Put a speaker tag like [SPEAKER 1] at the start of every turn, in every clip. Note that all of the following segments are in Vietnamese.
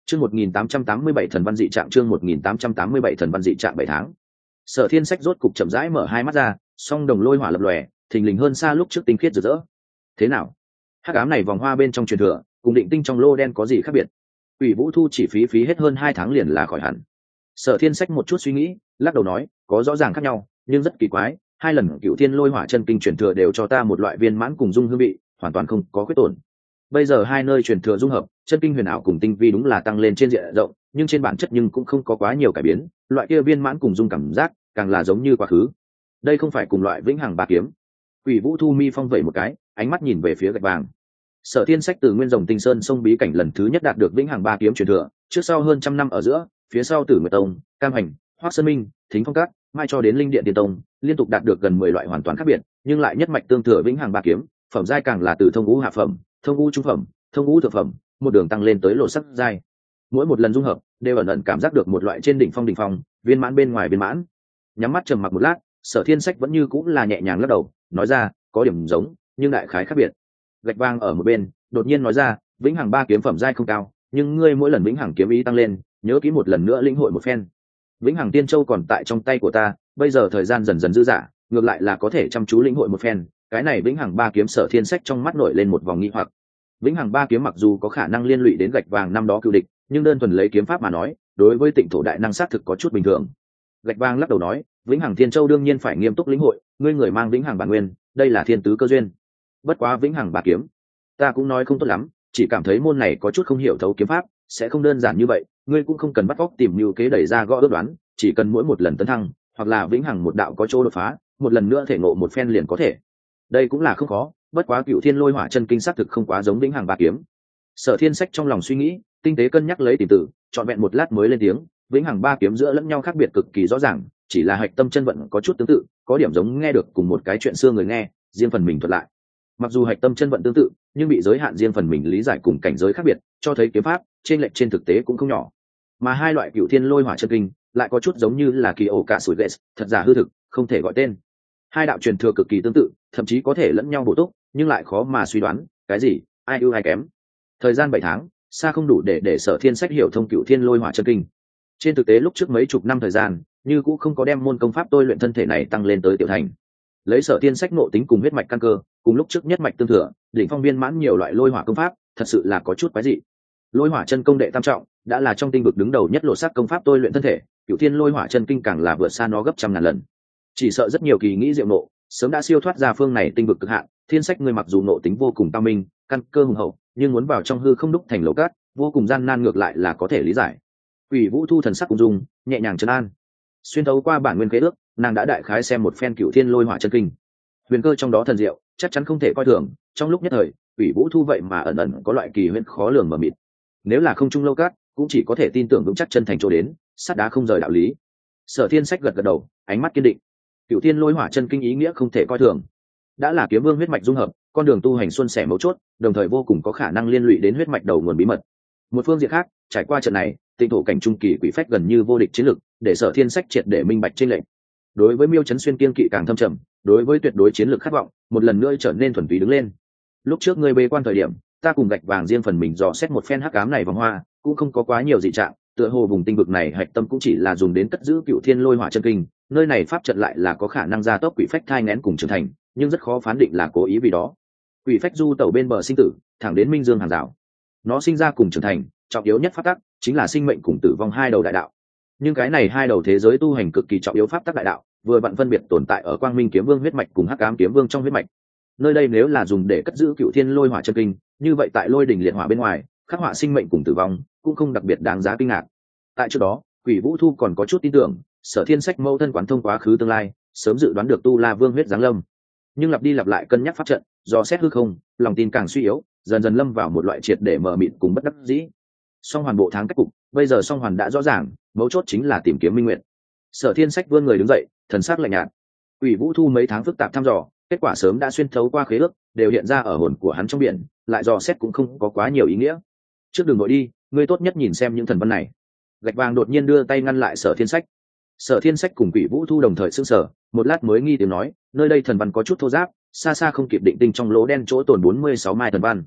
[SPEAKER 1] Chương 1887 thần văn dị trạng, chương 1887 thần văn dị trạng 7 tháng. Sở Thiên Sách rốt cục chậm rãi mở hai mắt ra, song đồng lôi hỏa lập lòe, thình lình hơn xa lúc trước tinh khiết rực rỡ. Thế nào? Hắc ám này vòng hoa bên trong truyền thừa, cùng định tinh trong lô đen có gì khác biệt? Quỷ Vũ Thu chỉ phí hết hơn 2 tháng liền là khỏi hẳn. Sở Thiên Sách một chút suy nghĩ, lắc đầu nói, có rõ ràng khác nhau, nhưng rất kỳ quái, 2 lần Cựu Thiên Lôi Hỏa chân kinh truyền thừa đều cho ta một loại viên mãn cùng dung hương vị, hoàn toàn không có khuyết tổn. Bây giờ 2 nơi truyền thừa dung hợp, chân kinh huyền ảo cùng tinh vi đúng là tăng lên trên diện rộng, nhưng trên bản chất nhưng cũng không có quá nhiều cải biến, loại kia viên mãn cùng dung cảm giác, càng là giống như quá khứ. Đây không phải cùng loại vĩnh hằng ba kiếm. Quỷ Vũ Thu mi phong vẩy một cái, ánh mắt nhìn về phía gạch vàng. Sở Thiên Sách từ Nguyên Rồng Tinh Sơn sông bí cảnh lần thứ nhất đạt được vĩnh hằng ba kiếm truyền thừa, trước sau hơn trăm năm ở giữa, phía sau Tử Nguyệt Tông, Cam Hành, Hoắc Sơn Minh, Thính Phong Các, mai cho đến Linh Điện Tiên Tông, liên tục đạt được gần 10 loại hoàn toàn khác biệt, nhưng lại nhất mạch tương thừa vĩnh hằng ba kiếm, phẩm giai càng là từ thông ngũ hạ phẩm, thông ngũ trung phẩm, thông ngũ thượng phẩm, một đường tăng lên tới lộ sắc giai. Mỗi một lần dung hợp, đều ẩn ẩn cảm giác được một loại trên đỉnh phong, viên mãn bên ngoài viên mãn. Nhắm mắt trầm mặc một lát, Sở Thiên Sách vẫn như cũng là nhẹ nhàng lắc đầu, nói ra, có điểm giống, nhưng đại khái khác biệt. Gạch vang ở một bên, đột nhiên nói ra, vĩnh hằng ba kiếm phẩm giai không cao, nhưng ngươi mỗi lần vĩnh hằng kiếm ý tăng lên, nhớ kỹ một lần nữa lĩnh hội một phen. Vĩnh hằng tiên châu còn tại trong tay của ta, bây giờ thời gian dần dần dư dả, ngược lại là có thể chăm chú lĩnh hội một phen. Cái này vĩnh hằng ba kiếm Sở Thiên Sách trong mắt nổi lên một vòng nghi hoặc. Vĩnh hằng ba kiếm mặc dù có khả năng liên lụy đến gạch vàng năm đó cựu địch, nhưng đơn thuần lấy kiếm pháp mà nói, đối với Tịnh Thổ đại năng sát thực có chút bình thường. Gạch vàng lắc đầu nói, vĩnh hằng thiên châu đương nhiên phải nghiêm túc lĩnh hội, ngươi người mang vĩnh hằng bản nguyên, đây là thiên tứ cơ duyên. Bất quá vĩnh hằng ba kiếm, ta cũng nói không tốt lắm, chỉ cảm thấy môn này có chút không hiểu thấu kiếm pháp, sẽ không đơn giản như vậy, ngươi cũng không cần bắt óc tìm mưu kế đẩy ra gõ ước đoán, chỉ cần mỗi một lần tấn thăng, hoặc là vĩnh hằng một đạo có chỗ đột phá, một lần nữa thể ngộ một phen liền có thể. Đây cũng là không khó, bất quá Cựu Thiên Lôi Hỏa chân kinh xác thực không quá giống vĩnh hằng ba kiếm. Sở Thiên Sách trong lòng suy nghĩ, tinh tế cân nhắc lấy tìm từ, chọn vẹn một lát mới lên tiếng, vĩnh hằng ba kiếm giữa lẫn nhau khác biệt cực kỳ rõ ràng, chỉ là hạch tâm chân vận có chút tương tự, có điểm giống nghe được cùng một cái chuyện xưa người nghe, riêng phần mình thuật lại. Mặc dù hạch tâm chân vận tương tự, nhưng bị giới hạn riêng phần mình lý giải cùng cảnh giới khác biệt, cho thấy kiếm pháp trên lệch trên thực tế cũng không nhỏ. Mà hai loại Cựu Thiên Lôi Hỏa chân kinh lại có chút giống như là kỳ ổ cả sủi ghét, thật giả hư thực, không thể gọi tên. Hai đạo truyền thừa cực kỳ tương tự, thậm chí có thể lẫn nhau bổ túc, nhưng lại khó mà suy đoán cái gì ai ưu ai kém. Thời gian 7 tháng xa không đủ để Sở Thiên Sách hiểu thông Cựu Thiên Lôi Hỏa chân kinh. Trên thực tế lúc trước mấy chục năm thời gian, như cũng không có đem môn công pháp tôi luyện thân thể này tăng lên tới tiểu thành. Lấy Sở Thiên Sách ngộ tính cùng huyết mạch căn cơ, cùng lúc trước nhất mạch tương thừa, đỉnh phong viên mãn nhiều loại lôi hỏa công pháp, thật sự là có chút quái dị. Lôi hỏa chân công đệ tam trọng, đã là trong tinh vực đứng đầu nhất lộ sắc công pháp tôi luyện thân thể, Cựu Thiên Lôi Hỏa chân kinh càng là vượt xa nó gấp trăm ngàn lần. Chỉ sợ rất nhiều kỳ nghĩ diệu nộ, sớm đã siêu thoát ra phương này tinh vực cực hạn. Thiên Sách ngươi mặc dù nộ tính vô cùng cao minh, căn cơ hùng hậu, nhưng muốn vào trong hư không đúc thành lỗ cát, vô cùng gian nan, ngược lại là có thể lý giải. Quỷ Vũ Thu thần sắc cung dung, nhẹ nhàng trấn an. Xuyên thấu qua bản nguyên khế ước, nàng đã đại khái xem một phen Cựu Thiên Lôi Hỏa chân kinh. Huyền cơ trong đó thần diệu, chắc chắn không thể coi thường. Trong lúc nhất thời, Quỷ Vũ Thu vậy mà ẩn ẩn có loại kỳ huyễn khó lường mờ mịt. Nếu là không trung lâu cát, cũng chỉ có thể tin tưởng vững chắc chân thành chỗ đến, sắt đá không rời đạo lý. Sở Thiên Sách gật gật đầu, ánh mắt kiên định. Cựu Thiên Lôi Hỏa chân kinh ý nghĩa không thể coi thường. Đã là kiếm vương huyết mạch dung hợp, con đường tu hành xuân sẻ mấu chốt, đồng thời vô cùng có khả năng liên lụy đến huyết mạch đầu nguồn bí mật. Một phương diện khác, trải qua trận này, Tịnh Thổ cảnh trung kỳ quỷ phách gần như vô địch chiến lực, để Sở Thiên Sách triệt để minh bạch trên lệnh. Đối với Miêu Chấn Xuyên kiên kỵ càng thâm trầm, đối với tuyệt đối chiến lược khát vọng, một lần nữa trở nên thuần túy đứng lên. Lúc trước ngươi bê quan thời điểm, ta cùng gạch vàng riêng phần mình dò xét một phen hắc ám này vòng hoa, cũng không có quá nhiều dị trạng, tựa hồ vùng tinh vực này hạch tâm cũng chỉ là dùng đến cất giữ Cựu Thiên Lôi Hỏa chân kinh, nơi này pháp trận lại là có khả năng gia tốc quỷ phách thai nghén cùng trưởng thành, nhưng rất khó phán định là cố ý vì đó. Quỷ phách du tẩu bên bờ sinh tử, thẳng đến minh dương hàng rào. Nó sinh ra cùng trưởng thành, trọng yếu nhất pháp tắc chính là sinh mệnh cùng tử vong hai đầu đại đạo. Nhưng cái này hai đầu thế giới tu hành cực kỳ trọng yếu pháp tắc đại đạo, vừa vặn phân biệt tồn tại ở Quang Minh Kiếm Vương huyết mạch cùng Hắc Ám Kiếm Vương trong huyết mạch. Nơi đây nếu là dùng để cất giữ Cựu Thiên Lôi Hỏa chân kinh, như vậy tại Lôi đỉnh liệt hỏa bên ngoài, khắc họa sinh mệnh cùng tử vong, cũng không đặc biệt đáng giá kinh ngạc. Tại trước đó, Quỷ Vũ Thu còn có chút tin tưởng, Sở Thiên Sách mâu thân quán thông quá khứ tương lai, sớm dự đoán được Tu La Vương huyết giáng lâm. Nhưng lặp đi lặp lại cân nhắc pháp trận, do xét hư không, lòng tin càng suy yếu, dần dần lâm vào một loại triệt để mờ mịt cùng bất đắc dĩ. Song hoàn bộ tháng cách cục, bây giờ song hoàn đã rõ ràng, mấu chốt chính là tìm kiếm minh nguyện. Sở Thiên Sách vươn người đứng dậy, thần sắc lạnh nhạt. Quỷ Vũ Thu mấy tháng phức tạp thăm dò, kết quả sớm đã xuyên thấu qua khế ước, đều hiện ra ở hồn của hắn trong biển, lại dò xét cũng không có quá nhiều ý nghĩa. Trước đường nội đi, ngươi tốt nhất nhìn xem những thần văn này. Gạch vàng đột nhiên đưa tay ngăn lại Sở Thiên Sách. Sở Thiên Sách cùng Quỷ Vũ Thu đồng thời sững sờ, một lát mới nghi tiếng nói, nơi đây thần văn có chút thô ráp, xa xa không kịp định tinh trong lỗ đen chỗ tồn 46 mai thần văn.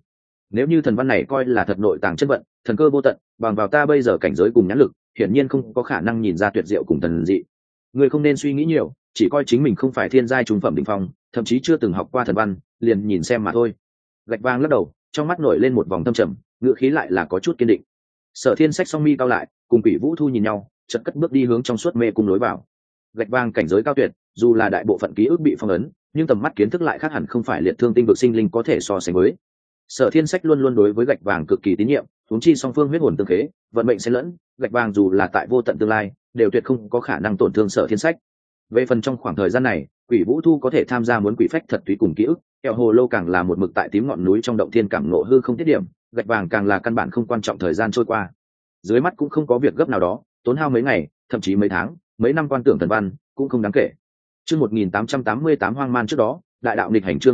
[SPEAKER 1] Nếu như thần văn này coi là thật nội tàng chân vận, thần cơ vô tận, bằng vào ta bây giờ cảnh giới cùng nhãn lực, hiển nhiên không có khả năng nhìn ra tuyệt diệu cùng thần dị. Ngươi không nên suy nghĩ nhiều, chỉ coi chính mình không phải thiên giai trung phẩm đỉnh phong, thậm chí chưa từng học qua thần văn, liền nhìn xem mà thôi. Gạch vàng lắc đầu, trong mắt nổi lên một vòng thâm trầm, ngữ khí lại là có chút kiên định. Sở Thiên Sách song mi cao lại, cùng Quỷ Vũ Thu nhìn nhau, chợt cất bước đi hướng trong suốt mê cung lối vào. Gạch vàng cảnh giới cao tuyệt, dù là đại bộ phận ký ức bị phong ấn, nhưng tầm mắt kiến thức lại khác hẳn không phải liệt thương tinh vực sinh linh có thể so sánh với. Sở Thiên Sách luôn luôn đối với gạch vàng cực kỳ tín nhiệm, huống chi song phương huyết hồn tương khế, vận mệnh xen lẫn, gạch vàng dù là tại vô tận tương lai, đều tuyệt không có khả năng tổn thương Sở Thiên Sách. Về phần trong khoảng thời gian này, Quỷ Vũ Thu có thể tham gia muốn quỷ phách thật tùy cùng ký ức, kẹo hồ lâu càng là một mực tại tím ngọn núi trong động thiên cảm nộ hư không tiết điểm, gạch vàng càng là căn bản không quan trọng thời gian trôi qua. Dưới mắt cũng không có việc gấp nào đó, tốn hao mấy ngày, thậm chí mấy tháng, mấy năm quan tưởng thần văn cũng không đáng kể. Chương 1888 hoang man trước đó, đại đạo nghịch hành chương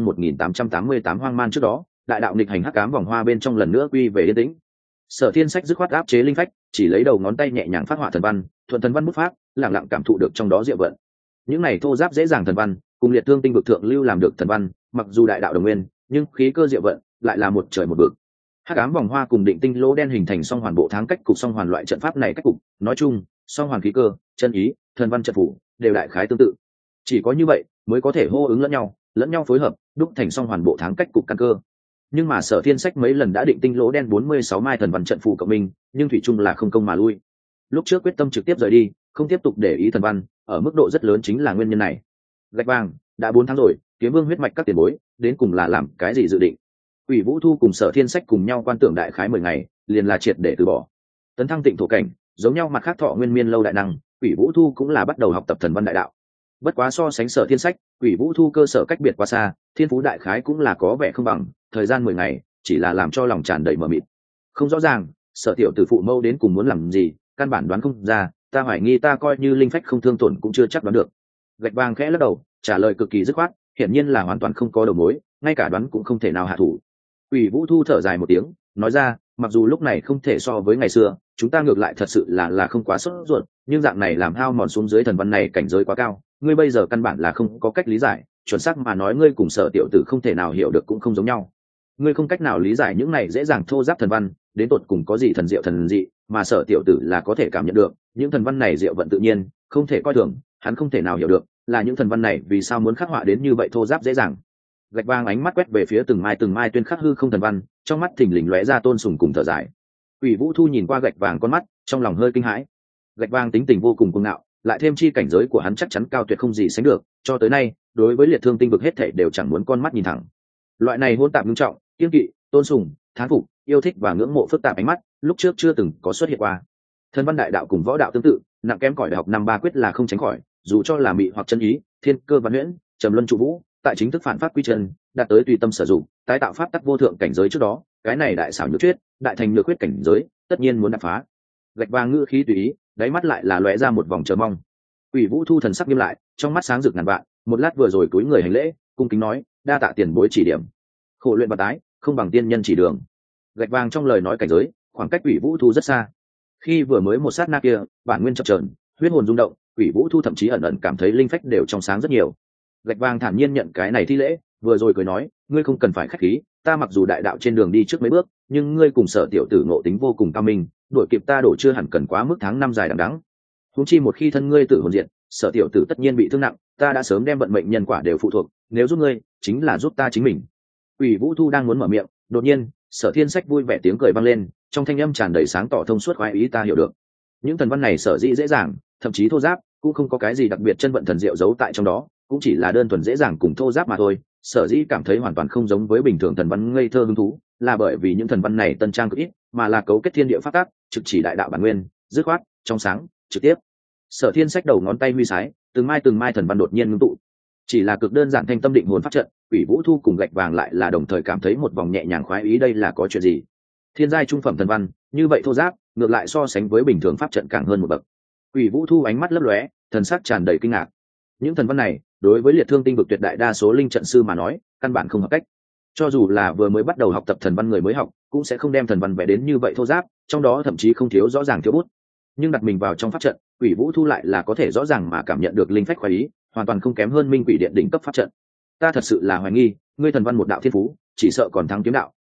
[SPEAKER 1] 1888 hoang man trước đó, đại đạo nghịch hành hắc ám vòng hoa bên trong lần nữa quy về yên tĩnh. Sở Thiên Sách dứt khoát áp chế linh phách, chỉ lấy đầu ngón tay nhẹ nhàng phát họa thần văn, thuận thần văn bút pháp, lặng lặng cảm thụ được trong đó diệu vận. Những này thô giáp dễ dàng thần văn, cùng liệt thương tinh vực thượng lưu làm được thần văn, mặc dù đại đạo đồng nguyên, nhưng khí cơ diệu vận lại là một trời một vực. Hắc ám vòng hoa cùng định tinh lỗ đen hình thành song hoàn bộ tháng cách cục song hoàn loại trận pháp này cách cục, nói chung, song hoàn khí cơ, chân ý, thần văn trận phủ đều đại khái tương tự. Chỉ có như vậy mới có thể hô ứng lẫn nhau phối hợp, đúc thành song hoàn bộ tháng cách cục căn cơ. Nhưng mà Sở Thiên Sách mấy lần đã định tinh lỗ đen 46 mai thần văn trận phù cộng minh, nhưng thủy chung là không công mà lui. Lúc trước quyết tâm trực tiếp rời đi, không tiếp tục để ý thần văn, ở mức độ rất lớn chính là nguyên nhân này. Gạch vàng, đã 4 tháng rồi, Kiếm Vương huyết mạch các tiền bối, đến cùng là làm cái gì dự định? Quỷ Vũ Thu cùng Sở Thiên Sách cùng nhau quan tưởng đại khái 10 ngày, liền là triệt để từ bỏ. Tấn thăng tịnh thổ cảnh, giống nhau mặt khác thọ nguyên miên lâu đại năng, Quỷ Vũ Thu cũng là bắt đầu học tập thần văn đại đạo. Bất quá so sánh Sở Thiên Sách, Quỷ Vũ Thu cơ sở cách biệt quá xa, thiên phú đại khái cũng là có vẻ không bằng, thời gian 10 ngày, chỉ là làm cho lòng tràn đầy mờ mịt. Không rõ ràng, Sở tiểu tử phụ mâu đến cùng muốn làm gì, căn bản đoán không ra, ta hoài nghi ta coi như linh phách không thương tổn cũng chưa chắc đoán được. Gạch vàng khẽ lắc đầu, trả lời cực kỳ dứt khoát, hiển nhiên là hoàn toàn không có đầu mối, ngay cả đoán cũng không thể nào hạ thủ. Quỷ Vũ Thu thở dài một tiếng, nói ra, mặc dù lúc này không thể so với ngày xưa, chúng ta ngược lại thật sự là không quá sốt ruột, nhưng dạng này làm hao mòn xuống dưới thần văn này cảnh giới quá cao, ngươi bây giờ căn bản là không có cách lý giải, chuẩn xác mà nói ngươi cùng Sở tiểu tử không thể nào hiểu được cũng không giống nhau. Ngươi không cách nào lý giải những này dễ dàng thô giáp thần văn, đến tột cùng có gì thần diệu thần dị, mà Sở tiểu tử là có thể cảm nhận được, những thần văn này diệu vận tự nhiên, không thể coi thường, hắn không thể nào hiểu được, là những thần văn này vì sao muốn khắc họa đến như vậy thô giáp dễ dàng. Gạch vàng ánh mắt quét về phía từng mai tuyên khắc hư không thần văn, trong mắt thình lình lóe ra tôn sùng cùng thở dài. Quỷ Vũ Thu nhìn qua gạch vàng con mắt, trong lòng hơi kinh hãi. Gạch vàng tính tình vô cùng cuồng ngạo, lại thêm chi cảnh giới của hắn chắc chắn cao tuyệt không gì sánh được, cho tới nay, đối với liệt thương tinh vực hết thảy đều chẳng muốn con mắt nhìn thẳng. Loại này hỗn tạp nghiêm trọng, kiêng kỵ, tôn sùng, thán phục, yêu thích và ngưỡng mộ phức tạp ánh mắt, lúc trước chưa từng có xuất hiện qua. Thần văn đại đạo cùng võ đạo tương tự, nặng kém cỏi đại học năm ba quyết là không tránh khỏi, dù cho là mị hoặc chân ý, thiên cơ văn huyễn, trầm luân trụ vũ, tại chính thức phản pháp quy chân, đạt tới tùy tâm sử dụng, tái tạo pháp tắc vô thượng cảnh giới trước đó, cái này đại xảo nhược thuyết, đại thành nhược quyết cảnh giới, tất nhiên muốn đột phá. Gạch vàng ngữ khí tùy ý, đáy mắt lại là lóe ra một vòng chờ mong. Quỷ Vũ Thu thần sắc nghiêm lại, trong mắt sáng rực ngàn vạn, một lát vừa rồi cúi người hành lễ, cung kính nói, đa tạ tiền bối chỉ điểm. Khổ luyện bạt tái, không bằng tiên nhân chỉ đường. Gạch vàng trong lời nói cảnh giới, khoảng cách Quỷ Vũ Thu rất xa. Khi vừa mới một sát na kia, bản nguyên chập chờn, huyết hồn rung động, Quỷ Vũ Thu thậm chí ẩn ẩn cảm thấy linh phách đều trong sáng rất nhiều. Gạch vàng thản nhiên nhận cái này thi lễ, vừa rồi cười nói, ngươi không cần phải khách khí, ta mặc dù đại đạo trên đường đi trước mấy bước, nhưng ngươi cùng Sở tiểu tử ngộ tính vô cùng cao minh, đuổi kịp ta đổ chưa hẳn cần quá mức tháng năm dài đằng đẵng. Huống chi một khi thân ngươi tự hồn diệt, Sở tiểu tử tất nhiên bị thương nặng, ta đã sớm đem vận mệnh nhân quả đều phụ thuộc, nếu giúp ngươi, chính là giúp ta chính mình. Quỷ Vũ Thu đang muốn mở miệng, đột nhiên, Sở Thiên Sách vui vẻ tiếng cười vang lên, trong thanh âm tràn đầy sáng tỏ thông suốt khoái ý ta hiểu được. Những thần văn này sở dĩ dễ dàng, thậm chí thô giáp, cũng không có cái gì đặc biệt chân vận thần diệu giấu tại trong đó, cũng chỉ là đơn thuần dễ dàng cùng thô giáp mà thôi. Sở dĩ cảm thấy hoàn toàn không giống với bình thường thần văn ngây thơ hứng thú, là bởi vì những thần văn này tân trang cực ít, mà là cấu kết thiên địa pháp tắc, trực chỉ đại đạo bản nguyên, dứt khoát, trong sáng, trực tiếp. Sở Thiên Sách đầu ngón tay huy sái, từng mai thần văn đột nhiên ngưng tụ. Chỉ là cực đơn giản thanh tâm định hồn pháp trận, Quỷ Vũ Thu cùng gạch vàng lại là đồng thời cảm thấy một vòng nhẹ nhàng khoái ý, đây là có chuyện gì? Thiên giai trung phẩm thần văn, như vậy thô giáp, ngược lại so sánh với bình thường pháp trận càng hơn một bậc. Quỷ Vũ Thu ánh mắt lấp lóe, thần sắc tràn đầy kinh ngạc. Những thần văn này, đối với liệt thương tinh vực tuyệt đại đa số linh trận sư mà nói, căn bản không hợp cách. Cho dù là vừa mới bắt đầu học tập thần văn người mới học, cũng sẽ không đem thần văn vẽ đến như vậy thô giáp, trong đó thậm chí không thiếu rõ ràng thiếu bút. Nhưng đặt mình vào trong pháp trận, Quỷ Vũ Thu lại là có thể rõ ràng mà cảm nhận được linh phách khoái ý, hoàn toàn không kém hơn Minh Quỷ Điện đỉnh cấp pháp trận. Ta thật sự là hoài nghi, ngươi thần văn một đạo thiên phú, chỉ sợ còn thắng kiếm đạo,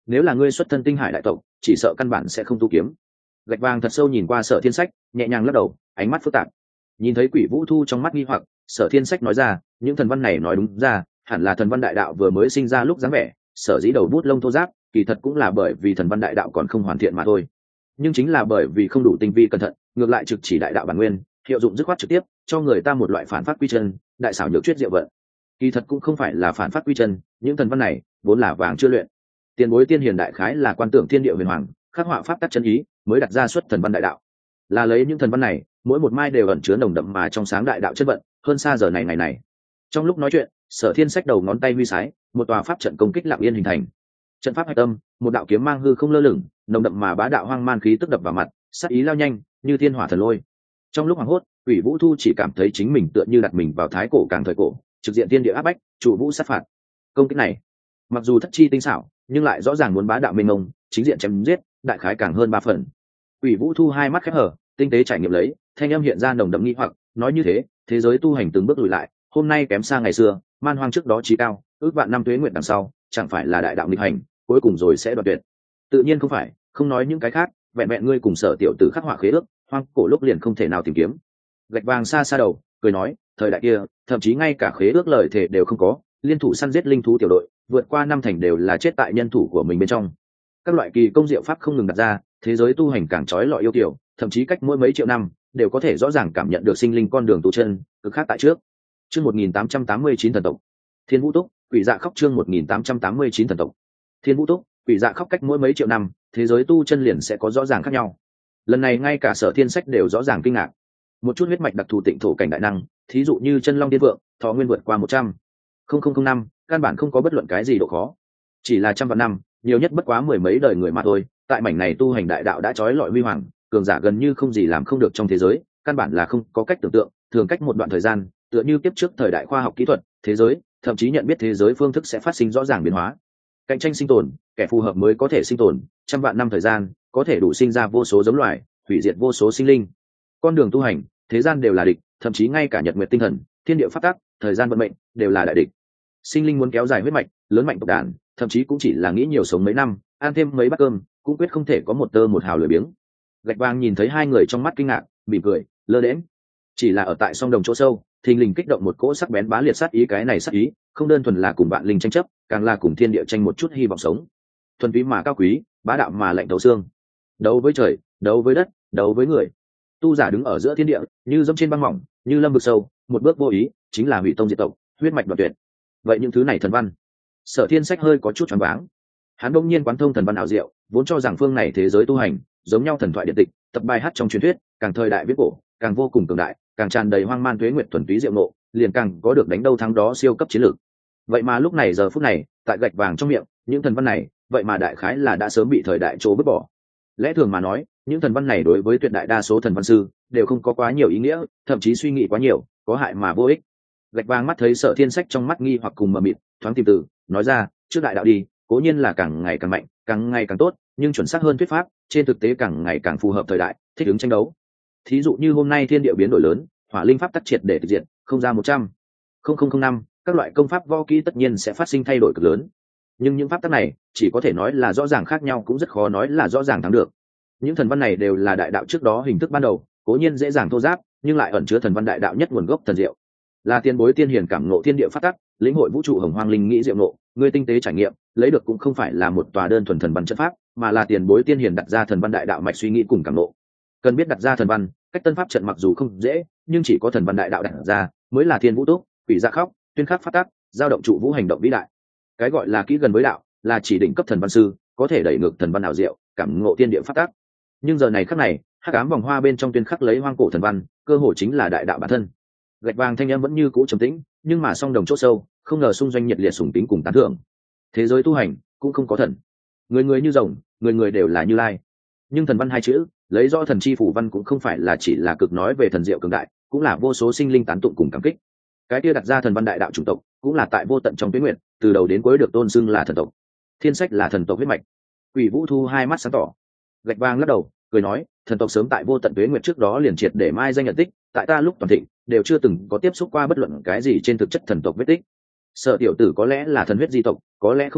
[SPEAKER 1] nếu là ngươi xuất thân tinh hải đại tộc chỉ sợ căn bản sẽ không tu kiếm. Gạch vàng thật sâu nhìn qua Sở Thiên Sách, nhẹ nhàng lắc đầu, ánh mắt phức tạp. Nhìn thấy Quỷ Vũ Thu trong mắt nghi hoặc, Sở Thiên Sách nói ra, những thần văn này nói đúng ra hẳn là thần văn đại đạo vừa mới sinh ra lúc dáng vẻ, sở dĩ đầu bút lông thô ráp kỳ thật cũng là bởi vì thần văn đại đạo còn không hoàn thiện mà thôi. Nhưng chính là bởi vì không đủ tinh vi cẩn thận, ngược lại trực chỉ đại đạo bản nguyên, hiệu dụng dứt khoát trực tiếp, cho người ta một loại phản phát quy chân, đại xảo nhược chuyết diệu vận. Kỳ thật cũng không phải là phản phát quy chân, những thần văn này vốn là vàng chưa luyện. Tiền bối tiên hiền đại khái là quan tưởng thiên địa huyền hoàng, khắc họa pháp tắc chân ý, mới đặt ra xuất thần văn đại đạo. Là lấy những thần văn này, mỗi một mai đều ẩn chứa nồng đậm mà trong sáng đại đạo chất vận, hơn xa giờ này ngày này. Trong lúc nói chuyện, Sở Thiên Sách đầu ngón tay huy sái, một tòa pháp trận công kích lặng yên hình thành. Trận pháp hạch tâm, một đạo kiếm mang hư không lơ lửng, nồng đậm mà bá đạo hoang man khí tức đập vào mặt, sát ý lao nhanh, như thiên hỏa thần lôi. Trong lúc hoảng hốt, Quỷ Vũ Thu chỉ cảm thấy chính mình tựa như đặt mình vào thái cổ càng thời cổ, trực diện thiên địa áp bách, chủ vũ sát phạt. Công kích này, mặc dù thất chi tinh xảo, nhưng lại rõ ràng muốn bá đạo mênh mông, chính diện chém giết, đại khái càng hơn 3 phần. Quỷ Vũ Thu hai mắt khép hở, tinh tế trải nghiệm lấy, thanh âm hiện ra nồng đậm nghi hoặc, nói như thế giới tu hành từng bước lùi lại, hôm nay kém xa ngày xưa, man hoang trước đó chí cao, ước vạn năm tuế nguyện đằng sau, chẳng phải là đại đạo nghịch hành, cuối cùng rồi sẽ đoạt tuyệt. Tự nhiên không phải, không nói những cái khác, vẹn vẹn ngươi cùng Sở tiểu tử khắc họa khế ước, hoang cổ lúc liền không thể nào tìm kiếm. Gạch vàng xa xa đầu, cười nói, thời đại kia, thậm chí ngay cả khế ước lời thể đều không có, liên thủ săn giết linh thú tiểu đội, vượt qua năm thành đều là chết tại nhân thủ của mình bên trong. Các loại kỳ công diệu pháp không ngừng đặt ra, thế giới tu hành càng trói lọi yêu kiều, thậm chí cách mỗi mấy triệu năm đều có thể rõ ràng cảm nhận được sinh linh con đường tu chân cực khác tại trước. Chương 1889 thần tộc. Thiên Vũ Túc, Quỷ Dạ Khóc chương 1889 thần tộc. Thiên Vũ Túc, Quỷ Dạ Khóc cách mỗi mấy triệu năm, thế giới tu chân liền sẽ có rõ ràng khác nhau. Lần này ngay cả Sở Thiên Sách đều rõ ràng kinh ngạc. Một chút huyết mạch đặc thù tịnh thổ cảnh đại năng, thí dụ như chân long tiên vượng, thọ nguyên vượt qua 100,000 năm, căn bản không có bất luận cái gì độ khó. Chỉ là trăm vạn năm, nhiều nhất bất quá mười mấy đời người mà thôi, tại mảnh này tu hành đại đạo đã trói lọi huy hoàng, cường giả gần như không gì làm không được trong thế giới, căn bản là không có cách tưởng tượng, thường cách một đoạn thời gian, tựa như tiếp trước thời đại khoa học kỹ thuật, thế giới, thậm chí nhận biết thế giới phương thức sẽ phát sinh rõ ràng biến hóa. Cạnh tranh sinh tồn, kẻ phù hợp mới có thể sinh tồn, trăm vạn năm thời gian, có thể đủ sinh ra vô số giống loài, hủy diệt vô số sinh linh. Con đường tu hành, thế gian đều là địch, thậm chí ngay cả nhật nguyệt tinh thần, thiên địa pháp tắc, thời gian vận mệnh đều là đại địch. Sinh linh muốn kéo dài huyết mạch, lớn mạnh tộc đàn, thậm chí cũng chỉ là nghĩ nhiều sống mấy năm, ăn thêm mấy bát cơm, cũng quyết không thể có một tơ một hào lười biếng. Gạch vàng nhìn thấy hai người trong mắt kinh ngạc, mỉm cười, lơ đễnh. Chỉ là ở tại song đồng chỗ sâu, thình lình kích động một cỗ sắc bén bá liệt sát ý, cái này sát ý, không đơn thuần là cùng vạn linh tranh chấp, càng là cùng thiên địa tranh một chút hy vọng sống. Thuần túy mà cao quý, bá đạo mà lạnh thấu xương. Đấu với trời, đấu với đất, đấu với người. Tu giả đứng ở giữa thiên địa, như dẫm trên băng mỏng, như lâm vực sâu, một bước vô ý, chính là hủy tông diệt tộc, huyết mạch đoạt tuyệt. Vậy những thứ này thần văn, Sở Thiên Sách hơi có chút choáng váng. Hắn bỗng nhiên quán thông thần văn ảo diệu, vốn cho rằng phương này thế giới tu hành giống nhau thần thoại điện tịch, tập bài hát trong truyền thuyết, càng thời đại viễn cổ, càng vô cùng cường đại, càng tràn đầy hoang man tuế nguyệt thuần túy diệu nộ, liền càng có được đánh đâu thắng đó siêu cấp chiến lược. Vậy mà lúc này giờ phút này, tại gạch vàng trong miệng, những thần văn này, vậy mà đại khái là đã sớm bị thời đại chỗ vứt bỏ. Lẽ thường mà nói, những thần văn này đối với tuyệt đại đa số thần văn sư đều không có quá nhiều ý nghĩa, thậm chí suy nghĩ quá nhiều, có hại mà vô ích. Gạch vàng mắt thấy Sở Thiên Sách trong mắt nghi hoặc cùng mờ mịt, thoáng tìm từ, nói ra, trước đại đạo đi, cố nhiên là càng ngày càng mạnh, càng ngày càng tốt, nhưng chuẩn xác hơn thuyết pháp, trên thực tế càng ngày càng phù hợp thời đại, thích ứng tranh đấu. Thí dụ như hôm nay thiên địa biến đổi lớn, hỏa linh pháp tắc triệt để thực diện, không ra 100,000 năm, các loại công pháp võ kỹ tất nhiên sẽ phát sinh thay đổi cực lớn. Nhưng những pháp tắc này, chỉ có thể nói là rõ ràng khác nhau, cũng rất khó nói là rõ ràng thắng được. Những thần văn này đều là đại đạo trước đó hình thức ban đầu, cố nhiên dễ dàng thô giáp, nhưng lại ẩn chứa thần văn đại đạo nhất nguồn gốc thần diệu. Là tiền bối tiên hiền cảm ngộ thiên địa pháp tắc, lĩnh hội vũ trụ hồng hoang linh nghĩ diệu ngộ, người tinh tế trải nghiệm, lấy được cũng không phải là một tòa đơn thuần thần văn chất pháp, mà là tiền bối tiên hiền đặt ra thần văn đại đạo mạch suy nghĩ cùng cảm ngộ. Cần biết đặt ra thần văn, cách tân pháp trận mặc dù không dễ, nhưng chỉ có thần văn đại đạo đặt ra, mới là thiên vũ túc, quỷ dạ khóc, tuyên khắc pháp tắc, giao động trụ vũ hành động vĩ đại. Cái gọi là kỹ gần với đạo, là chỉ định cấp thần văn sư, có thể đẩy ngược thần văn ảo diệu, cảm ngộ thiên địa pháp tắc. Nhưng giờ này khắc này, hắc ám vòng hoa bên trong tuyên khắc lấy hoang cổ thần văn, cơ hội chính là đại đạo bản thân. Gạch vàng thanh âm vẫn như cũ trầm tĩnh, nhưng mà song đồng chỗ sâu, không ngờ xung doanh nhiệt liệt sùng tính cùng tán thưởng. Thế giới tu hành cũng không có thần, người người như rồng, người người đều là Như Lai. Nhưng thần văn hai chữ, lấy rõ thần chi phủ văn cũng không phải là chỉ là cực nói về thần diệu cường đại, cũng là vô số sinh linh tán tụng cùng cảm kích. Cái kia đặt ra thần văn đại đạo chủng tộc, cũng là tại vô tận trong tuyết nguyện, từ đầu đến cuối được tôn xưng là thần tộc. Thiên Sách là thần tộc huyết mạch. Quỷ Vũ Thu hai mắt sáng tỏ. Gạch vàng lắc đầu, cười nói, thần tộc sớm tại vô tận tuế nguyệt trước đó liền triệt để mai danh nhận tích, tại ta lúc toàn thịnh đều chưa từng có tiếp xúc qua bất luận cái gì trên thực chất thần tộc vết tích. Sở tiểu tử có lẽ là thần huyết di tộc, có lẽ không phải,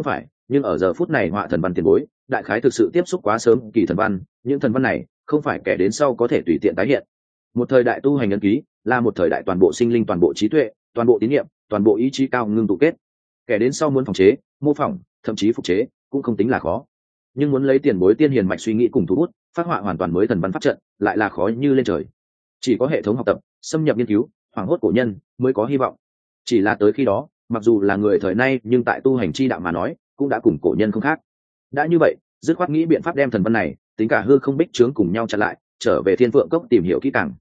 [SPEAKER 1] nhưng ở giờ phút này họa thần văn tiền bối đại khái thực sự tiếp xúc quá sớm kỳ thần văn, những thần văn này không phải kẻ đến sau có thể tùy tiện tái hiện. Một thời đại tu hành ấn ký là một thời đại toàn bộ sinh linh, toàn bộ trí tuệ, toàn bộ tín nhiệm, toàn bộ ý chí cao ngưng tụ kết. Kẻ đến sau muốn phòng chế, mô phỏng, thậm chí phục chế cũng không tính là khó, nhưng muốn lấy tiền bối tiên hiền mạch suy nghĩ cùng thu hút phát họa hoàn toàn mới thần văn pháp trận lại là khó như lên trời. Chỉ có hệ thống học tập, xâm nhập nghiên cứu, hoảng hốt cổ nhân mới có hy vọng. Chỉ là tới khi đó, mặc dù là người thời nay nhưng tại tu hành chi đạo mà nói cũng đã cùng cổ nhân không khác. Đã như vậy, dứt khoát nghĩ biện pháp đem thần văn này tính cả hư không bích trướng cùng nhau chặn lại, trở về Thiên Phượng Cốc tìm hiểu kỹ càng.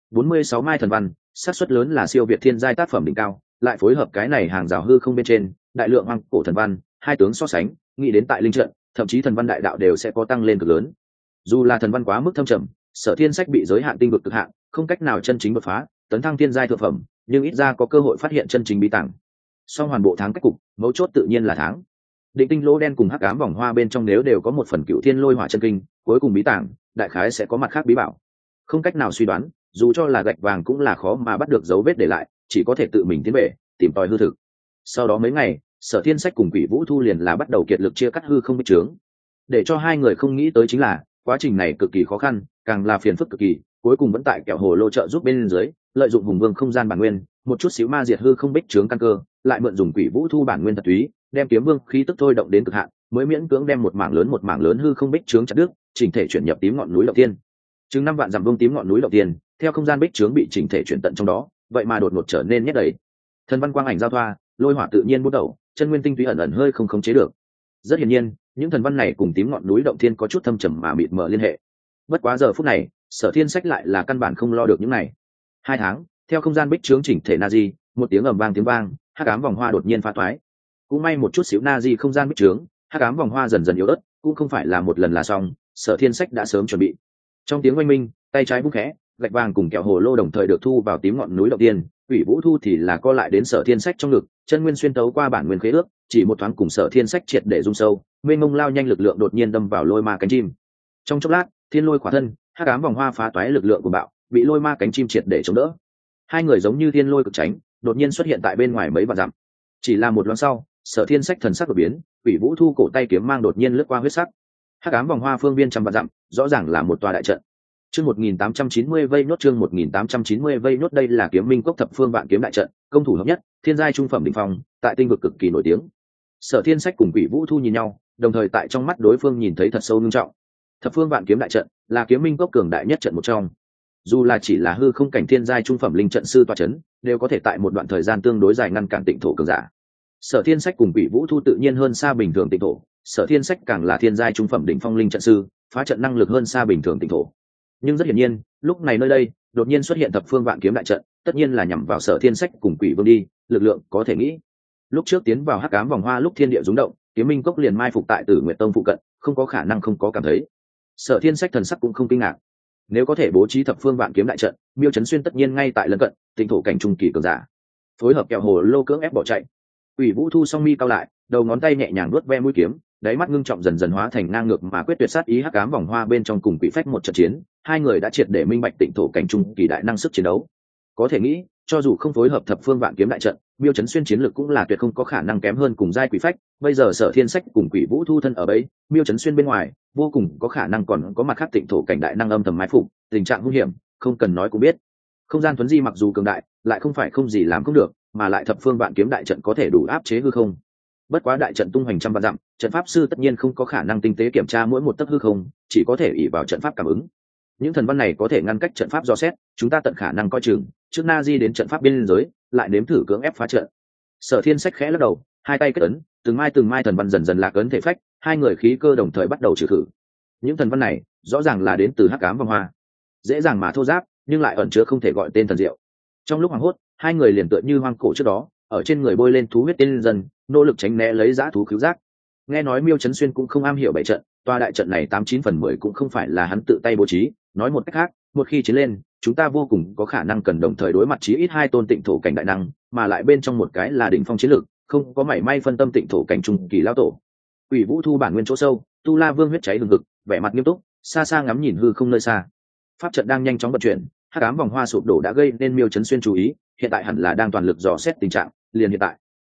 [SPEAKER 1] 46 mai thần văn, xác suất lớn là siêu việt thiên giai tác phẩm đỉnh cao, lại phối hợp cái này hàng rào hư không bên trên đại lượng hoang cổ thần văn, hai tướng so sánh, nghĩ đến tại linh trận, thậm chí thần văn đại đạo đều sẽ có tăng lên cực lớn. Dù là thần văn quá mức thâm trầm, Sở Thiên Sách bị giới hạn tinh vực cực hạn, không cách nào chân chính đột phá, tấn thăng thiên giai thượng phẩm, nhưng ít ra có cơ hội phát hiện chân chính bí tàng. Song hoàn bộ tháng cách cục, mấu chốt tự nhiên là tháng. Định tinh lỗ đen cùng hắc ám vòng hoa bên trong nếu đều có một phần cựu thiên lôi hỏa chân kinh, cuối cùng bí tàng, đại khái sẽ có mặt khác bí bảo. Không cách nào suy đoán, dù cho là gạch vàng cũng là khó mà bắt được dấu vết để lại, chỉ có thể tự mình tiến về tìm tòi hư thực. Sau đó mấy ngày, Sở Thiên Sách cùng Quỷ Vũ Thu liền là bắt đầu kiệt lực chia cắt hư không bích trướng. Để cho hai người không nghĩ tới chính là quá trình này cực kỳ khó khăn, càng là phiền phức cực kỳ, cuối cùng vẫn tại kẹo hồ lô trợ giúp bên dưới, lợi dụng hùng vương không gian bản nguyên, một chút xíu ma diệt hư không bích trướng căn cơ, lại mượn dùng Quỷ Vũ Thu bản nguyên thật túy, đem kiếm vương khí tức thôi động đến cực hạn, mới miễn cưỡng đem một mảng lớn hư không bích trướng chặt đứt, chỉnh thể chuyển nhập tím ngọn núi đầu tiên. Chừng 5 vạn dặm vuông tím ngọn núi đầu tiên, theo không gian bích trướng bị chỉnh thể chuyển tận trong đó, vậy mà đột ngột trở nên nhét đầy. Thần văn quang ảnh giao thoa, lôi hỏa tự nhiên bút đầu, chân nguyên tinh túy ẩn ẩn hơi không khống chế được. Rất hiển nhiên, những thần văn này cùng tím ngọn núi động thiên có chút thâm trầm mà mịt mờ liên hệ. Bất quá giờ phút này, Sở Thiên Sách lại là căn bản không lo được những này. 2 tháng, theo không gian bích trướng chỉnh thể Nazi, một tiếng ầm vang tiếng vang, hắc ám vòng hoa đột nhiên phá toái. Cũng may một chút xíu Nazi không gian bích trướng, hắc ám vòng hoa dần dần yếu ớt, cũng không phải là một lần là xong, Sở Thiên Sách đã sớm chuẩn bị. Trong tiếng oanh minh, tay trái vung khẽ, gạch vàng cùng kẹo hồ lô đồng thời được thu vào tím ngọn núi đầu tiên, Quỷ Vũ Thu thì là co lại đến Sở Thiên Sách trong ngực, chân nguyên xuyên tấu qua bản nguyên khế ước, chỉ một thoáng cùng Sở Thiên Sách triệt để rung sâu, mênh mông lao nhanh lực lượng đột nhiên đâm vào lôi ma cánh chim. Trong chốc lát, thiên lôi khỏa thân, hắc ám vòng hoa phá toái lực lượng của bạo, bị lôi ma cánh chim triệt để chống đỡ. Hai người giống như thiên lôi cực tránh, đột nhiên xuất hiện tại bên ngoài mấy vạn dặm. Chỉ là một loáng sau, Sở Thiên Sách thần sắc đột biến, Quỷ Vũ Thu cổ tay kiếm mang đột nhiên lướt qua huyết sắc. Hắc ám vòng hoa phương viên trăm vạn dặm, rõ ràng là một tòa đại trận. Chương 1890 vây nốt, chương 1890 vây nốt, đây là Kiếm Minh Cốc thập phương vạn kiếm đại trận, công thủ hợp nhất, thiên giai trung phẩm đỉnh phong, tại tinh vực cực kỳ nổi tiếng. Sở Thiên Sách cùng Quỷ Vũ Thu nhìn nhau, đồng thời tại trong mắt đối phương nhìn thấy thật sâu nghiêm trọng. Thập phương vạn kiếm đại trận là Kiếm Minh Cốc cường đại nhất trận một trong. Dù là chỉ là hư không cảnh thiên giai trung phẩm linh trận sư tọa chấn, đều có thể tại một đoạn thời gian tương đối dài ngăn cản tịnh thổ cường giả. Sở Thiên Sách cùng Quỷ Vũ Thu tự nhiên hơn xa bình thường tịnh thổ, Sở Thiên Sách càng là thiên giai trung phẩm đỉnh phong linh trận sư, phá trận năng lực hơn xa bình thường tịnh thổ. Nhưng rất hiển nhiên, lúc này nơi đây đột nhiên xuất hiện thập phương vạn kiếm đại trận, tất nhiên là nhằm vào Sở Thiên Sách cùng Quỷ Vương đi, lực lượng có thể nghĩ. Lúc trước tiến vào hắc ám vòng hoa lúc thiên địa rung động, Kiếm Minh Cốc liền mai phục tại Tử Nguyệt Tông phụ cận, không có khả năng không có cảm thấy. Sở Thiên Sách thần sắc cũng không kinh ngạc. Nếu có thể bố trí thập phương vạn kiếm đại trận, Miêu Chấn Xuyên tất nhiên ngay tại lân cận, tinh thổ cảnh trung kỳ cường giả. Phối hợp kẹo hồ lô cưỡng ép bỏ chạy. Quỷ Vũ Thu song mi cao lại, đầu ngón tay nhẹ nhàng nuốt ve mũi kiếm, đáy mắt ngưng trọng dần dần hóa thành ngang ngược mà quyết tuyệt sát ý, hắc ám vòng hoa bên trong cùng quỷ phách một trận chiến, hai người đã triệt để minh bạch tịnh thổ cảnh trung kỳ đại năng sức chiến đấu. Có thể nghĩ, cho dù không phối hợp thập phương vạn kiếm đại trận, Miêu Chấn Xuyên chiến lực cũng là tuyệt không có khả năng kém hơn cùng giai quỷ phách. Bây giờ Sở Thiên Sách cùng Quỷ Vũ Thu thân ở bấy, Miêu Chấn Xuyên bên ngoài, vô cùng có khả năng còn có mặt khác tịnh thổ cảnh đại năng âm thầm mai phục, tình trạng nguy hiểm, không cần nói cũng biết. Không gian tuấn di mặc dù cường đại, lại không phải không gì làm không được, mà lại thập phương vạn kiếm đại trận có thể đủ áp chế hư không. Bất quá đại trận tung hoành trăm vạn dặm, trận pháp sư tất nhiên không có khả năng tinh tế kiểm tra mỗi một tấc hư không, chỉ có thể ỷ vào trận pháp cảm ứng. Những thần văn này có thể ngăn cách trận pháp dò xét, chúng ta tận khả năng coi chừng trước na di đến trận pháp biên giới, lại nếm thử cưỡng ép phá trận. Sở Thiên Sách khẽ lắc đầu, hai tay kết ấn, từng mai thần văn dần dần lạc ấn thể phách, hai người khí cơ đồng thời bắt đầu trừ khử. Những thần văn này rõ ràng là đến từ hắc ám vòng hoa, dễ dàng mà thô giáp, nhưng lại ẩn chứa không thể gọi tên thần diệu. Trong lúc hoảng hốt, hai người liền tựa như hoang cổ trước đó, ở trên người bôi lên thú huyết tiên dần, nỗ lực tránh né lấy dã thú cứu giác. Nghe nói Miêu Chấn Xuyên cũng không am hiểu bảy trận, tòa đại trận này 89/10 cũng không phải là hắn tự tay bố trí, nói một cách khác, một khi chiến lên, chúng ta vô cùng có khả năng cần đồng thời đối mặt chí ít hai tôn tịnh thổ cảnh đại năng, mà lại bên trong một cái là đỉnh phong chiến lực, không có mảy may phân tâm tịnh thổ cảnh trung kỳ lao tổ. Quỷ Vũ Thu bản nguyên chỗ sâu, Tu La Vương huyết cháy hừng hực, vẻ mặt nghiêm túc, xa xa ngắm nhìn hư không nơi xa. Pháp trận đang nhanh chóng vận chuyển, hắc ám vòng hoa sụp đổ đã gây nên Miêu Chấn Xuyên chú ý, hiện tại hẳn là đang toàn lực dò xét tình trạng, liền hiện tại.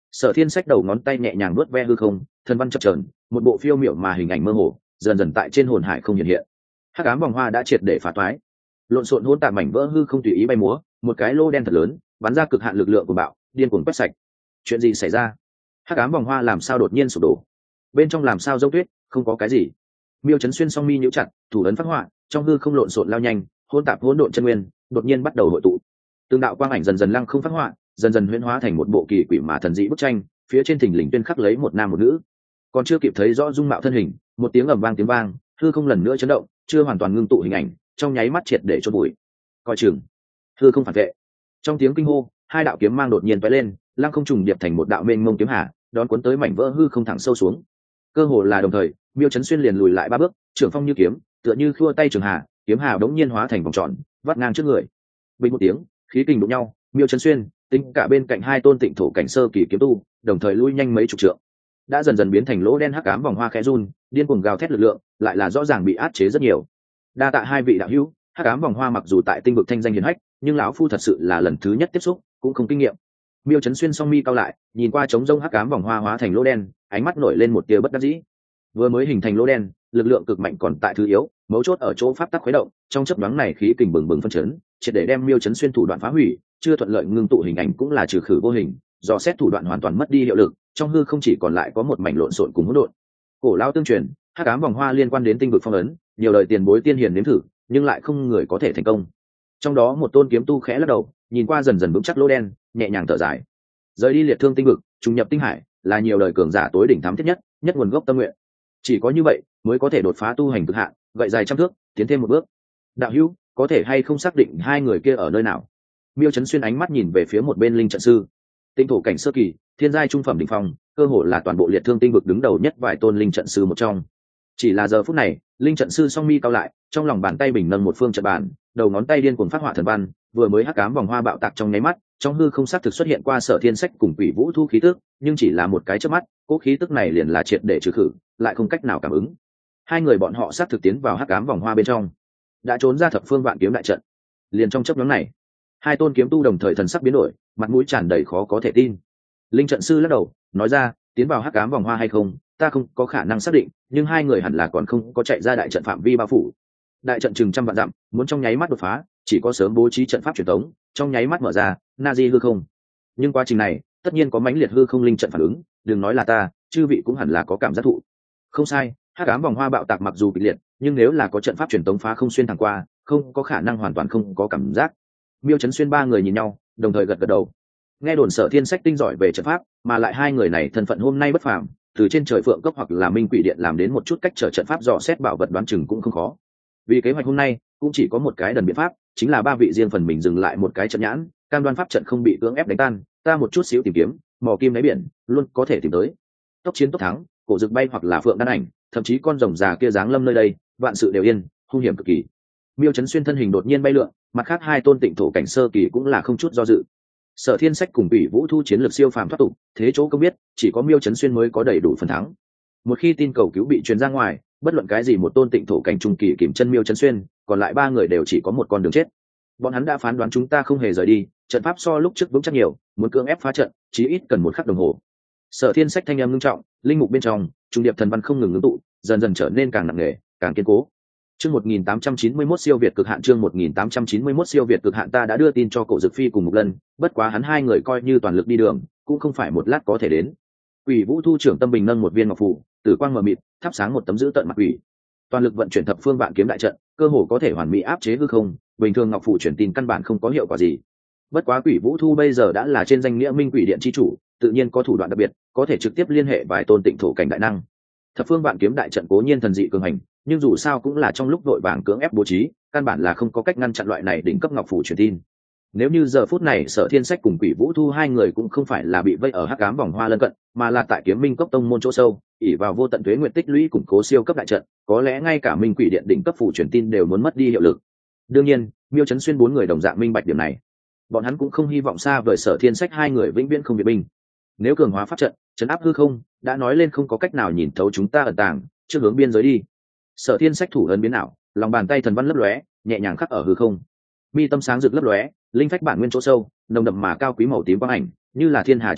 [SPEAKER 1] Sở Thiên Sách đầu ngón tay nhẹ nhàng vuốt ve hư không, thần văn chập chờn, một bộ phiêu miểu mà hình ảnh mơ hồ, dần dần tại trên hồn hải không hiện hiện. Hắc ám vòng hoa đã triệt để phá toái, lộn xộn hỗn tạp mảnh vỡ hư không tùy ý bay múa, một cái lô đen thật lớn, bắn ra cực hạn lực lượng của bạo, điên cuồng quét sạch. Chuyện gì xảy ra? Hắc ám vòng hoa làm sao đột nhiên sụp đổ? Bên trong làm sao dấu tuyết, không có cái gì. Miêu Chấn Xuyên song mi nhíu chặt, thủ ấn phát họa, trong hư không lộn xộn lao nhanh, hỗn tạp hỗn độn chân nguyên, đột nhiên bắt đầu hội tụ. Từng đạo quang ảnh dần dần lăng không phát họa, dần dần huyễn hóa thành một bộ kỳ quỷ mà thần dị bức tranh, phía trên thình lình tuyên khắc lấy một nam một nữ. Còn chưa kịp thấy rõ dung mạo thân hình, một tiếng ầm vang tiếng vang, hư không lần nữa chấn động, chưa hoàn toàn ngưng tụ hình ảnh, trong nháy mắt triệt để chôn bụi. Coi chừng, hư không phản vệ. Trong tiếng kinh hô, hai đạo kiếm mang đột nhiên tóe lên, lăng không trùng điệp thành một đạo mênh mông kiếm hà, đón cuốn tới mảnh vỡ hư không thẳng sâu xuống. Cơ hồ là đồng thời, Miêu Chấn Xuyên liền lùi lại 3 bước, trưởng phong như kiếm, tựa như khua tay trường hà, kiếm hà đống nhiên hóa thành vòng tròn, vắt ngang trước người. Bình một tiếng, khí kình đụng nhau, Miêu Chấn Xuyên, tính cả bên cạnh hai tôn tịnh thổ cảnh sơ kỳ kiếm tu, đồng thời lui nhanh mấy chục trượng. Đã dần dần biến thành lỗ đen hắc ám vòng hoa khẽ run, điên cuồng gào thét lực lượng, lại là rõ ràng bị áp chế rất nhiều. Đa tạ hai vị đạo hữu, hắc ám vòng hoa mặc dù tại tinh vực thanh danh hiển hách, nhưng lão phu thật sự là lần thứ nhất tiếp xúc, cũng không kinh nghiệm. Miêu Chấn Xuyên song mi cao lại, nhìn qua trống rông hắc ám vòng hoa hóa thành lỗ đen, ánh mắt nổi lên một tia bất đắc dĩ. Vừa mới hình thành lỗ đen, lực lượng cực mạnh còn tại thứ yếu, mấu chốt ở chỗ pháp tắc khuấy động, trong chớp nhoáng này khí kình bừng bừng phân chấn, triệt để đem Miêu Chấn Xuyên thủ đoạn phá hủy, chưa thuận lợi ngưng tụ hình ảnh cũng là trừ khử vô hình, do xét thủ đoạn hoàn toàn mất đi hiệu lực, trong hư không chỉ còn lại có một mảnh lộn xộn cùng hỗn độn. Cổ lão tương truyền, hắc ám vòng hoa liên quan đến tinh vực phong ấn, nhiều đời tiền bối tiên hiền nếm thử, nhưng lại không người có thể thành công. Trong đó một tôn kiếm tu khẽ lắc đầu, nhìn qua dần dần vững chắc lỗ đen, nhẹ nhàng thở dài. Rời đi liệt thương tinh vực, trùng nhập tinh hải, là nhiều đời cường giả tối đỉnh thắm thiết nhất, nhất nguồn gốc tâm nguyện. Chỉ có như vậy mới có thể đột phá tu hành cực hạn, gậy dài trăm thước, tiến thêm một bước. Đạo hữu, có thể hay không xác định hai người kia ở nơi nào? Miêu Chấn Xuyên ánh mắt nhìn về phía một bên linh trận sư. Tinh thổ cảnh sơ kỳ, thiên giai trung phẩm đỉnh phong, cơ hồ là toàn bộ liệt thương tinh vực đứng đầu nhất vài tôn linh trận sư một trong. Chỉ là giờ phút này, linh trận sư song mi cao lại, trong lòng bàn tay bình nâng một phương trận bàn, đầu ngón tay điên cuồng phát họa thần văn, vừa mới hắc ám vòng hoa bạo tạc trong nháy mắt, trong hư không xác thực xuất hiện qua Sở Thiên Sách cùng Quỷ Vũ Thu khí tức, nhưng chỉ là một cái chớp mắt, cỗ khí tức này liền là triệt để trừ khử, lại không cách nào cảm ứng. Hai người bọn họ xác thực tiến vào hắc ám vòng hoa bên trong, đã trốn ra thập phương vạn kiếm đại trận. Liền trong chớp nhoáng này, hai tôn kiếm tu đồng thời thần sắc biến đổi, mặt mũi tràn đầy khó có thể tin. Linh trận sư lắc đầu, nói ra, tiến vào hắc ám vòng hoa hay không, ta không có khả năng xác định, nhưng hai người hẳn là còn không có chạy ra đại trận phạm vi bao phủ. Đại trận chừng trăm vạn dặm, muốn trong nháy mắt đột phá, chỉ có sớm bố trí trận pháp truyền thống, trong nháy mắt mở ra, Nazi hư không. Nhưng quá trình này, tất nhiên có mãnh liệt hư không linh trận phản ứng, đừng nói là ta, chư vị cũng hẳn là có cảm giác thụ. Không sai, hắc ám vòng hoa bạo tạc mặc dù kịch liệt, nhưng nếu là có trận pháp truyền thống phá không xuyên thẳng qua, không có khả năng hoàn toàn không có cảm giác. Miêu Chấn Xuyên ba người nhìn nhau, đồng thời gật gật đầu. Nghe đồn Sở Thiên Sách tinh giỏi về trận pháp, mà lại hai người này thân phận hôm nay bất phàm, từ trên trời phượng cốc hoặc là minh quỷ điện làm đến một chút cách trở trận pháp dò xét bảo vật đoán chừng cũng không khó. Vì kế hoạch hôm nay cũng chỉ có một cái đần biện pháp, chính là ba vị riêng phần mình dừng lại một cái trận nhãn, cam đoan pháp trận không bị cưỡng ép đánh tan, ta một chút xíu tìm kiếm, mò kim đáy biển, luôn có thể tìm tới. Tốc chiến tốc thắng, cổ rực bay hoặc là phượng đan ảnh, thậm chí con rồng già kia giáng lâm nơi đây, vạn sự đều yên, hung hiểm cực kỳ. Miêu Chấn Xuyên thân hình đột nhiên bay lượn, mặt khác hai tôn tịnh thổ cảnh sơ kỳ cũng là không chút do dự. Sở Thiên Sách cùng Quỷ Vũ Thu chiến lược siêu phàm thoát tục, thế chỗ không biết, chỉ có Miêu Chấn Xuyên mới có đầy đủ phần thắng. Một khi tin cầu cứu bị truyền ra ngoài, bất luận cái gì một tôn tịnh thổ cảnh trung kỳ kiểm chân Miêu Chấn Xuyên, còn lại ba người đều chỉ có một con đường chết. Bọn hắn đã phán đoán chúng ta không hề rời đi, trận pháp so lúc trước vững chắc nhiều, muốn cưỡng ép phá trận, chí ít cần một khắc đồng hồ. Sở Thiên Sách thanh âm ngưng trọng, linh mục bên trong, trung điệp thần văn không ngừng ngưng tụ, dần dần trở nên càng nặng nề, càng kiên cố. Chương 1891 siêu việt cực hạn, chương 1891 siêu việt cực hạn, ta đã đưa tin cho Cổ Dực Phi cùng Mục Lân, bất quá hắn hai người coi như toàn lực đi đường, cũng không phải một lát có thể đến. Quỷ Vũ Thu trưởng tâm bình nâng một viên ngọc phù, tử quang mờ mịt, thắp sáng một tấm giữ tận mặt quỷ. Toàn lực vận chuyển thập phương vạn kiếm đại trận, cơ hồ có thể hoàn mỹ áp chế hư không, bình thường ngọc phù truyền tin căn bản không có hiệu quả gì. Bất quá Quỷ Vũ Thu bây giờ đã là trên danh nghĩa Minh Quỷ Điện chi chủ, tự nhiên có thủ đoạn đặc biệt, có thể trực tiếp liên hệ vài tôn tịnh thổ cảnh đại năng. Thập phương vạn kiếm đại trận cố nhiên thần dị cường hành, nhưng dù sao cũng là trong lúc vội vàng cưỡng ép bố trí, căn bản là không có cách ngăn chặn loại này đỉnh cấp ngọc phủ truyền tin. Nếu như giờ phút này Sở Thiên Sách cùng Quỷ Vũ Thu hai người cũng không phải là bị vây ở hắc ám vòng hoa lân cận, mà là tại Kiếm Minh Cốc tông môn chỗ sâu, ỷ vào vô tận tuế nguyện tích lũy củng cố siêu cấp đại trận, có lẽ ngay cả Minh Quỷ Điện đỉnh cấp phủ truyền tin đều muốn mất đi hiệu lực. Đương nhiên, Miêu Chấn Xuyên bốn người đồng dạng minh bạch điểm này. Bọn hắn cũng không hy vọng xa vời Sở Thiên Sách hai người vĩnh viễn không bị binh. Nếu cường hóa pháp trận, trấn áp hư không, đã nói lên không có cách nào nhìn thấu chúng ta ẩn tàng, trước hướng biên giới đi. Sở Thiên Sách thủ ấn biến ảo, lòng bàn tay thần văn lấp lóe, nhẹ nhàng khắc ở hư không. Mi tâm sáng rực lấp lóe, linh phách bản nguyên chỗ sâu, nồng đậm mà cao quý màu tím quang ảnh, như là thiên hà chỗ thủng,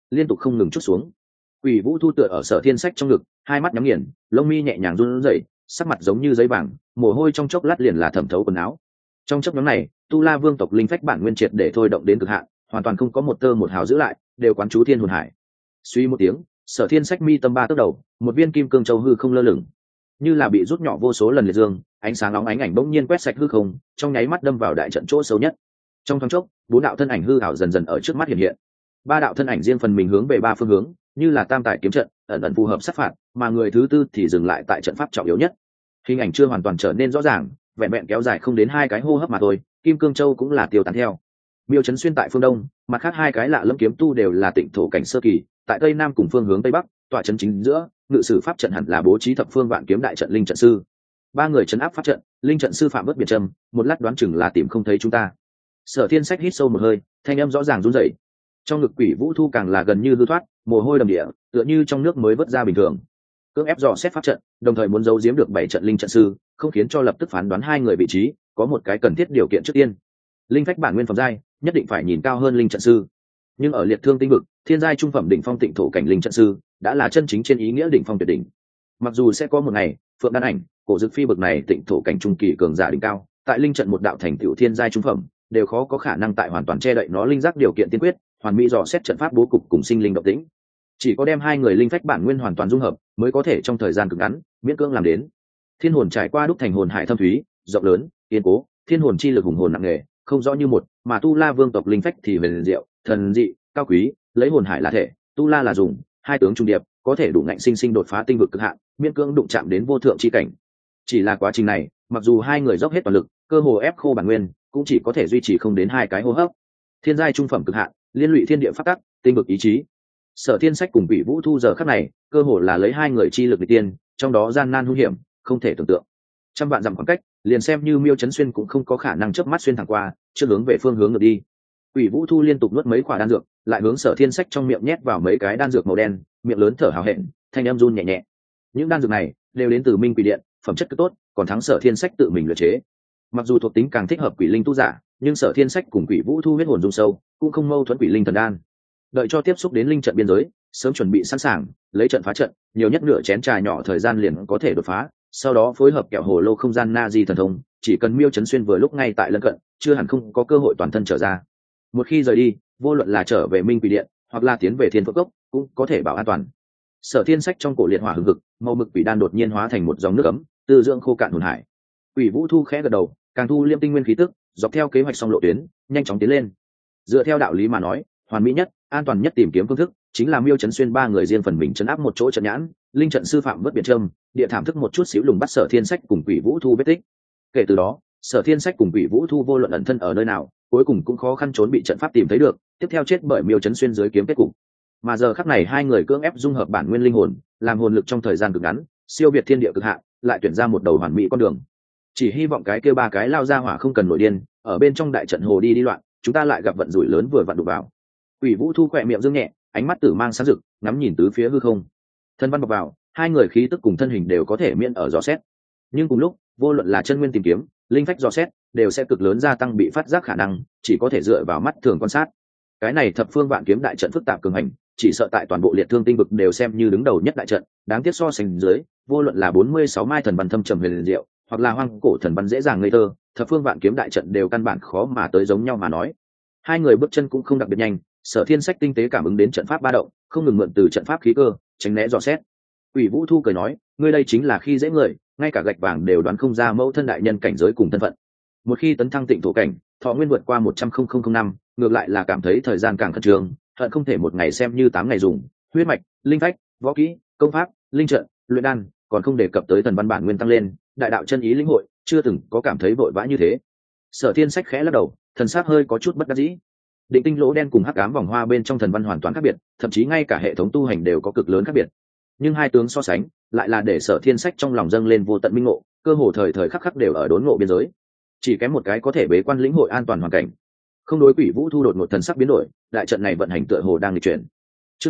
[SPEAKER 1] liên tục không ngừng chút xuống. Quỷ Vũ Thu tựa ở Sở Thiên Sách trong ngực, hai mắt nhắm nghiền, lông mi nhẹ nhàng run rẩy, sắc mặt giống như giấy vàng, mồ hôi trong chốc lát liền là thẩm thấu quần áo. Trong chốc ngắn này, Tu La Vương tộc linh phách bản nguyên triệt để thôi động đến cực hạn, hoàn toàn không có một tơ một hào giữ lại, đều quán chú thiên hồn hải. Suy một tiếng, Sở Thiên Sách mi tâm ba tấc đầu, một viên kim cương châu hư không lơ lửng, như là bị rút nhỏ vô số lần liệt dương, ánh sáng nóng ánh ảnh bỗng nhiên quét sạch hư không, trong nháy mắt đâm vào đại trận chỗ sâu nhất. Trong thoáng chốc, bốn đạo thân ảnh hư ảo dần dần ở trước mắt hiện hiện. Ba đạo thân ảnh riêng phần mình hướng về ba phương hướng, như là tam tài kiếm trận, ẩn ẩn phù hợp sát phạt, mà người thứ tư thì dừng lại tại trận pháp trọng yếu nhất. Hình ảnh chưa hoàn toàn trở nên rõ ràng, vẹn vẹn kéo dài không đến hai cái hô hấp mà thôi, kim cương châu cũng là tiêu tán theo. Miêu Chấn Xuyên tại phương đông, mặt khác hai cái lạ lẫm kiếm tu đều là tịnh thổ cảnh sơ kỳ, tại tây nam cùng phương hướng tây bắc, tọa trấn chính giữa, ngự sử pháp trận hẳn là bố trí thập phương vạn kiếm đại trận linh trận sư. Ba người trấn áp pháp trận, linh trận sư phạm bất biệt trầm, một lát đoán chừng là tìm không thấy chúng ta. Sở Thiên Sách hít sâu một hơi, thanh âm rõ ràng run rẩy. Trong ngực Quỷ Vũ Thu càng là gần như lưu thoát, mồ hôi đầm địa, tựa như trong nước mới vớt ra bình thường. Cưỡng ép dò xét pháp trận, đồng thời muốn giấu giếm được bảy trận linh trận sư, không khiến cho lập tức phán đoán hai người vị trí, có một cái cần thiết điều kiện trước tiên. Linh phách bản nguyên phẩm giai, nhất định phải nhìn cao hơn linh trận sư. Nhưng ở liệt thương tinh vực, thiên giai trung phẩm đỉnh phong tịnh thổ cảnh linh trận sư, đã là chân chính trên ý nghĩa đỉnh phong tuyệt đỉnh. Mặc dù sẽ có một ngày, Phượng Đan Ảnh, Cổ Dực Phi bực này tịnh thổ cảnh trung kỳ cường giả đỉnh cao, tại linh trận một đạo thành tiểu thiên giai trung phẩm, đều khó có khả năng tại hoàn toàn che đậy nó linh giác điều kiện tiên quyết, hoàn mỹ dò xét trận pháp bố cục cùng sinh linh động tĩnh. Chỉ có đem hai người linh phách bản nguyên hoàn toàn dung hợp, mới có thể trong thời gian cực ngắn, miễn cưỡng làm đến. Thiên hồn trải qua đúc thành hồn hải thâm thúy, rộng lớn, kiên cố, thiên hồn chi lực hùng hồn nặng nề, không rõ như một, mà Tu La Vương tộc linh phách thì huyền diệu, thần dị, cao quý, lấy hồn hải là thể, Tu La là dùng, hai tướng trung điệp, có thể đủ ngạnh sinh sinh đột phá tinh vực cực hạn, miễn cưỡng đụng chạm đến vô thượng chi cảnh. Chỉ là quá trình này, mặc dù hai người dốc hết toàn lực, cơ hồ ép khô bản nguyên, cũng chỉ có thể duy trì không đến hai cái hô hấp. Thiên giai trung phẩm cực hạn, liên lụy thiên địa pháp tắc, tinh vực ý chí. Sở Thiên Sách cùng Quỷ Vũ Thu giờ khắc này, cơ hồ là lấy hai người chi lực để tiên, trong đó gian nan hung hiểm, không thể tưởng tượng. Trăm vạn dặm khoảng cách, liền xem như Miêu Chấn Xuyên cũng không có khả năng chớp mắt xuyên thẳng qua, chưa hướng về phương hướng ngược đi. Quỷ Vũ Thu liên tục nuốt mấy quả đan dược, lại hướng Sở Thiên Sách trong miệng nhét vào mấy cái đan dược màu đen, miệng lớn thở hào hẹn, thanh âm run nhẹ nhẹ. Những đan dược này đều đến từ Minh Quỷ Điện, phẩm chất cực tốt, còn thắng Sở Thiên Sách tự mình luyện chế. Mặc dù thuộc tính càng thích hợp quỷ linh tu giả, nhưng Sở Thiên Sách cùng Quỷ Vũ Thu huyết hồn dung sâu, cũng không mâu thuẫn quỷ linh thần đan. Đợi cho tiếp xúc đến linh trận biên giới, sớm chuẩn bị sẵn sàng, lấy trận phá trận, nhiều nhất nửa chén trà nhỏ thời gian liền có thể đột phá, sau đó phối hợp kẹo hồ lô không gian na di thần thông, chỉ cần Miêu Chấn Xuyên vừa lúc ngay tại lân cận, chưa hẳn không có cơ hội toàn thân trở ra. Một khi rời đi, vô luận là trở về Minh Quỷ Điện, hoặc là tiến về Thiên Phượng Cốc, cũng có thể bảo an toàn. Sở Thiên Sách trong cổ liệt hỏa hừng hực, màu mực quỷ đan đột nhiên hóa thành một dòng nước ấm, từ dưỡng khô cạn hồn hải. Quỷ Vũ Thu khẽ gật đầu, càng thu liêm tinh nguyên khí tức, dọc theo kế hoạch song lộ tuyến, nhanh chóng tiến lên. Dựa theo đạo lý mà nói, hoàn mỹ nhất, an toàn nhất tìm kiếm phương thức, chính là Miêu Chấn Xuyên ba người riêng phần mình trấn áp một chỗ trận nhãn, linh trận sư phạm bất biệt trâm, địa thảm thức một chút xíu lùng bắt Sở Thiên Sách cùng Quỷ Vũ Thu vết tích. Kể từ đó, Sở Thiên Sách cùng Quỷ Vũ Thu vô luận ẩn thân ở nơi nào, cuối cùng cũng khó khăn trốn bị trận pháp tìm thấy được, tiếp theo chết bởi Miêu Chấn Xuyên dưới kiếm kết cục. Mà giờ khắc này hai người cưỡng ép dung hợp bản nguyên linh hồn, làm hồn lực trong thời gian cực ngắn, siêu việt thiên địa cực hạn, lại tuyển ra một đầu hoàn mỹ con đường. Chỉ hy vọng cái kia ba cái lao ra hỏa không cần nổi điên, ở bên trong đại trận hồ đi loạn, chúng ta lại gặp vận rủi lớn vừa vặn đụng vào. Quỷ Vũ Thu khỏe miệng dương nhẹ, ánh mắt tử mang sáng rực, ngắm nhìn tứ phía hư không. Thân văn bọc vào, hai người khí tức cùng thân hình đều có thể miễn ở dò xét. Nhưng cùng lúc, vô luận là chân nguyên tìm kiếm, linh phách dò xét, đều sẽ cực lớn gia tăng bị phát giác khả năng, chỉ có thể dựa vào mắt thường quan sát. Cái này thập phương vạn kiếm đại trận phức tạp cường hành, chỉ sợ tại toàn bộ liệt thương tinh vực đều xem như đứng đầu nhất đại trận, đáng tiếc so sánh dưới, vô luận là 46 mai thần văn thâm trầm huyền diệu, hoặc là hoang cổ thần văn dễ dàng ngây thơ, thập phương vạn kiếm đại trận đều căn bản khó mà tới giống nhau mà nói. Hai người bước chân cũng không đặc biệt nhanh, Sở Thiên Sách tinh tế cảm ứng đến trận pháp ba động, không ngừng mượn từ trận pháp khí cơ, tránh né dò xét. Quỷ Vũ Thu cười nói, ngươi đây chính là khi dễ người, ngay cả gạch vàng đều đoán không ra mẫu thân đại nhân cảnh giới cùng thân phận. Một khi tấn thăng tịnh thổ cảnh, thọ nguyên vượt qua 100,000 năm, ngược lại là cảm thấy thời gian càng khẩn trương, hận không thể một ngày xem như 8 ngày dùng. Huyết mạch, linh phách, võ kỹ, công pháp, linh trận, luyện đan, còn không đề cập tới thần văn bản nguyên tăng lên, đại đạo chân ý lĩnh hội, chưa từng có cảm thấy vội vã như thế. Sở Thiên Sách khẽ lắc đầu, thần sắc hơi có chút bất đắc dĩ. Định tinh lỗ đen cùng hắc ám vòng hoa bên trong thần văn hoàn toàn khác biệt, thậm chí ngay cả hệ thống tu hành đều có cực lớn khác biệt. Nhưng hai tướng so sánh, lại là để Sở Thiên Sách trong lòng dâng lên vô tận minh ngộ, cơ hồ thời thời khắc khắc đều ở đốn ngộ biên giới. Chỉ kém một cái có thể bế quan lĩnh hội an toàn hoàn cảnh. Không đối Quỷ Vũ Thu đột ngột thần sắc biến đổi, đại trận này vận hành tựa hồ đang nghịch chuyển. Chương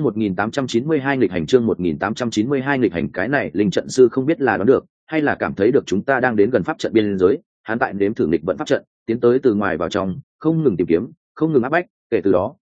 [SPEAKER 1] 1892 nghịch hành, chương 1892 nghịch hành, cái này linh trận sư không biết là đoán được, hay là cảm thấy được chúng ta đang đến gần pháp trận biên giới, hắn tại nếm thử nghịch vận pháp trận, tiến tới từ ngoài vào trong, không ngừng tìm kiếm, không ngừng áp bách, kể từ đó,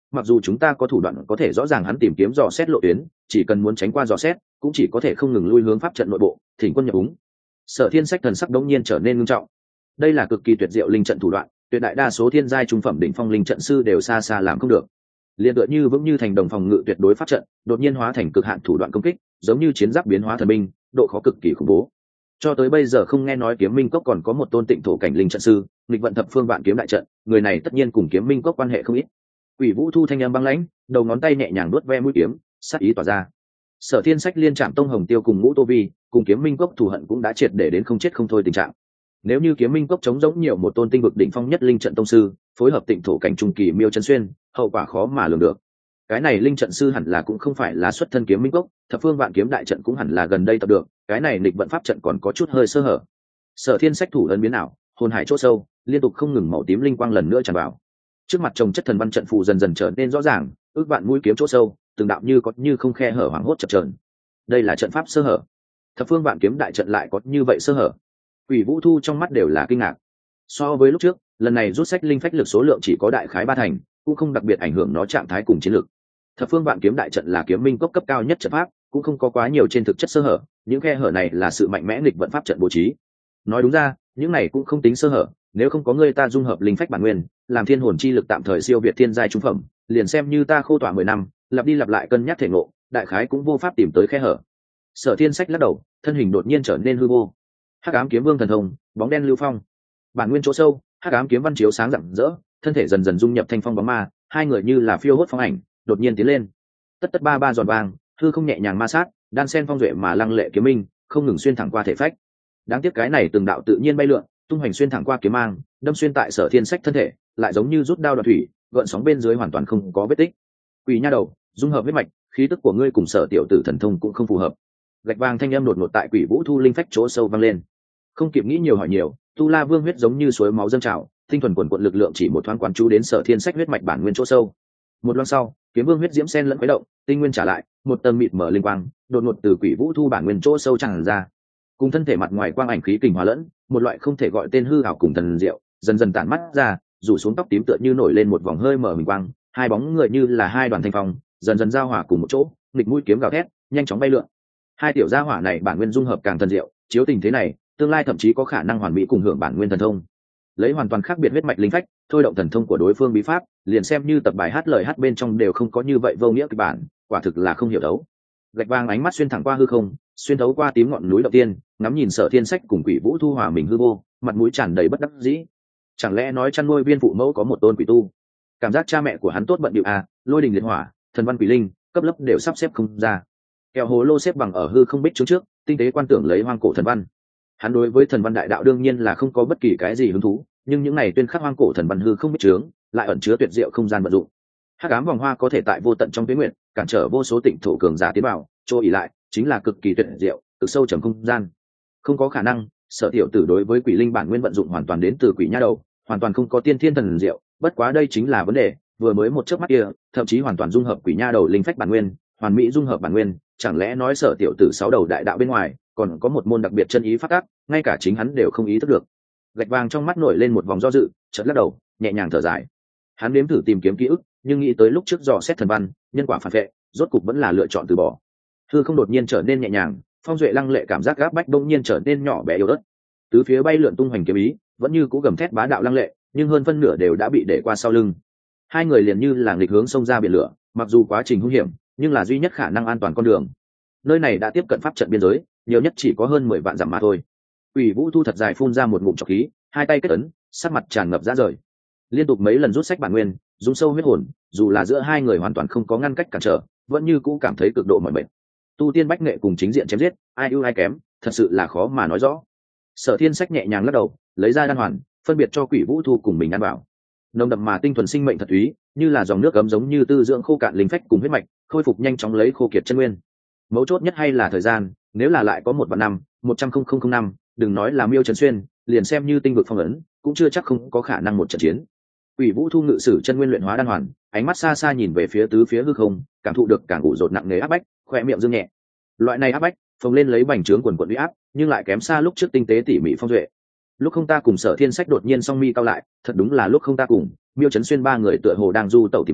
[SPEAKER 1] mặc dù chúng ta có thủ đoạn có thể rõ ràng hắn tìm kiếm dò xét lộ tuyến, chỉ cần muốn tránh qua dò xét cũng chỉ có thể không ngừng lui hướng pháp trận nội bộ, thỉnh quân nhập úng. Sở Thiên Sách thần sắc đống nhiên trở nên nghiêm trọng. Đây là cực kỳ tuyệt diệu linh trận thủ đoạn, tuyệt đại đa số thiên giai trung phẩm đỉnh phong linh trận sư đều xa xa làm không được. Liên tựa như vững như thành đồng phòng ngự tuyệt đối pháp trận, đột nhiên hóa thành cực hạn thủ đoạn công kích, giống như chiến giáp biến hóa thần binh, độ khó cực kỳ khủng bố. Cho tới bây giờ không nghe nói Kiếm Minh Cốc còn có một tôn tịnh thổ cảnh linh trận sư, nghịch vận thập phương vạn kiếm đại trận, người này tất nhiên cùng Kiếm Minh Cốc quan hệ không ít. Quỷ Vũ Thu thanh âm băng lãnh, đầu ngón tay nhẹ nhàng nuốt ve mũi kiếm, sát ý tỏa ra. Sở Thiên Sách liên trạm Tông Hồng Tiêu cùng Ngũ Tô Vi, cùng Kiếm Minh Cốc thù hận cũng đã triệt để đến không chết không thôi tình trạng. Nếu như Kiếm Minh Cốc chống giống nhiều một tôn tinh vực đỉnh phong nhất linh trận tông sư, phối hợp tịnh thổ cảnh trung kỳ Miêu Chân Xuyên, hậu quả khó mà lường được. Cái này linh trận sư hẳn là cũng không phải là xuất thân Kiếm Minh Cốc, thập phương vạn kiếm đại trận cũng hẳn là gần đây tập được, cái này nghịch vận pháp trận còn có chút hơi sơ hở. Sở Thiên Sách thủ ấn biến ảo, hồn hải chỗ sâu, liên tục không ngừng màu tím linh quang lần nữa tràn vào. Trước mặt chồng chất thần văn trận phù dần dần trở nên rõ ràng, ước vạn mũi kiếm chỗ sâu, từng đạo như có như không khe hở hoảng hốt chập chờn. Đây là trận pháp sơ hở. Thập phương vạn kiếm đại trận lại có như vậy sơ hở. Quỷ Vũ Thu trong mắt đều là kinh ngạc. So với lúc trước, lần này rút sách linh phách lực số lượng chỉ có đại khái 3 thành, cũng không đặc biệt ảnh hưởng nó trạng thái cùng chiến lực. Thập phương vạn kiếm đại trận là kiếm minh cốc cấp cao nhất trận pháp, cũng không có quá nhiều trên thực chất sơ hở, những khe hở này là sự mạnh mẽ nghịch vận pháp trận bố trí. Nói đúng ra, những này cũng không tính sơ hở, nếu không có người ta dung hợp linh phách bản nguyên, làm thiên hồn chi lực tạm thời siêu việt thiên giai trung phẩm, liền xem như ta khô tỏa 10 năm, lặp đi lặp lại cân nhắc thể ngộ, đại khái cũng vô pháp tìm tới khe hở. Sở Thiên Sách lắc đầu, thân hình đột nhiên trở nên hư vô. Hắc ám kiếm vương thần thông, bóng đen lưu phong. Bản nguyên chỗ sâu, hắc ám kiếm văn chiếu sáng rạng rỡ, thân thể dần dần dung nhập thanh phong bóng ma, hai người như là phiêu hốt phong ảnh, đột nhiên tiến lên. Tất tất ba ba giòn vàng, hư không nhẹ nhàng ma sát, đan sen phong duệ mà lăng lệ kiếm minh, không ngừng xuyên thẳng qua thể phách. Đáng tiếc cái này từng đạo tự nhiên bay lượn, tung hoành xuyên thẳng qua kiếm mang, đâm xuyên tại Sở Thiên Sách thân thể, lại giống như rút đao đoạt thủy, gợn sóng bên dưới hoàn toàn không có vết tích. Quỷ nha đầu, dung hợp huyết mạch, khí tức của ngươi cùng Sở tiểu tử thần thông cũng không phù hợp. Gạch vàng thanh âm đột ngột tại Quỷ Vũ Thu linh phách chỗ sâu vang lên. Không kịp nghĩ nhiều hỏi nhiều, Tu La Vương huyết giống như suối máu dâng trào, tinh thuần quần quận lực lượng chỉ một thoáng quán chú đến Sở Thiên Sách huyết mạch bản nguyên chỗ sâu. Một loang sau, kiếm vương huyết diễm sen lẫn khuấy động, tinh nguyên trả lại, một tầng mịt mở linh quang, đột ngột từ Quỷ Vũ Thu bản nguyên chỗ sâu tràn ra. Cùng thân thể mặt ngoài quang ảnh khí kình hòa lẫn, một loại không thể gọi tên hư ảo cùng thần diệu, dần dần tản mắt ra, rủ xuống tóc tím tựa như nổi lên một vòng hơi mở huỳnh quang, hai bóng người như là hai đoàn thanh phong, dần dần giao hòa cùng một chỗ, nghịch mũi kiếm gào thét, nhanh chóng bay lượn. Hai tiểu gia hỏa này bản nguyên dung hợp càng thần diệu, chiếu tình thế này, tương lai thậm chí có khả năng hoàn mỹ cùng hưởng bản nguyên thần thông. Lấy hoàn toàn khác biệt huyết mạch linh phách, thôi động thần thông của đối phương bí pháp, liền xem như tập bài hát lời hát bên trong đều không có như vậy vô nghĩa kịch bản, quả thực là không hiểu đấu. Gạch vàng ánh mắt xuyên thẳng qua hư không, xuyên thấu qua tím ngọn núi đầu tiên, ngắm nhìn Sở Thiên Sách cùng Quỷ Vũ Thu hòa mình hư vô, mặt mũi tràn đầy bất đắc dĩ. Chẳng lẽ nói chăn nuôi viên phụ mẫu có một tôn quỷ tu? Cảm giác cha mẹ của hắn tốt bận điệu à, lôi đình liệt hỏa, thần văn quỷ linh, cấp lớp đều sắp xếp không ra. Kẹo hồ lô xếp bằng ở hư không bích trước, tinh tế quan tưởng lấy hoang cổ thần văn. Hắn đối với thần văn đại đạo đương nhiên là không có bất kỳ cái gì hứng thú, nhưng những này tuyên khắc hoang cổ thần văn hư không bích trướng, lại ẩn chứa tuyệt diệu không gian vận dụng. Hắc ám vòng hoa có thể tại vô tận trong tuyết nguyện, cản trở vô số tịnh thổ cường giả tiến vào, chỗ ỉ lại chính là cực kỳ tuyệt diệu, cực sâu trầm không gian. Không có khả năng, Sở tiểu tử đối với quỷ linh bản nguyên vận dụng hoàn toàn đến từ quỷ nha đầu, hoàn toàn không có tiên thiên thần diệu, bất quá đây chính là vấn đề, vừa mới một chớp mắt kia, thậm chí hoàn toàn dung hợp quỷ nha đầu linh phách bản nguyên, hoàn mỹ dung hợp bản nguyên, chẳng lẽ nói Sở tiểu tử sáu đầu đại đạo bên ngoài, còn có một môn đặc biệt chân ý phát tác, ngay cả chính hắn đều không ý thức được. Gạch vàng trong mắt nổi lên một vòng do dự, chợt lắc đầu, nhẹ nhàng thở dài. Hắn nếm thử tìm kiếm ký ức, nhưng nghĩ tới lúc trước dò xét thần văn, nhân quả phản vệ, rốt cục vẫn là lựa chọn từ bỏ. Hư không đột nhiên trở nên nhẹ nhàng, phong duệ lăng lệ cảm giác gáp bách đông nhiên trở nên nhỏ bé yếu ớt. Tứ phía bay lượn tung hoành kiếm ý, vẫn như cú gầm thét bá đạo lăng lệ, nhưng hơn phân nửa đều đã bị để qua sau lưng. Hai người liền như là nghịch hướng xông ra biển lửa, mặc dù quá trình hung hiểm, nhưng là duy nhất khả năng an toàn con đường. Nơi này đã tiếp cận pháp trận biên giới, nhiều nhất chỉ có hơn 10 vạn dặm mà thôi. Quỷ Vũ Thu thật dài phun ra một ngụm trọc khí, hai tay kết ấn, sắc mặt tràn ngập ra rời. Liên tục mấy lần rút sách bản nguyên, dung sâu huyết hồn, dù là giữa hai người hoàn toàn không có ngăn cách cản trở, vẫn như cũ cảm thấy cực độ mỏi mệt. Tu tiên bách nghệ cùng chính diện chém giết, ai ưu ai kém, thật sự là khó mà nói rõ. Sở Thiên Sách nhẹ nhàng lắc đầu, lấy ra đan hoàn, phân biệt cho Quỷ Vũ Thu cùng mình ăn vào. Nồng đậm mà tinh thuần sinh mệnh thật úy, như là dòng nước ấm giống như tư dưỡng khô cạn linh phách cùng huyết mạch, khôi phục nhanh chóng lấy khô kiệt chân nguyên. Mấu chốt nhất hay là thời gian, nếu là lại có 1 vạn năm, 100,000 năm, đừng nói là Miêu Trần Xuyên, liền xem như tinh vực phong ấn, cũng chưa chắc không có khả năng một trận chiến. Quỷ Vũ Thu ngự sử chân nguyên luyện hóa đan hoàn, ánh mắt xa xa nhìn về phía tứ phía hư không, cảm thụ được càng ủ rột nặng nề áp bách, khoe miệng dương nhẹ. Loại này áp bách, phồng lên lấy bành trướng quần quần uy áp, nhưng lại kém xa lúc trước tinh tế tỉ mỉ phong duệ. Lúc không ta cùng Sở Thiên Sách đột nhiên song mi cao lại, thật đúng là lúc không ta cùng Miêu Trấn Xuyên ba người tựa hồ đang du tẩu tìm kiếm,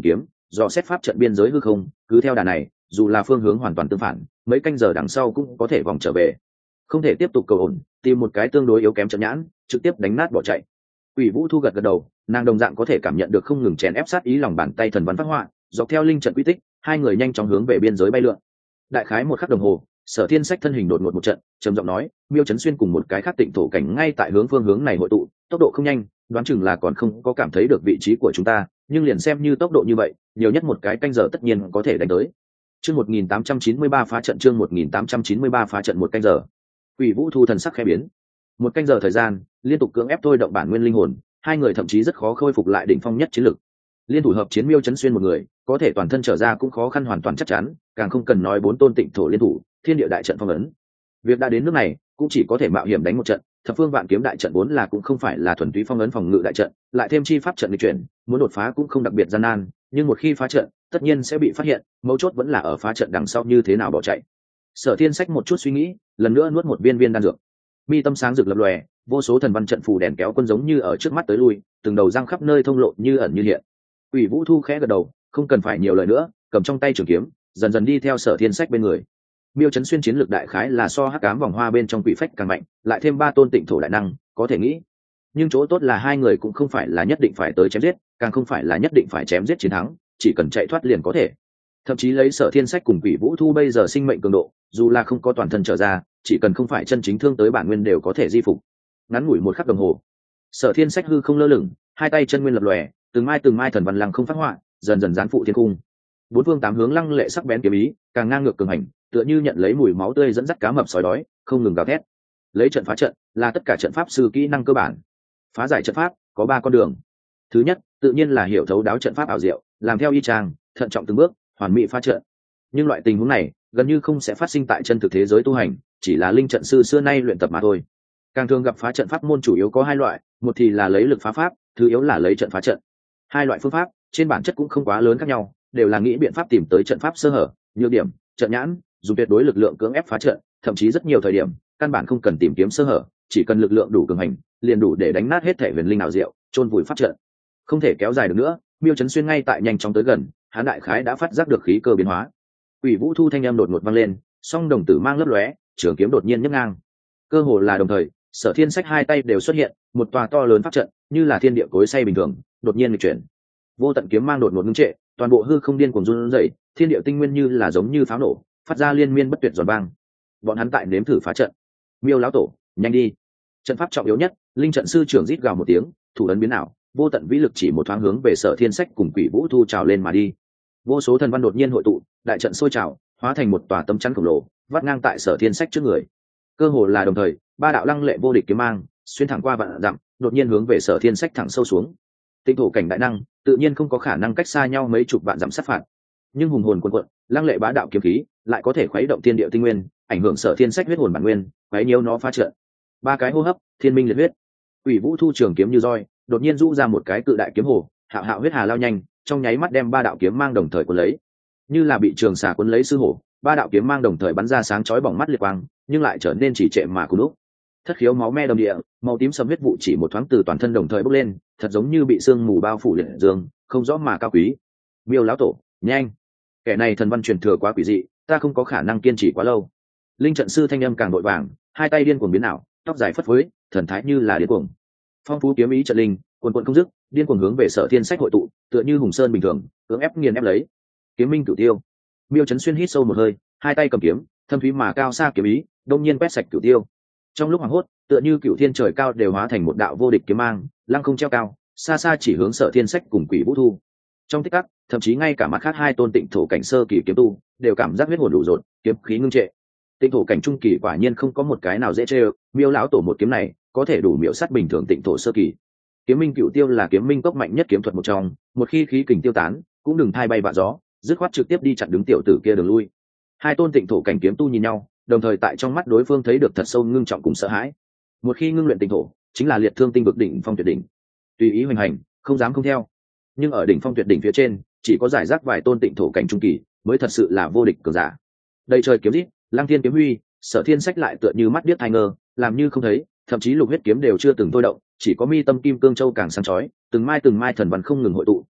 [SPEAKER 1] dò xét pháp trận biên giới hư không, cứ theo đà này, dù là phương hướng hoàn toàn tương phản, mấy canh giờ đằng sau cũng có thể vòng trở về. Không thể tiếp tục cầu ổn, tìm một cái tương đối yếu kém trận nhãn, trực tiếp đánh nát bỏ chạy. Quỷ Vũ Thu gật gật đầu, nàng đồng dạng có thể cảm nhận được không ngừng chèn ép sát ý lòng bàn tay thần văn phát họa, dọc theo linh trận quy tích, hai người nhanh chóng hướng về biên giới bay lượn. Đại khái một khắc đồng hồ, Sở Thiên Sách thân hình đột ngột một trận, trầm giọng nói, Miêu Chấn Xuyên cùng một cái khác tịnh thổ cảnh ngay tại phương hướng này hội tụ, tốc độ không nhanh, đoán chừng là còn không có cảm thấy được vị trí của chúng ta, nhưng liền xem như tốc độ như vậy, nhiều nhất một cái canh giờ tất nhiên có thể đánh tới. Chương 1893 phá trận, chương 1893 phá trận một canh giờ. Quỷ Vũ Thu thần sắc khẽ biến. Một canh giờ thời gian, liên tục cưỡng ép thôi động bản nguyên linh hồn, hai người thậm chí rất khó khôi phục lại đỉnh phong nhất chiến lực. Liên thủ hợp chiến Miêu Chấn Xuyên một người, có thể toàn thân trở ra cũng khó khăn hoàn toàn chắc chắn, càng không cần nói bốn tôn tịnh thổ liên thủ, thiên địa đại trận phong ấn. Việc đã đến nước này, cũng chỉ có thể mạo hiểm đánh một trận. Thập phương vạn kiếm đại trận vốn là cũng không phải là thuần túy phong ấn phòng ngự đại trận, lại thêm chi pháp trận di chuyển, muốn đột phá cũng không đặc biệt gian nan, nhưng một khi phá trận, tất nhiên sẽ bị phát hiện, mấu chốt vẫn là ở phá trận đằng sau như thế nào bỏ chạy. Sở Thiên Sách một chút suy nghĩ, lần nữa nuốt một viên đan dược. Mi tâm sáng rực lập lòe, vô số thần văn trận phù đèn kéo quân giống như ở trước mắt tới lui, từng đầu răng khắp nơi thông lộ như ẩn như hiện. Quỷ Vũ Thu khẽ gật đầu, không cần phải nhiều lời nữa, cầm trong tay trường kiếm, dần dần đi theo Sở Thiên Sách bên người. Miêu Chấn Xuyên chiến lược đại khái là so hắc ám vòng hoa bên trong quỷ phách càng mạnh, lại thêm ba tôn tịnh thổ đại năng, có thể nghĩ. Nhưng chỗ tốt là hai người cũng không phải là nhất định phải tới chém giết, càng không phải là nhất định phải chém giết chiến thắng, chỉ cần chạy thoát liền có thể. Thậm chí lấy Sở Thiên Sách cùng Quỷ Vũ Thu bây giờ sinh mệnh cường độ, dù là không có toàn thân trở ra, chỉ cần không phải chân chính thương tới bản nguyên đều có thể di phục. Ngắn ngủi một khắc đồng hồ, Sở Thiên Sách hư không lơ lửng, hai tay chân nguyên lập lòe, từng mai thần văn lăng không phát họa, dần dần dán phụ thiên cung. Bốn phương tám hướng lăng lệ sắc bén kiếm ý, càng ngang ngược cường hành, tựa như nhận lấy mùi máu tươi dẫn dắt cá mập sói đói, không ngừng gào thét. Lấy trận phá trận là tất cả trận pháp sư kỹ năng cơ bản. Phá giải trận pháp có ba con đường. Thứ nhất, tự nhiên là hiểu thấu đáo trận pháp ảo diệu, làm theo y chang, thận trọng từng bước, hoàn mỹ phá trận. Nhưng loại tình huống này gần như không sẽ phát sinh tại chân thực thế giới tu hành, chỉ là linh trận sư xưa nay luyện tập mà thôi. Càng thường gặp phá trận pháp môn chủ yếu có hai loại, một thì là lấy lực phá pháp, thứ yếu là lấy trận phá trận. Hai loại phương pháp trên bản chất cũng không quá lớn khác nhau, đều là nghĩ biện pháp tìm tới trận pháp sơ hở, nhược điểm, trận nhãn, dùng tuyệt đối lực lượng cưỡng ép phá trận, thậm chí rất nhiều thời điểm căn bản không cần tìm kiếm sơ hở, chỉ cần lực lượng đủ cường hành, liền đủ để đánh nát hết thể huyền linh ảo diệu, chôn vùi pháp trận. Không thể kéo dài được nữa, Miêu Chấn Xuyên ngay tại nhanh chóng tới gần, hắn đại khái đã phát giác được khí cơ biến hóa. Quỷ Vũ Thu thanh âm đột ngột vang lên, song đồng tử mang lấp lóe, trường kiếm đột nhiên nhấc ngang. Cơ hồ là đồng thời, Sở Thiên Sách hai tay đều xuất hiện, một tòa to lớn pháp trận, như là thiên địa cối xay bình thường, đột nhiên nghịch chuyển. Vô tận kiếm mang đột ngột ngưng trệ, toàn bộ hư không điên cuồng run rẩy, thiên địa tinh nguyên như là giống như pháo nổ, phát ra liên miên bất tuyệt giòn vang. Bọn hắn tại nếm thử phá trận. Miêu lão tổ, nhanh đi! Trận pháp trọng yếu nhất, linh trận sư trưởng rít gào một tiếng, thủ ấn biến ảo, vô tận vĩ lực chỉ một thoáng hướng về Sở Thiên Sách cùng Quỷ Vũ Thu trào lên mà đi. Vô số thần văn đột nhiên hội tụ, đại trận sôi trào, hóa thành một tòa tấm chắn khổng lồ, vắt ngang tại Sở Thiên Sách trước người. Cơ hồ là đồng thời, ba đạo lăng lệ vô địch kiếm mang xuyên thẳng qua vạn dặm, đột nhiên hướng về Sở Thiên Sách thẳng sâu xuống. Tinh thổ cảnh đại năng, tự nhiên không có khả năng cách xa nhau mấy chục vạn dặm sát phạt, nhưng hùng hồn cuồn cuộn, lăng lệ bá đạo kiếm khí lại có thể khuấy động thiên địa tinh nguyên, ảnh hưởng Sở Thiên Sách huyết hồn bản nguyên, quấy nhiễu nó phá trận. Ba cái hô hấp, thiên minh liệt huyết. Quỷ Vũ Thu trường kiếm như roi, đột nhiên rũ ra một cái cự đại kiếm hồ, hạo hạo huyết hà lao nhanh, trong nháy mắt đem ba đạo kiếm mang đồng thời cuốn lấy. Như là bị trường xà cuốn lấy sư hổ, ba đạo kiếm mang đồng thời bắn ra sáng chói bỏng mắt liệt quang, nhưng lại trở nên chỉ trệ mà cùng lúc. Thất khiếu máu me đầm địa, màu tím sẫm huyết vụ chỉ một thoáng từ toàn thân đồng thời bốc lên, thật giống như bị sương mù bao phủ liệt dương, không rõ mà cao quý. Miêu lão tổ, nhanh! Kẻ này thần văn truyền thừa quá quỷ dị, ta không có khả năng kiên trì quá lâu. Linh trận sư thanh âm càng vội vàng, hai tay điên cuồng biến ảo, tóc dài phất phới, thần thái như là điên cuồng. Phong phú kiếm ý trận linh, cuồn cuộn không dứt, điên cuồng hướng về Sở Thiên Sách hội tụ, tựa như hùng sơn bình thường, cưỡng ép nghiền ép lấy. Kiếm minh cửu tiêu. Miêu Chấn Xuyên hít sâu một hơi, hai tay cầm kiếm, thâm thúy mà cao xa kiếm ý, đông nhiên quét sạch cửu tiêu. Trong lúc hoảng hốt, tựa như cửu thiên trời cao đều hóa thành một đạo vô địch kiếm mang, lăng không treo cao, xa xa chỉ hướng Sở Thiên Sách cùng Quỷ Vũ Thu. Trong tích tắc, thậm chí ngay cả mặt khác hai tôn tịnh thổ cảnh sơ kỳ kiếm tu đều cảm giác huyết hồn đủ rột, kiếm khí ngưng trệ. Tịnh thổ cảnh trung kỳ quả nhiên không có một cái nào dễ chơi, Miêu lão tổ một kiếm này có thể đủ miểu sát bình thường tịnh thổ sơ kỳ. Kiếm minh cửu tiêu là kiếm minh cốc mạnh nhất kiếm thuật một trong, một khi khí kình tiêu tán, cũng đừng thay bay vạ gió, dứt khoát trực tiếp đi chặn đứng tiểu tử kia đường lui. Hai tôn tịnh thổ cảnh kiếm tu nhìn nhau, đồng thời tại trong mắt đối phương thấy được thật sâu ngưng trọng cùng sợ hãi. Một khi ngưng luyện tịnh thổ, chính là liệt thương tinh vực đỉnh phong tuyệt đỉnh, tùy ý hoành hành, không dám không theo. Nhưng ở đỉnh phong tuyệt đỉnh phía trên, chỉ có giải rác vài tôn tịnh thổ cảnh trung kỳ mới thật sự là vô địch cường giả. Đây trời kiếm rít, lang thiên kiếm huy, Sở Thiên Sách lại tựa như mắt điếc tai ngơ, làm như không thấy, thậm chí lục huyết kiếm đều chưa từng thôi động, chỉ có mi tâm kim cương châu càng sáng chói, từng mai thần văn không ngừng hội tụ,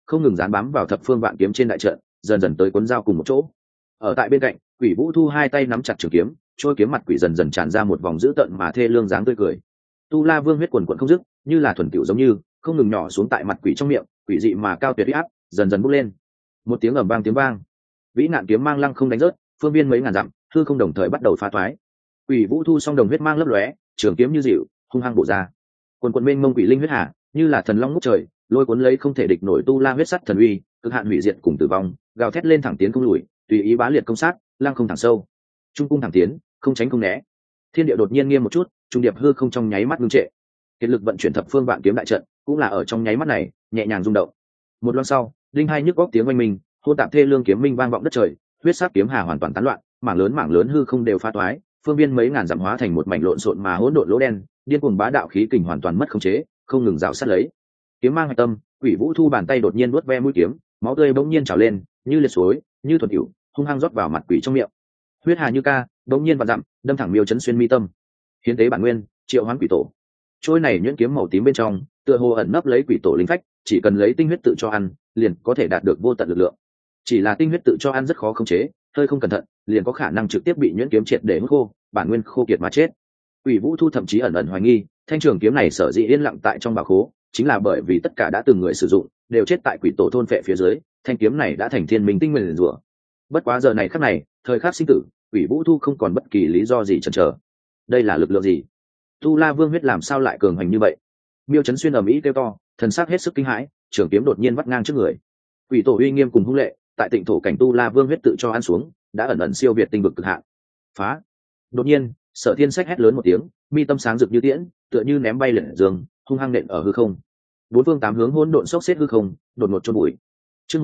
[SPEAKER 1] không ngừng dán bám vào thập phương vạn kiếm trên đại trận, dần dần tới cuốn dao cùng một chỗ. Ở tại bên cạnh, Quỷ Vũ Thu hai tay nắm chặt trường kiếm, trôi kiếm mặt quỷ dần dần tràn ra một vòng dữ tợn mà thê lương dáng tươi cười. Tu La Vương huyết quần quần không dứt, như là thuần tiểu giống như, không ngừng nhỏ xuống tại mặt quỷ trong miệng, quỷ dị mà cao tuyệt uy áp, dần dần bốc lên. Một tiếng ầm vang tiếng vang, vĩ nạn kiếm mang lăng không đánh rớt, phương viên mấy ngàn dặm, hư không đồng thời bắt đầu phá toái. Quỷ Vũ Thu song đồng huyết mang lấp lóe, trường kiếm như dịu, hung hăng bổ ra. Quần quần mênh mông quỷ linh huyết hạ, như là thần long ngút trời, lôi cuốn lấy không thể địch nổi Tu La huyết sắt thần uy, cực hạn hủy diệt cùng tử vong, gào thét lên thẳng tiến không lùi, tùy ý bá liệt công sát, lăng không thẳng sâu. Trung cung thẳng tiến, không tránh không né. Thiên địa đột nhiên nghiêm một chút, trung điệp hư không trong nháy mắt ngưng trệ. Kiệt lực vận chuyển thập phương vạn kiếm đại trận, cũng là ở trong nháy mắt này, nhẹ nhàng rung động. Một loan sau, linh hai nhức góc tiếng oanh minh, hôn tạp thê lương kiếm minh vang vọng đất trời, huyết sắc kiếm hà hoàn toàn tán loạn, mảng lớn hư không đều phá toái, phương viên mấy ngàn dặm hóa thành một mảnh lộn xộn mà hỗn độn lỗ đen, điên cuồng bá đạo khí kình hoàn toàn mất khống chế, không ngừng rào sát lấy. Kiếm mang hạch tâm, Quỷ Vũ Thu bàn tay đột nhiên vuốt ve mũi kiếm, máu tươi bỗng nhiên trào lên, như liệt suối, như thuần hữu, hung hăng rót vào mặt quỷ trong miệng. Huyết hà như ca, bỗng nhiên vạn dặm, đâm thẳng Miêu Chấn Xuyên mi tâm. Hiến tế bản nguyên, triệu hoán quỷ tổ. Trôi này nhuyễn kiếm màu tím bên trong, tựa hồ ẩn nấp lấy quỷ tổ linh phách, chỉ cần lấy tinh huyết tự cho ăn, liền có thể đạt được vô tận lực lượng. Chỉ là tinh huyết tự cho ăn rất khó khống chế, hơi không cẩn thận, liền có khả năng trực tiếp bị nhuyễn kiếm triệt để hút khô, bản nguyên khô kiệt mà chết. Quỷ Vũ Thu thậm chí ẩn ẩn hoài nghi, thanh trường kiếm này sở dĩ yên lặng tại trong bảo khố, chính là bởi vì tất cả đã từng người sử dụng đều chết tại quỷ tổ thôn phệ phía dưới, thanh kiếm này đã thành thiên minh tinh nguyền rủa. Bất quá giờ này khắc này, thời khắc sinh tử, Quỷ Vũ Thu không còn bất kỳ lý do gì chần chờ. Đây là lực lượng gì? Tu La Vương huyết làm sao lại cường hành như vậy? Miêu Chấn Xuyên ầm ĩ kêu to, thần sắc hết sức kinh hãi, trường kiếm đột nhiên vắt ngang trước người. Quỷ tổ uy nghiêm cùng hung lệ, tại Tịnh thổ cảnh Tu La Vương huyết tự cho ăn xuống, đã ẩn ẩn siêu việt tinh vực cực hạn. Phá! Đột nhiên, Sở Thiên Sách hét lớn một tiếng, mi tâm sáng rực như tiễn, tựa như ném bay lượn giường, hung hăng nện ở hư không. Bốn phương tám hướng hỗn độn xốc xếp hư không, đột ngột chôn bụi. Chương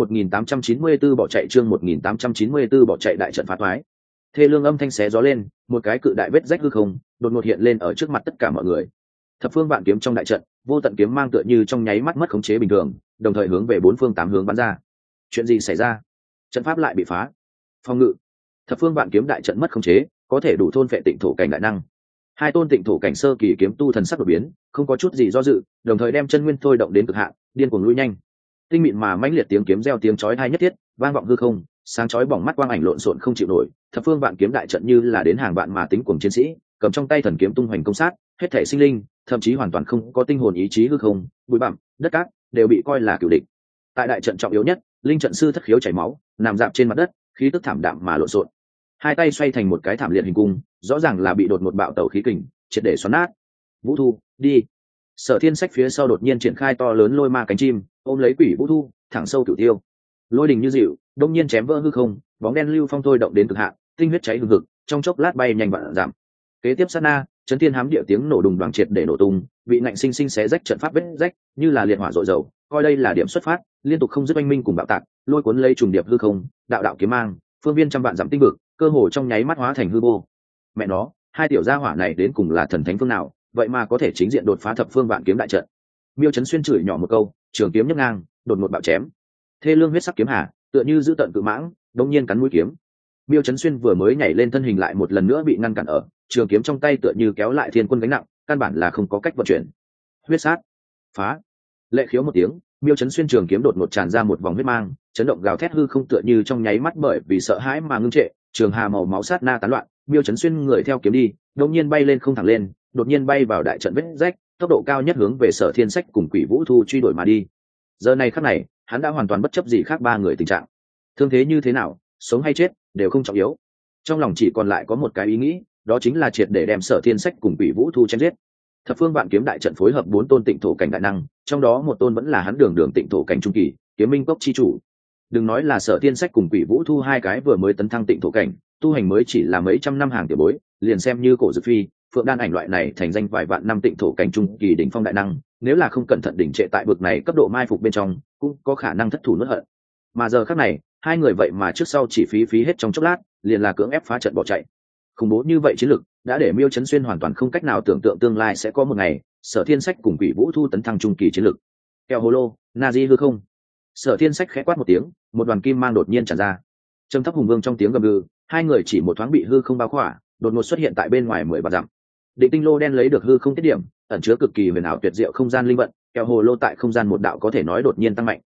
[SPEAKER 1] 1894 bỏ chạy, chương 1894 bỏ chạy, đại trận phá toái. Thê lương âm thanh xé gió lên, một cái cự đại vết rách hư không, đột ngột hiện lên ở trước mặt tất cả mọi người. Thập phương vạn kiếm trong đại trận, vô tận kiếm mang tựa như trong nháy mắt mất khống chế bình thường, đồng thời hướng về bốn phương tám hướng bắn ra. Chuyện gì xảy ra? Trận pháp lại bị phá. Phòng ngự. Thập phương vạn kiếm đại trận mất khống chế, có thể đủ thôn phệ Tịnh thổ cảnh đại năng. Hai tôn Tịnh thổ cảnh sơ kỳ kiếm tu thần sắc đột biến, không có chút gì do dự, đồng thời đem chân nguyên thôi động đến cực hạn, điên cuồng lui nhanh. Tinh mịn mà mãnh liệt tiếng kiếm reo tiếng chói tai nhất thiết, vang vọng hư không, sáng chói bỏng mắt quang ảnh lộn xộn không chịu nổi. Thập phương vạn kiếm đại trận như là đến hàng vạn mà tính cuồng chiến sĩ, cầm trong tay thần kiếm tung hoành công sát, hết thể sinh linh, thậm chí hoàn toàn không có tinh hồn ý chí hư không, bụi bặm, đất cát đều bị coi là cửu địch. Tại đại trận trọng yếu nhất, linh trận sư thất khiếu chảy máu, nằm dạp trên mặt đất, khí tức thảm đạm mà lộn xộn. Hai tay xoay thành một cái thảm liệt hình cung, rõ ràng là bị đột ngột bạo tẩu khí kình triệt để xoắn nát. Vũ Thu, đi! Sở Thiên Sách phía sau đột nhiên triển khai to lớn lôi ma cánh chim, ôm lấy Quỷ Vũ Thu, thẳng sâu cửu tiêu. Lôi đình như dịu, đông nhiên chém vỡ hư không, bóng đen lưu phong thôi động đến cực hạn, tinh huyết cháy hừng hực, trong chốc lát bay nhanh vạn giảm. Kế tiếp sát na, chấn thiên hám địa tiếng nổ đùng đoàng triệt để nổ tung, bị ngạnh sinh sinh xé rách trận pháp vết rách, như là liệt hỏa dội dầu, coi đây là điểm xuất phát, liên tục không dứt oanh minh cùng bạo tạc, lôi cuốn lấy trùng điệp hư không, đạo đạo kiếm mang, phương viên trăm vạn dặm tinh vực, cơ hồ trong nháy mắt hóa thành hư vô. Mẹ nó, hai tiểu gia hỏa này đến cùng là thần thánh phương nào, vậy mà có thể chính diện đột phá thập phương vạn kiếm đại trận. Miêu Chấn Xuyên chửi nhỏ một câu, trường kiếm nhấc ngang, đột ngột bạo chém. Thê lương huyết sắc kiếm hà, tựa như giữ tận cự mãng, đột nhiên cắn mũi kiếm. Miêu Chấn Xuyên vừa mới nhảy lên thân hình lại một lần nữa bị ngăn cản ở, trường kiếm trong tay tựa như kéo lại thiên quân gánh nặng, căn bản là không có cách vận chuyển. Huyết sát, phá. Lệ khiếu một tiếng, Miêu Chấn Xuyên trường kiếm đột ngột tràn ra một vòng huyết mang, chấn động gào thét hư không tựa như trong nháy mắt bởi vì sợ hãi mà ngưng trệ, trường hà màu máu sát na tán loạn, Miêu Chấn Xuyên người theo kiếm đi, đột nhiên bay lên không thẳng lên, đột nhiên bay vào đại trận vết rách, tốc độ cao nhất hướng về Sở Thiên Sách cùng Quỷ Vũ Thu truy đuổi mà đi. Giờ này khắc này, hắn đã hoàn toàn bất chấp gì khác ba người tình trạng. Thương thế như thế nào, sống hay chết, đều không trọng yếu. Trong lòng chỉ còn lại có một cái ý nghĩ, đó chính là triệt để đem Sở Thiên Sách cùng Quỷ Vũ Thu chém giết. Thập phương vạn kiếm đại trận phối hợp bốn tôn Tịnh thổ cảnh đại năng, trong đó một tôn vẫn là hắn đường Tịnh thổ cảnh trung kỳ, Kiếm Minh Cốc chi chủ. Đừng nói là Sở Thiên Sách cùng Quỷ Vũ Thu hai cái vừa mới tấn thăng Tịnh thổ cảnh, tu hành mới chỉ là mấy trăm năm hàng tiểu bối, liền xem như Cổ Dực Phi, Phượng Đan Ảnh loại này thành danh vài vạn năm Tịnh thổ cảnh trung kỳ đỉnh phong đại năng, nếu là không cẩn thận đỉnh trệ tại bực này cấp độ mai phục bên trong, cũng có khả năng thất thủ nuốt hận. Mà giờ khắc này, hai người vậy mà trước sau chỉ phí hết trong chốc lát, liền là cưỡng ép phá trận bỏ chạy. Khủng bố như vậy chiến lực, đã để Miêu Chấn Xuyên hoàn toàn không cách nào tưởng tượng tương lai sẽ có một ngày, Sở Thiên Sách cùng Quỷ Vũ Thu tấn thăng trung kỳ chiến lực. Keo hồ lô, Nazi hư không. Sở Thiên Sách khẽ quát một tiếng, một đoàn kim mang đột nhiên tràn ra. Trầm thấp hùng vương trong tiếng gầm gừ, hai người chỉ một thoáng bị hư không bao khỏa, đột ngột xuất hiện tại bên ngoài 10 vạn dặm. Định tinh lô đen lấy được hư không tiết điểm, ẩn chứa cực kỳ huyền ảo tuyệt diệu không gian linh vận, keo hồ lô tại không gian một đạo có thể nói đột nhiên tăng mạnh.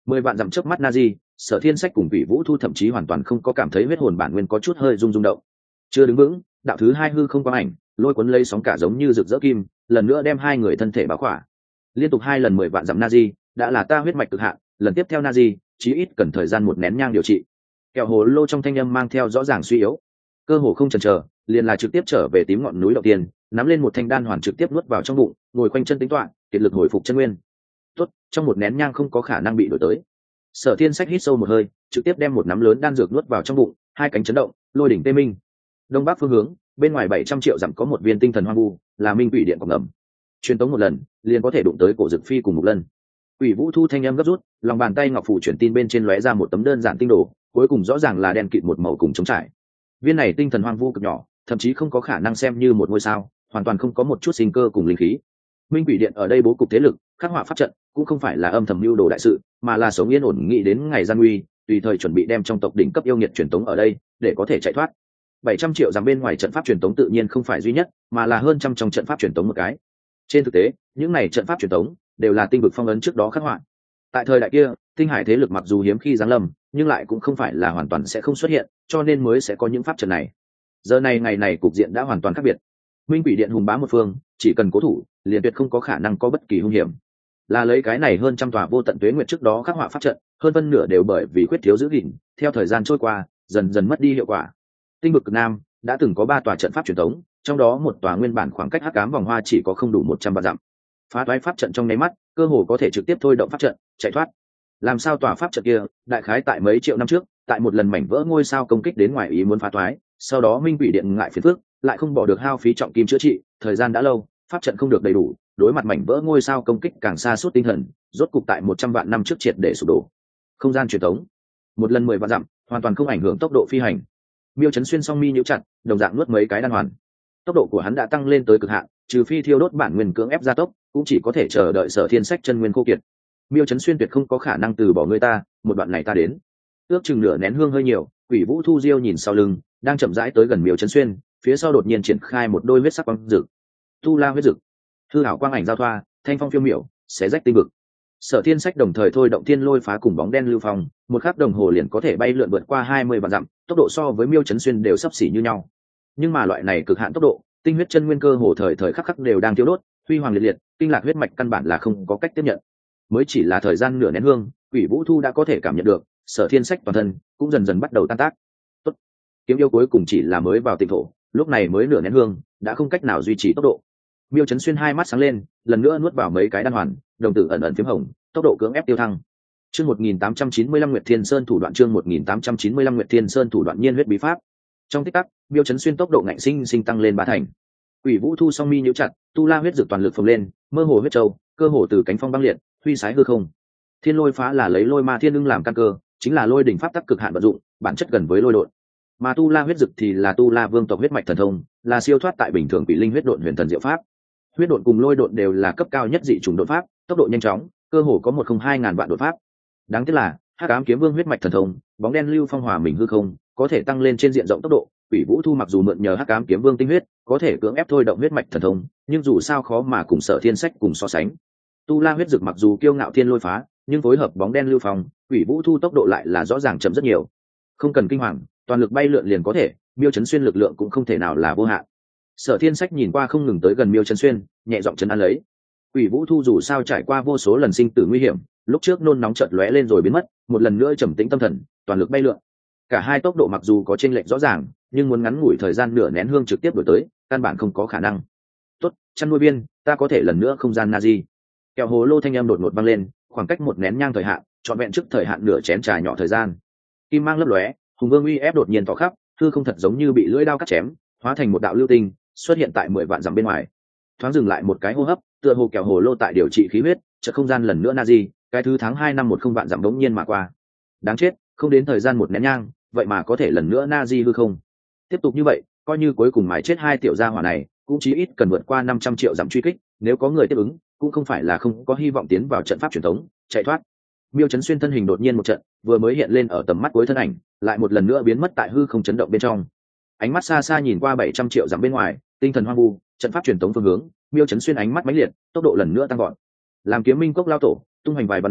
[SPEAKER 1] 10 vạn dặm trước mắt Nazi, Sở Thiên Sách cùng Quỷ Vũ Thu thậm chí hoàn toàn không có cảm thấy huyết hồn bản nguyên có chút hơi rung động. Chưa đứng vững, đạo thứ hai hư không quang ảnh, lôi cuốn lấy sóng cả giống như rực rỡ kim, lần nữa đem hai người thân thể bao khỏa. Liên tục 2 lần 10 vạn dặm Nazi, đã là ta huyết mạch cực hạn, lần tiếp theo Nazi, chí ít cần thời gian 1 nén nhang điều trị. Kẹo hồ lô trong thanh âm mang theo rõ ràng suy yếu, cơ hồ không chần chờ, liền là trực tiếp trở về tím ngọn núi đầu tiên, nắm lên một thanh đan hoàn trực tiếp nuốt vào trong bụng, ngồi quanh chân tính toán, kiệt lực hồi phục chân nguyên. Tốt, trong 1 nén nhang không có khả năng bị đổi tới. Sở Thiên Sách hít sâu một hơi, trực tiếp đem một nắm lớn đan dược nuốt vào trong bụng, hai cánh chấn động, lôi đỉnh tê minh. Đông bắc phương hướng, bên ngoài 700 triệu dặm có một viên tinh thần hoang vu, là minh quỷ điện của ngầm. Truyền tống một lần, liền có thể đụng tới cổ dực phi cùng một lần. Quỷ Vũ Thu thanh âm gấp rút, lòng bàn tay ngọc phủ chuyển tin bên trên lóe ra một tấm đơn giản tinh đồ, cuối cùng rõ ràng là đen kịt một màu cùng trống trải. Viên này tinh thần hoang vu cực nhỏ, thậm chí không có khả năng xem như một ngôi sao, hoàn toàn không có một chút sinh cơ cùng linh khí. Minh quỷ điện ở đây bố cục thế lực, khắc họa pháp trận, cũng không phải là âm thầm mưu đồ đại sự, mà là sống yên ổn nghĩ đến ngày gian nguy, tùy thời chuẩn bị đem trong tộc đỉnh cấp yêu nghiệt truyền tống ở đây, để có thể chạy thoát. 700 triệu dặm bên ngoài trận pháp truyền tống tự nhiên không phải duy nhất, mà là hơn trăm trong trận pháp truyền tống một cái. Trên thực tế, những này trận pháp truyền tống đều là tinh vực phong ấn trước đó khắc họa. Tại thời đại kia, tinh hải thế lực mặc dù hiếm khi giáng lâm, nhưng lại cũng không phải là hoàn toàn sẽ không xuất hiện, cho nên mới sẽ có những pháp trận này. Giờ này ngày này cục diện đã hoàn toàn khác biệt. Minh quỷ điện hùng bá một phương, chỉ cần cố thủ, liền tuyệt không có khả năng có bất kỳ hung hiểm. Là lấy cái này hơn trăm tòa vô tận tuế nguyện trước đó khắc họa pháp trận, hơn phân nửa đều bởi vì khuyết thiếu giữ gìn, theo thời gian trôi qua, dần dần mất đi hiệu quả. Tinh vực cực nam đã từng có 3 tòa trận pháp truyền thống, trong đó một tòa nguyên bản khoảng cách hắc ám vòng hoa chỉ có không đủ 100 vạn dặm. Phá toái pháp trận trong nháy mắt, cơ hồ có thể trực tiếp thôi động pháp trận, chạy thoát. Làm sao tòa pháp trận kia, đại khái tại mấy triệu năm trước, tại một lần mảnh vỡ ngôi sao công kích đến ngoài ý muốn phá toái, sau đó Minh quỷ điện ngại phiền phức, lại không bỏ được hao phí trọng kim chữa trị, thời gian đã lâu, pháp trận không được đầy đủ, đối mặt mảnh vỡ ngôi sao công kích càng xa suốt tinh thần, rốt cục tại 100 vạn năm trước triệt để sụp đổ. Không gian truyền thống, một lần 10 vạn dặm, hoàn toàn không ảnh hưởng tốc độ phi hành. Miêu Chấn Xuyên song mi nhíu chặt, đồng dạng nuốt mấy cái đan hoàn. Tốc độ của hắn đã tăng lên tới cực hạn, trừ phi thiêu đốt bản nguyên cưỡng ép gia tốc, cũng chỉ có thể chờ đợi Sở Thiên Sách chân nguyên khô kiệt. Miêu Chấn Xuyên tuyệt không có khả năng từ bỏ người ta, một đoạn này ta đến. Ước chừng nửa nén hương hơi nhiều, Quỷ Vũ Thu Diêu nhìn sau lưng, đang chậm rãi tới gần Miêu Chấn Xuyên, phía sau đột nhiên triển khai một đôi huyết sắc quang rực. Tu La huyết rực. Hư ảo quang ảnh giao thoa, thanh phong phiêu miểu, xé rách tinh vực. Sở Thiên Sách đồng thời thôi động thiên lôi phá cùng bóng đen lưu phong, một khắc đồng hồ liền có thể bay lượn vượt qua 20 vạn dặm, tốc độ so với Miêu Chấn Xuyên đều sắp xỉ như nhau. Nhưng mà loại này cực hạn tốc độ, tinh huyết chân nguyên cơ hồ thời thời khắc khắc đều đang tiêu đốt, huy hoàng liệt liệt, kinh lạc huyết mạch căn bản là không có cách tiếp nhận. Mới chỉ là thời gian nửa nén hương, Quỷ Vũ Thu đã có thể cảm nhận được, Sở Thiên Sách toàn thân cũng dần dần bắt đầu tan tác. Tốt, kiếm yêu cuối cùng chỉ là mới vào tinh thổ, lúc này mới nửa nén hương, đã không cách nào duy trì tốc độ. Miêu Chấn Xuyên hai mắt sáng lên, lần nữa nuốt vào mấy cái đan hoàn, đồng tử ẩn ẩn phím hồng, tốc độ cưỡng ép tiêu thăng. Chương 1895 Nguyệt Thiên Sơn thủ đoạn, chương 1895 Nguyệt Thiên Sơn thủ đoạn nhiên huyết bí pháp. Trong tích tắc, Miêu Chấn Xuyên tốc độ ngạnh sinh tăng lên 3 thành. Quỷ Vũ Thu song mi nhíu chặt, tu la huyết dược toàn lực phồng lên, mơ hồ huyết châu, cơ hồ từ cánh phong băng liệt, huy sái hư không. Thiên lôi phá là lấy lôi ma thiên ưng làm căn cơ, chính là lôi đỉnh pháp tắc cực hạn vận dụng, bản chất gần với lôi độn. Mà tu la huyết dược thì là tu la vương tộc huyết mạch thần thông, là siêu thoát tại bình thường quỷ linh huyết độn huyền thần diệu pháp. Huyết độn cùng lôi độn đều là cấp cao nhất dị chủng độn pháp, tốc độ nhanh chóng, cơ hồ có 102.000 vạn độn pháp. Đáng tiếc là hắc ám kiếm vương huyết mạch thần thông, bóng đen lưu phong hòa mình hư không, có thể tăng lên trên diện rộng tốc độ. Quỷ Vũ Thu mặc dù mượn nhờ hắc ám kiếm vương tinh huyết, có thể cưỡng ép thôi động huyết mạch thần thông, nhưng dù sao khó mà cùng Sở Thiên Sách cùng so sánh. Tu la huyết dược mặc dù kiêu ngạo thiên lôi phá, nhưng phối hợp bóng đen lưu phong, Quỷ Vũ Thu tốc độ lại là rõ ràng chậm rất nhiều. Không cần kinh hoàng, toàn lực bay lượn liền có thể, Miêu Chấn Xuyên lực lượng cũng không thể nào là vô hạn. Sở Thiên Sách nhìn qua không ngừng tới gần Miêu Chấn Xuyên, nhẹ giọng trấn an lấy. Quỷ Vũ Thu dù sao trải qua vô số lần sinh tử nguy hiểm, lúc trước nôn nóng chợt lóe lên rồi biến mất, một lần nữa trầm tĩnh tâm thần, toàn lực bay lượn. Cả hai tốc độ mặc dù có chênh lệch rõ ràng, nhưng muốn ngắn ngủi thời gian nửa nén hương trực tiếp đổi tới, căn bản không có khả năng. Tốt, chăn nuôi viên, ta có thể lần nữa không gian Nazi. Kẹo hồ lô thanh âm đột ngột vang lên, khoảng cách một nén nhang thời hạn, trọn vẹn trước thời hạn nửa chén trà nhỏ thời gian. Kim mang lấp lóe, hùng vương uy ép đột nhiên tỏ khắp, hư không thật giống như bị lưỡi dao cắt chém, hóa thành một đạo lưu tinh, xuất hiện tại 10 vạn dặm bên ngoài. Thoáng dừng lại một cái hô hấp, tựa hồ kẹo hồ lô tại điều trị khí huyết, chợt không gian lần nữa Nazi, cái thứ tháng 2 năm 10 vạn dặm đống nhiên mà qua. Đáng chết, không đến thời gian một nén nhang, vậy mà có thể lần nữa Nazi hư không. Tiếp tục như vậy, coi như cuối cùng mài chết hai tiểu gia hỏa này, cũng chí ít cần vượt qua 500 triệu dặm truy kích, nếu có người tiếp ứng, cũng không phải là không có hy vọng tiến vào trận pháp truyền thống, chạy thoát. Miêu Chấn Xuyên thân hình đột nhiên một trận, vừa mới hiện lên ở tầm mắt cuối thân ảnh, lại một lần nữa biến mất tại hư không chấn động bên trong. Ánh mắt xa xa nhìn qua 700 triệu dặm bên ngoài, tinh thần hoang vu, trận pháp truyền thống phương hướng, Miêu Chấn Xuyên ánh mắt mãnh liệt, tốc độ lần nữa tăng vọt. Làm kiếm minh cốc lao tổ, tung hành vài vạn năm,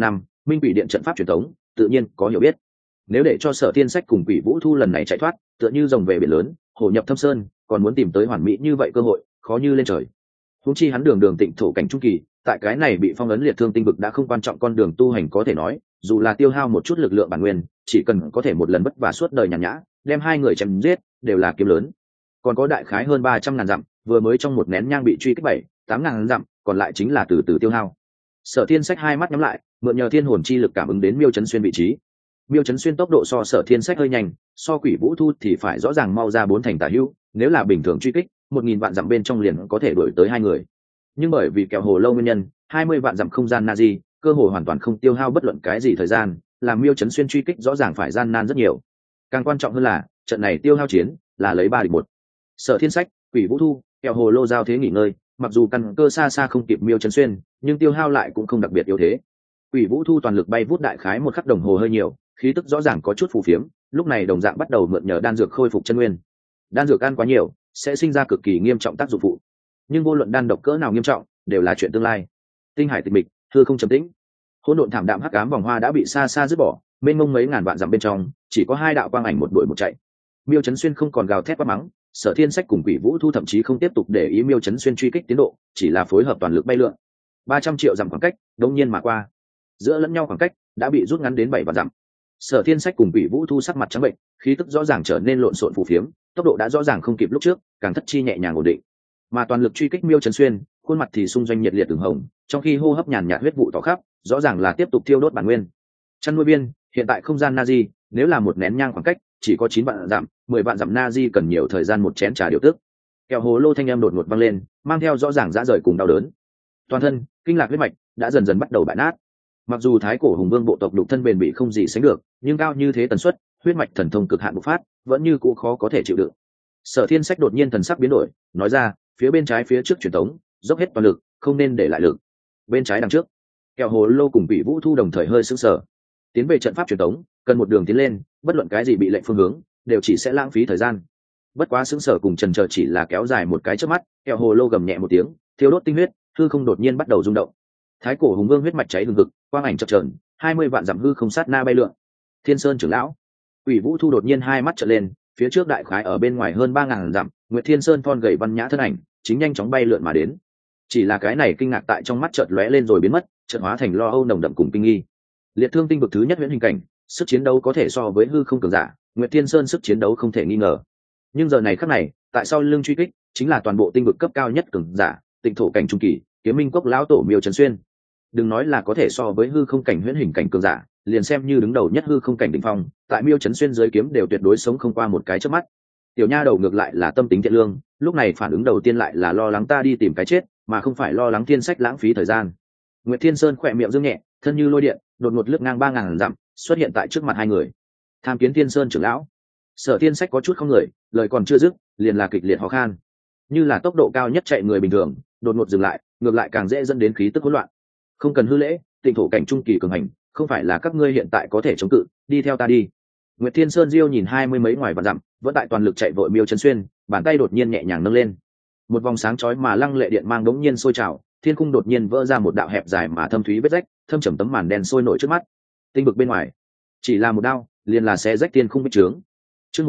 [SPEAKER 1] minh quỷ điện trận pháp truyền thống tự nhiên có hiểu biết. Nếu để cho Sở Thiên Sách cùng Quỷ Vũ Thu lần này chạy thoát, tựa như rồng về biển lớn, hổ nhập thâm sơn, còn muốn tìm tới hoàn mỹ như vậy cơ hội, khó như lên trời. Huống chi hắn đường đường tịnh thổ cảnh trung kỳ, tại cái này bị phong ấn liệt thương tinh vực đã không quan trọng con đường tu hành có thể nói, dù là tiêu hao một chút lực lượng bản nguyên, chỉ cần có thể một lần vất vả suốt đời nhàn nhã, đem hai người chém giết, đều là kiếm lớn. Còn có đại khái hơn 300.000 dặm, vừa mới trong một nén nhang bị truy kích 7-8 ngàn dặm, còn lại chính là từ từ tiêu hao. Sở Thiên Sách hai mắt nhắm lại, mượn nhờ thiên hồn chi lực cảm ứng đến Miêu Chấn Xuyên vị trí. Miêu Chấn Xuyên tốc độ so Sở Thiên Sách hơi nhanh, so Quỷ Vũ Thu thì phải rõ ràng mau ra 4 thành tả hữu, nếu là bình thường truy kích, 1000 vạn dặm bên trong liền có thể đuổi tới hai người. Nhưng bởi vì kẹo hồ lâu nguyên nhân, 20 vạn dặm không gian Nazi, cơ hội hoàn toàn không tiêu hao bất luận cái gì thời gian, làm Miêu Chấn Xuyên truy kích rõ ràng phải gian nan rất nhiều. Càng quan trọng hơn là, trận này tiêu hao chiến là lấy 3 địch 1. Sở Thiên Sách, Quỷ Vũ Thu, kẹo hồ lô giao thế nghỉ ngơi, mặc dù căn cơ xa xa không kịp Miêu Chấn Xuyên, nhưng tiêu hao lại cũng không đặc biệt yếu thế. Quỷ Vũ Thu toàn lực bay vút đại khái 1 khắc đồng hồ hơi nhiều, khí tức rõ ràng có chút phù phiếm, lúc này đồng dạng bắt đầu mượn nhờ đan dược khôi phục chân nguyên. Đan dược ăn quá nhiều sẽ sinh ra cực kỳ nghiêm trọng tác dụng phụ, nhưng vô luận đan độc cỡ nào nghiêm trọng đều là chuyện tương lai. Tinh hải tịch mịch, hư không trầm tĩnh, hỗn độn thảm đạm hắc ám vòng hoa đã bị xa xa dứt bỏ, mênh mông mấy ngàn vạn dặm bên trong chỉ có 2 đạo quang ảnh một đuổi một chạy. Miêu Chấn Xuyên không còn gào thét quát mắng, Sở Thiên Sách cùng Quỷ Vũ Thu thậm chí không tiếp tục để ý Miêu Chấn Xuyên truy kích tiến độ, chỉ là phối hợp toàn lực bay lượn. 300 triệu dặm khoảng cách đột nhiên mà qua, giữa lẫn nhau khoảng cách đã bị rút ngắn đến 7 vạn dặm. Sở Thiên Sách cùng Quỷ Vũ Thu sắc mặt trắng bệnh, khí tức rõ ràng trở nên lộn xộn phù phiếm, tốc độ đã rõ ràng không kịp lúc trước, càng thất chi nhẹ nhàng ổn định. Mà toàn lực truy kích Miêu Chấn Xuyên, khuôn mặt thì xung doanh nhiệt liệt ửng hồng, trong khi hô hấp nhàn nhạt huyết vụ tỏ khắp, rõ ràng là tiếp tục thiêu đốt bản nguyên. Chăn nuôi biên, hiện tại không gian Nazi, nếu là một nén nhang khoảng cách, chỉ có 9 vạn dặm, 10 vạn dặm Nazi cần nhiều thời gian một chén trà điều tức. Kẹo hồ lô thanh âm đột ngột vang lên, mang theo rõ ràng dã rời cùng đau đớn. Toàn thân, kinh lạc huyết mạch đã dần dần bắt đầu bại nát. Mặc dù thái cổ hùng vương bộ tộc đục thân bền bị không gì sánh được, nhưng cao như thế tần suất, huyết mạch thần thông cực hạn bộc phát, vẫn như cũ khó có thể chịu đựng. Sở Thiên Sách đột nhiên thần sắc biến đổi, nói ra, phía bên trái phía trước truyền tống, dốc hết toàn lực, không nên để lại lực. Bên trái đằng trước, kẹo hồ lô cùng Quỷ Vũ Thu đồng thời hơi sững sờ. Tiến về trận pháp truyền tống, cần một đường tiến lên, bất luận cái gì bị lệnh phương hướng, đều chỉ sẽ lãng phí thời gian. Bất quá sững sờ cùng chần chờ chỉ là kéo dài một cái chớp mắt, kẹo hồ lô gầm nhẹ một tiếng, thiêu đốt tinh huyết, hư không đột nhiên bắt đầu rung động. Thái cổ hùng vương huyết mạch cháy hừng hực, quang ảnh chập chờn, 20 vạn dặm hư không sát na bay lượn. Thiên Sơn trưởng lão, Quỷ Vũ Thu đột nhiên hai mắt trợn lên, phía trước đại khái ở bên ngoài hơn 3000 dặm, Nguyệt Thiên Sơn thon gầy văn nhã thân ảnh, chính nhanh chóng bay lượn mà đến. Chỉ là cái này kinh ngạc tại trong mắt chợt lóe lên rồi biến mất, chợt hóa thành lo âu nồng đậm cùng kinh nghi. Liệt thương tinh vực thứ nhất huyễn hình cảnh, sức chiến đấu có thể so với hư không cường giả, Nguyệt Thiên Sơn sức chiến đấu không thể nghi ngờ. Nhưng giờ này khắc này, tại sao lưng truy kích, chính là toàn bộ tinh vực cấp cao nhất cường giả, tịnh thổ cảnh trung kỳ, Kiếm Minh Cốc lão tổ Miêu Chấn Xuyên. Đừng nói là có thể so với hư không cảnh huyễn hình cảnh cường giả, liền xem như đứng đầu nhất hư không cảnh đỉnh phong, tại Miêu Chấn Xuyên dưới kiếm đều tuyệt đối sống không qua một cái chớp mắt. Tiểu nha đầu ngược lại là tâm tính thiện lương, lúc này phản ứng đầu tiên lại là lo lắng ta đi tìm cái chết, mà không phải lo lắng Thiên Sách lãng phí thời gian. Nguyệt Thiên Sơn khỏe miệng dương nhẹ, thân như lôi điện, đột ngột lướt ngang 3000 dặm, xuất hiện tại trước mặt hai người. Tham kiến Thiên Sơn trưởng lão. Sở Thiên Sách có chút không người, lời còn chưa dứt, liền là kịch liệt ho khan. Như là tốc độ cao nhất chạy người bình thường, đột ngột dừng lại, ngược lại càng dễ dẫn đến khí tức hỗn loạn. Không cần hư lễ, tịnh thổ cảnh trung kỳ cường hành, không phải là các ngươi hiện tại có thể chống cự, đi theo ta đi. Nguyệt Thiên Sơn diêu nhìn 20 mấy ngoài vạn dặm, vẫn tại toàn lực chạy vội Miêu Chấn Xuyên, bàn tay đột nhiên nhẹ nhàng nâng lên. Một vòng sáng chói mà lăng lệ điện mang đống nhiên sôi trào, thiên cung đột nhiên vỡ ra một đạo hẹp dài mà thâm thúy vết rách, thâm trầm tấm màn đen sôi nổi trước mắt. Tinh vực bên ngoài, chỉ là một đao, liền là xé rách thiên khung bích trướng. Chương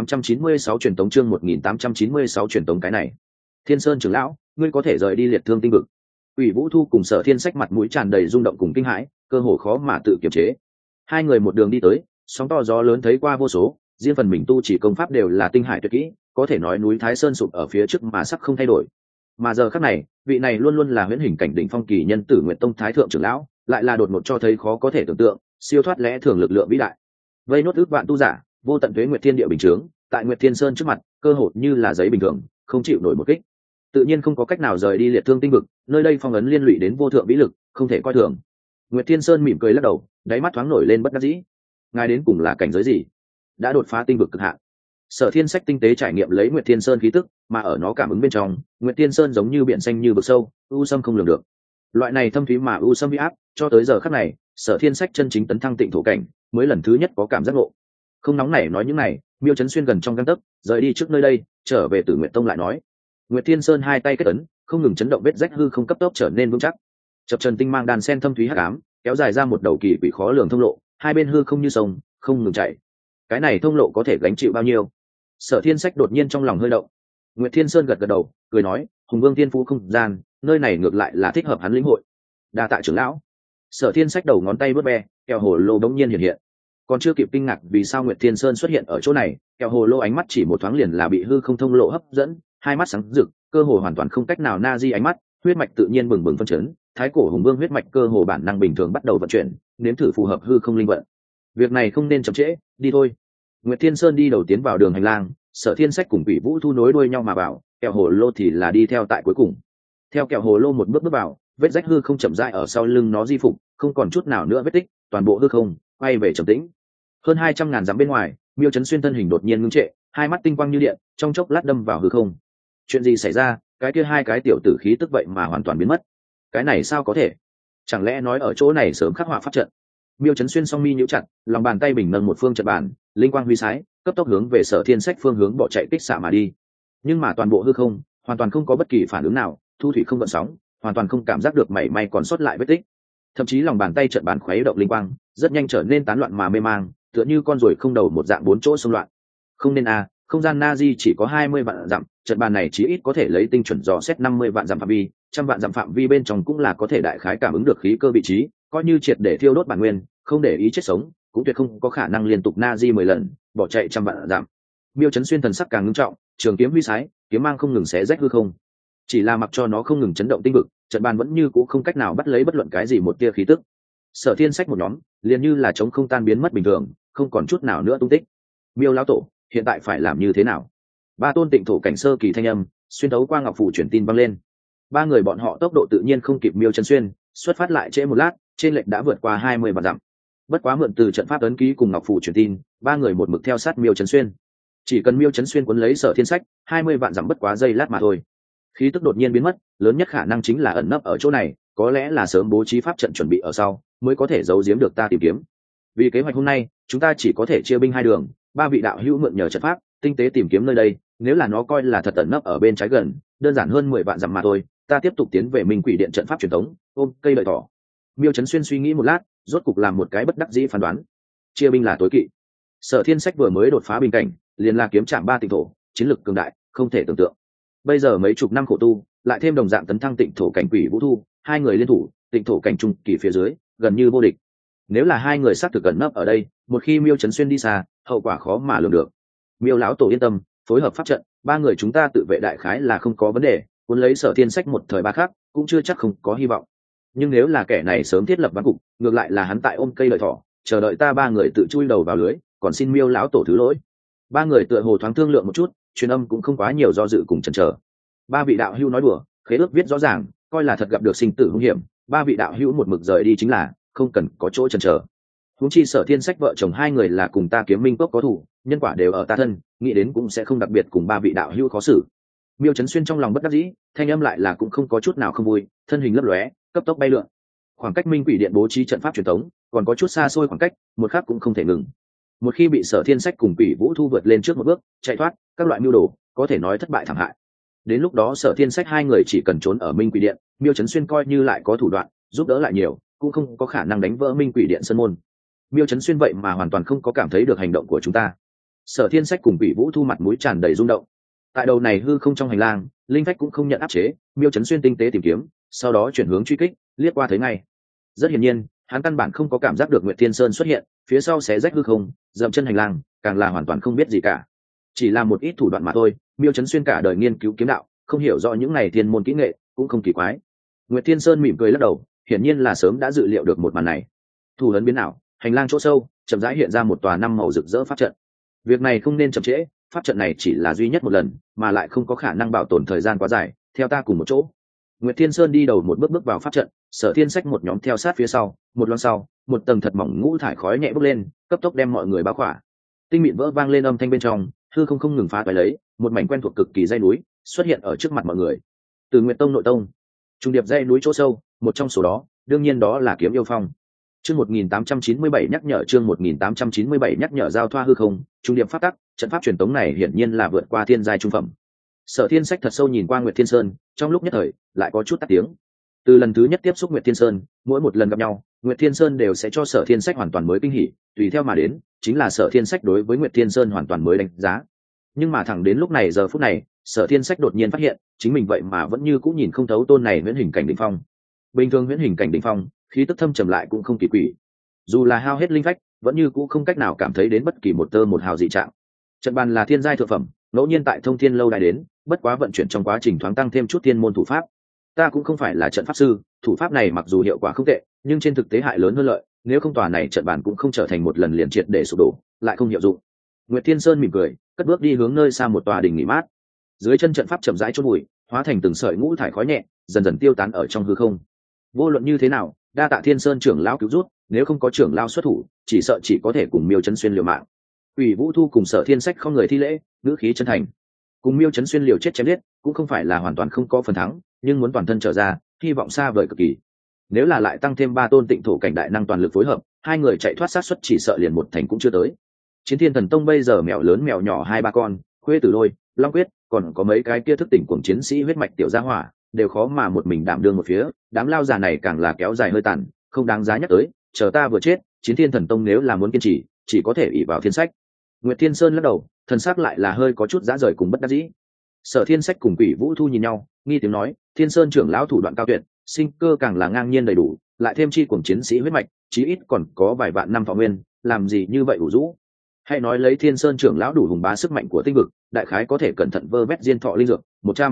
[SPEAKER 1] 1896 truyền tống, chương 1896 truyền tống cái này. Thiên Sơn trưởng lão, ngươi có thể rời đi liệt thương tinh vực. Quỷ Vũ Thu cùng Sở Thiên Sách mặt mũi tràn đầy rung động cùng kinh hãi, cơ hồ khó mà tự kiềm chế. Hai người một đường đi tới, sóng to gió lớn thấy qua vô số, riêng phần mình tu chỉ công pháp đều là tinh hải tuyệt kỹ, có thể nói núi Thái Sơn sụp ở phía trước mà sắc không thay đổi. Mà giờ khắc này, vị này luôn luôn là huyễn hình cảnh đỉnh phong kỳ nhân Tử Nguyệt Tông Thái thượng trưởng lão, lại là đột ngột cho thấy khó có thể tưởng tượng, siêu thoát lẽ thường lực lượng vĩ đại. Vây nốt ước vạn tu giả, vô tận tuế nguyệt thiên địa bình chướng, tại Nguyệt Thiên Sơn trước mặt, cơ hồ như là giấy bình thường, không chịu nổi một kích. Tự nhiên không có cách nào rời đi liệt thương tinh vực, nơi đây phong ấn liên lụy đến vô thượng vĩ lực, không thể coi thường. Nguyệt Thiên Sơn mỉm cười lắc đầu, đáy mắt thoáng nổi lên bất đắc dĩ. Ngài đến cùng là cảnh giới gì? Đã đột phá tinh vực cực hạn. Sở Thiên Sách tinh tế trải nghiệm lấy Nguyệt Thiên Sơn khí tức, mà ở nó cảm ứng bên trong, Nguyệt Thiên Sơn giống như biển xanh như vực sâu, u sâm không lường được. Loại này thâm thúy mà u sâm uy áp, cho tới giờ khắc này, Sở Thiên Sách chân chính tấn thăng tịnh thổ cảnh, mới lần thứ nhất có cảm giác ngộ. Không nóng nảy nói những này, Miêu Chấn Xuyên gần trong gang tấc, rời đi trước nơi đây, trở về Tử Nguyệt Tông lại nói. Nguyệt Thiên Sơn hai tay kết ấn, không ngừng chấn động vết rách hư không cấp tốc trở nên vững chắc. Chập trần tinh mang đàn sen thâm thúy hắc ám, kéo dài ra một đầu kỳ quỷ khó lường thông lộ, hai bên hư không như sông không ngừng chảy. Cái này thông lộ có thể gánh chịu bao nhiêu? Sở Thiên Sách đột nhiên trong lòng hơi động. Nguyệt Thiên Sơn gật gật đầu cười nói, hùng vương thiên phú không gian, nơi này ngược lại là thích hợp hắn lĩnh hội. Đa tạ trưởng lão. Sở Thiên Sách đầu ngón tay vớt ve, kẹo hồ lô bỗng nhiên hiện hiện. Còn chưa kịp kinh ngạc vì sao Nguyệt Thiên Sơn xuất hiện ở chỗ này, kẹo hồ lô ánh mắt chỉ một thoáng liền là bị hư không thông lộ hấp dẫn, hai mắt sáng rực, cơ hồ hoàn toàn không cách nào na di ánh mắt, huyết mạch tự nhiên bừng bừng phân chấn, thái cổ hùng vương huyết mạch cơ hồ bản năng bình thường bắt đầu vận chuyển, nếm thử phù hợp hư không linh vận. Việc này không nên chậm trễ, đi thôi. Nguyệt Thiên Sơn đi đầu tiến vào đường hành lang, Sở Thiên Sách cùng Quỷ Vũ Thu nối đuôi nhau mà vào, kẹo hồ lô thì là đi theo tại cuối cùng. Theo kẹo hồ lô một bước bước vào, vết rách hư không chậm rãi ở sau lưng nó di phục, không còn chút nào nữa vết tích, toàn bộ hư không quay về trầm tĩnh. Hơn 200.000 dặm bên ngoài, Miêu Chấn Xuyên thân hình đột nhiên ngưng trệ, hai mắt tinh quang như điện, trong chốc lát đâm vào hư không. Chuyện gì xảy ra? Cái kia hai cái tiểu tử khí tức vậy mà hoàn toàn biến mất. Cái này sao có thể? Chẳng lẽ nói ở chỗ này sớm khắc họa pháp trận? Miêu Chấn Xuyên song mi nhíu chặt, lòng bàn tay bình nâng một phương trận bàn, linh quang huy sái, cấp tốc hướng về Sở Thiên Sách phương hướng bỏ chạy kích xạ mà đi. Nhưng mà toàn bộ hư không hoàn toàn không có bất kỳ phản ứng nào, thu thủy không gợn sóng, hoàn toàn không cảm giác được mảy may còn sót lại vết tích. Thậm chí lòng bàn tay trận bàn khuấy động linh quang, rất nhanh trở nên tán loạn mà mê mang, tựa như con ruồi không đầu một dạng bốn chỗ xung loạn. Không nên không gian Nazi chỉ có 20 vạn dặm, trận bàn này chí ít có thể lấy tinh chuẩn dò xét 50 vạn dặm phạm vi, 100 vạn dặm phạm vi bên trong cũng là có thể đại khái cảm ứng được khí cơ vị trí, coi như triệt để thiêu đốt bản nguyên, không để ý chết sống, cũng tuyệt không có khả năng liên tục Nazi 10 lần, bỏ chạy 100 vạn dặm. Miêu Chấn Xuyên thần sắc càng ngưng trọng, trường kiếm huy sái, kiếm mang không ngừng xé rách hư không. Chỉ là mặc cho nó không ngừng chấn động tinh vực, trận bàn vẫn như cũ không cách nào bắt lấy bất luận cái gì một tia khí tức. Sở Thiên Sách một nhóm, liền như là trống không tan biến mất bình thường, không còn chút nào nữa tung tích. Miêu lão tổ, hiện tại phải làm như thế nào? Ba tôn tịnh thổ cảnh sơ kỳ thanh âm xuyên thấu qua ngọc phủ truyền tin vang lên. Ba người bọn họ tốc độ tự nhiên không kịp Miêu Chấn Xuyên, xuất phát lại trễ một lát, trên lệch đã vượt qua 20 vạn dặm. Bất quá mượn từ trận pháp ấn ký cùng ngọc phủ truyền tin, ba người một mực theo sát Miêu Chấn Xuyên. Chỉ cần Miêu Chấn Xuyên cuốn lấy Sở Thiên Sách, 20 vạn dặm bất quá giây lát mà thôi. Khí tức đột nhiên biến mất, lớn nhất khả năng chính là ẩn nấp ở chỗ này, có lẽ là sớm bố trí pháp trận chuẩn bị ở sau, mới có thể giấu giếm được ta tìm kiếm. Vì kế hoạch hôm nay, chúng ta chỉ có thể chia binh hai đường, ba vị đạo hữu mượn nhờ trận pháp, tinh tế tìm kiếm nơi đây, nếu là nó coi là thật ẩn nấp ở bên trái gần, đơn giản hơn 10 vạn dặm mà thôi, ta tiếp tục tiến về Minh Quỷ Điện trận pháp truyền thống, ôm cây lợi thỏ. Miêu Chấn Xuyên suy nghĩ một lát, rốt cục làm một cái bất đắc dĩ phán đoán. Chia binh là tối kỵ. Sở Thiên Sách vừa mới đột phá bình cảnh, liền là kiếm trạm ba tịnh thổ, chiến lực cường đại, không thể tưởng tượng. Bây giờ mấy chục năm khổ tu, lại thêm đồng dạng tấn thăng tịnh thổ cảnh Quỷ Vũ Thu, hai người liên thủ, tịnh thổ cảnh trung kỳ phía dưới, gần như vô địch. Nếu là hai người xác thực gần nấp ở đây, một khi Miêu Chấn Xuyên đi xa, hậu quả khó mà lường được. Miêu lão tổ yên tâm, phối hợp pháp trận, ba người chúng ta tự vệ đại khái là không có vấn đề, muốn lấy Sở Thiên Sách một thời ba khác, cũng chưa chắc không có hy vọng. Nhưng nếu là kẻ này sớm thiết lập ván cục, ngược lại là hắn tại ôm cây lợi thỏ, chờ đợi ta ba người tự chui đầu vào lưới, còn xin Miêu lão tổ thứ lỗi. Ba người tựa hồ thoáng thương lượng một chút, truyền âm cũng không quá nhiều do dự cùng chần chờ. Ba vị đạo hữu nói đùa, khế ước viết rõ ràng, coi là thật gặp được sinh tử hung hiểm, ba vị đạo hữu một mực rời đi chính là, không cần có chỗ chần chờ. Huống chi Sở Thiên Sách vợ chồng hai người là cùng ta Kiếm Minh Cốc có thủ, nhân quả đều ở ta thân, nghĩ đến cũng sẽ không đặc biệt cùng ba vị đạo hữu khó xử. Miêu Chấn Xuyên trong lòng bất đắc dĩ, thanh âm lại là cũng không có chút nào không vui, thân hình lấp lóe, cấp tốc bay lượn. Khoảng cách Minh Quỷ Điện bố trí trận pháp truyền thống, còn có chút xa xôi khoảng cách, một khắc cũng không thể ngừng. Một khi bị Sở Thiên Sách cùng Quỷ Vũ Thu vượt lên trước một bước, chạy thoát, các loại mưu đồ, có thể nói thất bại thảm hại. Đến lúc đó Sở Thiên Sách hai người chỉ cần trốn ở Minh Quỷ Điện, Miêu Chấn Xuyên coi như lại có thủ đoạn, giúp đỡ lại nhiều, cũng không có khả năng đánh vỡ Minh Quỷ Điện sân môn. Miêu Chấn Xuyên vậy mà hoàn toàn không có cảm thấy được hành động của chúng ta. Sở Thiên Sách cùng Quỷ Vũ Thu mặt mũi tràn đầy rung động. Tại đầu này hư không trong hành lang, linh phách cũng không nhận áp chế, Miêu Chấn Xuyên tinh tế tìm kiếm, sau đó chuyển hướng truy kích, liếc qua thấy ngay. Rất hiển nhiên, hắn căn bản không có cảm giác được Nguyệt Thiên Sơn xuất hiện, phía sau xé rách hư không, dậm chân hành lang, càng là hoàn toàn không biết gì cả. Chỉ là một ít thủ đoạn mà thôi, Miêu Chấn Xuyên cả đời nghiên cứu kiếm đạo, không hiểu rõ những này thiên môn kỹ nghệ, cũng không kỳ quái. Nguyệt Thiên Sơn mỉm cười lắc đầu, hiển nhiên là sớm đã dự liệu được một màn này. Thủ ấn biến ảo, hành lang chỗ sâu, chậm rãi hiện ra một tòa năm màu rực rỡ pháp trận. Việc này không nên chậm trễ, pháp trận này chỉ là duy nhất một lần, mà lại không có khả năng bảo tồn thời gian quá dài, theo ta cùng một chỗ. Nguyệt Thiên Sơn đi đầu một bước bước vào pháp trận, Sở Thiên Sách một nhóm theo sát phía sau, một loan sau, một tầng thật mỏng ngũ thải khói nhẹ bốc lên, cấp tốc đem mọi người bao khỏa. Tinh mịn vỡ vang lên âm thanh bên trong, hư không ngừng phá toái lấy, một mảnh quen thuộc cực kỳ dãy núi xuất hiện ở trước mặt mọi người. Từ Nguyệt Tông nội tông, trung điệp dãy núi chỗ sâu, một trong số đó, đương nhiên đó là Kiếm Yêu Phong. Chương 1897 nhắc nhở, chương 1897 nhắc nhở giao thoa hư không, trung điệp pháp tắc, trận pháp truyền tống này hiển nhiên là vượt qua thiên giai trung phẩm. Sở Thiên Sách thật sâu nhìn qua Nguyệt Thiên Sơn, trong lúc nhất thời lại có chút tắt tiếng. Từ lần thứ nhất tiếp xúc Nguyệt Thiên Sơn, mỗi một lần gặp nhau, Nguyệt Thiên Sơn đều sẽ cho Sở Thiên Sách hoàn toàn mới kinh hỉ, tùy theo mà đến chính là Sở Thiên Sách đối với Nguyệt Thiên Sơn hoàn toàn mới đánh giá. Nhưng mà thẳng đến lúc này giờ phút này, Sở Thiên Sách đột nhiên phát hiện, chính mình vậy mà vẫn như cũng nhìn không thấu tôn này huyễn hình cảnh đỉnh phong. Bình thường huyễn hình cảnh đỉnh phong, khí tức thâm trầm lại cũng không kỳ quỷ. Dù là hao hết linh phách, vẫn như cũng không cách nào cảm thấy đến bất kỳ một tơ một hào dị trạng. Trận bàn là thiên giai thượng phẩm, ngẫu nhiên tại Thông Thiên lâu đài đến, bất quá vận chuyển trong quá trình thoáng tăng thêm chút thiên môn thủ pháp. Ta cũng không phải là trận pháp sư, thủ pháp này mặc dù hiệu quả không tệ, nhưng trên thực tế hại lớn hơn lợi, nếu không tòa này trận bàn cũng không trở thành một lần liền triệt để sụp đổ, lại không hiệu dụng. Nguyệt Thiên Sơn mỉm cười, cất bước đi hướng nơi xa một tòa đình nghỉ mát. Dưới chân trận pháp chậm rãi chôn bụi, hóa thành từng sợi ngũ thải khói nhẹ, dần dần tiêu tán ở trong hư không. Vô luận như thế nào, đa tạ Thiên Sơn trưởng lão cứu rút, nếu không có trưởng lão xuất thủ, chỉ sợ chỉ có thể cùng Miêu Chấn Xuyên liều mạng. Ủy Vũ Thu cùng Sở Thiên Sách không người thi lễ, ngữ khí chân thành. Cùng Miêu Chấn Xuyên liều chết chém giết, cũng không phải là hoàn toàn không có phần thắng, nhưng muốn toàn thân trở ra, hy vọng xa vời cực kỳ. Nếu là lại tăng thêm 3 tôn tịnh thổ cảnh đại năng toàn lực phối hợp, hai người chạy thoát sát suất chỉ sợ liền một thành cũng chưa tới. Chiến Thiên Thần Tông bây giờ mèo lớn mèo nhỏ 2-3 con, Khuê Tử Lôi, Long Quyết, còn có mấy cái kia thức tỉnh cuồng chiến sĩ huyết mạch tiểu gia hỏa, đều khó mà một mình đảm đương một phía, đám lao già này càng là kéo dài hơi tàn, không đáng giá nhắc tới, chờ ta vừa chết, Chiến Thiên Thần Tông nếu là muốn kiên trì, chỉ có thể ỷ vào Thiên Sách. Nguyệt Thiên Sơn lắc đầu, thần sắc lại là hơi có chút dã rời cùng bất đắc dĩ. Sở Thiên Sách cùng Quỷ Vũ Thu nhìn nhau, nghi tiếng nói, Thiên Sơn trưởng lão thủ đoạn cao tuyệt, sinh cơ càng là ngang nhiên đầy đủ, lại thêm chi cuồng chiến sĩ huyết mạch, chí ít còn có vài vạn năm thọ nguyên, làm gì như vậy ủ rũ. Hãy nói lấy Thiên Sơn trưởng lão đủ hùng bá sức mạnh của tinh vực, đại khái có thể cẩn thận vơ vét diên thọ linh dược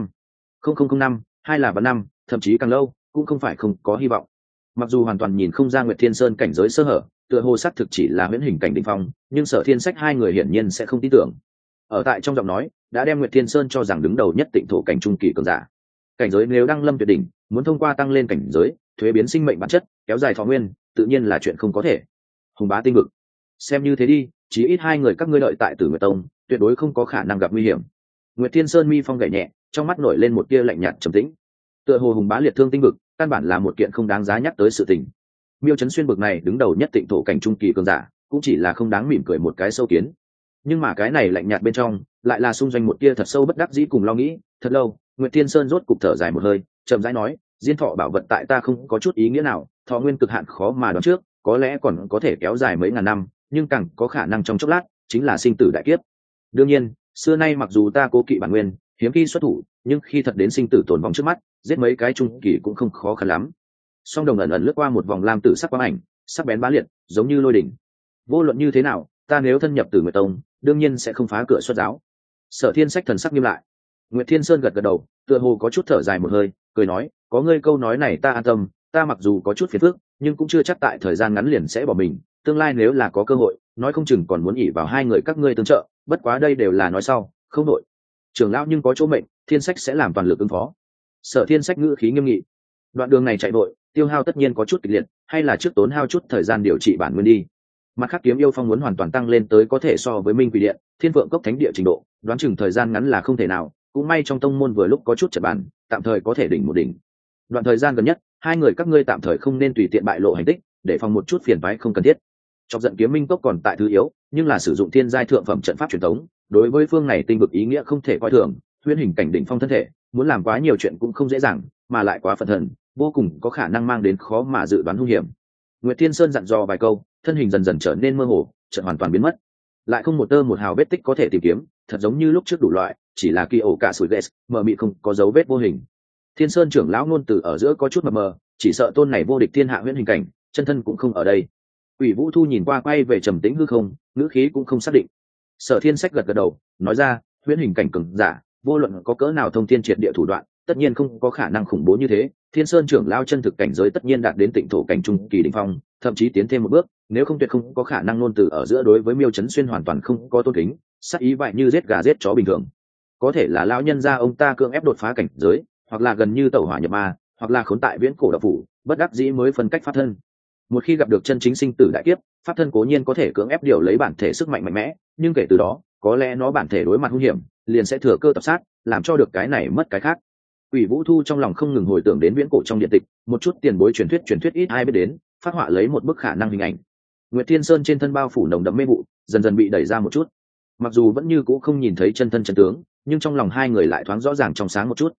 [SPEAKER 1] 100,005, hay là vạn năm, thậm chí càng lâu, cũng không phải không có hy vọng. Mặc dù hoàn toàn nhìn không ra Nguyệt Thiên Sơn cảnh giới sơ hở, tựa hồ xác thực chỉ là huyễn hình cảnh đỉnh phong, nhưng Sở Thiên Sách hai người hiển nhiên sẽ không tin tưởng. Ở tại trong giọng nói, đã đem Nguyệt Thiên Sơn cho rằng đứng đầu nhất tịnh thổ cảnh trung kỳ cường giả. Cảnh giới nếu đăng lâm tuyệt đỉnh, muốn thông qua tăng lên cảnh giới, thuế biến sinh mệnh bản chất, kéo dài thọ nguyên, tự nhiên là chuyện không có thể. Hùng bá tinh vực, xem như thế đi, chí ít hai người các ngươi đợi tại Tử Nguyệt Tông, tuyệt đối không có khả năng gặp nguy hiểm. Nguyệt Thiên Sơn mi phong gảy nhẹ, trong mắt nổi lên một tia lạnh nhạt trầm tĩnh. Tựa hồ hùng bá liệt thương tinh vực, căn bản là một kiện không đáng giá nhắc tới sự tình. Miêu Chấn Xuyên bực này đứng đầu nhất tịnh thổ cảnh trung kỳ cường giả, cũng chỉ là không đáng mỉm cười một cái sâu kiến. Nhưng mà cái này lạnh nhạt bên trong, lại là xung doanh một tia thật sâu bất đắc dĩ cùng lo nghĩ. Thật lâu, Nguyệt Thiên Sơn rốt cục thở dài một hơi, chậm rãi nói, diên thọ bảo vật tại ta không có chút ý nghĩa nào, thọ nguyên cực hạn khó mà đoán trước, có lẽ còn có thể kéo dài mấy ngàn năm, nhưng càng có khả năng trong chốc lát chính là sinh tử đại kiếp. Đương nhiên, xưa nay mặc dù ta cố kỵ bản nguyên, hiếm khi xuất thủ, nhưng khi thật đến sinh tử tồn vong trước mắt, giết mấy cái trung kỳ cũng không khó khăn lắm. Song đồng ẩn ẩn lướt qua một vòng lam tử sắc quang ảnh, sắc bén bá liệt, giống như lôi đỉnh. Vô luận như thế nào, ta nếu thân nhập Tử Nguyệt Tông, đương nhiên sẽ không phá cửa xuất giáo. Sở Thiên Sách thần sắc nghiêm lại. Nguyệt Thiên Sơn gật gật đầu, tựa hồ có chút thở dài một hơi, cười nói, có ngươi câu nói này ta an tâm, ta mặc dù có chút phiền phức, nhưng cũng chưa chắc tại thời gian ngắn liền sẽ bỏ mình, tương lai nếu là có cơ hội, nói không chừng còn muốn ỷ vào hai người các ngươi tương trợ, bất quá đây đều là nói sau, không nội. Trưởng lão nhưng có chỗ mệnh, Thiên Sách sẽ làm toàn lực ứng phó. Sở Thiên Sách ngữ khí nghiêm nghị. Đoạn đường này chạy vội, tiêu hao tất nhiên có chút kịch liệt, hay là trước tốn hao chút thời gian điều trị bản nguyên đi. Mặt khác Kiếm Yêu Phong muốn hoàn toàn tăng lên tới có thể so với Minh Quỷ Điện, Thiên Phượng Cốc Thánh Địa trình độ, đoán chừng thời gian ngắn là không thể nào, cũng may trong tông môn vừa lúc có chút chật bản, tạm thời có thể đỉnh một đỉnh. Đoạn thời gian gần nhất, hai người các ngươi tạm thời không nên tùy tiện bại lộ hành tích, để phòng một chút phiền toái không cần thiết. Chọc giận Kiếm Minh Cốc còn tại thứ yếu, nhưng là sử dụng thiên giai thượng phẩm trận pháp truyền thống, đối với phương này tinh vực ý nghĩa không thể coi thường, huyễn hình cảnh đỉnh phong thân thể, muốn làm quá nhiều chuyện cũng không dễ dàng, mà lại quá phận thần, vô cùng có khả năng mang đến khó mà dự đoán hung hiểm. Nguyệt Thiên Sơn dặn dò vài câu, thân hình dần dần trở nên mơ hồ, chợt hoàn toàn biến mất, lại không một tơ một hào vết tích có thể tìm kiếm, thật giống như lúc trước đủ loại, chỉ là kỳ ổ cả sủi ghét, mờ mịt không có dấu vết vô hình. Thiên Sơn trưởng lão ngôn từ ở giữa có chút mờ mờ, chỉ sợ tôn này vô địch thiên hạ huyễn hình cảnh, chân thân cũng không ở đây. Ủy Vũ Thu nhìn qua quay về trầm tĩnh hư không, ngữ khí cũng không xác định. Sở Thiên Sách gật gật đầu, nói ra, huyễn hình cảnh cường giả, vô luận có cỡ nào thông thiên triệt địa thủ đoạn, tất nhiên không có khả năng khủng bố như thế. Thiên Sơn trưởng lão chân thực cảnh giới tất nhiên đạt đến tịnh thổ cảnh trung kỳ đỉnh phong, thậm chí tiến thêm một bước, nếu không tuyệt không có khả năng ngôn từ ở giữa đối với Miêu Chấn Xuyên hoàn toàn không có tôn kính, sát ý vậy như giết gà giết chó bình thường. Có thể là lão nhân gia ông ta cưỡng ép đột phá cảnh giới, hoặc là gần như tẩu hỏa nhập ma, hoặc là khốn tại viễn cổ đạo phủ, bất đắc dĩ mới phân cách pháp thân. Một khi gặp được chân chính sinh tử đại kiếp, pháp thân cố nhiên có thể cưỡng ép điều lấy bản thể sức mạnh mạnh mẽ, nhưng kể từ đó, có lẽ nó bản thể đối mặt hung hiểm, liền sẽ thừa cơ tập sát, làm cho được cái này mất cái khác. Ủy Vũ Thu trong lòng không ngừng hồi tưởng đến viễn cổ trong điện tịch, một chút tiền bối truyền thuyết ít ai biết đến, phát họa lấy một bức khả năng hình ảnh. Nguyệt Thiên Sơn trên thân bao phủ nồng đậm mê vụ, dần dần bị đẩy ra một chút. Mặc dù vẫn như cũ không nhìn thấy chân thân chân tướng, nhưng trong lòng hai người lại thoáng rõ ràng trong sáng một chút.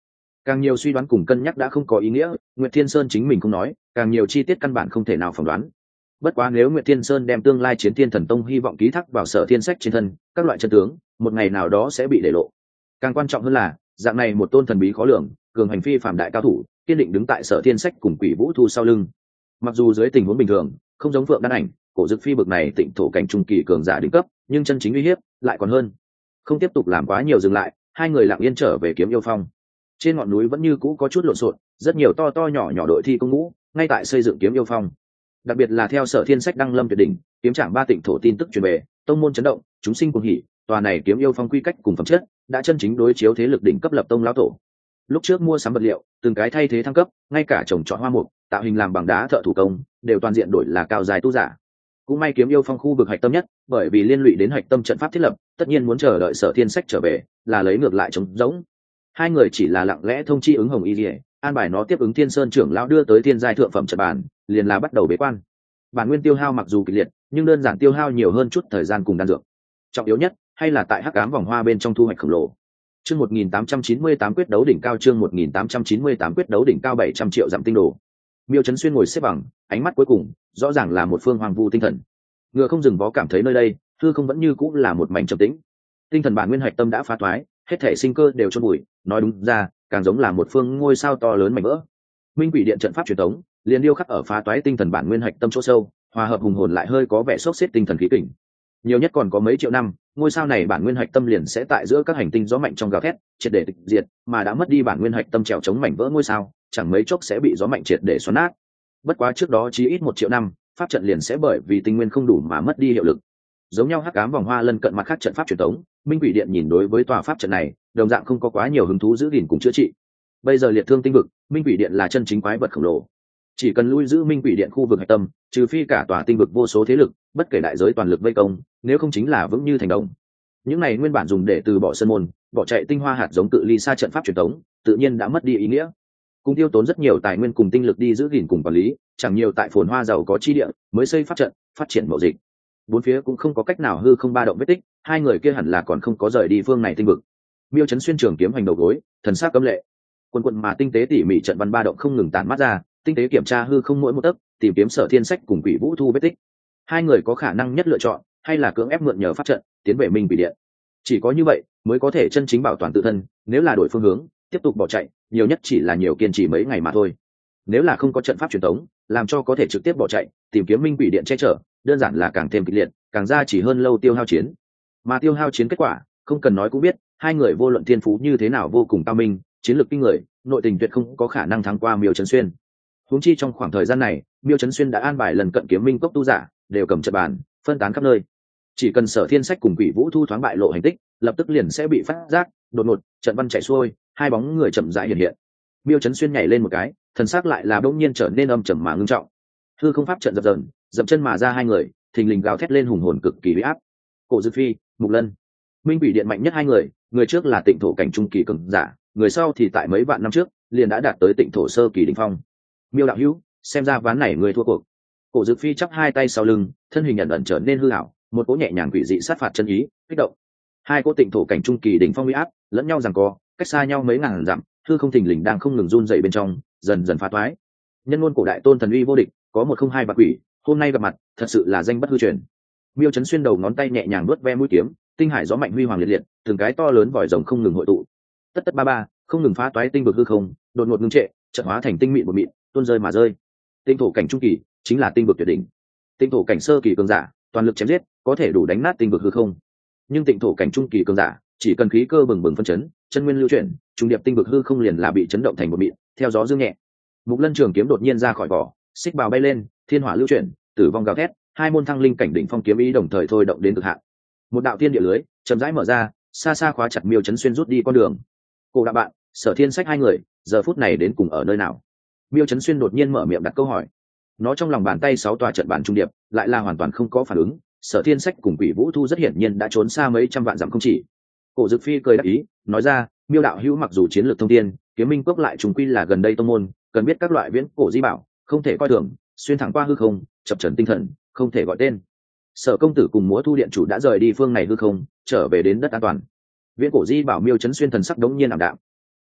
[SPEAKER 1] Càng nhiều suy đoán cùng cân nhắc đã không có ý nghĩa, Nguyệt Thiên Sơn chính mình cũng nói, càng nhiều chi tiết căn bản không thể nào phỏng đoán. Bất quá nếu Nguyệt Thiên Sơn đem tương lai Chiến Thiên Thần Tông hy vọng ký thác vào Sở Thiên Sách trên thân, các loại chân tướng, một ngày nào đó sẽ bị để lộ. Càng quan trọng hơn là, dạng này một tôn thần bí khó lường, cường hành phi phàm đại cao thủ, kiên định đứng tại Sở Thiên Sách cùng Quỷ Vũ Thu sau lưng. Mặc dù dưới tình huống bình thường, không giống Phượng Đan Ảnh, Cổ Dực Phi bực này tịnh thổ cảnh trung kỳ cường giả đỉnh cấp, nhưng chân chính uy hiếp lại còn hơn. Không tiếp tục làm quá nhiều dừng lại, hai người lặng yên trở về Kiếm Yêu Phong. Trên ngọn núi vẫn như cũ có chút lộn xộn, rất nhiều to to nhỏ nhỏ đội thi công ngũ ngay tại xây dựng Kiếm Yêu Phong. Đặc biệt là theo Sở Thiên Sách đăng lâm tuyệt đỉnh, kiếm trạm ba tịnh thổ tin tức truyền về, tông môn chấn động, chúng sinh cuồng hỉ, tòa này Kiếm Yêu Phong quy cách cùng phẩm chất đã chân chính đối chiếu thế lực đỉnh cấp lập tông lão tổ. Lúc trước mua sắm vật liệu, từng cái thay thế thăng cấp, ngay cả trồng trọt hoa mục, tạo hình làm bằng đá thợ thủ công, đều toàn diện đổi là cao dài tu giả. Cũng may Kiếm Yêu Phong khu vực hạch tâm nhất, bởi vì liên lụy đến hạch tâm trận pháp thiết lập, tất nhiên muốn chờ đợi Sở Thiên Sách trở về, là lấy ngược lại trống rỗng. Hai người chỉ là lặng lẽ thông chi ứng Hồng Y Liễu, an bài nó tiếp ứng Thiên Sơn trưởng lão đưa tới thiên giai thượng phẩm trận bàn, liền là bắt đầu bế quan. Bản nguyên tiêu hao mặc dù kịch liệt, nhưng đơn giản tiêu hao nhiều hơn chút thời gian cùng đan dược. Trọng yếu nhất hay là tại hắc ám vòng hoa bên trong thu hoạch khổng lồ. Chương 1898 quyết đấu đỉnh cao, chương 1898 quyết đấu đỉnh cao 700 triệu giảm tinh đồ. Miêu Chấn Xuyên ngồi xếp bằng, ánh mắt cuối cùng rõ ràng là một phương hoàng vu tinh thần. Ngựa không dừng vó cảm thấy nơi đây, hư không vẫn như cũng là một mảnh trầm tĩnh. Tinh thần bản nguyên hạch tâm đã phá toái, hết thể sinh cơ đều chôn bụi, nói đúng ra, càng giống là một phương ngôi sao to lớn mảnh vỡ. Minh Quỷ Điện trận pháp truyền thống, liền điêu khắc ở phá toái tinh thần bản nguyên hạch tâm chỗ sâu, hòa hợp hùng hồn lại hơi có vẻ sốc xếp tinh thần khí kình. Nhiều nhất còn có mấy triệu năm, ngôi sao này bản nguyên hạch tâm liền sẽ tại giữa các hành tinh gió mạnh trong gào thét, triệt để tịch diệt, mà đã mất đi bản nguyên hạch tâm trèo chống mảnh vỡ ngôi sao, chẳng mấy chốc sẽ bị gió mạnh triệt để xoắn nát. Bất quá trước đó chí ít 1 triệu năm, pháp trận liền sẽ bởi vì tinh nguyên không đủ mà mất đi hiệu lực. Giống nhau hắc ám vòng hoa lân cận mặt khác trận pháp truyền thống, Minh Quỷ Điện nhìn đối với tòa pháp trận này, đồng dạng không có quá nhiều hứng thú giữ gìn cùng chữa trị. Bây giờ liệt thương tinh vực, Minh Quỷ Điện là chân chính quái vật khổng lồ. Chỉ cần lui giữ Minh Quỷ Điện khu vực hạch tâm, trừ phi cả tòa tinh vực vô số thế lực, bất kể đại giới toàn lực vây công, nếu không chính là vững như thành đồng. Những này nguyên bản dùng để từ bỏ sơn môn, bỏ chạy tinh hoa hạt giống tự ly xa trận pháp truyền thống, tự nhiên đã mất đi ý nghĩa. Cùng tiêu tốn rất nhiều tài nguyên cùng tinh lực đi giữ gìn cùng quản lý, chẳng nhiều tại phồn hoa giàu có chi địa, mới xây pháp trận, phát triển mậu dịch. Bốn phía cũng không có cách nào hư không ba động vết tích, hai người kia hẳn là còn không có rời đi phương này tinh vực. Miêu Chấn Xuyên trường kiếm hành đầu gối, thần sắc cấm lệ. Quần quần mà tinh tế tỉ mỉ trận văn ba động không ngừng tản mát ra, tinh tế kiểm tra hư không mỗi một tấc, tìm kiếm Sở Thiên Sách cùng Quỷ Vũ Thu vết tích. Hai người có khả năng nhất lựa chọn, hay là cưỡng ép mượn nhờ pháp trận, tiến về Minh Quỷ Điện. Chỉ có như vậy, mới có thể chân chính bảo toàn tự thân, nếu là đổi phương hướng, tiếp tục bỏ chạy, nhiều nhất chỉ là nhiều kiên trì mấy ngày mà thôi. Nếu là không có trận pháp truyền thống, làm cho có thể trực tiếp bỏ chạy, tìm kiếm Minh Quỷ Điện che chở, đơn giản là càng thêm kịch liệt, càng ra chỉ hơn lâu tiêu hao chiến. Mà tiêu hao chiến kết quả, không cần nói cũng biết, hai người vô luận thiên phú như thế nào vô cùng cao minh, chiến lược kinh người, nội tình tuyệt không có khả năng thắng qua Miêu Chấn Xuyên. Huống chi trong khoảng thời gian này, Miêu Chấn Xuyên đã an bài lần cận kiếm minh cốc tu giả, đều cầm trận bàn, phân tán khắp nơi. Chỉ cần Sở Thiên Sách cùng Quỷ Vũ Thu thoáng bại lộ hành tích, lập tức liền sẽ bị phát giác, đột ngột, trận văn chạy xuôi, hai bóng người chậm rãi hiện hiện. Miêu Chấn Xuyên nhảy lên một cái, thần sắc lại là bỗng nhiên trở nên âm trầm mà ngưng trọng. Hư không pháp trận dập dờn, dậm chân mà ra hai người, thình lình gào thét lên hùng hồn cực kỳ uy áp. Cổ Dực Phi, Mục Lân, Minh Quỷ Điện mạnh nhất hai người trước là tịnh thổ cảnh trung kỳ cường giả, người sau thì tại mấy vạn năm trước liền đã đạt tới tịnh thổ sơ kỳ đỉnh phong. Miêu đạo hữu, xem ra ván này người thua cuộc. Cổ Dực Phi chắp hai tay sau lưng, thân hình ẩn ẩn trở nên hư ảo, một cỗ nhẹ nhàng quỷ dị sát phạt chân ý kích động. Hai cỗ tịnh thổ cảnh trung kỳ đỉnh phong uy áp lẫn nhau giằng co, cách xa nhau mấy ngàn dặm, hư không thình lình đang không ngừng run dậy bên trong, dần dần phá toái. Nhân ngôn cổ đại tôn thần uy vô địch, có 102 bạc quỷ, hôm nay gặp mặt, thật sự là danh bất hư truyền. Miêu Chấn Xuyên đầu ngón tay nhẹ nhàng vuốt ve mũi kiếm, tinh hải gió mạnh huy hoàng liệt liệt, từng cái to lớn vòi rồng không ngừng hội tụ. Tất tất ba ba, không ngừng phá toái tinh vực hư không, đột ngột ngưng trệ, chợt hóa thành tinh mịn một mịn, tuôn rơi mà rơi. Tinh thổ cảnh trung kỳ chính là tinh vực tuyệt đỉnh. Tinh thổ cảnh sơ kỳ cường giả, toàn lực chém giết, có thể đủ đánh nát tinh vực hư không. Nhưng tinh thổ cảnh trung kỳ cường giả, chỉ cần khí cơ bừng bừng phân chấn, chân nguyên lưu chuyển, trung điệp tinh vực hư không liền là bị chấn động thành một mịn, theo gió dương nhẹ. Mục Lân trường kiếm đột nhiên ra khỏi vỏ, xích bào bay lên, thiên hỏa lưu chuyển, tử vong gào thét, hai môn thăng linh cảnh đỉnh phong kiếm ý đồng thời thôi động đến cực hạn. Một đạo thiên địa lưới chậm rãi mở ra, xa xa khóa chặt Miêu Chấn Xuyên rút đi con đường. Cổ đạo bạn, Sở Thiên Sách hai người, giờ phút này đến cùng ở nơi nào? Miêu Chấn Xuyên đột nhiên mở miệng đặt câu hỏi. Nó trong lòng bàn tay 6 tòa trận bàn trung điệp, lại là hoàn toàn không có phản ứng. Sở Thiên Sách cùng Quỷ Vũ Thu rất hiển nhiên đã trốn xa mấy trăm vạn dặm không chỉ. Cổ Dực Phi cười đáp ý, nói ra, Miêu đạo hữu mặc dù chiến lược thông thiên, kiếm minh quốc lại trùng quy là gần đây tông môn, cần biết các loại viễn cổ di bảo, không thể coi thường, xuyên thẳng qua hư không, chập chờn tinh thần, không thể gọi tên. Sở công tử cùng Múa Thu điện chủ đã rời đi phương này hư không, trở về đến đất an toàn. Viễn cổ di bảo Miêu Chấn Xuyên thần sắc đống nhiên ảm đạm.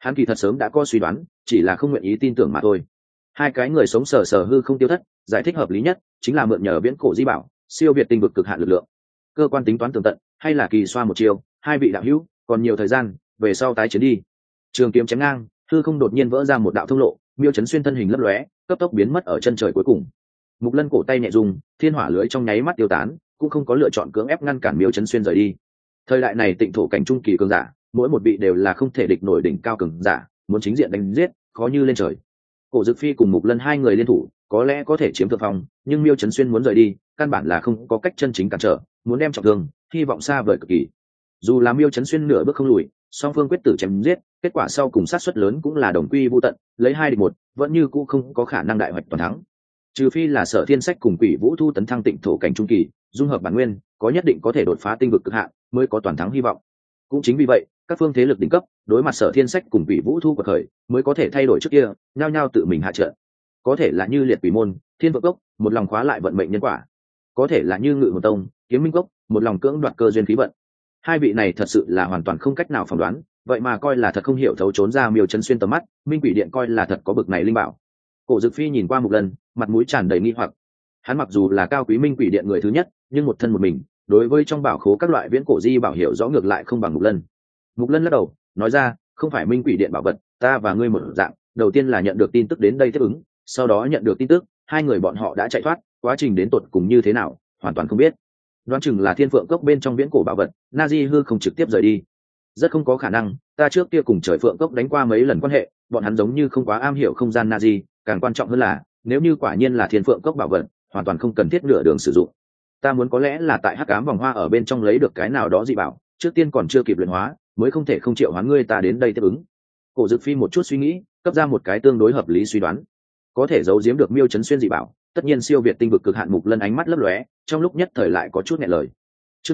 [SPEAKER 1] Hắn kỳ thật sớm đã có suy đoán, chỉ là không nguyện ý tin tưởng mà thôi. Hai cái người sống sờ sờ hư không tiêu thất, giải thích hợp lý nhất chính là mượn nhờ viễn cổ di bảo, siêu việt tinh vực cực hạn lực lượng. Cơ quan tính toán tường tận, hay là kỳ xoa một chiều, hai vị đạo hữu, còn nhiều thời gian, về sau tái chiến đi. Trường kiếm chém ngang, hư không đột nhiên vỡ ra một đạo thông lộ, Miêu Chấn Xuyên thân hình lấp lóe, cấp tốc biến mất ở chân trời cuối cùng. Mục Lân cổ tay nhẹ dùng, thiên hỏa lưới trong nháy mắt tiêu tán, cũng không có lựa chọn cưỡng ép ngăn cản Miêu Chấn Xuyên rời đi. Thời đại này tịnh thổ cảnh trung kỳ cường giả, mỗi một vị đều là không thể địch nổi đỉnh cao cường giả, muốn chính diện đánh giết, khó như lên trời. Cổ Dực Phi cùng Mục Lân hai người liên thủ, có lẽ có thể chiếm thượng phong, nhưng Miêu Chấn Xuyên muốn rời đi, căn bản là không có cách chân chính cản trở, muốn đem trọng thương, hy vọng xa vời cực kỳ. Dù là Miêu Chấn Xuyên nửa bước không lùi, song phương quyết tử chém giết, kết quả sau cùng sát suất lớn cũng là đồng quy vô tận, lấy 2 địch 1, vẫn như cũ không có khả năng đại hoạch toàn thắng. Trừ phi là Sở Thiên Sách cùng Quỷ Vũ Thu tấn thăng tịnh thổ cảnh trung kỳ, dung hợp bản nguyên, có nhất định có thể đột phá tinh vực cực hạn, mới có toàn thắng hy vọng. Cũng chính vì vậy, các phương thế lực đỉnh cấp, đối mặt Sở Thiên Sách cùng Quỷ Vũ Thu của khởi, mới có thể thay đổi trước kia, nhao nhao tự mình hạ trận. Có thể là như Liệt Quỷ môn, Thiên Vượng cốc, một lòng khóa lại vận mệnh nhân quả. Có thể là như Ngự Hồn tông, Kiếm Minh cốc, một lòng cưỡng đoạt cơ duyên khí vận. Hai vị này thật sự là hoàn toàn không cách nào phỏng đoán, vậy mà coi là thật không hiểu thấu trốn ra Miêu Chấn Xuyên tầm mắt, Minh Quỷ Điện coi là thật có bực này linh bảo. Cổ Dực Phi nhìn qua một lần, mặt mũi tràn đầy nghi hoặc. Hắn mặc dù là cao quý Minh Quỷ Điện người thứ nhất, nhưng một thân một mình, đối với trong bảo khố các loại viễn cổ di bảo hiểu rõ ngược lại không bằng Mục Lân. Mục Lân lắc đầu, nói ra, không phải Minh Quỷ Điện bảo vật, ta và ngươi một dạng, đầu tiên là nhận được tin tức đến đây tiếp ứng, sau đó nhận được tin tức, hai người bọn họ đã chạy thoát, quá trình đến tột cùng như thế nào, hoàn toàn không biết. Đoán chừng là Thiên Phượng cốc bên trong viễn cổ bảo vật, Nazi hư không trực tiếp rời đi. Rất không có khả năng, ta trước kia cùng Trời Phượng cốc đánh qua mấy lần quan hệ, bọn hắn giống như không quá am hiểu không gian Nazi, càng quan trọng hơn là, nếu như quả nhiên là Thiên Phượng cốc bảo vật, hoàn toàn không cần thiết nửa đường sử dụng. Ta muốn có lẽ là tại Hắc Ám vòng hoa ở bên trong lấy được cái nào đó dị bảo, trước tiên còn chưa kịp luyện hóa, mới không thể không triệu hoán ngươi ta đến đây tiếp ứng. Cổ Dực Phi một chút suy nghĩ, cấp ra một cái tương đối hợp lý suy đoán. Có thể giấu giếm được Miêu Chấn Xuyên dị bảo, tất nhiên siêu việt tinh vực cực hạn. Mục Lân ánh mắt lấp lóe, trong lúc nhất thời lại có chút nghẹn lời. Chương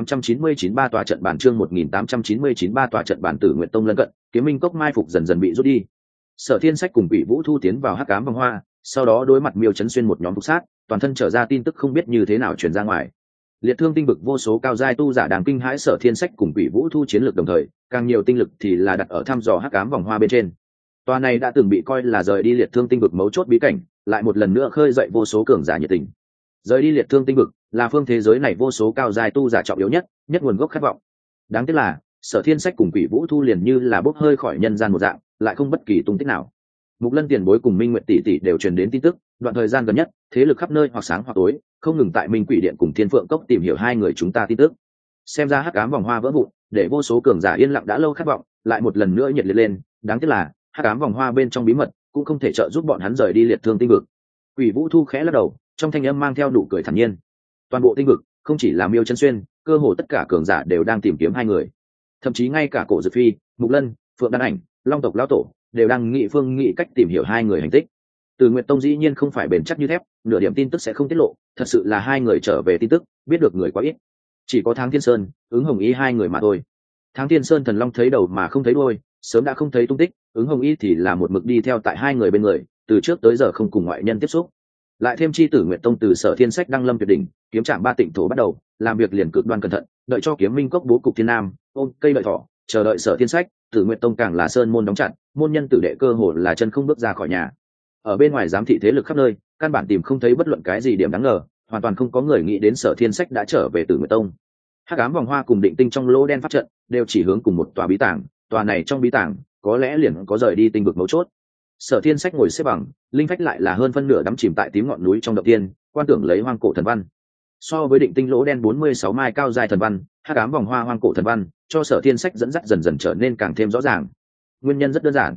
[SPEAKER 1] 1899 ba tòa trận bản, chương 1899 ba tòa trận bản. Tử Nguyệt Tông lân cận, Kiếm Minh cốc mai phục dần dần bị rút đi. Sở Thiên Sách cùng Quỷ Vũ Thu tiến vào Hắc Ám vòng hoa, sau đó đối mặt Miêu Chấn Xuyên một nhóm phục sát, toàn thân trở ra tin tức không biết như thế nào truyền ra ngoài. Liệt thương tinh vực vô số cao giai tu giả đang kinh hãi Sở Thiên Sách cùng Quỷ Vũ Thu chiến lược đồng thời, càng nhiều tinh lực thì là đặt ở thăm dò Hắc Ám vòng hoa bên trên. Tòa này đã từng bị coi là rời đi liệt thương tinh vực mấu chốt bí cảnh, lại một lần nữa khơi dậy vô số cường giả nhiệt tình. Rời đi liệt thương tinh vực là phương thế giới này vô số cao giai tu giả trọng yếu nhất nguồn gốc khát vọng. Đáng tiếc là Sở Thiên Sách cùng Quỷ Vũ Thu liền như là bốc hơi khỏi nhân gian một dạng, lại không bất kỳ tung tích nào. Mục Lân tiền bối cùng Minh Nguyệt tỷ tỷ đều truyền đến tin tức, đoạn thời gian gần nhất, thế lực khắp nơi hoặc sáng hoặc tối, không ngừng tại Minh Quỷ Điện cùng Thiên Phượng cốc tìm hiểu hai người chúng ta tin tức. Xem ra Hắc Ám vòng hoa vỡ vụn, để vô số cường giả yên lặng đã lâu khát vọng, lại một lần nữa nhiệt liệt lên. Đáng tiếc là Hắc Ám vòng hoa bên trong bí mật cũng không thể trợ giúp bọn hắn rời đi liệt thương tinh vực. Quỷ Vũ Thu khẽ lắc đầu, trong thanh âm mang theo nụ cười thản nhiên. Toàn bộ tinh vực, không chỉ là Miêu Chấn Xuyên, cơ hồ tất cả cường giả đều đang tìm kiếm hai người. Thậm chí ngay cả Cổ Dực Phi, Mục Lân, Phượng Đan Ảnh, Long tộc lão tổ đều đang nghĩ cách tìm hiểu hai người hành tích. Từ Nguyệt Tông dĩ nhiên không phải bền chắc như thép, nửa điểm tin tức sẽ không tiết lộ, thật sự là hai người trở về tin tức, biết được người quá ít. Chỉ có Tháng Thiên Sơn, Ứng Hồng Y hai người mà thôi. Tháng Thiên Sơn thần long thấy đầu mà không thấy đuôi, sớm đã không thấy tung tích, Ứng Hồng Y thì là một mực đi theo tại hai người bên người, từ trước tới giờ không cùng ngoại nhân tiếp xúc. Lại thêm chi Tử Nguyệt Tông từ Sở Thiên Sách đăng lâm tuyệt đỉnh, kiếm trạm ba tịnh thổ bắt đầu, làm việc liền cực đoan cẩn thận, đợi cho Kiếm Minh cốc bố cục thiên nam, ôm cây đợi thỏ, chờ đợi Sở Thiên Sách. Tử Nguyệt Tông càng là sơn môn đóng chặt, môn nhân tử đệ cơ hồ là chân không bước ra khỏi nhà. Ở bên ngoài giám thị thế lực khắp nơi, căn bản tìm không thấy bất luận cái gì điểm đáng ngờ, hoàn toàn không có người nghĩ đến Sở Thiên Sách đã trở về Tử Nguyệt Tông. Hắc Ám vòng hoa cùng Định Tinh trong lỗ đen pháp trận đều chỉ hướng cùng một tòa bí tàng, tòa này trong bí tàng có lẽ liền có rời đi tinh vực mấu chốt. Sở Thiên Sách ngồi xếp bằng, linh phách lại là hơn phân nửa đắm chìm tại tím ngọn núi trong động tiên, quan tưởng lấy hoang cổ thần văn. So với Định Tinh lỗ đen 46 mai cao dài thần văn, Hắc Ám vòng hoa hoang cổ thần văn cho Sở Thiên Sách dẫn dắt dần dần trở nên càng thêm rõ ràng. Nguyên nhân rất đơn giản,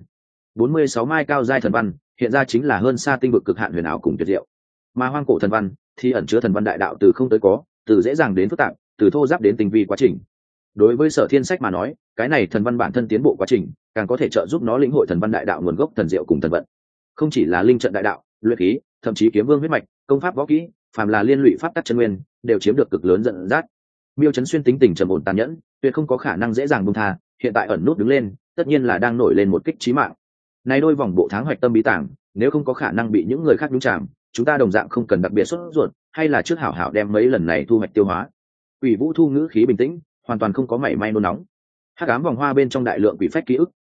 [SPEAKER 1] 46 mai cao dài thần văn hiện ra chính là hơn xa tinh vực cực hạn huyền ảo cùng tuyệt diệu, mà hoang cổ thần văn thì ẩn chứa thần văn đại đạo từ không tới có, từ dễ dàng đến phức tạp, từ thô giáp đến tinh vi quá trình. Đối với Sở Thiên Sách mà nói, cái này thần văn bản thân tiến bộ quá trình, càng có thể trợ giúp nó lĩnh hội thần văn đại đạo nguồn gốc thần diệu cùng thần vận. Không chỉ là linh trận đại đạo, luyện khí, thậm chí kiếm vương huyết mạch, công pháp võ kỹ, phàm là liên lụy pháp tắc chân nguyên, đều chiếm được cực lớn dẫn dắt. Miêu Chấn Xuyên tính tình trầm ổn tàn nhẫn, tuyệt không có khả năng dễ dàng buông tha, hiện tại ẩn nút đứng lên, tất nhiên là đang nổi lên một kích chí mạng. Này đôi vòng bộ tháng hoạch tâm bí tàng, nếu không có khả năng bị những người khác nhúng chạm, chúng ta đồng dạng không cần đặc biệt sốt ruột, hay là trước hảo hảo đem mấy lần này thu hoạch tiêu hóa. Quỷ Vũ Thu ngữ khí bình tĩnh, hoàn toàn không có mảy may nôn nóng. Hắc Ám vòng hoa bên trong đại lượng quỷ phách ký ức,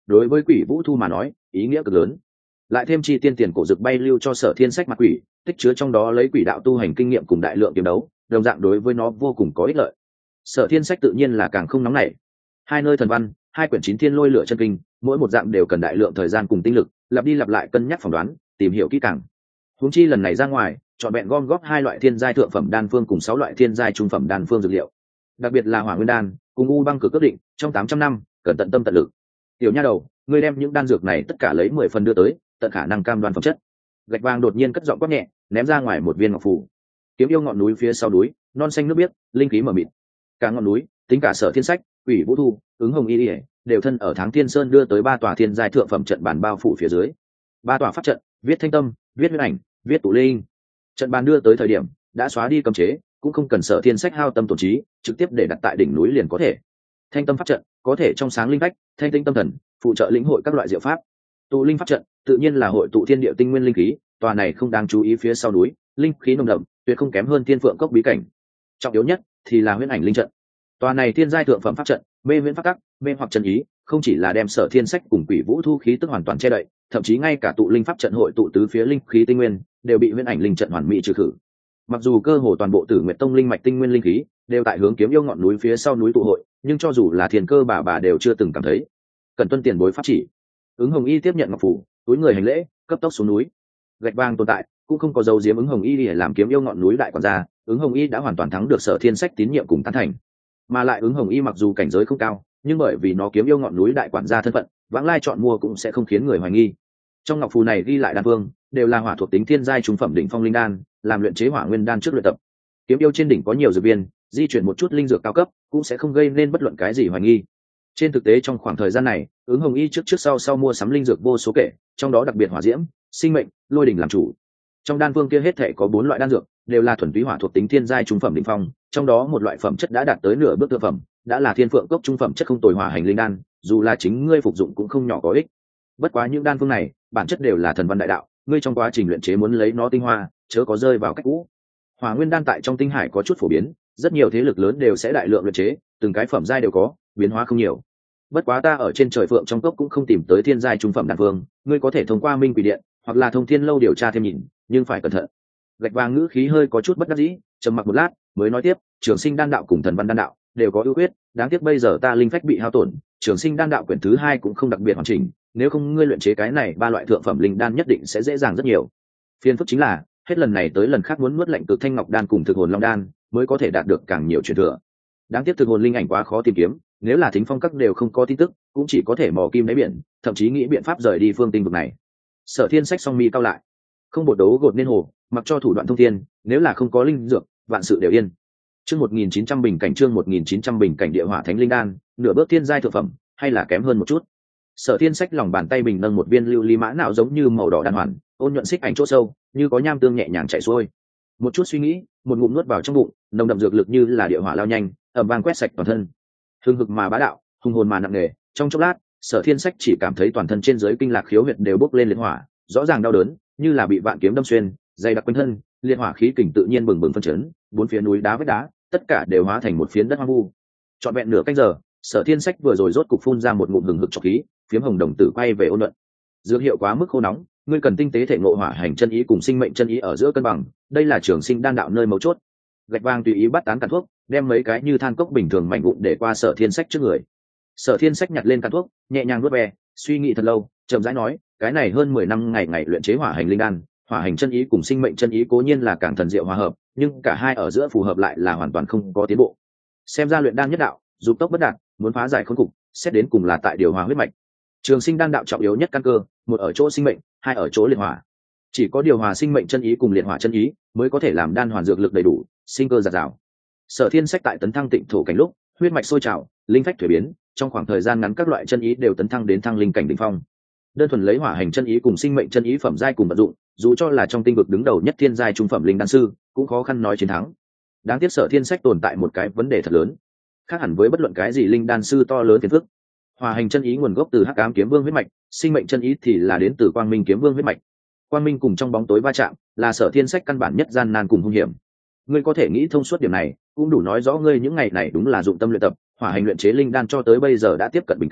[SPEAKER 1] đối với quỷ vũ thu mà nói ý nghĩa cực lớn. Lại thêm chi tiên tiền cổ dực bay lưu cho Sở Thiên Sách mặt quỷ, tích chứa trong đó lấy quỷ đạo tu hành kinh nghiệm cùng đại lượng kiếm đấu, đồng dạng đối với nó vô cùng có ích lợi. Sở Thiên Sách tự nhiên là càng không nóng nảy. Hai nơi thần văn, hai quyển chín thiên lôi lửa chân kinh, mỗi một dạng đều cần đại lượng thời gian cùng tinh lực, lặp đi lặp lại cân nhắc phỏng đoán, tìm hiểu kỹ càng. Huống chi lần này ra ngoài, chọn vẹn gom góp 2 loại thiên giai thượng phẩm đan phương cùng 6 loại thiên giai trung phẩm đan phương dược liệu. Đặc biệt là Hỏa Nguyên đan, cùng U Băng Cực ước định, trong 800 năm, cần tận tâm tận lực. Tiểu nha đầu, ngươi đem những đan dược này tất cả lấy 10 phần đưa tới, tận khả năng cam đoan phẩm chất. Gạch vàng đột nhiên cất giọng quát nhẹ, ném ra ngoài một viên ngọc phù. Kiếm yêu ngọn núi phía sau núi, non xanh nước biếc, linh khí mờ mịt. Cả ngọn núi, tính cả Sở Thiên Sách, Quỷ Vũ Thu, ứng Hồng Y, đều thân ở Tháng Thiên Sơn đưa tới 3 tòa thiên giai thượng phẩm trận bàn bao phủ phía dưới. 3 tòa pháp trận, viết thanh tâm, viết huyết ảnh, viết tụ linh. Trận bàn đưa tới thời điểm đã xóa đi cấm chế, cũng không cần Sở Thiên Sách hao tâm tổn trí, trực tiếp để đặt tại đỉnh núi liền có thể. Thanh tâm pháp trận có thể trong sáng linh cách, thanh tinh tâm thần, phụ trợ lĩnh hội các loại diệu pháp. Tụ linh pháp trận tự nhiên là hội tụ thiên địa tinh nguyên linh khí, tòa này không đáng chú ý phía sau núi, linh khí nồng đậm, tuyệt không kém hơn Thiên Phượng Cốc bí cảnh. Trọng yếu nhất thì là huyễn ảnh linh trận. Tòa này thiên giai thượng phẩm pháp trận, mê huyễn pháp tắc, mê hoặc chân ý, không chỉ là đem Sở Thiên Sách cùng Quỷ Vũ Thu khí tức hoàn toàn che đậy, thậm chí ngay cả tụ linh pháp trận hội tụ tứ phía linh khí tinh nguyên đều bị huyễn ảnh linh trận hoàn mỹ trừ khử. Mặc dù cơ hồ toàn bộ Tử Nguyệt Tông linh mạch tinh nguyên linh khí đều tại hướng Kiếm Yêu ngọn núi phía sau núi tụ hội, nhưng cho dù là Thiên Cơ bà đều chưa từng cảm thấy. Cần tuân tiền bối pháp chỉ. Ứng Hồng Y tiếp nhận ngọc phủ, túi người hành lễ, cấp tốc xuống núi. Gạch vàng tồn tại, cũng không có dấu diếm Ứng Hồng Y để làm Kiếm Yêu ngọn núi đại quản gia, Ứng Hồng Y đã hoàn toàn thắng được Sở Thiên Sách tín nhiệm cùng tán thành. Mà lại Ứng Hồng Y mặc dù cảnh giới không cao, nhưng bởi vì nó Kiếm Yêu ngọn núi đại quản gia thân phận, vãng lai chọn mua cũng sẽ không khiến người hoài nghi. Trong ngọc phù này ghi lại đan phương đều là hỏa thuộc tính thiên giai trung phẩm đỉnh phong linh đan, làm luyện chế Hỏa Nguyên đan trước luyện tập. Kiếm Yêu trên đỉnh có nhiều dược viên, di chuyển một chút linh dược cao cấp cũng sẽ không gây nên bất luận cái gì hoài nghi. Trên thực tế trong khoảng thời gian này, Ứng Hồng Y trước sau mua sắm linh dược vô số kể, trong đó đặc biệt hỏa diễm, sinh mệnh, lôi đỉnh làm chủ. Trong đan phương kia hết thể có 4 loại đan dược, đều là thuần túy hỏa thuộc tính thiên giai trung phẩm đỉnh phong, trong đó một loại phẩm chất đã đạt tới nửa bước thượng phẩm, đã là Thiên Phượng Cốc trung phẩm chất không tồi hỏa hành linh đan, dù là chính ngươi phục dụng cũng không nhỏ có ích. Bất quá những đan phương này, bản chất đều là thần văn đại đạo, ngươi trong quá trình luyện chế muốn lấy nó tinh hoa, chớ có rơi vào cách cũ. Hỏa Nguyên đan tại trong tinh hải có chút phổ biến, rất nhiều thế lực lớn đều sẽ đại lượng luyện chế, từng cái phẩm giai đều có, biến hóa không nhiều. Bất quá ta ở trên trời Phượng trong cốc cũng không tìm tới thiên giai trung phẩm đan phương, ngươi có thể thông qua Minh Quỷ Điện hoặc là Thông Thiên lâu điều tra thêm nhìn, nhưng phải cẩn thận. Gạch vàng ngữ khí hơi có chút bất đắc dĩ, trầm mặc một lát, mới nói tiếp, Trường Sinh đan đạo cùng thần văn đan đạo đều có ưu khuyết, đáng tiếc bây giờ ta linh phách bị hao tổn, Trường Sinh đan đạo quyển thứ 2 cũng không đặc biệt hoàn chỉnh, nếu không ngươi luyện chế cái này 3 loại thượng phẩm linh đan nhất định sẽ dễ dàng rất nhiều. Phiền phức chính là, hết lần này tới lần khác muốn nuốt lệnh Cực Thanh Ngọc đan cùng Thực Hồn Long đan, mới có thể đạt được càng nhiều truyền thừa. Đáng tiếc Thực Hồn linh ảnh quá khó tìm kiếm, nếu là Thính Phong các đều không có tin tức, cũng chỉ có thể mò kim đáy biển, thậm chí nghĩ biện pháp rời đi phương tinh vực này. Sở Thiên Sách song mi cao lại, không bột đấu gột nên hồ, mặc cho thủ đoạn thông thiên, nếu là không có linh dược, vạn sự đều yên. Chương 1900 bình cảnh, chương 1900 bình cảnh địa hỏa thánh linh đan, nửa bước thiên giai thượng phẩm, hay là kém hơn một chút. Sở Thiên Sách lòng bàn tay bình nâng một viên lưu ly mã não giống như màu đỏ đan hoàn, ôn nhuận xích ảnh chỗ sâu, như có nham tương nhẹ nhàng chảy xuôi. Một chút suy nghĩ, một ngụm nuốt vào trong bụng, nồng đậm dược lực như là địa hỏa lao nhanh, ầm vang quét sạch toàn thân. Hưng hực mà bá đạo, hùng hồn mà nặng nề, trong chốc lát, Sở Thiên Sách chỉ cảm thấy toàn thân trên dưới kinh lạc khiếu huyệt đều bốc lên liệt hỏa, rõ ràng đau đớn, như là bị vạn kiếm đâm xuyên, dày đặc quanh thân, liệt hỏa khí kình tự nhiên bừng bừng phân chấn, bốn phía núi đá vách đá, tất cả đều hóa thành một phiến đất hoang vu. Trọn vẹn nửa canh giờ, Sở Thiên Sách vừa rồi rốt cục phun ra một ngụm hừng hực trọc khí, phiếm hồng đồng tử quay về ôn luận. Dược hiệu quá mức khô nóng, ngươi cần tinh tế thể ngộ hỏa hành chân ý cùng sinh mệnh chân ý ở giữa cân bằng, đây là Trường Sinh đan đạo nơi mấu chốt. Gạch vàng tùy ý bắt tán cắn thuốc, đem mấy cái như than cốc bình thường mảnh vụn để qua Sở Thiên Sách trước người. Sở Thiên Sách nhặt lên cắn thuốc, nhẹ nhàng nuốt ve, suy nghĩ thật lâu, chậm rãi nói, cái này hơn 10 năm ngày ngày luyện chế hỏa hành linh đan, hỏa hành chân ý cùng sinh mệnh chân ý cố nhiên là càng thần diệu hòa hợp, nhưng cả hai ở giữa phù hợp lại là hoàn toàn không có tiến bộ. Xem ra luyện đan nhất đạo, dục tốc bất đạt, muốn phá giải khốn cục, xét đến cùng là tại điều hòa huyết mạch. Trường Sinh đan đạo trọng yếu nhất căn cơ, một ở chỗ sinh mệnh, hai ở chỗ liệt hỏa. Chỉ có điều hòa sinh mệnh chân ý cùng liệt hỏa chân ý, mới có thể làm đan hoàn dược lực đầy đủ, sinh cơ dạt dào. Sở Thiên Sách tại tấn thăng tịnh thổ cảnh lúc, huyết mạch sôi trào, linh phách thủy biến, trong khoảng thời gian ngắn các loại chân ý đều tấn thăng đến thăng linh cảnh đỉnh phong. Đơn thuần lấy hỏa hành chân ý cùng sinh mệnh chân ý phẩm giai cùng vận dụng, dù cho là trong tinh vực đứng đầu nhất thiên giai trung phẩm linh đan sư, cũng khó khăn nói chiến thắng. Đáng tiếc Sở Thiên Sách tồn tại một cái vấn đề thật lớn, khác hẳn với bất luận cái gì linh đan sư to lớn phiền phức. Hỏa hành chân ý nguồn gốc từ Hắc Ám Kiếm Vương huyết mạch, sinh mệnh chân ý thì là đến từ Quang Minh Kiếm Vương huyết mạch. Quang minh cùng trong bóng tối va chạm, là Sở Thiên Sách căn bản nhất gian nan cùng hung hiểm. Ngươi có thể nghĩ thông suốt điểm này, cũng đủ nói rõ ngươi những ngày này đúng là dụng tâm luyện tập, hỏa hành luyện chế linh đan cho tới bây giờ đã tiếp cận bình cảnh,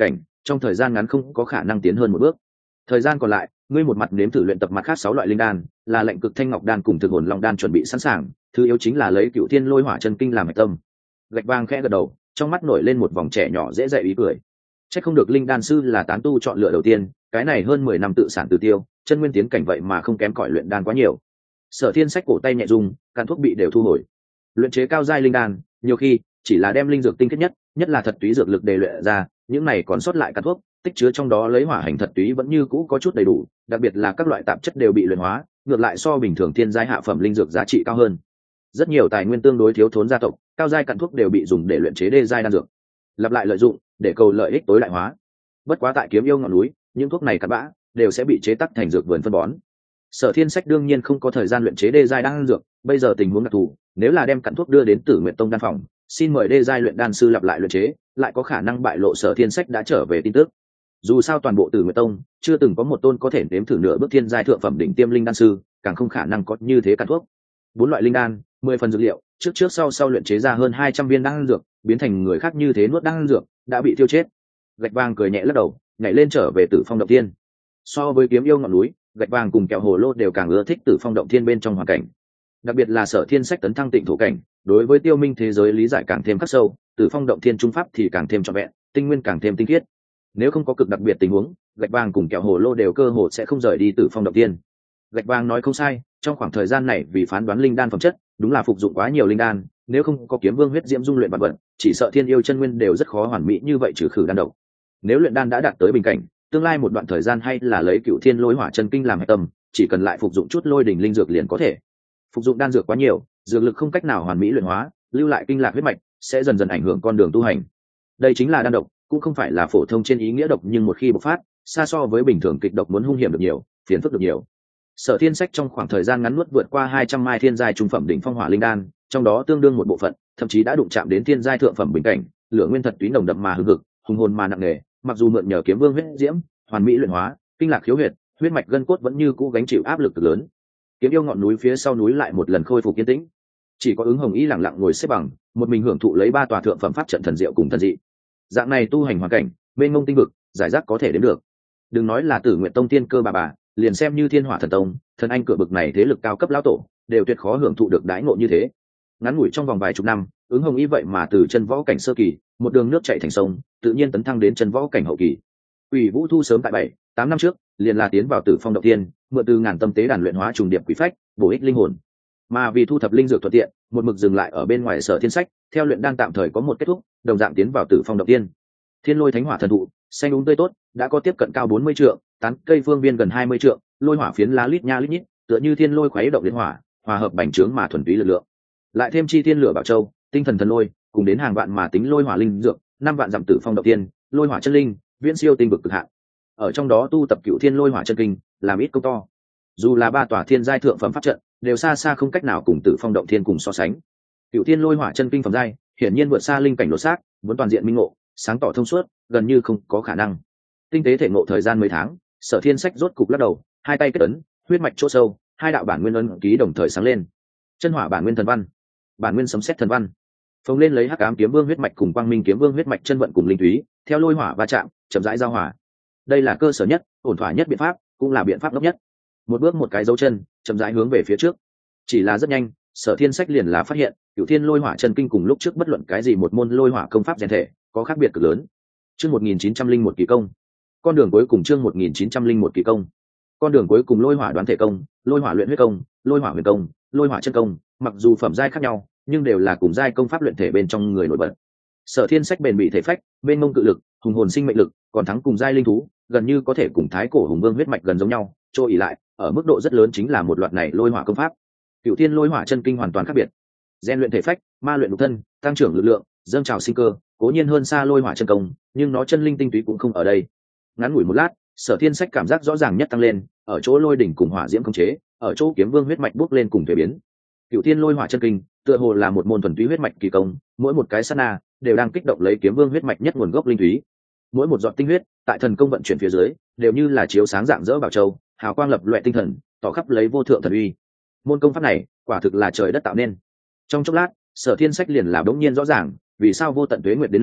[SPEAKER 1] trong thời gian ngắn không có khả năng tiến hơn một bước. Thời gian còn lại, ngươi một mặt nếm thử luyện tập mặt khác 6 loại linh đan, là lệnh cực thanh ngọc đan cùng thực hồn long đan chuẩn bị sẵn sàng, thứ yếu chính là lấy cựu thiên lôi hỏa chân kinh làm hạch tâm. Gạch vàng khẽ gật đầu, trong mắt nổi lên một vòng trẻ nhỏ dễ dạy ý cười. Chắc không được linh đan sư là tán tu chọn lựa đầu tiên, cái này hơn 10 năm tự sản tự tiêu, chân nguyên tiến cảnh vậy mà không kém cỏi luyện đan quá nhiều. Sở Thiên Sách cổ tay nhẹ rung, căn thuốc bị đều thu hồi. Luyện chế cao giai linh đan, nhiều khi chỉ là đem linh dược tinh khiết nhất là thật túy dược lực đề luyện ra, những này còn sót lại căn thuốc, tích chứa trong đó lấy hỏa hành thật túy vẫn như cũ có chút đầy đủ, đặc biệt là các loại tạp chất đều bị luyện hóa, ngược lại so bình thường thiên giai hạ phẩm linh dược giá trị cao hơn. Rất nhiều tài nguyên tương đối thiếu thốn gia tộc, cao giai cặn thuốc đều bị dùng để luyện chế đê giai đan dược, lặp lại lợi dụng để cầu lợi ích tối đại hóa. Bất quá tại Kiếm Yêu ngọn núi, những thuốc này cặn bã đều sẽ bị chế tác thành dược vườn phân bón. Sở Thiên Sách đương nhiên không có thời gian luyện chế đê giai đan dược, bây giờ tình huống đặc thù, nếu là đem cặn thuốc đưa đến Tử Nguyệt Tông đan phòng, xin mời đê giai luyện đan sư lặp lại luyện chế, lại có khả năng bại lộ Sở Thiên Sách đã trở về tin tức. Dù sao toàn bộ Tử Nguyệt Tông chưa từng có một tôn có thể nếm thử nửa bước thiên giai thượng phẩm đỉnh tiêm linh đan sư, càng không khả năng có như thế cặn thuốc. 4 loại linh đan, 10 phần dược liệu, trước sau luyện chế ra hơn 200 viên đan dược, biến thành người khác như thế nuốt đan dược, đã bị tiêu chết. Gạch vàng cười nhẹ lắc đầu, nhảy lên trở về Tử Phong động thiên. So với Kiếm Yêu ngọn núi, Gạch vàng cùng Kẹo Hồ Lô đều càng ưa thích Tử Phong động thiên bên trong hoàn cảnh. Đặc biệt là Sở Thiên Sách tấn thăng tịnh thổ cảnh, đối với tiêu minh thế giới lý giải càng thêm khắc sâu, Tử Phong động thiên trung pháp thì càng thêm trọn vẹn, tinh nguyên càng thêm tinh khiết. Nếu không có cực đặc biệt tình huống, Gạch vàng cùng Kẹo Hồ Lô đều cơ hội sẽ không rời đi Tử Phong động thiên. Gạch vàng nói không sai, trong khoảng thời gian này vì phán đoán linh đan phẩm chất, đúng là phục dụng quá nhiều linh đan, nếu không có Kiếm Vương huyết diễm dung luyện vật vận, chỉ sợ thiên yêu chân nguyên đều rất khó hoàn mỹ như vậy trừ khử đan độc. Nếu luyện đan đã đạt tới bình cảnh, tương lai một đoạn thời gian hay là lấy cựu thiên lôi hỏa chân kinh làm hạch tâm, chỉ cần lại phục dụng chút lôi đỉnh linh dược liền có thể. Phục dụng đan dược quá nhiều, dược lực không cách nào hoàn mỹ luyện hóa, lưu lại kinh lạc huyết mạch, sẽ dần dần ảnh hưởng con đường tu hành. Đây chính là đan độc, cũng không phải là phổ thông trên ý nghĩa độc, nhưng một khi bộc phát, xa so với bình thường kịch độc muốn hung hiểm được nhiều, phiền phức được nhiều. Sở Thiên Sách trong khoảng thời gian ngắn nuốt vượt qua 200 mai thiên giai trung phẩm đỉnh phong hỏa linh đan, trong đó tương đương một bộ phận, thậm chí đã đụng chạm đến thiên giai thượng phẩm bình cảnh, lửa nguyên thật túy nồng đậm mà hừng hực, hùng hồn mà nặng nề, mặc dù mượn nhờ Kiếm Vương huyết diễm, hoàn mỹ luyện hóa, kinh lạc khiếu huyệt, huyết mạch gân cốt vẫn như cũ gánh chịu áp lực cực lớn. Kiếm Yêu ngọn núi phía sau núi lại một lần khôi phục yên tĩnh, chỉ có Ứng Hồng Y lặng lặng ngồi xếp bằng, một mình hưởng thụ lấy 3 tòa thượng phẩm pháp trận thần diệu cùng thần dị. Dạng này tu hành hoàn cảnh, bên ngông tinh vực, giải rác có thể đến được. Đừng nói là Tử Nguyệt Tông tiên cơ bà, liền xem như Thiên Hỏa Thần Tông, thần anh cửa bực này thế lực cao cấp lão tổ, đều tuyệt khó hưởng thụ được đãi ngộ như thế. Ngắn ngủi trong vòng vài chục năm, Ứng Hồng Y vậy mà từ chân võ cảnh sơ kỳ, một đường nước chảy thành sông, tự nhiên tấn thăng đến chân võ cảnh hậu kỳ. Quỷ Vũ Thu sớm tại 7-8 năm trước, liền là tiến vào Tử Phong động thiên, mượn từ ngàn tâm tế đàn luyện hóa trùng điệp quỷ phách, bổ ích linh hồn. Mà vì thu thập linh dược thuận tiện, một mực dừng lại ở bên ngoài Sở Thiên Sách, theo luyện đan tạm thời có một kết thúc, đồng dạng tiến vào Tử Phong động thiên. Thiên Lôi Thánh Hỏa thần thụ, xanh úng tươi tốt, đã có tiếp cận cao 40 trượng, tán cây phương viên gần 20 trượng, lôi hỏa phiến lá lít nha lít nhít, tựa như thiên lôi khuấy động liên hỏa, hòa hợp bành trướng mà thuần túy lực lượng. Lại thêm chi thiên lửa bảo châu, tinh thần thần lôi, cùng đến hàng vạn mà tính lôi hỏa linh dược, 5 vạn dặm Tử Phong động thiên, lôi hỏa chân linh, viễn siêu tinh vực cực hạn. Ở trong đó tu tập cựu thiên lôi hỏa chân kinh, làm ít công to. Dù là 3 tòa thiên giai thượng phẩm pháp trận, đều xa xa không cách nào cùng Tử Phong động thiên cùng so sánh. Cựu thiên lôi hỏa chân kinh phẩm giai, hiển nhiên vượt xa linh cảnh đột xác, muốn toàn diện minh ngộ, sáng tỏ thông suốt, gần như không có khả năng. Tinh tế thể ngộ thời gian mấy tháng, Sở Thiên Sách rốt cục lắc đầu, hai tay kết ấn, huyết mạch chỗ sâu, hai đạo bản nguyên ấn ký đồng thời sáng lên. Chân hỏa bản nguyên thần văn, bản nguyên sấm sét thần văn, phồng lên lấy hắc ám kiếm vương huyết mạch cùng quang minh kiếm vương huyết mạch chân vận cùng linh thúy, theo lôi hỏa va chạm, chậm rãi giao hỏa. Đây là cơ sở nhất, ổn thỏa nhất biện pháp, cũng là biện pháp ngốc nhất. Một bước một cái dấu chân, chậm rãi hướng về phía trước. Chỉ là rất nhanh, Sở Thiên Sách liền là phát hiện, Cửu Thiên Lôi Hỏa Chân Kinh cùng lúc trước bất luận cái gì một môn lôi hỏa công pháp rèn thể, có khác biệt cực lớn. Chương 1901 kỳ công. Con đường cuối cùng chương 1901 kỳ công. Con đường cuối cùng lôi hỏa đoán thể công, lôi hỏa luyện huyết công, lôi hỏa huyền công, lôi hỏa chân công, mặc dù phẩm giai khác nhau, nhưng đều là cùng giai công pháp luyện thể bên trong người nổi bật. Sở Thiên Sách bền bỉ thể phách, bên mông cự lực, hùng hồn sinh mệnh lực, còn thắng cùng giai linh thú, gần như có thể cùng thái cổ hùng vương huyết mạch gần giống nhau, trôi ỉ lại, ở mức độ rất lớn chính là một loạt này lôi hỏa công pháp. Cửu Thiên Lôi Hỏa Chân Kinh hoàn toàn khác biệt. Gen luyện thể phách, ma luyện nhục thân, tăng trưởng lực lượng, dâng trào sinh cơ, cố nhiên hơn xa lôi hỏa chân công, nhưng nó chân linh tinh túy cũng không ở đây. Ngắn ngủi một lát, Sở Thiên Sách cảm giác rõ ràng nhất tăng lên, ở chỗ lôi đỉnh cùng hỏa diễm khống chế, ở chỗ kiếm vương huyết mạch bốc lên cùng thay biến. Cửu Thiên Lôi Hỏa Chân Kinh, tựa hồ là một môn thuần túy huyết mạch kỳ công, mỗi một cái sát na đều đang kích động lấy kiếm vương huyết mạch nhất nguồn gốc linh túy. Mỗi một giọt tinh huyết, tại thần công vận chuyển phía dưới, đều như là chiếu sáng dạng dỡ bảo châu, hào quang lập loè tinh thần, tỏ khắp lấy vô thượng thần uy. Môn công pháp này, quả thực là trời đất tạo nên. Trong chốc lát, Sở Thiên Sách liền là đống nhiên rõ ràng, vì sao vô tận tuế nguyệt đến nay,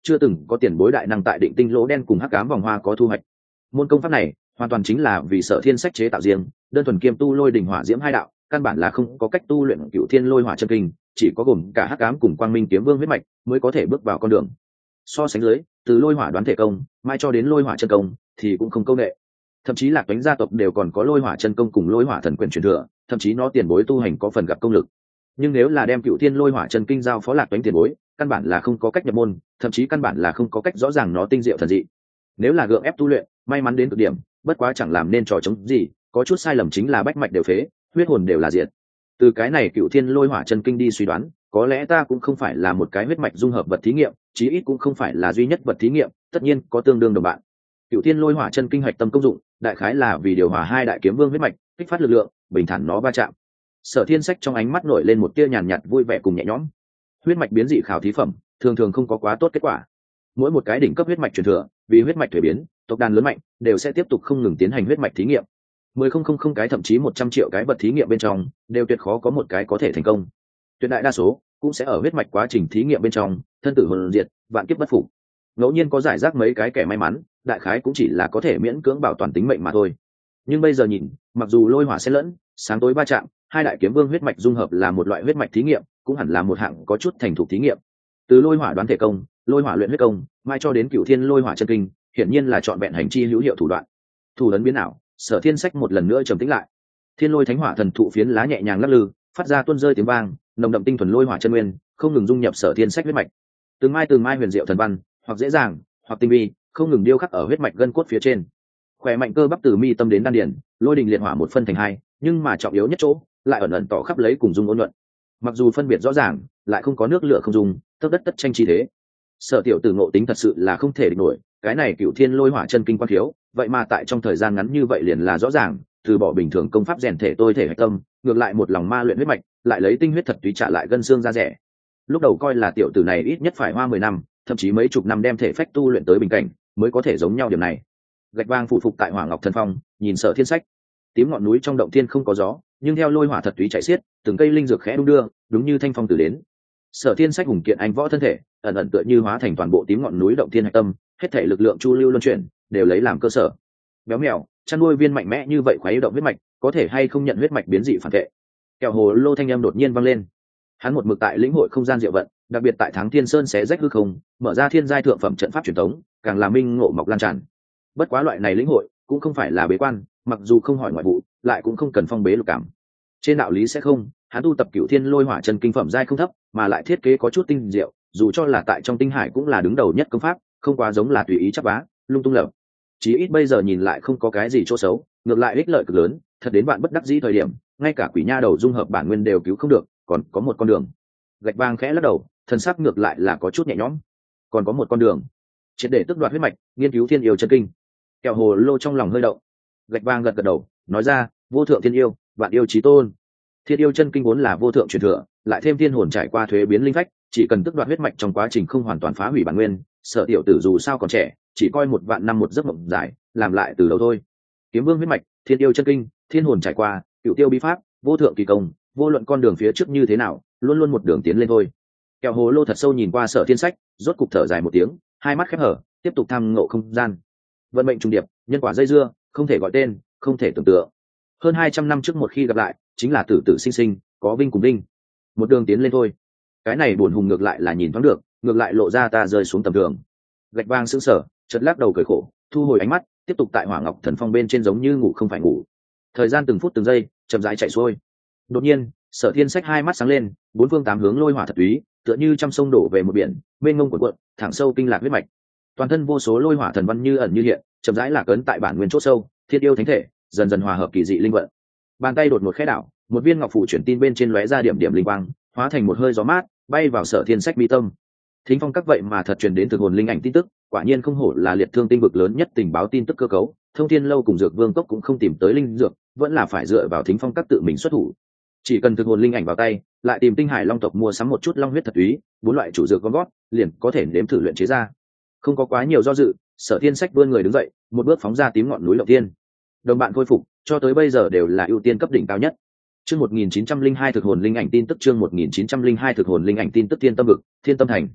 [SPEAKER 1] chưa từng có tiền bối đại năng tại định tinh lỗ đen cùng hắc ám vòng hoa có thu hoạch. Môn công pháp này hoàn toàn chính là vì Sở Thiên sách chế tạo riêng, đơn thuần kiêm tu lôi đỉnh hỏa diễm hai đạo, căn bản là không có cách tu luyện Cửu Thiên Lôi Hỏa chân kinh, chỉ có gồm cả hắc ám cùng quang minh kiếm vương huyết mạch mới có thể bước vào con đường. So sánh dưới, từ lôi hỏa đoán thể công mai cho đến lôi hỏa chân công thì cũng không công nghệ, thậm chí là cánh gia tộc đều còn có lôi hỏa chân công cùng lôi hỏa thần quyền truyền thừa, thậm chí nó tiền bối tu hành có phần gặp công lực. Nhưng nếu là đem Cửu Thiên Lôi Hỏa chân kinh giao phó Lạc Toánh tiền bối, căn bản là không có cách nhập môn, thậm chí căn bản là không có cách rõ ràng nó tinh diệu thần dị. Nếu là gượng ép tu luyện, may mắn đến cực điểm, bất quá chẳng làm nên trò chống gì, có chút sai lầm chính là bách mạch đều phế, huyết hồn đều là diệt. Từ cái này Cửu Thiên Lôi Hỏa chân kinh đi suy đoán, có lẽ ta cũng không phải là một cái huyết mạch dung hợp vật thí nghiệm, chí ít cũng không phải là duy nhất vật thí nghiệm, tất nhiên có tương đương đồng bạn. Cửu Thiên Lôi Hỏa chân kinh hạch tâm công dụng, đại khái là vì điều hòa hai đại kiếm vương huyết mạch, kích phát lực lượng, bình thản nó va chạm. Sở Thiên sách trong ánh mắt nổi lên một tia nhàn nhạt vui vẻ cùng nhẹ nhõm. Huyết mạch biến dị khảo thí phẩm thường thường không có quá tốt kết quả. Mỗi một cái đỉnh cấp huyết mạch truyền thừa, vì huyết mạch thuế biến, tộc đàn lớn mạnh đều sẽ tiếp tục không ngừng tiến hành huyết mạch thí nghiệm. 10,000 cái thậm chí 100 triệu cái vật thí nghiệm bên trong, đều tuyệt khó có một cái có thể thành công. Tuyệt đại đa số cũng sẽ ở huyết mạch quá trình thí nghiệm bên trong, thân tử hồn diệt, vạn kiếp bất phục. Ngẫu nhiên có giải rác mấy cái kẻ may mắn, đại khái cũng chỉ là có thể miễn cưỡng bảo toàn tính mệnh mà thôi. Nhưng bây giờ nhìn, mặc dù lôi hỏa xen lẫn, sáng tối va chạm, hai đại kiếm vương huyết mạch dung hợp là một loại huyết mạch thí nghiệm, cũng hẳn là một hạng có chút thành thục thí nghiệm. Từ lôi hỏa đoán thể công, lôi hỏa luyện huyết công, mai cho đến Cửu Thiên Lôi Hỏa chân kinh, hiển nhiên là chọn vẹn hành chi hữu hiệu thủ đoạn. Thủ ấn biến ảo, Sở Thiên sách một lần nữa trầm tĩnh lại. Thiên Lôi Thánh Hỏa thần thụ phiến lá nhẹ nhàng lắc lư, phát ra tuôn rơi tiếng vang, nồng đậm tinh thuần lôi hỏa chân nguyên, không ngừng dung nhập Sở Thiên sách huyết mạch. Từng mai huyền diệu thần văn, hoặc dễ dàng, hoặc tinh vi, không ngừng điêu khắc ở huyết mạch gân cốt phía trên. Khỏe mạnh cơ bắp từ mi tâm đến đan điền, lôi đình liệt hỏa một phân thành hai, nhưng mà trọng yếu nhất chỗ lại ẩn ẩn tỏ khắp lấy cùng dung ôn nhuận. Mặc dù phân biệt rõ ràng, lại không có nước lửa không dùng, tấc đất tất tranh chi thế. Sở tiểu tử ngộ tính thật sự là không thể địch nổi, cái này Cửu Thiên Lôi Hỏa chân kinh quan thiếu, vậy mà tại trong thời gian ngắn như vậy liền là rõ ràng, từ bỏ bình thường công pháp rèn thể tôi thể hạch tâm, ngược lại một lòng ma luyện huyết mạch, lại lấy tinh huyết thật túy trả lại gân xương ra rẻ. Lúc đầu coi là tiểu tử này ít nhất phải hoa 10 năm, thậm chí mấy chục năm đem thể phách tu luyện tới bình cảnh, mới có thể giống nhau điểm này. Gạch vang phụ phục tại Hỏa Ngọc Thần Phong, nhìn Sở Thiên sách. Tím ngọn núi trong động thiên không có gió, nhưng theo lôi hỏa thật túy chạy xiết, từng cây linh dược khẽ đung đưa, đúng như thanh phong từ đến. Sở Thiên sách hùng kiện anh võ thân thể, ẩn ẩn tựa như hóa thành toàn bộ tím ngọn núi động thiên hạch tâm, hết thể lực lượng chu lưu luân chuyển, đều lấy làm cơ sở. Béo mèo, chăn nuôi viên mạnh mẽ như vậy khuấy động huyết mạch, có thể hay không nhận huyết mạch biến dị phản vệ. Kẹo hồ lô thanh âm đột nhiên vang lên. Hắn một mực tại lĩnh hội không gian diệu vận, đặc biệt tại Thắng Thiên Sơn xé rách hư không, mở ra thiên giai thượng phẩm trận pháp truyền thống, càng làm minh ngộ mọc lan tràn. Bất quá loại này lĩnh hội cũng không phải là bế quan, mặc dù không hỏi ngoại vụ, lại cũng không cần phong bế lục cảm. Trên đạo lý sẽ không, hắn tu tập Cửu Thiên Lôi Hỏa chân kinh phẩm giai không thấp, mà lại thiết kế có chút tinh diệu, dù cho là tại trong tinh hải cũng là đứng đầu nhất công pháp, không quá giống là tùy ý chắp vá, lung tung lập. Chí ít bây giờ nhìn lại không có cái gì chỗ xấu, ngược lại ích lợi cực lớn, thật đến bạn bất đắc dĩ thời điểm, ngay cả quỷ nha đầu dung hợp bản nguyên đều cứu không được, còn có một con đường. Gạch vang khẽ lắc đầu, thần sắc ngược lại là có chút nhẹ nhõm. Còn có một con đường, triệt để tước đoạt huyết mạch, nghiên cứu thiên yêu chân kinh. Kẹo hồ lô trong lòng hơi động. Gạch vang gật gật đầu, nói ra, vô thượng thiên yêu, vạn yêu chí tôn. Thiên yêu chân kinh vốn là vô thượng truyền thừa, lại thêm thiên hồn trải qua thuế biến linh phách, chỉ cần tước đoạt huyết mạch trong quá trình không hoàn toàn phá hủy bản nguyên, Sở tiểu tử dù sao còn trẻ, chỉ coi 1 vạn năm một giấc mộng dài, làm lại từ đầu thôi. Kiếm vương huyết mạch, thiên yêu chân kinh, thiên hồn trải qua, cựu tiêu bí pháp, vô thượng kỳ công, vô luận con đường phía trước như thế nào, luôn luôn một đường tiến lên thôi. Kẹo hồ lô thật sâu nhìn qua Sở Thiên sách, rốt cục thở dài một tiếng, hai mắt khép hở, tiếp tục tham ngộ không gian. Vận mệnh trùng điệp, nhân quả dây dưa, không thể gọi tên, không thể tưởng tượng. Hơn 200 năm trước một khi gặp lại, chính là tử tử sinh sinh, có vinh cùng vinh, một đường tiến lên thôi. Cái này buồn hùng ngược lại là nhìn thoáng được, ngược lại lộ ra ta rơi xuống tầm thường. Gạch vang sững sờ, chợt lắc đầu cười khổ, thu hồi ánh mắt, tiếp tục tại Hỏa Ngọc Thần Phong bên trên giống như ngủ không phải ngủ. Thời gian từng phút từng giây chậm rãi chạy xuôi. Đột nhiên, Sở Thiên sách hai mắt sáng lên, bốn phương tám hướng lôi hỏa thật túy, tựa như trăm sông đổ về một biển, mênh mông cuộn cuộn, thẳng sâu kinh lạc huyết mạch. Toàn thân vô số lôi hỏa thần văn như ẩn như hiện, chậm rãi lạc ấn tại bản nguyên chỗ sâu, thiên yêu thánh thể, dần dần hòa hợp kỳ dị linh vận. Bàn tay đột một khẽ đảo, một viên ngọc phù chuyển tin bên trên lóe ra điểm điểm linh quang, hóa thành một hơi gió mát, bay vào Sở Thiên sách mi tâm. Thính phong các vậy mà thật truyền đến thực hồn linh ảnh tin tức, quả nhiên không hổ là liệt thương tinh vực lớn nhất tình báo tin tức cơ cấu, Thông Thiên lâu cùng Dược Vương cốc cũng không tìm tới linh dược, vẫn là phải dựa vào thính phong các tự mình xuất thủ. Chỉ cần thực hồn linh ảnh vào tay, lại tìm tinh hải long tộc mua sắm một chút long huyết thật túy, 4 loại chủ dược gom gót, liền có thể nếm thử luyện chế ra. Không có quá nhiều do dự, Sở Thiên sách vươn người đứng dậy, một bước phóng ra tím ngọn núi Động Thiên. Đồng bạn khôi phục, cho tới bây giờ đều là ưu tiên cấp đỉnh cao nhất. Chương 1902 thực hồn linh ảnh tin tức, chương 1902 thực hồn linh ảnh tin tức. Thiên Tâm vực, Thiên Tâm thành.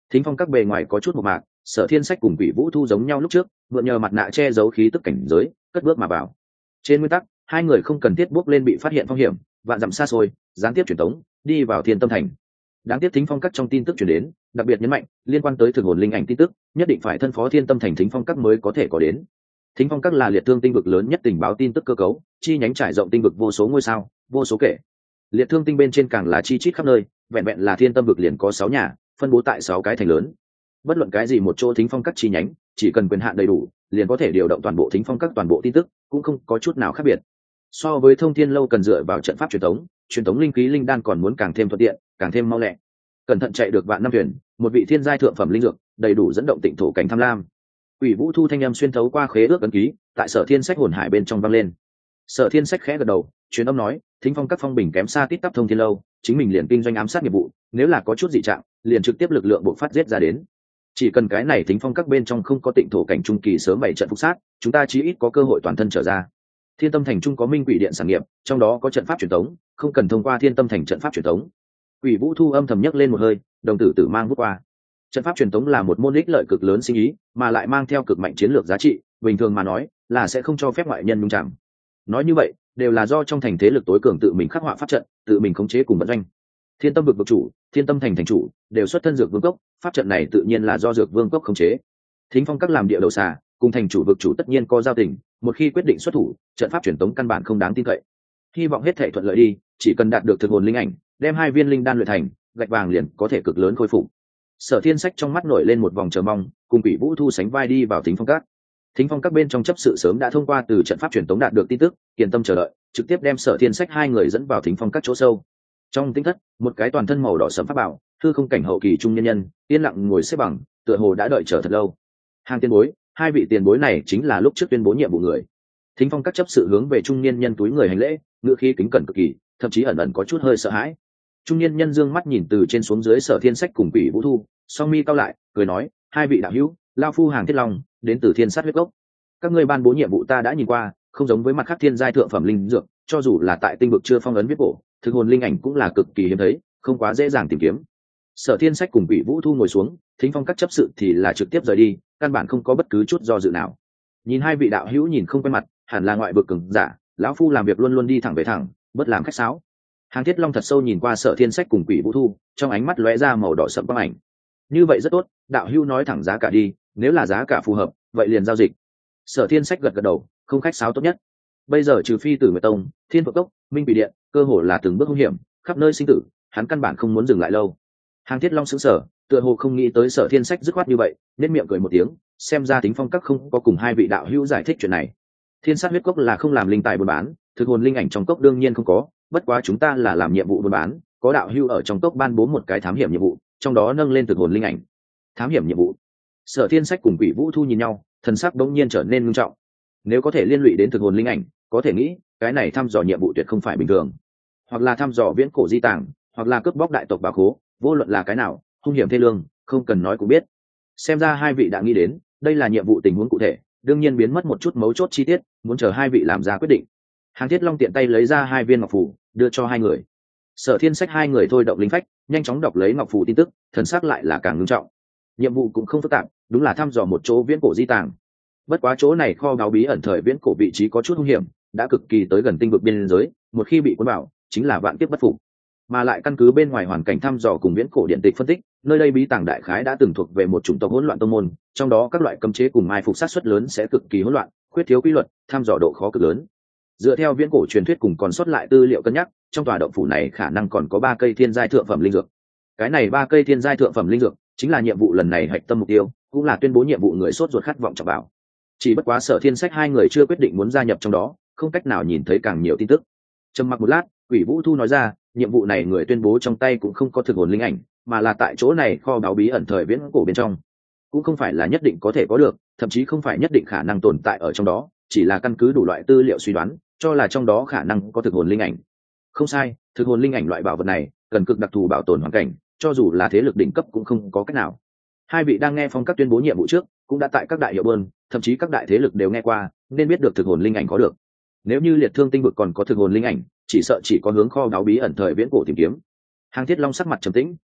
[SPEAKER 1] Thính phong các bề ngoài có chút một mạc, Sở Thiên Sách cùng Quỷ Vũ Thu giống nhau lúc trước, mượn nhờ mặt nạ che giấu khí tức cảnh giới, cất bước mà vào. Trên nguyên tắc, hai người không cần thiết bước lên bị phát hiện phong hiểm, vạn dặm xa xôi, gián tiếp truyền tống, đi vào Thiên Tâm Thành. Đáng tiếc Thính phong các trong tin tức truyền đến, đặc biệt nhấn mạnh, liên quan tới thực hồn linh ảnh tin tức, nhất định phải thân phó Thiên Tâm Thành Thính phong các mới có thể có đến. Thính phong các là liệt thương tinh vực lớn nhất tình báo tin tức cơ cấu, chi nhánh trải rộng tinh vực vô số ngôi sao, vô số kể. Liệt thương tinh bên trên càng là chi chít khắp nơi, vẹn vẹn là Thiên Tâm vực liền có 6 nhà, phân bố tại 6 cái thành lớn. Bất luận cái gì một chỗ Thính phong các chi nhánh, chỉ cần quyền hạn đầy đủ, liền có thể điều động toàn bộ Thính phong các toàn bộ tin tức, cũng không có chút nào khác biệt. So với Thông Thiên lâu cần dựa vào trận pháp truyền thống linh khí linh đan còn muốn càng thêm thuận tiện, càng thêm mau lẹ. Cẩn thận chạy được vạn năm thuyền, một vị thiên giai thượng phẩm linh dược, đầy đủ dẫn động tịnh thổ cảnh tham lam. Quỷ Vũ Thu thanh âm xuyên thấu qua khế ước ấn ký, tại Sở Thiên Sách hồn hải bên trong vang lên. Sở Thiên Sách khẽ gật đầu, truyền âm nói, Thính phong các phong bình kém xa tít tắp Thông Thiên lâu, chính mình liền kinh doanh ám sát nghiệp vụ, nếu là có chút dị trạng, liền trực tiếp lực lượng bộc phát giết ra đến. Chỉ cần cái này Thính phong các bên trong không có tịnh thổ cảnh trung kỳ sớm bày trận phục sát, chúng ta chí ít có cơ hội toàn thân trở ra. Thiên Tâm Thành trung có Minh Quỷ Điện sản nghiệp, trong đó có trận pháp truyền thống, không cần thông qua Thiên Tâm Thành trận pháp truyền thống. Quỷ Vũ Thu âm thầm nhấc lên một hơi, đồng tử tử mang vút qua. Trận pháp truyền thống là một môn ích lợi cực lớn sinh ý, mà lại mang theo cực mạnh chiến lược giá trị, bình thường mà nói, là sẽ không cho phép ngoại nhân nhúng chạm. Nói như vậy, đều là do trong thành thế lực tối cường tự mình khắc họa pháp trận, tự mình khống chế cùng vận doanh. Thiên Tâm vực vực chủ, Thiên Tâm Thành thành chủ, đều xuất thân Dược Vương cốc, pháp trận này tự nhiên là do Dược Vương cốc khống chế. Thính phong các làm địa đầu xà, cùng thành chủ vực chủ tất nhiên có giao tình, một khi quyết định xuất thủ, trận pháp truyền tống căn bản không đáng tin cậy. Hy vọng hết thảy thuận lợi đi, chỉ cần đạt được thực hồn linh ảnh, đem 2 viên linh đan luyện thành, gạch vàng liền có thể cực lớn khôi phục. Sở Thiên Sách trong mắt nổi lên một vòng chờ mong, cùng Quỷ Vũ Thu sánh vai đi vào Thính phong các. Thính phong các bên trong chấp sự sớm đã thông qua từ trận pháp truyền tống đạt được tin tức, kiên tâm chờ đợi, trực tiếp đem Sở Thiên Sách hai người dẫn vào Thính phong các chỗ sâu. Trong tĩnh thất, một cái toàn thân màu đỏ sẫm pháp bảo, thư không cảnh hậu kỳ trung nhân nhân, yên lặng ngồi xếp bằng, tựa hồ đã đợi chờ thật lâu. Hàng tiền bối, hai vị tiền bối này chính là lúc trước tuyên bố nhiệm vụ người. Thính phong các chấp sự hướng về trung niên nhân túi người hành lễ, ngữ khí kính cẩn cực kỳ, thậm chí ẩn ẩn có chút hơi sợ hãi. Trung niên nhân dương mắt nhìn từ trên xuống dưới Sở Thiên Sách cùng Quỷ Vũ Thu, song mi cau lại, cười nói, hai vị đạo hữu, lao phu Hàng Thiết Long, đến từ Thiên Sát huyết gốc. Các ngươi ban bố nhiệm vụ ta đã nhìn qua, không giống với mặt khác thiên giai thượng phẩm linh dược, cho dù là tại tinh vực chưa phong ấn viết cổ, thực hồn linh ảnh cũng là cực kỳ hiếm thấy, không quá dễ dàng tìm kiếm. Sở Thiên Sách cùng Quỷ Vũ Thu ngồi xuống, Thính phong các chấp sự thì là trực tiếp rời đi, căn bản không có bất cứ chút do dự nào. Nhìn hai vị đạo hữu nhìn không quen mặt, hẳn là ngoại vực cường giả, lão phu làm việc luôn luôn đi thẳng về thẳng, bất làm khách sáo. Hàng Thiết Long thật sâu nhìn qua Sở Thiên Sách cùng Quỷ Vũ Thu, trong ánh mắt lóe ra màu đỏ sẫm quang ảnh. Như vậy rất tốt, đạo hữu nói thẳng giá cả đi, nếu là giá cả phù hợp, vậy liền giao dịch. Sở Thiên Sách gật gật đầu, không khách sáo tốt nhất. Bây giờ trừ phi Tử Nguyệt Tông, Thiên Phượng Cốc, Minh Quỷ Điện, cơ hồ là từng bước hung hiểm, khắp nơi sinh tử, hắn căn bản không muốn dừng lại lâu. Hàng Thiết Long sững sờ, tựa hồ không nghĩ tới Sở Thiên Sách dứt khoát như vậy, nên miệng cười một tiếng, xem ra Thính phong các không có cùng hai vị đạo hữu giải thích chuyện này. Thiên Sát huyết cốc là không làm linh tài buôn bán, thực hồn linh ảnh trong cốc đương nhiên không có, bất quá chúng ta là làm nhiệm vụ buôn bán, có đạo hữu ở trong cốc ban bố một cái thám hiểm nhiệm vụ, trong đó nâng lên thực hồn linh ảnh. Thám hiểm nhiệm vụ. Sở Thiên Sách cùng Quỷ Vũ Thu nhìn nhau, thần sắc đống nhiên trở nên nghiêm trọng. Nếu có thể liên lụy đến thực hồn linh ảnh, có thể nghĩ, cái này thăm dò nhiệm vụ tuyệt không phải bình thường. Hoặc là thăm dò viễn cổ di tàng, hoặc là cướp bóc đại tộc bảo khố, vô luận là cái nào, hung hiểm thê lương, không cần nói cũng biết. Xem ra hai vị đã nghĩ đến, đây là nhiệm vụ tình huống cụ thể, đương nhiên biến mất một chút mấu chốt chi tiết, muốn chờ hai vị làm ra quyết định. Hàng Thiết Long tiện tay lấy ra 2 viên ngọc phù, đưa cho hai người. Sở Thiên Sách hai người thôi động linh phách, nhanh chóng đọc lấy ngọc phù tin tức, thần sắc lại là càng nghiêm trọng. Nhiệm vụ cũng không phức tạp, đúng là thăm dò một chỗ viễn cổ di tàng. Bất quá chỗ này kho báu bí ẩn thời viễn cổ vị trí có chút hung hiểm, đã cực kỳ tới gần tinh vực biên giới, một khi bị cuốn vào, chính là vạn kiếp bất phục. Mà lại căn cứ bên ngoài hoàn cảnh thăm dò cùng viễn cổ điện tịch phân tích, nơi đây bí tàng đại khái đã từng thuộc về một chủng tộc hỗn loạn tông môn, trong đó các loại cấm chế cùng mai phục sát suất lớn sẽ cực kỳ hỗn loạn, khuyết thiếu quy luật, thăm dò độ khó cực lớn. Dựa theo viễn cổ truyền thuyết cùng còn sót lại tư liệu cân nhắc, trong tòa động phủ này khả năng còn có 3 cây thiên giai thượng phẩm linh dược. Cái này 3 cây thiên giai thượng phẩm linh dược chính là nhiệm vụ lần này hạch tâm mục tiêu, cũng là tuyên bố nhiệm vụ người sốt ruột khát vọng chọc vào. Chỉ bất quá Sở Thiên Sách hai người chưa quyết định muốn gia nhập trong đó, không cách nào nhìn thấy càng nhiều tin tức. Trầm mặc một lát, Quỷ Vũ Thu nói ra, nhiệm vụ này người tuyên bố trong tay cũng không có thực hồn linh ảnh, mà là tại chỗ này kho báu bí ẩn thời viễn cổ bên trong, cũng không phải là nhất định có thể có được, thậm chí không phải nhất định khả năng tồn tại ở trong đó, chỉ là căn cứ đủ loại tư liệu suy đoán, cho là trong đó khả năng có thực hồn linh ảnh. Không sai, thực hồn linh ảnh loại bảo vật này cần cực đặc thù bảo tồn hoàn cảnh, cho dù là thế lực đỉnh cấp cũng không có cách nào. Hai vị đang nghe phong các tuyên bố nhiệm vụ trước, cũng đã tại các đại hiệu bơn, thậm chí các đại thế lực đều nghe qua, nên biết được thực hồn linh ảnh có được. Nếu như liệt thương tinh vực còn có thực hồn linh ảnh, chỉ sợ chỉ có hướng kho báu bí ẩn thời viễn cổ tìm kiếm. Hàng Thiết Long sắc mặt trầm tĩnh,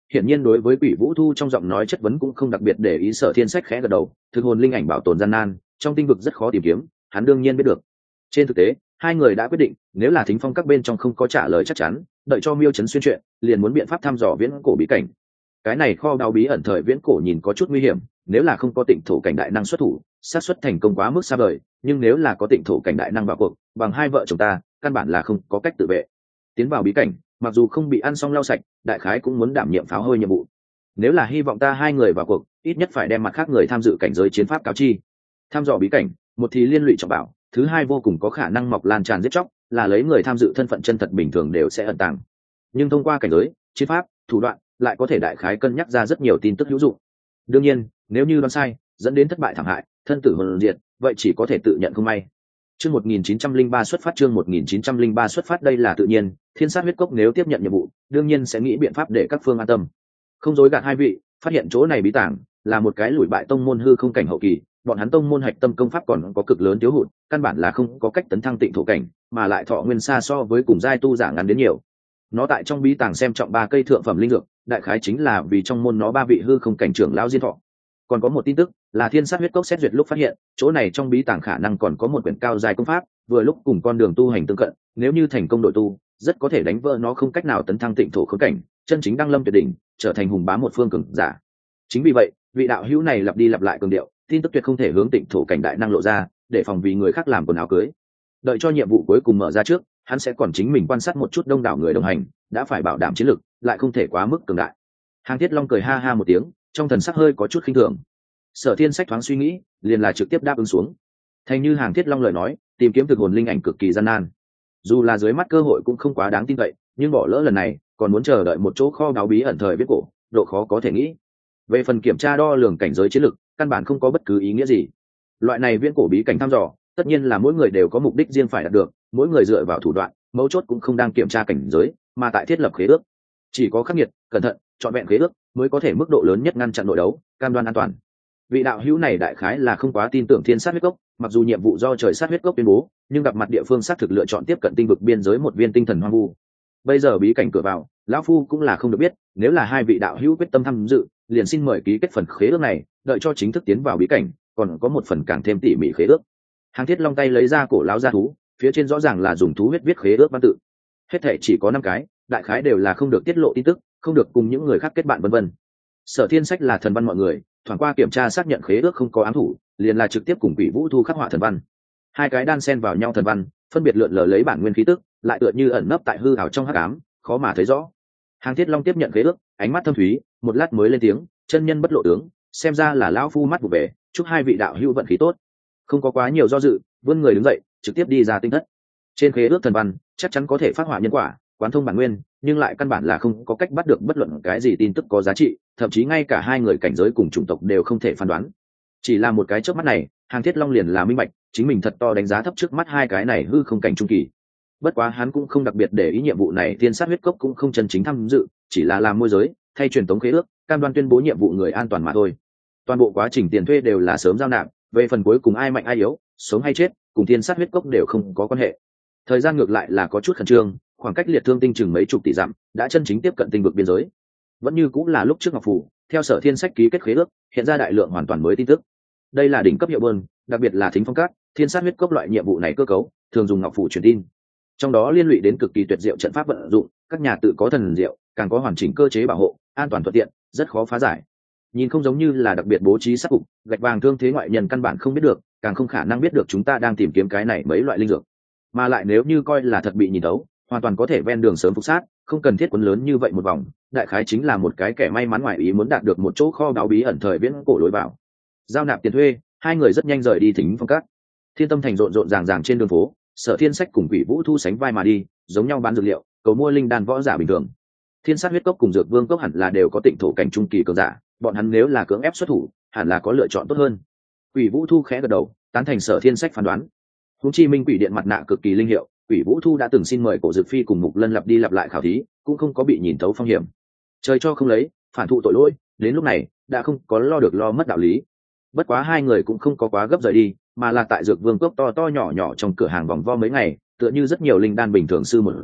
[SPEAKER 1] hiển nhiên đối với Quỷ Vũ Thu trong giọng nói chất vấn cũng không đặc biệt để ý. Sở Thiên Sách khẽ gật đầu, thực hồn linh ảnh bảo tồn gian nan, trong tinh vực rất khó tìm kiếm, hắn đương nhiên biết được. Trên thực tế, hai người đã quyết định, nếu là Thính Phong các bên trong không có trả lời chắc chắn, đợi cho Miêu Chấn xuyên chuyện, liền muốn biện pháp thăm dò viễn cổ bí cảnh. Cái này kho báu bí ẩn thời viễn cổ nhìn có chút nguy hiểm, nếu là không có Tịnh Thổ cảnh đại năng xuất thủ, xác suất thành công quá mức xa vời, nhưng nếu là có Tịnh Thổ cảnh đại năng vào cuộc, bằng hai vợ chồng ta, căn bản là không có cách tự vệ. Tiến vào bí cảnh, mặc dù không bị ăn xong lau sạch, đại khái cũng muốn đảm nhiệm pháo hôi nhiệm vụ. Nếu là hy vọng ta hai người vào cuộc, ít nhất phải đem mặt khác người tham dự cảnh giới chiến pháp cáo chi. Tham dò bí cảnh, một thì liên lụy trọng bảo, thứ hai vô cùng có khả năng mọc lan tràn giết chóc, là lấy người tham dự thân phận chân thật bình thường đều sẽ ẩn tàng. Nhưng thông qua cảnh giới, chiến pháp, thủ đoạn, lại có thể đại khái cân nhắc ra rất nhiều tin tức hữu dụng. Đương nhiên, nếu như đoán sai, dẫn đến thất bại thảm hại, thân tử hồn diệt, vậy chỉ có thể tự nhận không may. Chương 1903 xuất phát, chương 1903 xuất phát, đây là tự nhiên, Thiên Sát huyết cốc nếu tiếp nhận nhiệm vụ, đương nhiên sẽ nghĩ biện pháp để các phương an tâm. Không dối gạt hai vị, phát hiện chỗ này bí tàng là một cái lùi bại tông môn hư không cảnh hậu kỳ, bọn hắn tông môn hạch tâm công pháp còn có cực lớn thiếu hụt, căn bản là không có cách tấn thăng Tịnh Thổ cảnh, mà lại thọ nguyên xa so với cùng giai tu giả ngắn đến nhiều. Nó tại trong bí tàng xem trọng 3 cây thượng phẩm linh dược, đại khái chính là vì trong môn nó 3 vị hư không cảnh trưởng lão diên thọ. Còn có một tin tức là Thiên Sát huyết cốc xét duyệt lúc phát hiện, chỗ này trong bí tàng khả năng còn có một quyển cao dài công pháp, vừa lúc cùng con đường tu hành tương cận, nếu như thành công đội tu, rất có thể đánh vỡ nó không cách nào tấn thăng Tịnh Thổ khống cảnh, chân chính đăng lâm tuyệt đỉnh, trở thành hùng bá một phương cường giả. Chính vì vậy, vị đạo hữu này lặp đi lặp lại cường điệu, tin tức tuyệt không thể hướng Tịnh Thổ cảnh đại năng lộ ra, để phòng vì người khác làm quần áo cưới. Đợi cho nhiệm vụ cuối cùng mở ra trước, hắn sẽ còn chính mình quan sát một chút đông đảo người đồng hành, đã phải bảo đảm chiến lực, lại không thể quá mức cường đại. Hàng Thiết Long cười ha ha một tiếng, trong thần sắc hơi có chút khinh thường. Sở Thiên Sách thoáng suy nghĩ, liền là trực tiếp đáp ứng xuống. Thành như Hàng Thiết Long lời nói, tìm kiếm thực hồn linh ảnh cực kỳ gian nan. Dù là dưới mắt cơ hội cũng không quá đáng tin cậy, nhưng bỏ lỡ lần này, còn muốn chờ đợi một chỗ kho báu bí ẩn thời viễn cổ, độ khó có thể nghĩ. Về phần kiểm tra đo lường cảnh giới chiến lực, căn bản không có bất cứ ý nghĩa gì. Loại này viễn cổ bí cảnh thăm dò, tất nhiên là mỗi người đều có mục đích riêng phải đạt được, mỗi người dựa vào thủ đoạn, mấu chốt cũng không đang kiểm tra cảnh giới, mà tại thiết lập khế ước. Chỉ có khắc nghiệt, cẩn thận, chọn vẹn khế ước, mới có thể mức độ lớn nhất ngăn chặn nội đấu, cam đoan an toàn. Vị đạo hữu này đại khái là không quá tin tưởng Thiên Sát huyết cốc, mặc dù nhiệm vụ do trời sát huyết cốc tuyên bố, nhưng gặp mặt địa phương xác thực lựa chọn tiếp cận tinh vực biên giới một viên tinh thần hoang vu. Bây giờ bí cảnh cửa vào, lão phu cũng là không được biết, nếu là hai vị đạo hữu quyết tâm tham dự, liền xin mời ký kết phần khế ước này, đợi cho chính thức tiến vào bí cảnh, còn có một phần càng thêm tỉ mỉ khế ước. Hàng Thiết Long tay lấy ra cổ lão gia thú, phía trên rõ ràng là dùng thú huyết viết khế ước văn tự. Hết thể chỉ có 5 cái, đại khái đều là không được tiết lộ tin tức, không được cùng những người khác kết bạn vân vân. Sở Thiên Sách là thần văn mọi người, thoáng qua kiểm tra xác nhận khế ước không có ám thủ, liền là trực tiếp cùng Quỷ Vũ Thu khắc họa thần văn. Hai cái đan xen vào nhau thần văn, phân biệt lượn lờ lấy bản nguyên khí tức, lại tựa như ẩn nấp tại hư ảo trong hắc ám, khó mà thấy rõ. Hàng Thiết Long tiếp nhận khế ước, ánh mắt thâm thúy, một lát mới lên tiếng, chân nhân bất lộ tướng, xem ra là lão phu mắt vụ về, chúc hai vị đạo hữu vận khí tốt. Không có quá nhiều do dự, vươn người đứng dậy, trực tiếp đi ra tinh thất. Trên khế ước thần văn, chắc chắn có thể phát họa nhân quả, quán thông bản nguyên, nhưng lại căn bản là không có cách bắt được bất luận cái gì tin tức có giá trị, thậm chí ngay cả hai người cảnh giới cùng chủng tộc đều không thể phán đoán. Chỉ là một cái chớp mắt này, Hàng Thiết Long liền là minh bạch, chính mình thật to đánh giá thấp trước mắt hai cái này hư không cảnh trung kỳ. Bất quá hắn cũng không đặc biệt để ý nhiệm vụ này, Thiên Sát huyết cốc cũng không chân chính tham dự, chỉ là làm môi giới, thay truyền tống khế ước, cam đoan tuyên bố nhiệm vụ người an toàn mà thôi. Toàn bộ quá trình tiền thuê đều là sớm giao nạp, về phần cuối cùng ai mạnh ai yếu, sống hay chết, cùng Thiên Sát huyết cốc đều không có quan hệ. Thời gian ngược lại là có chút khẩn trương, khoảng cách liệt thương tinh chừng mấy chục tỷ dặm, đã chân chính tiếp cận tinh vực biên giới. Vẫn như cũng là lúc trước Ngọc Phủ, theo Sở Thiên Sách ký kết khế ước, hiện ra đại lượng hoàn toàn mới tin tức. Đây là đỉnh cấp hiệu bơn, đặc biệt là Thính Phong Các, Thiên Sát huyết cốc loại nhiệm vụ này cơ cấu, thường dùng Ngọc Phủ truyền tin. Trong đó liên lụy đến cực kỳ tuyệt diệu trận pháp vận dụng, các nhà tự có thần diệu, càng có hoàn chỉnh cơ chế bảo hộ, an toàn thuận tiện, rất khó phá giải. Nhìn không giống như là đặc biệt bố trí sát cục, gạch vàng thương thế ngoại nhân căn bản không biết được, càng không khả năng biết được chúng ta đang tìm kiếm cái này mấy loại linh dược. Mà lại nếu như coi là thật bị nhìn thấu, hoàn toàn có thể ven đường sớm phục sát, không cần thiết quấn lớn như vậy một vòng, đại khái chính là một cái kẻ may mắn ngoài ý muốn đạt được một chỗ kho báu bí ẩn thời viễn cổ lối vào. Giao nạp tiền thuê, hai người rất nhanh rời đi Thính Phong Các. Thiên Tâm thành rộn rộn ràng ràng trên đường phố, Sở Thiên Sách cùng Quỷ Vũ Thu sánh vai mà đi, giống nhau bán dược liệu, cầu mua linh đan võ giả bình thường. Thiên Sát huyết cốc cùng Dược Vương cốc hẳn là đều có Tịnh Thổ cảnh trung kỳ cường giả, bọn hắn nếu là cưỡng ép xuất thủ, hẳn là có lựa chọn tốt hơn. Quỷ Vũ Thu khẽ gật đầu, tán thành Sở Thiên Sách phán đoán. Húng chi Minh Quỷ Điện mặt nạ cực kỳ linh hiệu, Quỷ Vũ Thu đã từng xin mời Cổ Dực Phi cùng Mục Lân lặp đi lặp lại khảo thí, cũng không có bị nhìn thấu phong hiểm. Trời cho không lấy, phản thụ tội lỗi, đến lúc này đã không có lo được lo mất đạo lý. Bất quá hai người cũng không có quá gấp rời đi, mà là tại Dược Vương cốc to to nhỏ nhỏ trong cửa hàng vòng vo mấy ngày, tựa như rất nhiều linh đan bình thường sư một dạng,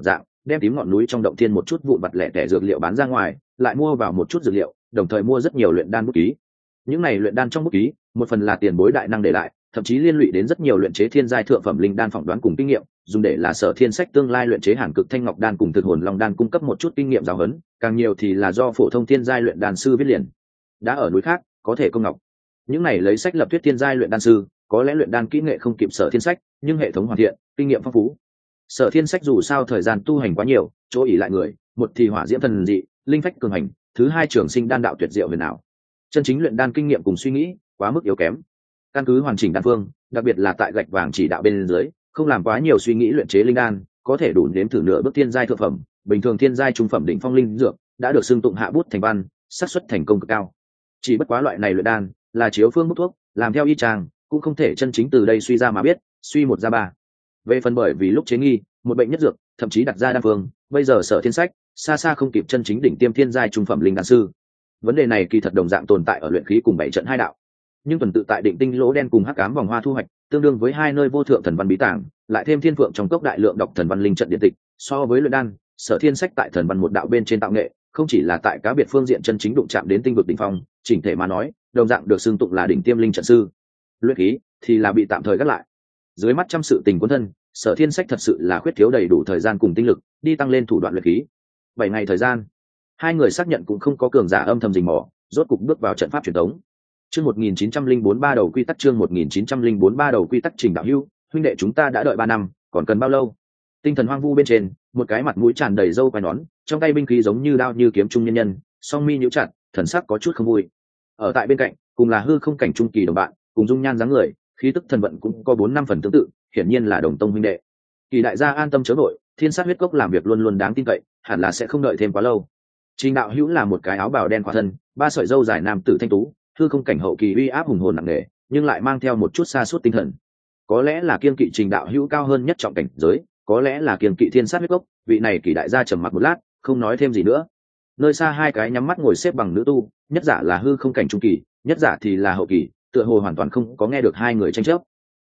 [SPEAKER 1] đem tím ngọn núi trong động thiên một chút vụn vặt lẻ tẻ dược liệu bán ra ngoài, lại mua vào một chút dược liệu, đồng thời mua rất nhiều luyện đan bút ký. Những này luyện đan trong bút ký, một phần là tiền bối đại năng để lại, thậm chí liên lụy đến rất nhiều luyện chế thiên giai thượng phẩm linh đan phỏng đoán cùng kinh nghiệm, dùng để là Sở Thiên Sách tương lai luyện chế hàn cực thanh ngọc đan cùng thực hồn long đan cung cấp một chút kinh nghiệm giáo huấn, càng nhiều thì là do phổ thông thiên giai luyện đan sư viết liền. Đã ở núi khác, có thể công ngọc. Những này lấy sách lập thuyết thiên giai luyện đan sư, có lẽ luyện đan kỹ nghệ không kịp Sở Thiên Sách, nhưng hệ thống hoàn thiện, kinh nghiệm phong phú. Sở Thiên Sách dù sao thời gian tu hành quá nhiều, chỗ ỷ lại người, một thì hỏa diễm thần dị, linh phách cường hành, thứ hai trường sinh đan đạo tuyệt diệu huyền ảo. Chân chính luyện đan kinh nghiệm cùng suy nghĩ, quá mức yếu kém. Căn cứ hoàn chỉnh đan phương, đặc biệt là tại gạch vàng chỉ đạo bên dưới, không làm quá nhiều suy nghĩ luyện chế linh đan, có thể đủ nếm thử nửa bước thiên giai thượng phẩm, bình thường thiên giai trung phẩm đỉnh phong linh dược, đã được xưng tụng hạ bút thành văn, xác suất thành công cực cao. Chỉ bất quá loại này luyện đan, là chiếu phương bút thuốc, làm theo y chang, cũng không thể chân chính từ đây suy ra mà biết, suy một ra ba. Về phần bởi vì lúc chế nghi, một bệnh nhất dược, thậm chí đặt ra đan phương, bây giờ Sở Thiên Sách xa xa không kịp chân chính đỉnh tiêm thiên giai trung phẩm linh đan sư. Vấn đề này kỳ thật đồng dạng tồn tại ở luyện khí cùng bảy trận hai đạo, nhưng tuần tự tại Định Tinh lỗ đen cùng Hắc Ám vòng hoa thu hoạch, tương đương với hai nơi vô thượng thần văn bí tàng, lại thêm thiên phượng trong cốc đại lượng đọc thần văn linh trận điện tịch, so với luyện đan, Sở Thiên Sách tại thần văn một đạo bên trên tạo nghệ, không chỉ là tại cá biệt phương diện chân chính đụng chạm đến tinh vực đỉnh phong, chỉnh thể mà nói, đồng dạng được xưng tụng là đỉnh tiêm linh trận sư. Luyện khí thì là bị tạm thời gác lại. Dưới mắt trăm sự tình cuốn thân, Sở Thiên Sách thật sự là khuyết thiếu đầy đủ thời gian cùng tinh lực đi tăng lên thủ đoạn luyện khí. 7 ngày thời gian, hai người xác nhận cũng không có cường giả âm thầm rình mò, rốt cục bước vào trận pháp truyền thống. Chương 1904 ba đầu quy tắc, chương 1904 ba đầu quy tắc. Trình đạo hữu, huynh đệ chúng ta đã đợi 3 năm, còn cần bao lâu? Tinh thần hoang vu bên trên, một cái mặt mũi tràn đầy râu quai nón, trong tay binh khí giống như đao như kiếm trung nhân nhân, song mi nhíu chặt, thần sắc có chút không vui. Ở tại bên cạnh, cùng là hư không cảnh trung kỳ đồng bạn, cùng dung nhan dáng người, khí tức thần vận cũng có 4-5 phần tương tự, hiển nhiên là đồng tông huynh đệ. Kỳ đại gia an tâm chớ vội, Thiên Sát huyết cốc làm việc luôn luôn đáng tin cậy, hẳn là sẽ không đợi thêm quá lâu. Trình đạo hữu là một cái áo bào đen khỏa thân, ba sợi râu dài nam tử thanh tú, hư không cảnh hậu kỳ uy áp hùng hồn nặng nề, nhưng lại mang theo một chút sa sút tinh thần. Có lẽ là kiên kỵ Trình đạo hữu cao hơn nhất trọng cảnh giới, có lẽ là kiên kỵ Thiên Sát huyết cốc, vị này Kỳ đại gia trầm mặc một lát, không nói thêm gì nữa. Nơi xa hai cái nhắm mắt ngồi xếp bằng nữ tu, nhất giả là hư không cảnh trung kỳ, nhất giả thì là hậu kỳ, tựa hồ hoàn toàn không có nghe được hai người tranh chấp.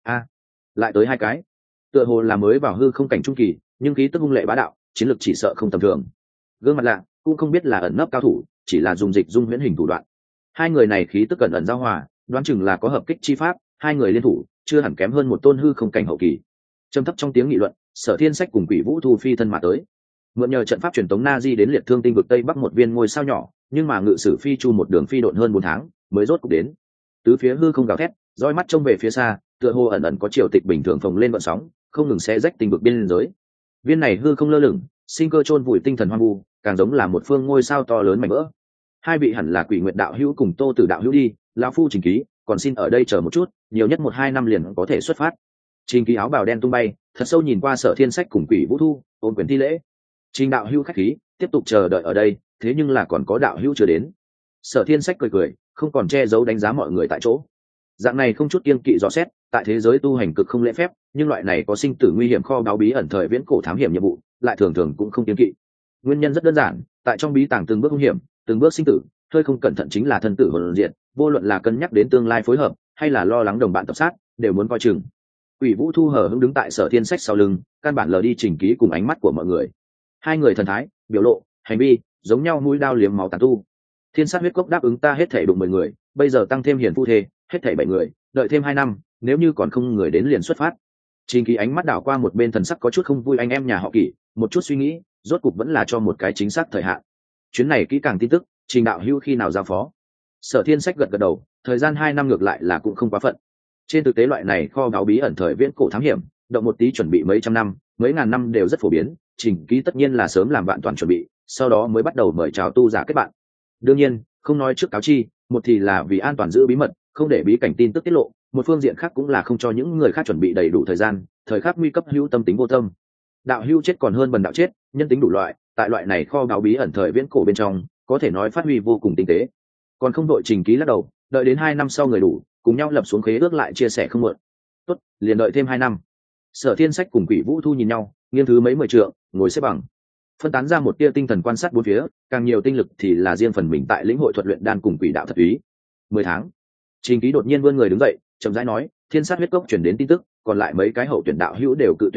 [SPEAKER 1] Lại tới hai cái, tựa hồ là mới vào hư không cảnh trung kỳ, nhưng khí tức hung lệ bá đạo, chiến lược chỉ sợ không tầm thường. Gương mặt lạ, cũng không biết là ẩn nấp cao thủ, chỉ là dùng dịch dung huyễn hình thủ đoạn. Hai người này khí tức cẩn ẩn giao hòa, đoán chừng là có hợp kích chi pháp, hai người liên thủ, chưa hẳn kém hơn một tôn hư không cảnh hậu kỳ. Trầm thấp trong tiếng nghị luận, Sở Thiên Sách cùng Quỷ Vũ Thu phi thân mà tới. Mượn nhờ trận pháp truyền tống Na Di đến Liệt Thương tinh vực tây bắc một viên ngôi sao nhỏ, nhưng mà ngự sử phi chu một đường phi độn hơn 4 tháng, mới rốt cục đến. Tứ phía hư không gào thét, dõi mắt trông về phía xa, tựa hồ ẩn ẩn có triều tịch bình thường phồng lên vận sóng, không ngừng xé rách tinh vực biên giới. Viên này hư không lơ lửng, sinh cơ chôn vùi tinh thần hoang vu, càng giống là một phương ngôi sao to lớn mảnh vỡ. Hai vị hẳn là Quỷ Nguyệt đạo hữu cùng Tô Tử đạo hữu đi, lão phu Trình Ký, còn xin ở đây chờ một chút, nhiều nhất 1-2 năm liền có thể xuất phát. Trình Ký áo bào đen tung bay, thật sâu nhìn qua Sở Thiên Sách cùng Quỷ Vũ Thu, ôn quyền thi lễ. Trình đạo hữu khách khí, tiếp tục chờ đợi ở đây, thế nhưng là còn có đạo hữu chưa đến. Sở Thiên Sách cười cười, không còn che giấu đánh giá mọi người tại chỗ. Dạng này không chút kiêng kỵ dò xét, tại thế giới tu hành cực không lễ phép, nhưng loại này có sinh tử nguy hiểm kho báu bí ẩn thời viễn cổ thám hiểm nhiệm vụ, lại thường thường cũng không kiêng kỵ. Nguyên nhân rất đơn giản, tại trong bí tàng từng bước nguy hiểm, từng bước sinh tử, hơi không cẩn thận chính là thân tử hồn diệt, vô luận là cân nhắc đến tương lai phối hợp, hay là lo lắng đồng bạn tập sát, đều muốn coi chừng. Quỷ Vũ Thu hờ hững đứng tại Sở Thiên Sách sau lưng, căn bản lờ đi Trình Ký cùng ánh mắt của mọi người. Hai người thần thái, biểu lộ, hành vi giống nhau, mũi đao liếm máu tàn tu. Thiên Sát huyết cốc đáp ứng ta hết thảy đụng 10 người, bây giờ tăng thêm hiền phu thê, hết thảy 7 người, đợi thêm 2 năm, nếu như còn không người đến liền xuất phát. Trình Ký ánh mắt đảo qua một bên, thần sắc có chút không vui. Anh em nhà họ Kỷ, một chút suy nghĩ, rốt cục vẫn là cho một cái chính xác thời hạn. Chuyến này kỹ càng tin tức, Trình đạo hữu khi nào giao phó? Sở Thiên Sách gật gật đầu, thời gian 2 năm ngược lại là cũng không quá phận. Trên thực tế loại này kho báu bí ẩn thời viễn cổ thám hiểm, động một tí chuẩn bị mấy trăm năm, mấy ngàn năm đều rất phổ biến. Trình Ký tất nhiên là sớm làm bạn toàn chuẩn bị, sau đó mới bắt đầu mời chào tu giả kết bạn. Đương nhiên, không nói trước cáo chi, một thì là vì an toàn giữ bí mật, không để bí cảnh tin tức tiết lộ, một phương diện khác cũng là không cho những người khác chuẩn bị đầy đủ thời gian, thời khắc nguy cấp hữu tâm tính vô tâm. Đạo hữu chết còn hơn bần đạo chết, nhân tính đủ loại, tại loại này kho báu bí ẩn thời viễn cổ bên trong, có thể nói phát huy vô cùng tinh tế. Còn không đội Trình Ký lắc đầu, đợi đến 2 năm sau người đủ, cùng nhau lập xuống khế ước lại chia sẻ không muộn. Tốt, liền đợi thêm 2 năm. Sở Thiên Sách cùng Quỷ Vũ Thu nhìn nhau, nghiêng thứ mấy 10 trượng, ngồi xếp bằng, phân tán ra một tia tinh thần quan sát bốn phía, càng nhiều tinh lực thì là riêng phần mình tại lĩnh hội thuật luyện đan cùng quỷ đạo thật ý. 10 tháng, Trình Ký đột nhiên vươn người đứng dậy, chậm rãi nói, Thiên Sát huyết cốc truyền đến tin tức, còn lại mấy cái hậu tuyển đạo hữu đều cự tuyệt hành động,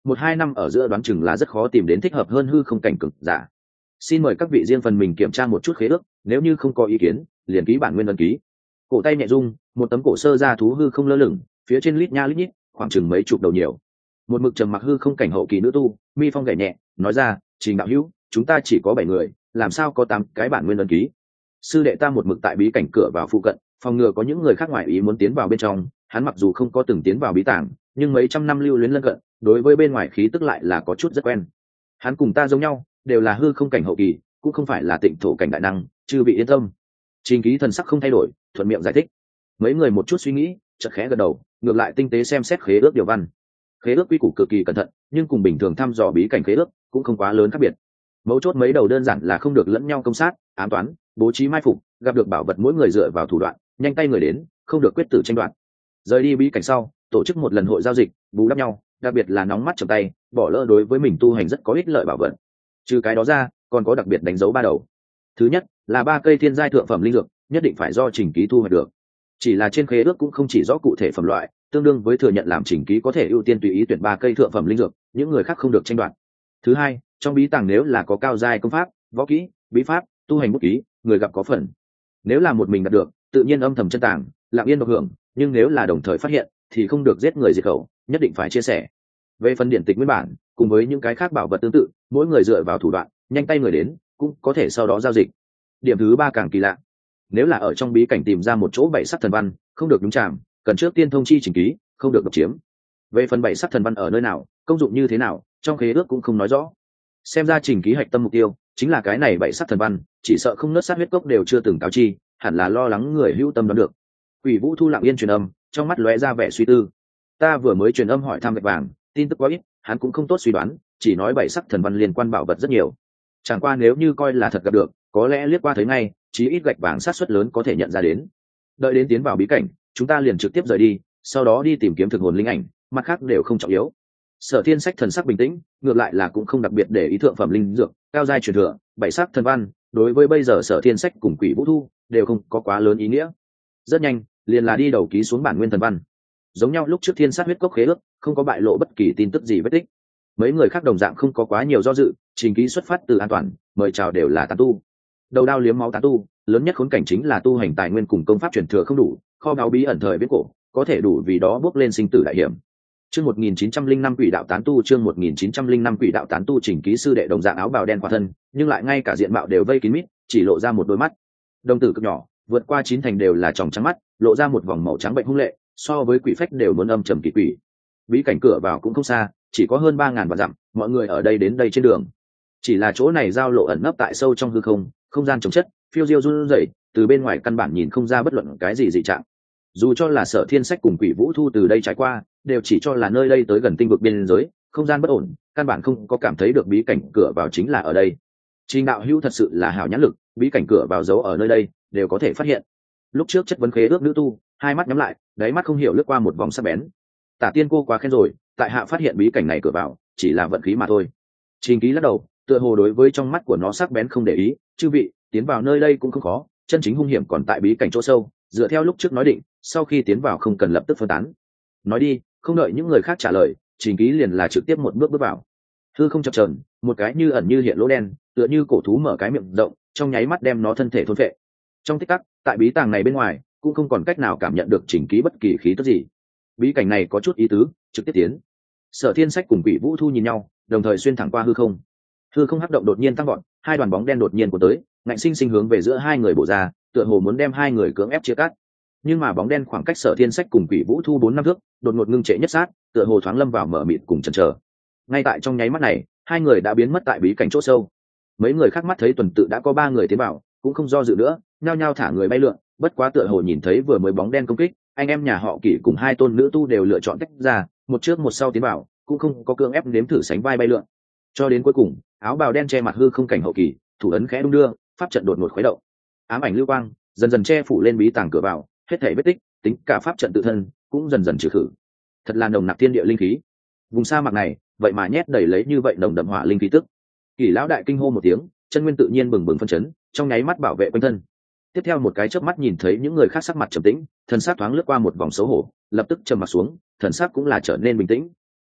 [SPEAKER 1] 1-2 năm ở giữa đoán chừng là rất khó tìm đến thích hợp hơn hư không cảnh cực giả. Xin mời các vị riêng phần mình kiểm tra một chút khế ước, nếu như không có ý kiến liền ký bản nguyên ấn ký. Cổ tay nhẹ rung, một tấm cổ sơ ra thú hư không lơ lửng, phía trên lít nha lít nhít khoảng chừng mấy chục đầu nhiều. Một mực trầm mặc hư không cảnh hậu kỳ nữ tu mi phong gảy nhẹ nói ra, Trình đạo hữu, chúng ta chỉ có 7 người, làm sao có 8 cái bản nguyên ấn ký? Sư đệ ta một mực tại bí cảnh cửa vào phụ cận, phòng ngừa có những người khác ngoài ý muốn tiến vào bên trong. Hắn mặc dù không có từng tiến vào bí tàng, nhưng mấy trăm năm lưu luyến lân cận, đối với bên ngoài khí tức lại là có chút rất quen. Hắn cùng ta giống nhau, đều là hư không cảnh hậu kỳ, cũng không phải là tịnh thổ cảnh đại năng, chư vị yên tâm. Trình Ký thần sắc không thay đổi, thuận miệng giải thích. Mấy người một chút suy nghĩ, chợt khẽ gật đầu, ngược lại tinh tế xem xét khế ước điều văn. Khế ước quy củ cực kỳ cẩn thận, nhưng cùng bình thường thăm dò bí cảnh khế ước cũng không quá lớn khác biệt. Mấu chốt mấy đầu đơn giản là không được lẫn nhau công sát, ám toán, bố trí mai phục, gặp được bảo vật mỗi người dựa vào thủ đoạn, nhanh tay người đến, không được quyết tử tranh đoạt. Rời đi bí cảnh sau, tổ chức một lần hội giao dịch, bù đắp nhau, đặc biệt là nóng mắt chầm tay, bỏ lỡ đối với mình tu hành rất có ích lợi bảo vật. Trừ cái đó ra, còn có đặc biệt đánh dấu 3 đầu. Thứ nhất là 3 cây thiên giai thượng phẩm linh dược, nhất định phải do Trình Ký thu hoạch được. Chỉ là trên khế ước cũng không chỉ rõ cụ thể phẩm loại, tương đương với thừa nhận làm Trình Ký có thể ưu tiên tùy ý tuyển 3 cây thượng phẩm linh dược, những người khác không được tranh đoạt. Thứ hai, trong bí tàng nếu là có cao giai công pháp, võ kỹ, bí pháp, tu hành bút ký, người gặp có phần. Nếu là một mình đạt được, tự nhiên âm thầm chân tàng, lặng yên độc hưởng, nhưng nếu là đồng thời phát hiện thì không được giết người diệt khẩu, nhất định phải chia sẻ. Về phần điển tịch nguyên bản cùng với những cái khác bảo vật tương tự, mỗi người dựa vào thủ đoạn, nhanh tay người đến, cũng có thể sau đó giao dịch. Điểm thứ 3 càng kỳ lạ. Nếu là ở trong bí cảnh tìm ra một chỗ 7 sắc thần văn, không được nhúng chạm, cần trước tiên thông chi Trình Ký, không được độc chiếm. Về phần 7 sắc thần văn ở nơi nào, công dụng như thế nào, trong khế ước cũng không nói rõ. Xem ra Trình Ký hạch tâm mục tiêu chính là cái này 7 sắc thần văn, chỉ sợ không nứt sát huyết cốc đều chưa từng cáo chi, hẳn là lo lắng người hữu tâm đoán được. Quỷ Vũ Thu lặng yên truyền âm, trong mắt lóe ra vẻ suy tư. Ta vừa mới truyền âm hỏi thăm Gạch Vàng, tin tức quá ít, hắn cũng không tốt suy đoán, chỉ nói 7 sắc thần văn liên quan bảo vật rất nhiều. Chẳng qua nếu như coi là thật gặp được, có lẽ liếc qua thấy ngay, chí ít Gạch Vàng sát suất lớn có thể nhận ra đến. Đợi đến tiến vào bí cảnh, chúng ta liền trực tiếp rời đi, sau đó đi tìm kiếm thực hồn linh ảnh, mặt khác đều không trọng yếu. Sở Thiên Sách thần sắc bình tĩnh, ngược lại là cũng không đặc biệt để ý thượng phẩm linh dược, cao giai truyền thừa, 7 sắc thần văn, đối với bây giờ Sở Thiên Sách cùng Quỷ Vũ Thu đều không có quá lớn ý nghĩa. Rất nhanh, liền là đi đầu ký xuống bản nguyên thần văn. Giống nhau lúc trước Thiên Sát huyết cốc khế ước, không có bại lộ bất kỳ tin tức gì vết tích. Mấy người khác đồng dạng không có quá nhiều do dự, Trình Ký xuất phát từ an toàn, mời chào đều là tán tu. Đầu đao liếm máu tán tu, lớn nhất khốn cảnh chính là tu hành tài nguyên cùng công pháp truyền thừa không đủ, kho báu bí ẩn thời viễn cổ, có thể đủ vì đó bước lên sinh tử đại hiểm. Chương 1905 Quỷ đạo tán tu, chương 1905 Quỷ đạo tán tu. Trình Ký sư đệ đồng dạng áo bào đen khỏa thân, nhưng lại ngay cả diện mạo đều vây kín mít, chỉ lộ ra một đôi mắt. Đồng tử cực nhỏ, vượt qua 9 thành đều là tròng trắng mắt, lộ ra một vòng màu trắng bệnh hung lệ, so với quỷ phách đều muốn âm trầm kỳ quỷ. Bí cảnh cửa vào cũng không xa, chỉ có hơn 3000 vạn dặm, mọi người ở đây đến đây trên đường. Chỉ là chỗ này giao lộ ẩn nấp tại sâu trong hư không, không gian trống chất, phiêu diêu run rẩy, từ bên ngoài căn bản nhìn không ra bất luận cái gì dị trạng. Dù cho là Sở Thiên Sách cùng Quỷ Vũ Thu từ đây trải qua, đều chỉ cho là nơi đây tới gần tinh vực biên giới, không gian bất ổn, căn bản không có cảm thấy được bí cảnh cửa vào chính là ở đây. Trình đạo hữu thật sự là hảo nhãn lực, bí cảnh cửa vào giấu ở nơi đây, đều có thể phát hiện. Lúc trước chất vấn khế ước nữ tu, hai mắt nhắm lại, đáy mắt không hiểu lướt qua một vòng sắc bén. Tả Tiên cô quá khen rồi, tại hạ phát hiện bí cảnh này cửa vào, chỉ là vận khí mà thôi. Trình Ký lắc đầu, tựa hồ đối với trong mắt của nó sắc bén không để ý, chư vị, tiến vào nơi đây cũng không khó, chân chính hung hiểm còn tại bí cảnh chỗ sâu, dựa theo lúc trước nói định, sau khi tiến vào không cần lập tức phân tán. Nói đi, không đợi những người khác trả lời, Trình Ký liền là trực tiếp một bước bước vào. Hư không chập chờn, một cái như ẩn như hiện lỗ đen, tựa như cổ thú mở cái miệng rộng, trong nháy mắt đem nó thân thể thôn phệ. Trong tích tắc, tại bí tàng này bên ngoài, cũng không còn cách nào cảm nhận được Trình Ký bất kỳ khí tức gì. Bí cảnh này có chút ý tứ, trực tiếp tiến. Sở Thiên Sách cùng Quỷ Vũ Thu nhìn nhau, đồng thời xuyên thẳng qua hư không. Hư không hắc động đột nhiên tăng vọt, hai đoàn bóng đen đột nhiên của tới, ngạnh sinh sinh hướng về giữa hai người bổ ra, tựa hồ muốn đem hai người cưỡng ép chia cắt. Nhưng mà bóng đen khoảng cách Sở Thiên Sách cùng Quỷ Vũ Thu 4-5 thước, đột ngột ngưng trệ nhất sát, tựa hồ thoáng lâm vào mở mịt cùng chần chờ. Ngay tại trong nháy mắt này, hai người đã biến mất tại bí cảnh chỗ sâu. Mấy người khác mắt thấy tuần tự đã có 3 người tiến vào, cũng không do dự nữa, nhao nhao thả người bay lượn, bất quá tựa hồ nhìn thấy vừa mới bóng đen công kích, anh em nhà họ Kỷ cùng hai tôn nữ tu đều lựa chọn tách ra, một trước một sau tiến vào, cũng không có cưỡng ép nếm thử sánh vai bay lượn. Cho đến cuối cùng, áo bào đen che mặt hư không cảnh hậu kỳ, thủ ấn khẽ đung đưa, pháp trận đột ngột khuấy động. Ám ảnh lưu quang dần dần che phủ lên bí tàng cửa vào, hết thảy vết tích, tính cả pháp trận tự thân cũng dần dần trừ khử. Thật là nồng nặc thiên địa linh khí. Vùng sa mạc này, vậy mà nhét đầy lấy như vậy nồng đậm hỏa linh khí tức. Kỷ lão đại kinh hô một tiếng, chân nguyên tự nhiên bừng bừng phân chấn, trong nháy mắt bảo vệ quanh thân. Tiếp theo một cái chớp mắt nhìn thấy những người khác sắc mặt trầm tĩnh, thần sắc thoáng lướt qua một vòng xấu hổ, lập tức trầm mặt xuống, thần sắc cũng là trở nên bình tĩnh.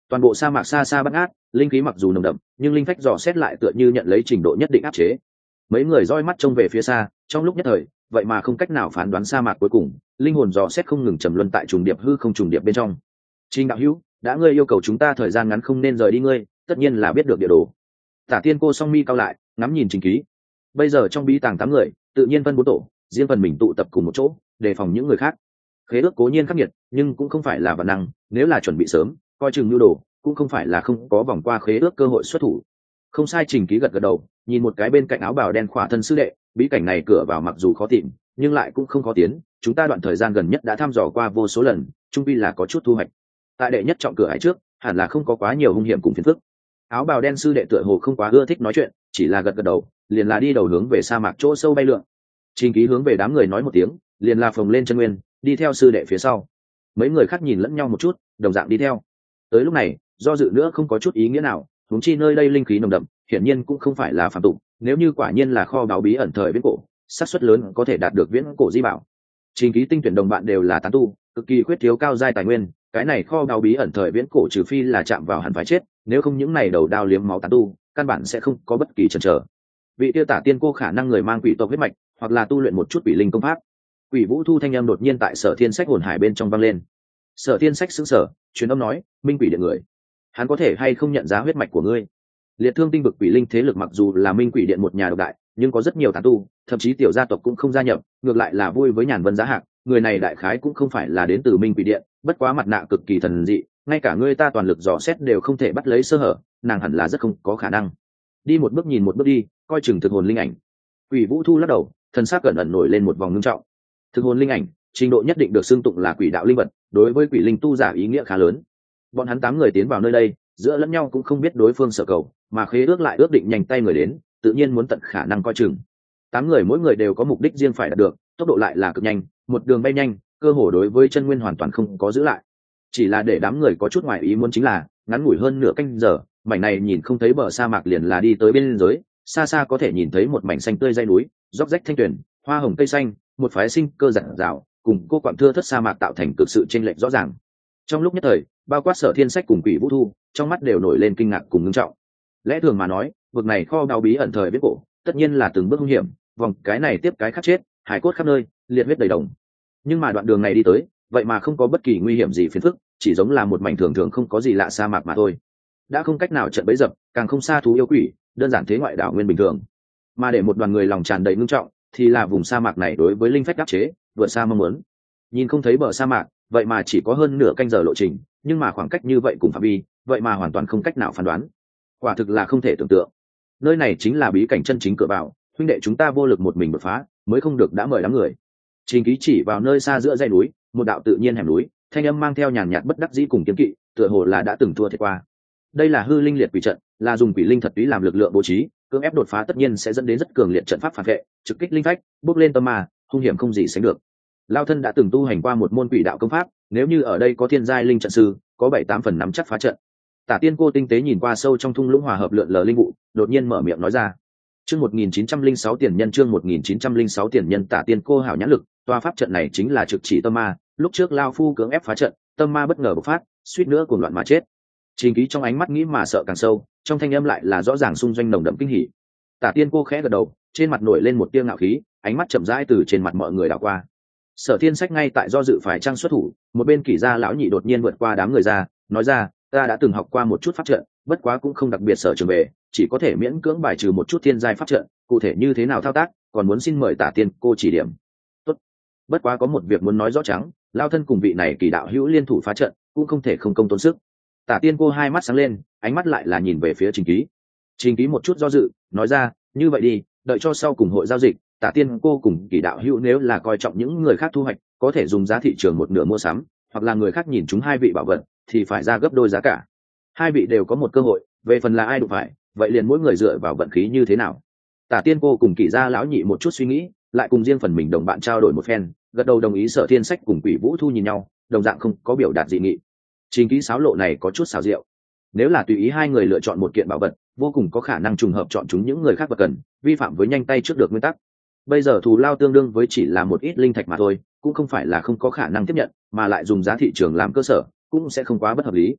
[SPEAKER 1] Toàn bộ sa mạc xa xa bắt ngát, linh khí mặc dù nồng đậm nhưng linh phách dò xét lại tựa như nhận lấy trình độ nhất định áp chế. Mấy người roi mắt trông về phía xa, trong lúc nhất thời vậy mà không cách nào phán đoán sa mạc cuối cùng, linh hồn dò xét không ngừng trầm luân tại trùng điệp hư không trùng điệp bên trong. Trình đạo hữu, đã ngươi yêu cầu chúng ta thời gian ngắn không nên rời đi ngươi, tất nhiên là biết được địa đồ. Tả Tiên Cô song mi cao lại, ngắm nhìn Trình Ký. Bây giờ trong bí tàng 8 người, tự nhiên phân 4 tổ, riêng phần mình tụ tập cùng một chỗ, đề phòng những người khác. Khế ước cố nhiên khắc nghiệt, nhưng cũng không phải là vạn năng, nếu là chuẩn bị sớm, coi chừng nhu đồ, cũng không phải là không có vòng qua khế ước cơ hội xuất thủ. Không sai. Trình Ký gật gật đầu, nhìn một cái bên cạnh áo bào đen khỏa thân sư đệ, bí cảnh này cửa vào mặc dù khó tìm, nhưng lại cũng không khó tiến, chúng ta đoạn thời gian gần nhất đã thăm dò qua vô số lần, trung quy là có chút thu hoạch. Tại đệ nhất trọng cửa hải trước, hẳn là không có quá nhiều hung hiểm cùng phiền phức. Áo bào đen sư đệ tựa hồ không quá ưa thích nói chuyện, chỉ là gật gật đầu, liền là đi đầu hướng về sa mạc chỗ sâu bay lượn. Trình Ký hướng về đám người nói một tiếng, liền là phồng lên chân nguyên, đi theo sư đệ phía sau. Mấy người khác nhìn lẫn nhau một chút, đồng dạng đi theo. Tới lúc này, do dự nữa không có chút ý nghĩa nào, huống chi nơi đây linh khí nồng đậm, hiển nhiên cũng không phải là phàm tục, nếu như quả nhiên là kho báu bí ẩn thời viễn cổ, xác suất lớn có thể đạt được viễn cổ di bảo. Trình Ký tinh tuyển đồng bạn đều là tán tu, cực kỳ khuyết thiếu cao giai tài nguyên, cái này kho báu bí ẩn thời viễn cổ trừ phi là chạm vào hẳn phải chết, nếu không những này đầu đao liếm máu tán tu, căn bản sẽ không có bất kỳ chần chờ. Vị tiêu Tả Tiên Cô khả năng người mang quỷ tộc huyết mạch, hoặc là tu luyện một chút quỷ linh công pháp. Quỷ Vũ Thu thanh âm đột nhiên tại Sở Thiên Sách hồn hải bên trong vang lên. Sở Thiên Sách sững sờ, truyền âm nói, Minh Quỷ Điện người, hắn có thể hay không nhận giá huyết mạch của ngươi? Liệt Thương tinh vực quỷ linh thế lực mặc dù là Minh Quỷ Điện một nhà độc đại, nhưng có rất nhiều tán tu, thậm chí tiểu gia tộc cũng không gia nhập, ngược lại là vui với Nhàn Vân giá hạng, người này đại khái cũng không phải là đến từ Minh Quỷ Điện, bất quá mặt nạ cực kỳ thần dị, ngay cả ngươi ta toàn lực dò xét đều không thể bắt lấy sơ hở, nàng hẳn là rất không có khả năng. Đi một bước nhìn một bước đi, coi chừng thực hồn linh ảnh. Quỷ Vũ Thu lắc đầu, thân xác cẩn ẩn nổi lên một vòng ngưng trọng. Thực hồn linh ảnh, trình độ nhất định được xưng tụng là quỷ đạo linh vật, đối với quỷ linh tu giả ý nghĩa khá lớn. Bọn hắn 8 người tiến vào nơi đây, giữa lẫn nhau cũng không biết đối phương sở cầu, mà khế ước lại ước định nhanh tay người đến, tự nhiên muốn tận khả năng coi chừng. 8 người mỗi người đều có mục đích riêng phải đạt được, tốc độ lại là cực nhanh, một đường bay nhanh, cơ hồ đối với chân nguyên hoàn toàn không có giữ lại. Chỉ là để đám người có chút ngoài ý muốn chính là, ngắn ngủi hơn nửa canh giờ, mảnh này nhìn không thấy bờ sa mạc liền là đi tới bên giới, xa xa có thể nhìn thấy một mảnh xanh tươi dãy núi, róc rách thanh tuyền, hoa hồng cây xanh, một phái sinh cơ rạng rào, cùng cô quặng thưa thất sa mạc tạo thành cực sự chênh lệch rõ ràng. Trong lúc nhất thời, bao quát Sở Thiên Sách cùng Quỷ Vũ Thu, trong mắt đều nổi lên kinh ngạc cùng ngưng trọng. Lẽ thường mà nói, vực này kho báu bí ẩn thời viễn cổ, tất nhiên là từng bước nguy hiểm, vòng cái này tiếp cái khác chết, hải cốt khắp nơi, liệt huyết đầy đồng. Nhưng mà đoạn đường này đi tới, vậy mà không có bất kỳ nguy hiểm gì phiền phức, chỉ giống là một mảnh thường thường không có gì lạ sa mạc mà thôi. Đã không cách nào trận bẫy dập, càng không xa thú yêu quỷ, đơn giản thế ngoại đảo nguyên bình thường. Mà để một đoàn người lòng tràn đầy ngưng trọng, thì là vùng sa mạc này đối với linh phách áp chế vượt xa mong muốn. Nhìn không thấy bờ sa mạc, vậy mà chỉ có hơn nửa canh giờ lộ trình, nhưng mà khoảng cách như vậy cùng phạm vi, vậy mà hoàn toàn không cách nào phán đoán. Quả thực là không thể tưởng tượng. Nơi này chính là bí cảnh chân chính cửa vào, huynh đệ chúng ta vô lực một mình đột phá, mới không được đã mời đám người. Trình Ký chỉ vào nơi xa giữa dãy núi, một đạo tự nhiên hẻm núi, thanh âm mang theo nhàn nhạt bất đắc dĩ cùng kiên kỵ, tựa hồ là đã từng thua thiệt qua. Đây là hư linh liệt quỷ trận, là dùng quỷ linh thật túy làm lực lượng bố trí, cưỡng ép đột phá tất nhiên sẽ dẫn đến rất cường liệt trận pháp phản vệ, trực kích linh phách, bốc lên tâm ma, hung hiểm không gì sánh được. Lao thân đã từng tu hành qua một môn quỷ đạo công pháp, nếu như ở đây có thiên giai linh trận sư, có 7-8 phần nắm chắc phá trận. Tả Tiên Cô tinh tế nhìn qua sâu trong thung lũng hòa hợp lượn lờ linh vụ, đột nhiên mở miệng nói ra. Chương 1906 tiền nhân, chương 1906 tiền nhân. Tả Tiên Cô hảo nhãn lực, tòa pháp trận này chính là trực chỉ tâm ma, lúc trước lao phu cưỡng ép phá trận, tâm ma bất ngờ bộc phát, suýt nữa cuồng loạn mà chết. Trình Ký trong ánh mắt nghĩ mà sợ càng sâu, trong thanh âm lại là rõ ràng xung doanh nồng đậm kinh hỉ. Tả Tiên Cô khẽ gật đầu, trên mặt nổi lên một tia ngạo khí, ánh mắt chậm rãi từ trên mặt mọi người đảo qua. Sở Thiên Sách ngay tại do dự phải trang xuất thủ, một bên Kỷ gia lão nhị đột nhiên vượt qua đám người ra, nói ra, ta đã từng học qua một chút pháp trận, bất quá cũng không đặc biệt sở trường về, chỉ có thể miễn cưỡng bài trừ một chút thiên giai pháp trận, cụ thể như thế nào thao tác, còn muốn xin mời Tả Tiên Cô chỉ điểm. Tốt. Bất quá có một việc muốn nói rõ trắng, lao thân cùng vị này Kỷ đạo hữu liên thủ phá trận, cũng không thể không công tốn sức. Tả Tiên Cô hai mắt sáng lên, ánh mắt lại là nhìn về phía Trình Ký. Trình Ký một chút do dự, nói ra, như vậy đi, đợi cho sau cùng hội giao dịch, Tả Tiên Cô cùng Kỷ đạo hữu nếu là coi trọng những người khác thu hoạch, có thể dùng giá thị trường một nửa mua sắm, hoặc là người khác nhìn chúng hai vị bảo vật, thì phải ra gấp đôi giá cả. Hai vị đều có một cơ hội, về phần là ai đụng phải, vậy liền mỗi người dựa vào vận khí như thế nào. Tả Tiên Cô cùng Kỷ gia lão nhị một chút suy nghĩ, lại cùng riêng phần mình đồng bạn trao đổi một phen, gật đầu đồng ý. Sở Thiên Sách cùng Quỷ Vũ Thu nhìn nhau, đồng dạng không có biểu đạt dị nghị. Trình Ký xáo lộ này có chút xảo diệu. Nếu là tùy ý hai người lựa chọn một kiện bảo vật, vô cùng có khả năng trùng hợp chọn chúng những người khác vật cần, vi phạm với nhanh tay trước được nguyên tắc. Bây giờ thù lao tương đương với chỉ là một ít linh thạch mà thôi, cũng không phải là không có khả năng tiếp nhận, mà lại dùng giá thị trường làm cơ sở, cũng sẽ không quá bất hợp lý.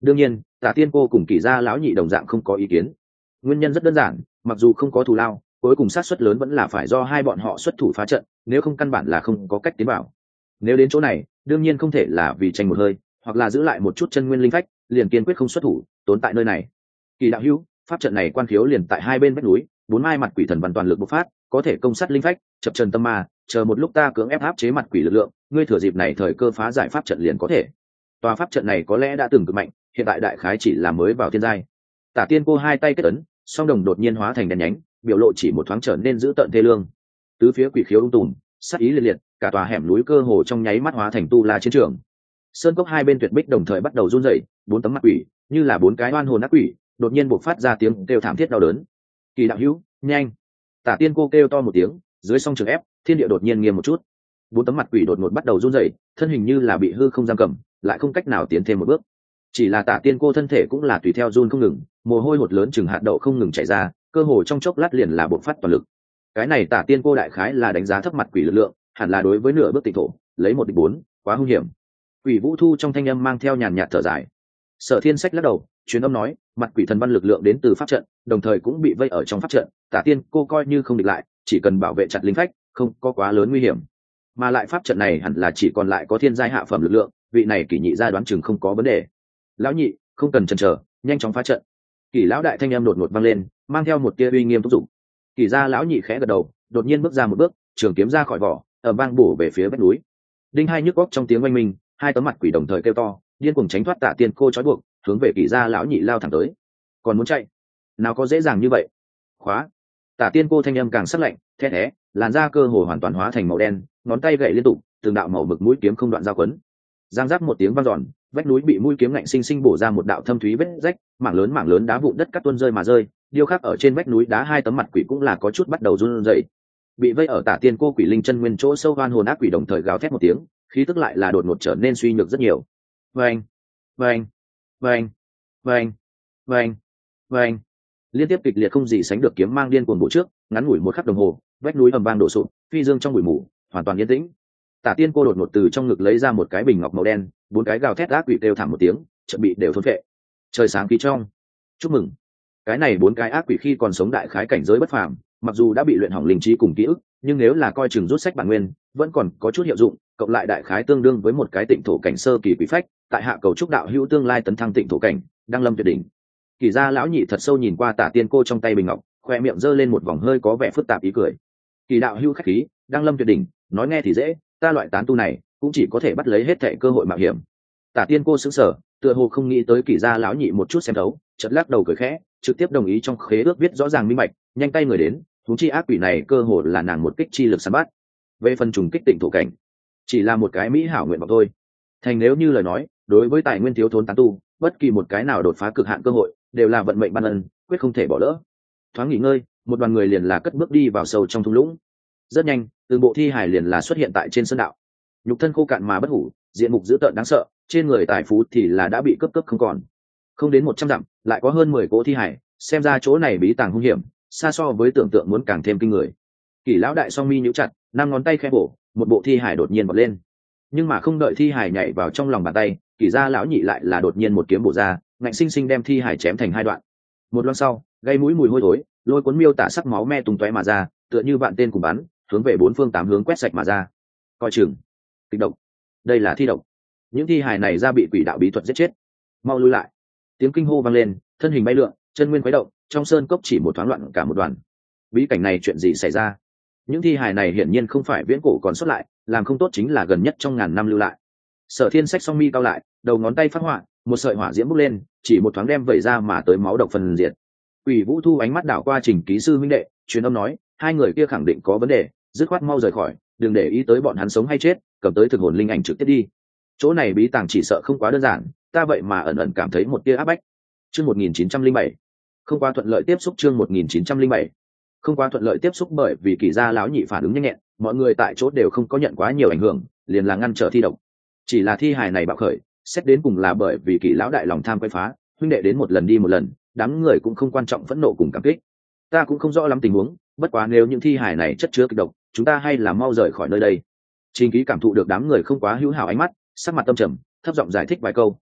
[SPEAKER 1] đương nhiên Tả Tiên Cô cùng Kỷ gia lão nhị đồng dạng không có ý kiến. Nguyên nhân rất đơn giản, mặc dù không có thù lao, cuối cùng xác suất lớn vẫn là phải do hai bọn họ xuất thủ phá trận, nếu không căn bản là không có cách tiến vào. Nếu đến chỗ này, đương nhiên không thể là vì tranh một hơi, hoặc là giữ lại một chút chân nguyên linh phách, liền kiên quyết không xuất thủ, tốn tại nơi này. Kỳ đạo hữu, pháp trận này quan khiếu liền tại hai bên vách núi, bốn mai mặt quỷ thần văn toàn lực bộc phát, có thể công sát linh phách, chập trần tâm ma, chờ một lúc ta cưỡng ép áp chế mặt quỷ lực lượng, ngươi thừa dịp này thời cơ phá giải pháp trận liền có thể. Tòa pháp trận này có lẽ đã từng cực mạnh, hiện tại đại khái chỉ là mới vào thiên giai. Tả Tiên Cô hai tay kết ấn, song đồng đột nhiên hóa thành đèn nhánh, biểu lộ chỉ một thoáng trở nên dữ tợn thê lương. Tứ phía quỷ khiếu ung tùm, sát ý liệt liệt, cả tòa hẻm núi cơ hồ trong nháy mắt hóa thành tu la chiến trường. Sơn cốc hai bên tuyệt bích đồng thời bắt đầu run rẩy, bốn tấm mặt quỷ như là bốn cái oan hồn ác quỷ, đột nhiên bộc phát ra tiếng kêu thảm thiết đau đớn. Kỳ đạo hữu, nhanh! Tả Tiên Cô kêu to một tiếng, dưới song trường ép, thiên địa đột nhiên nghiêng một chút. Bốn tấm mặt quỷ đột ngột bắt đầu run rẩy, thân hình như là bị hư không giam cầm, lại không cách nào tiến thêm một bước. Chỉ là Tả Tiên Cô thân thể cũng là tùy theo run không ngừng, mồ hôi hột lớn chừng hạt đậu không ngừng chảy ra, cơ hồ trong chốc lát liền là bộc phát toàn lực. Cái này Tả Tiên Cô đại khái là đánh giá thấp mặt quỷ lực lượng, hẳn là đối với nửa bước tịnh thổ, lấy một địch bốn, quá hung hiểm. Quỷ Vũ Thu trong thanh âm mang theo nhàn nhạt thở dài. Sở Thiên Sách lắc đầu, truyền âm nói, mặt quỷ thần văn lực lượng đến từ pháp trận, đồng thời cũng bị vây ở trong pháp trận, Tả Tiên Cô coi như không địch lại, chỉ cần bảo vệ chặt linh phách, không có quá lớn nguy hiểm. Mà lại pháp trận này hẳn là chỉ còn lại có thiên giai hạ phẩm lực lượng, vị này Kỷ nhị gia đoán chừng không có vấn đề. Lão nhị, không cần chần chờ, nhanh chóng phá trận. Kỷ lão đại thanh âm đột ngột vang lên, mang theo một tia uy nghiêm thúc giục. Kỷ gia lão nhị khẽ gật đầu, đột nhiên bước ra một bước, trường kiếm ra khỏi vỏ, ầm vang bổ về phía vách núi. Đinh hai nhức óc trong tiếng oanh minh, hai tấm mặt quỷ đồng thời kêu to, điên cuồng tránh thoát Tả Tiên Cô trói buộc, hướng về Kỷ gia lão nhị lao thẳng tới. Còn muốn chạy? Nào có dễ dàng như vậy. Khóa. Tả Tiên Cô thanh âm càng sắc lạnh, the thé, làn da cơ hồ hoàn toàn hóa thành màu đen, ngón tay gậy liên tục, từng đạo màu mực mũi kiếm không đoạn giao quấn. Giang giáp một tiếng vang dọn, vách núi bị mũi kiếm ngạnh sinh sinh bổ ra một đạo thâm thúy vết rách, mảng lớn đá vụn đất cắt tuôn rơi mà rơi, điêu khắc ở trên vách núi đá hai tấm mặt quỷ cũng là có chút bắt đầu run rẩy. Bị vây ở Tả Tiên Cô quỷ linh chân nguyên chỗ sâu oan hồn ác quỷ đồng thời gào thét một tiếng, khí tức lại là đột ngột trở nên suy nhược rất nhiều. Vâng, vâng, vâng, vâng, vâng, vâng. Liên tiếp kịch liệt không gì sánh được kiếm mang điên cuồng bổ trước, ngắn ngủi một khắc đồng hồ, vách núi ầm vang đổ sụp, phi dương trong bụi mù, hoàn toàn yên tĩnh. Tả Tiên Cô đột ngột từ trong ngực lấy ra một cái bình ngọc màu đen, bốn cái gào thét ác quỷ kêu thảm một tiếng, chợt bị đều thôn phệ. Trời sáng khí trong. Chúc mừng. Cái này bốn cái ác quỷ khi còn sống đại khái cảnh giới bất phàm, mặc dù đã bị luyện hỏng linh trí cùng ký ức, nhưng nếu là coi chừng rút sách bản nguyên, vẫn còn có chút hiệu dụng, cộng lại đại khái tương đương với một cái tịnh thổ cảnh sơ kỳ quỷ phách, tại hạ cầu chúc đạo hữu tương lai tấn thăng tịnh thổ cảnh, đăng lâm tuyệt đỉnh. Kỷ gia lão nhị thật sâu nhìn qua Tả Tiên Cô trong tay bình ngọc, khoe miệng giơ lên một vòng hơi có vẻ phức tạp ý cười. Kỳ đạo hữu khách khí, đăng lâm tuyệt đỉnh, nói nghe thì dễ, ta loại tán tu này cũng chỉ có thể bắt lấy hết thệ cơ hội mạo hiểm. Tả Tiên Cô sững sờ, tựa hồ không nghĩ tới Kỷ gia lão nhị một chút xem thấu, chợt lắc đầu cười khẽ, trực tiếp đồng ý trong khế ước viết rõ ràng minh bạch, nhanh tay người đến, huống chi ác quỷ này cơ hồ là nàng một kích chi lực săn bắt. Về phần trùng kích tịnh thổ cảnh, chỉ là một cái mỹ hảo nguyện vọng thôi. Thành nếu như lời nói, đối với tài nguyên thiếu thốn tán tu, bất kỳ một cái nào đột phá cực hạn cơ hội, đều là vận mệnh ban ân, quyết không thể bỏ lỡ. Thoáng nghỉ ngơi, một đoàn người liền là cất bước đi vào sâu trong thung lũng. Rất nhanh, từ bộ thi hải liền là xuất hiện tại trên sơn đạo. Nhục thân khô cạn mà bất hủ, diện mục dữ tợn đáng sợ, trên người tài phú thì là đã bị cấp không còn. Không đến 100 dặm, lại có hơn 10 cỗ thi hải, xem ra chỗ này bí tàng hung hiểm, xa so với tưởng tượng muốn càng thêm kinh người. Kỷ lão đại song mi nhíu chặt, năm ngón tay khẽ bổ, một bộ thi hải đột nhiên bật lên. Nhưng mà không đợi thi hải nhảy vào trong lòng bàn tay, Kỷ gia lão nhị lại là đột nhiên một kiếm bổ ra, ngạnh sinh sinh đem thi hải chém thành hai đoạn. Một loang sau, gây mũi mùi hôi thối, lôi cuốn miêu tả sắc máu me tung tóe mà ra, tựa như vạn tên cùng bắn, hướng về bốn phương tám hướng quét sạch mà ra. Coi chừng, kịch độc, đây là thi độc. Những thi hải này ra bị quỷ đạo bí thuật giết chết. Mau lui lại. Tiếng kinh hô vang lên, thân hình bay lượn, chân nguyên khuấy động, trong sơn cốc chỉ một thoáng loạn cả một đoàn. Bí cảnh này chuyện gì xảy ra? Những thi hài này hiển nhiên không phải viễn cổ còn xuất lại, làm không tốt chính là gần nhất trong ngàn năm lưu lại. Sở Thiên Sách song mi cao lại, đầu ngón tay phát họa, một sợi hỏa diễm bốc lên, chỉ một thoáng đem vẩy ra mà tới máu độc phần diệt. Quỷ Vũ Thu ánh mắt đảo qua Trình Ký sư huynh đệ, truyền âm nói, hai người kia khẳng định có vấn đề, dứt khoát mau rời khỏi, đừng để ý tới bọn hắn sống hay chết, cầm tới thực hồn linh ảnh trực tiếp đi. Chỗ này bí tàng chỉ sợ không quá đơn giản, ta vậy mà ẩn ẩn cảm thấy một tia áp bách. Chương 1907. Không quá thuận lợi tiếp xúc chương 1907. Không quá thuận lợi tiếp xúc bởi vì Kỷ gia lão nhị phản ứng nhanh nhẹn, mọi người tại chỗ đều không có nhận quá nhiều ảnh hưởng, liền là ngăn trở thi độc. Chỉ là thi hài này bạo khởi, xét đến cùng là bởi vì Kỷ lão đại lòng tham quay phá, huynh đệ đến một lần đi một lần, đám người cũng không quan trọng phẫn nộ cùng cảm kích. Ta cũng không rõ lắm tình huống, bất quá nếu những thi hài này chất chứa kịch độc, chúng ta hay là mau rời khỏi nơi đây. Trình Ký cảm thụ được đám người không quá hữu hảo ánh mắt, sắc mặt tâm trầm, thấp giọng giải thích vài câu,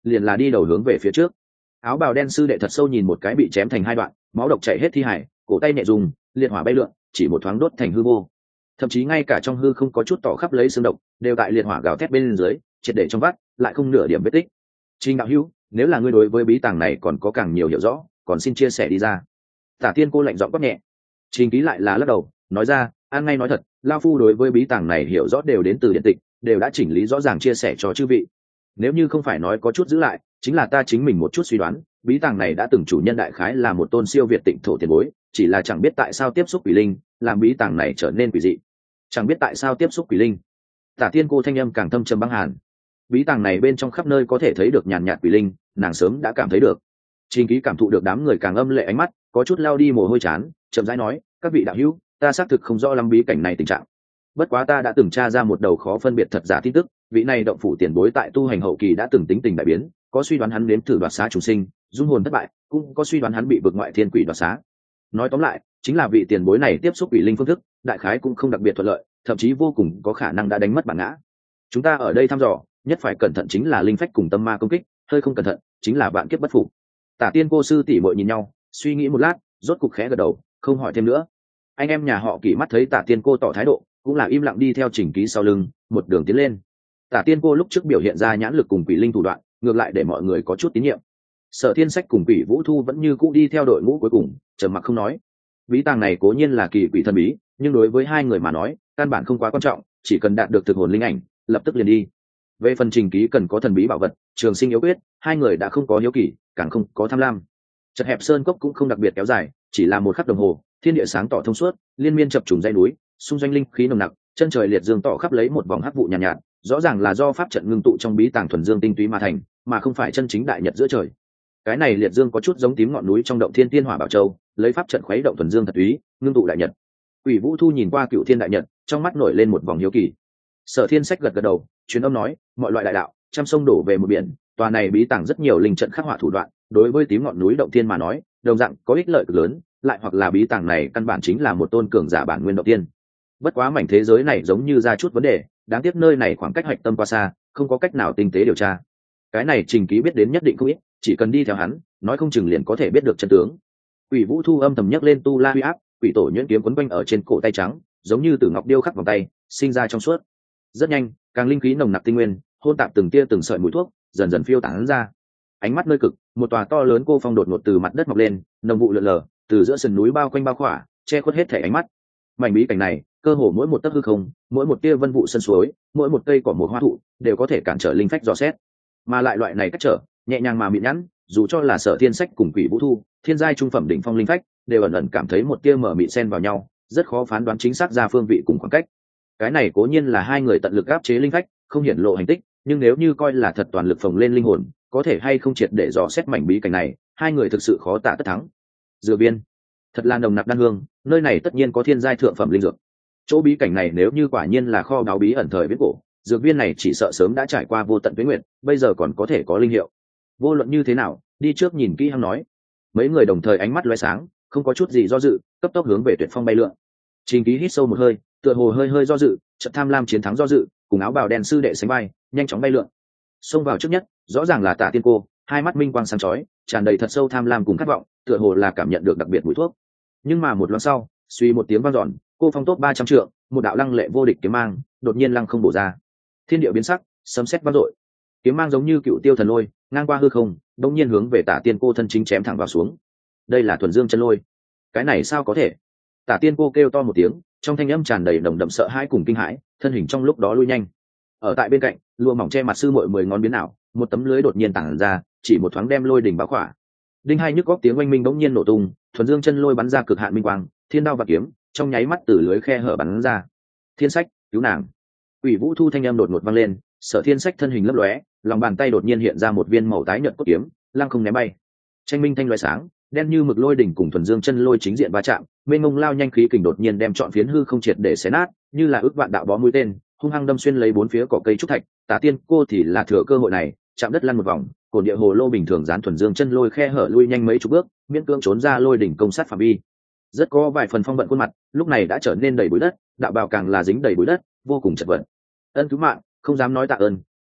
[SPEAKER 1] liền là đi đầu hướng về phía trước. Áo bào đen sư đệ thật sâu nhìn một cái bị chém thành hai đoạn, máu độc chảy hết thi hải, cổ tay nhẹ dùng, liệt hỏa bay lượn, chỉ một thoáng đốt thành hư vô. Thậm chí ngay cả trong hư không có chút tỏ khắp lấy xương độc, đều tại liệt hỏa gào thét bên dưới, triệt để trong vắt, lại không nửa điểm vết tích. Trình đạo hữu, nếu là ngươi đối với bí tàng này còn có càng nhiều hiểu rõ, còn xin chia sẻ đi ra. Tả Tiên cô lạnh giọng quát nhẹ. Trình Ký lại là lắc đầu, nói ra, an ngay nói thật, lao phu đối với bí tàng này hiểu rõ đều đến từ điện tịch, đều đã chỉnh lý rõ ràng chia sẻ cho chư vị. Nếu như không phải nói có chút giữ lại, chính là ta chính mình một chút suy đoán, bí tàng này đã từng chủ nhân đại khái là một tôn siêu việt tịnh thổ tiền bối, chỉ là chẳng biết tại sao tiếp xúc quỷ linh, làm bí tàng này trở nên quỷ dị. Chẳng biết tại sao tiếp xúc quỷ linh. Tả Tiên cô thanh âm càng thâm trầm băng hàn. Bí tàng này bên trong khắp nơi có thể thấy được nhàn nhạt quỷ linh, nàng sớm đã cảm thấy được. Trình Ký cảm thụ được đám người càng âm lệ ánh mắt, có chút lao đi mồ hôi chán, chậm rãi nói, các vị đạo hữu, ta xác thực không rõ lắm bí cảnh này tình trạng. Bất quá ta đã từng tra ra một đầu khó phân biệt thật giả tin tức, vị này động phủ tiền bối tại tu hành hậu kỳ đã từng tính tình đại biến, có suy đoán hắn nếm thử đoạt xá trùng sinh, dung hồn thất bại, cũng có suy đoán hắn bị vực ngoại thiên quỷ đoạt xá. Nói tóm lại, chính là vị tiền bối này tiếp xúc quỷ linh phương thức, đại khái cũng không đặc biệt thuận lợi, thậm chí vô cùng có khả năng đã đánh mất bản ngã. Chúng ta ở đây thăm dò, nhất phải cẩn thận chính là linh phách cùng tâm ma công kích, hơi không cẩn thận, chính là vạn kiếp bất phục. Tả Tiên cô sư tỷ muội nhìn nhau, suy nghĩ một lát, rốt cục khẽ gật đầu, không hỏi thêm nữa. Anh em nhà họ Kỷ mắt thấy Tả Tiên cô tỏ thái độ, cũng là im lặng đi theo Trình Ký sau lưng, một đường tiến lên. Tả Tiên cô lúc trước biểu hiện ra nhãn lực cùng quỷ linh thủ đoạn, ngược lại để mọi người có chút tín nhiệm. Sở Thiên Sách cùng Quỷ Vũ Thu vẫn như cũ đi theo đội ngũ cuối cùng, trầm mặc không nói. Bí tàng này cố nhiên là kỳ quỷ thần bí, nhưng đối với hai người mà nói, căn bản không quá quan trọng, chỉ cần đạt được thực hồn linh ảnh, lập tức liền đi. Về phần Trình Ký cần có thần bí bảo vật, trường sinh yếu quyết, hai người đã không có hiếu kỳ, càng không có tham lam. Chật hẹp sơn cốc cũng không đặc biệt kéo dài, chỉ là một khắc đồng hồ, thiên địa sáng tỏ thông suốt, liên miên chập trùng dãy núi, xung doanh linh khí nồng nặc, chân trời liệt dương tỏ khắp lấy một vòng hắc vụ nhàn nhạt, rõ ràng là do pháp trận ngưng tụ trong bí tàng thuần dương tinh túy mà thành, mà không phải chân chính đại nhật giữa trời. Cái này liệt dương có chút giống tím ngọn núi trong động thiên tiên hỏa bảo châu, lấy pháp trận khuấy động thuần dương thật túy, ngưng tụ đại nhật. Quỷ Vũ Thu nhìn qua cựu thiên đại nhật, trong mắt nổi lên một vòng hiếu kỳ. Sở Thiên Sách gật gật đầu, truyền âm nói, mọi loại đại đạo, trăm sông đổ về một biển, tòa này bí tàng rất nhiều linh trận khắc họa thủ đoạn, đối với tím ngọn núi động thiên mà nói, đồng dạng có ích lợi cực lớn, lại hoặc là bí tàng này căn bản chính là một tôn cường giả bản nguyên động tiên. Bất quá mảnh thế giới này giống như ra chút vấn đề, đáng tiếc nơi này khoảng cách hạch tâm quá xa, không có cách nào tinh tế điều tra. Cái này Trình Ký biết đến nhất định không ít, chỉ cần đi theo hắn, nói không chừng liền có thể biết được chân tướng. Quỷ Vũ Thu âm thầm nhấc lên tu la huy áp, quỷ tổ nhuyễn kiếm quấn quanh ở trên cổ tay trắng, giống như từ ngọc điêu khắc vòng tay, sinh ra trong suốt. Rất nhanh, càng linh khí nồng nặc tinh nguyên, hôn tạp từng tia từng sợi mũi thuốc, dần dần phiêu tán ra. Ánh mắt nơi cực, một tòa to lớn cô phong đột ngột từ mặt đất mọc lên, nồng vụ lượn lờ, từ giữa sườn núi bao quanh bao khỏa, che khuất hết thể ánh mắt. Mảnh bí cảnh này, cơ hồ mỗi một tấc hư không, mỗi một tia vân vụ sân suối, mỗi một cây cỏ một hoa thụ, đều có thể cản trở linh phách dò xét. Mà lại loại này cách trở, nhẹ nhàng mà mịn nhẵn, dù cho là Sở Thiên Sách cùng Quỷ Vũ Thu, thiên giai trung phẩm đỉnh phong linh phách, đều ẩn ẩn cảm thấy một tia mở mịn xen vào nhau, rất khó phán đoán chính xác ra phương vị cùng khoảng cách. Cái này cố nhiên là hai người tận lực áp chế linh phách, không hiển lộ hành tích, nhưng nếu như coi là thật toàn lực phồng lên linh hồn, có thể hay không triệt để dò xét mảnh bí cảnh này, hai người thực sự khó tả tất thắng. Dược viên, thật là nồng nặc đan hương, nơi này tất nhiên có thiên giai thượng phẩm linh dược. Chỗ bí cảnh này nếu như quả nhiên là kho báu bí ẩn thời viễn cổ, dược viên này chỉ sợ sớm đã trải qua vô tận tuế nguyệt, bây giờ còn có thể có linh hiệu. Vô luận như thế nào, đi trước nhìn kỹ hăng nói. Mấy người đồng thời ánh mắt lóe sáng, không có chút gì do dự, cấp tốc hướng về Tuyệt Phong bay lượn. Trình Ký hít sâu một hơi, tựa hồ hơi do dự, chợt tham lam chiến thắng do dự, cùng áo bào đen sư đệ sánh bay, nhanh chóng bay lượn. Xông vào trước nhất, rõ ràng là Tả Tiên cô, hai mắt minh quang sáng chói, tràn đầy thật sâu tham lam cùng khát vọng, tựa hồ là cảm nhận được đặc biệt mùi thuốc. Nhưng mà một loáng sau, suy một tiếng vang dọn, cô phong tốt 300 trượng, một đạo lăng lệ vô địch kiếm mang, đột nhiên lăng không bổ ra. Thiên địa biến sắc, sấm sét vang dội. Kiếm mang giống như cựu tiêu thần lôi, ngang qua hư không, đột nhiên hướng về Tả Tiên cô thân chính chém thẳng vào xuống. Đây là thuần dương chân lôi. Cái này sao có thể? Tả Tiên cô kêu to một tiếng, trong thanh âm tràn đầy nồng đậm sợ hãi cùng kinh hãi, thân hình trong lúc đó lui nhanh. Ở tại bên cạnh, lụa mỏng che mặt sư muội 10 ngón biến ảo, một tấm lưới đột nhiên tản ra, chỉ một thoáng đem lôi đỉnh báo khỏa. Đinh hai nhức góc tiếng oanh minh bỗng nhiên nổ tung, thuần dương chân lôi bắn ra cực hạn minh quang, thiên đao và kiếm, trong nháy mắt từ lưới khe hở bắn ra. Thiên Sách, cứu nàng! Quỷ Vũ Thu thanh âm đột ngột vang lên, Sở Thiên Sách thân hình lấp lóe, lòng bàn tay đột nhiên hiện ra một viên màu tái nhợt cốt kiếm, lăng không ném bay. Tranh minh thanh lóe sáng, đen như mực lôi đỉnh cùng thuần dương chân lôi chính diện va chạm, mênh mông lao nhanh khí kình đột nhiên đem trọn phiến hư không triệt để xé nát, như là ước vạn đạo bó mũi tên, hung hăng đâm xuyên lấy bốn phía cỏ cây trúc thạch. Tả Tiên cô thì là thừa cơ hội này, chạm đất lăn một vòng, cồn địa hồ lô bình thường dán thuần dương chân lôi khe hở lui nhanh mấy chục bước, miễn cưỡng trốn ra lôi đỉnh công sát phạm vi. Rất có vài phần phong vận khuôn mặt, lúc này đã trở nên đầy bụi đất, đạo bào càng là dính đầy bụi đất, vô cùng chật vật. Ân cứu mạng, không dám nói tạ ơn.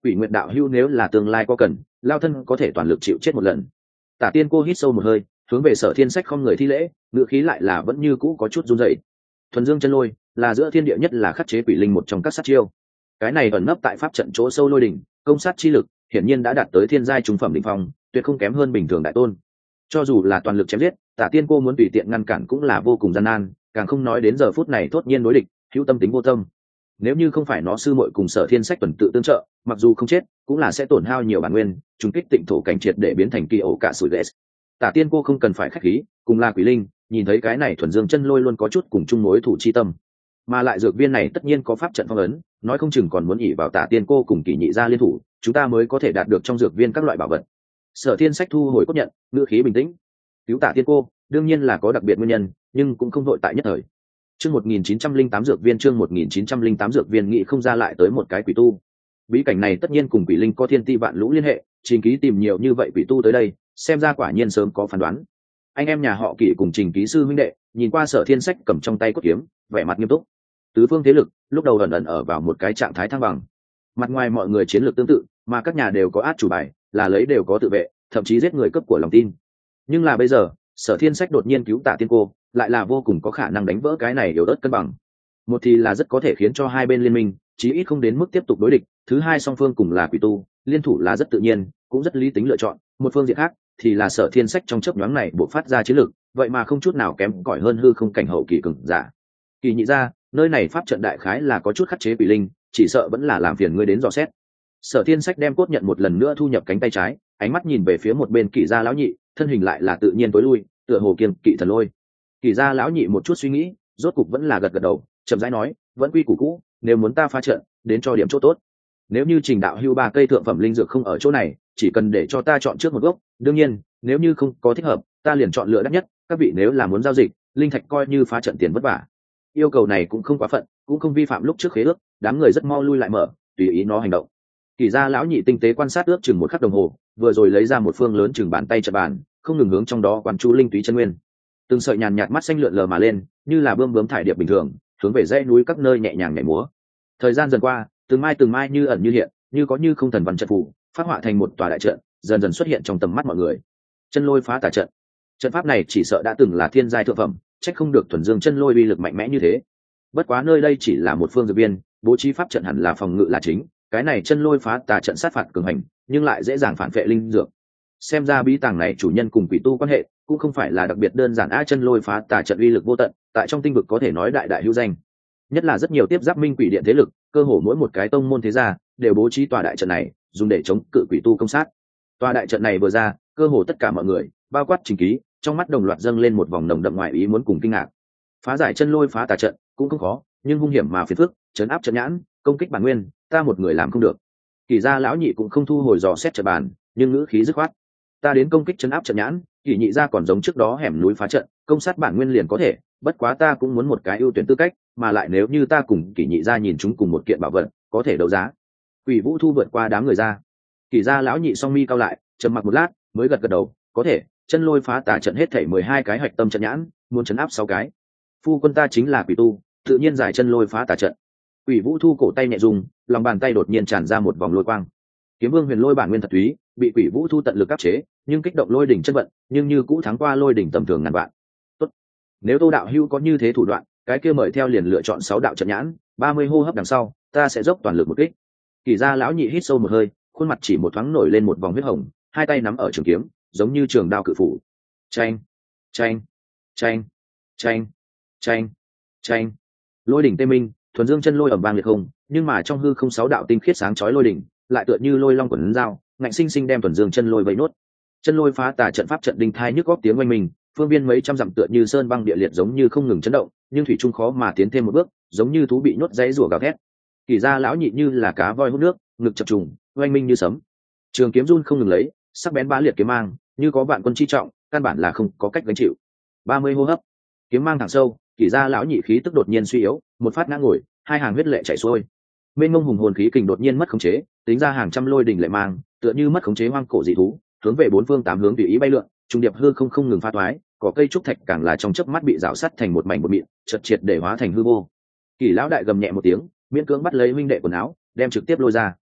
[SPEAKER 1] Quỷ Nguyệt đạo hữu nếu là tương lai có cần, lao thân có thể toàn lực chịu chết một lần. Tả Tiên Cô hít sâu một hơi, hướng về Sở Thiên Sách không người thi lễ, ngữ khí lại là vẫn như cũ có chút run rẩy. Thuần Dương chân lôi là giữa thiên địa nhất là khắc chế quỷ linh một trong các sát chiêu. Cái này ẩn nấp tại pháp trận chỗ sâu lôi đỉnh, công sát chi lực hiển nhiên đã đạt tới thiên giai trung phẩm đỉnh phong, tuyệt không kém hơn bình thường đại tôn. Cho dù là toàn lực chém giết, Tả Tiên Cô muốn tùy tiện ngăn cản cũng là vô cùng gian nan, càng không nói đến giờ phút này thốt nhiên đối địch, hữu tâm tính vô tâm. Nếu như không phải nó sư muội cùng Sở Thiên Sách tuần tự tương trợ, mặc dù không chết, cũng là sẽ tổn hao nhiều bản nguyên, trùng kích tịnh thổ cảnh triệt để biến thành kỳ ổ cả sủi lệ. Tả Tiên Cô không cần phải khách khí, cùng là quỷ linh, nhìn thấy cái này thuần dương chân lôi luôn có chút cùng chung mối thủ chi tâm, mà lại dược viên này tất nhiên có pháp trận phong ấn, nói không chừng còn muốn ỉ vào Tả Tiên Cô cùng Kỳ Nhị gia liên thủ, chúng ta mới có thể đạt được trong dược viên các loại bảo vật. Sở Thiên Sách thu hồi cốt nhận, ngữ khí bình tĩnh. Cứu Tả Tiên Cô đương nhiên là có đặc biệt nguyên nhân, nhưng cũng không vội tại nhất thời. Chương 1908 dược viên, chương 1908 dược viên nghĩ không ra lại tới một cái quỷ tu. Bí cảnh này tất nhiên cùng quỷ linh có thiên ti vạn lũ liên hệ, Trình Ký tìm nhiều như vậy quỷ tu tới đây, xem ra quả nhiên sớm có phán đoán. Anh em nhà họ Kỷ cùng Trình Ký sư huynh đệ, nhìn qua Sở Thiên Sách cầm trong tay cốt kiếm, vẻ mặt nghiêm túc. Tứ phương thế lực lúc đầu ẩn ẩn ở vào một cái trạng thái thăng bằng. Mặt ngoài mọi người chiến lược tương tự, mà các nhà đều có át chủ bài, là lấy đều có tự vệ, thậm chí giết người cấp của lòng tin. Nhưng là bây giờ, Sở Thiên Sách đột nhiên cứu Tả Tiên Cô, lại là vô cùng có khả năng đánh vỡ cái này yếu ớt cân bằng. Một thì là rất có thể khiến cho hai bên liên minh, chí ít không đến mức tiếp tục đối địch. Thứ hai, song phương cùng là quỷ tu, liên thủ là rất tự nhiên, cũng rất lý tính lựa chọn. Một phương diện khác thì là Sở Thiên Sách trong chớp nhoáng này bộc phát ra chiến lược, vậy mà không chút nào kém cỏi hơn hư không cảnh hậu kỳ cường giả. Kỳ Nhị gia, nơi này pháp trận đại khái là có chút khắc chế quỷ linh, chỉ sợ vẫn là làm phiền ngươi đến dò xét. Sở Thiên Sách đem cốt nhận một lần nữa thu nhập cánh tay trái, ánh mắt nhìn về phía một bên Kỷ gia lão nhị, thân hình lại là tự nhiên tối lui, tựa hồ kiêng kỵ thần lôi. Kỷ gia lão nhị một chút suy nghĩ, rốt cục vẫn là gật gật đầu, chậm rãi nói, vẫn quy củ cũ, nếu muốn ta phá trận, đến cho điểm chỗ tốt. Nếu như Trình đạo hưu ba cây thượng phẩm linh dược không ở chỗ này, chỉ cần để cho ta chọn trước một gốc, đương nhiên, nếu như không có thích hợp, ta liền chọn lựa đắt nhất, các vị nếu là muốn giao dịch, linh thạch coi như phá trận tiền vất vả. Yêu cầu này cũng không quá phận, cũng không vi phạm lúc trước khế ước, đám người rất mau lui lại mở, tùy ý nó hành động. Kỷ gia lão nhị tinh tế quan sát ước chừng một khắc đồng hồ, vừa rồi lấy ra một phương lớn chừng bàn tay trận bàn, không ngừng hướng trong đó quán chú linh túy chân nguyên. Từng sợi nhàn nhạt mắt xanh lượn lờ mà lên, như là bươm bướm thải điệp bình thường, hướng về dãy núi các nơi nhẹ nhàng nhảy múa. Thời gian dần qua, từng mai như ẩn như hiện, như có như không thần văn trận phù, phát họa thành một tòa đại trận, dần dần xuất hiện trong tầm mắt mọi người. Chân lôi phá tà trận. Trận pháp này chỉ sợ đã từng là thiên giai thượng phẩm, trách không được thuần dương chân lôi uy lực mạnh mẽ như thế. Bất quá nơi đây chỉ là một phương dược viên, bố trí pháp trận hẳn là phòng ngự là chính, cái này chân lôi phá tà trận sát phạt cường hành, nhưng lại dễ dàng phản vệ linh dược. Xem ra bí tàng này chủ nhân cùng quỷ tu quan hệ cũng không phải là đặc biệt đơn giản. Chân lôi phá tà trận uy lực vô tận, tại trong tinh vực có thể nói đại đại hữu danh. Nhất là rất nhiều tiếp giáp minh quỷ điện thế lực, cơ hồ mỗi một cái tông môn thế gia đều bố trí tòa đại trận này, dùng để chống cự quỷ tu công sát. Tòa đại trận này vừa ra, cơ hồ tất cả mọi người, bao quát Trình Ký, trong mắt đồng loạt dâng lên một vòng nồng đậm ngoài ý muốn cùng kinh ngạc. Phá giải chân lôi phá tà trận cũng không khó, nhưng hung hiểm mà phiền phức, chấn áp trận nhãn, công kích bản nguyên, ta một người làm không được. Kỷ gia lão nhị cũng không thu hồi dò xét trận bàn, nhưng ngữ khí dứt khoát, ta đến công kích chấn áp trận nhãn. Kỷ nhị gia còn giống trước đó hẻm núi phá trận, công sát bản nguyên liền có thể, bất quá ta cũng muốn một cái ưu tuyển tư cách, mà lại nếu như ta cùng Kỷ nhị gia nhìn chúng cùng một kiện bảo vật, có thể đấu giá. Quỷ Vũ Thu vượt qua đám người ra. Kỷ gia lão nhị song mi cao lại, trầm mặc một lát, mới gật gật đầu, có thể. Chân lôi phá tà trận hết thảy 12 cái hạch tâm trận nhãn, muốn chấn áp 6 cái. Phu quân ta chính là quỷ tu, tự nhiên giải chân lôi phá tà trận. Quỷ Vũ Thu cổ tay nhẹ rung, lòng bàn tay đột nhiên tràn ra một vòng lôi quang. Kiếm Vương Huyền Lôi bản nguyên thật túy, bị Quỷ Vũ Thu tận lực áp chế, nhưng kích động lôi đỉnh chân vận, nhưng như cũ thắng qua lôi đỉnh tầm thường ngàn vạn. Tốt, nếu Tô đạo hữu có như thế thủ đoạn, cái kia mời theo liền lựa chọn 6 đạo trận nhãn, 30 hô hấp đằng sau, ta sẽ dốc toàn lực một kích. Kỷ gia lão nhị hít sâu một hơi, khuôn mặt chỉ một thoáng nổi lên một vòng huyết hồng, hai tay nắm ở trường kiếm, giống như trường đao cự phủ. Chanh, chanh, chanh, chanh, chanh, chanh. Lôi đỉnh tê minh, thuần dương chân lôi ầm vang liệt không, nhưng mà trong hư không 6 đạo tinh khiết sáng chói lôi đỉnh, lại tựa như lôi long quần dao, ngạnh sinh sinh đem thuần dương chân lôi vây nốt. Chân lôi phá tà trận pháp trận đinh thai nhức góc tiếng oanh mình, phương viên mấy trăm dặm tựa như sơn băng địa liệt giống như không ngừng chấn động, nhưng thủy trung khó mà tiến thêm một bước, giống như thú bị nhốt dãy rủa gào thét. Kỷ gia lão nhị như là cá voi hút nước, ngực chập trùng, oanh minh như sấm. Trường kiếm run không ngừng lấy, sắc bén bá liệt kiếm mang, như có vạn quân chi trọng, căn bản là không có cách gánh chịu. 30 hô hấp, kiếm mang thẳng sâu, Kỷ gia lão nhị khí tức đột nhiên suy yếu, một phát ngã ngồi, hai hàng huyết lệ chảy xuôi. Mênh mông hùng hồn khí kình đột nhiên mất khống chế, tính ra hàng trăm lôi đỉnh lệ mang, tựa như mất khống chế hoang cổ dị thú, hướng về bốn phương tám hướng tùy ý bay lượn, trung điệp hư không không ngừng phá toái, cỏ cây trúc thạch càng là trong chớp mắt bị rào sắt thành một mảnh bột mịn, chật triệt để hóa thành hư vô. Kỷ lão đại gầm nhẹ một tiếng, miễn cưỡng bắt lấy huynh đệ quần áo, đem trực tiếp lôi ra.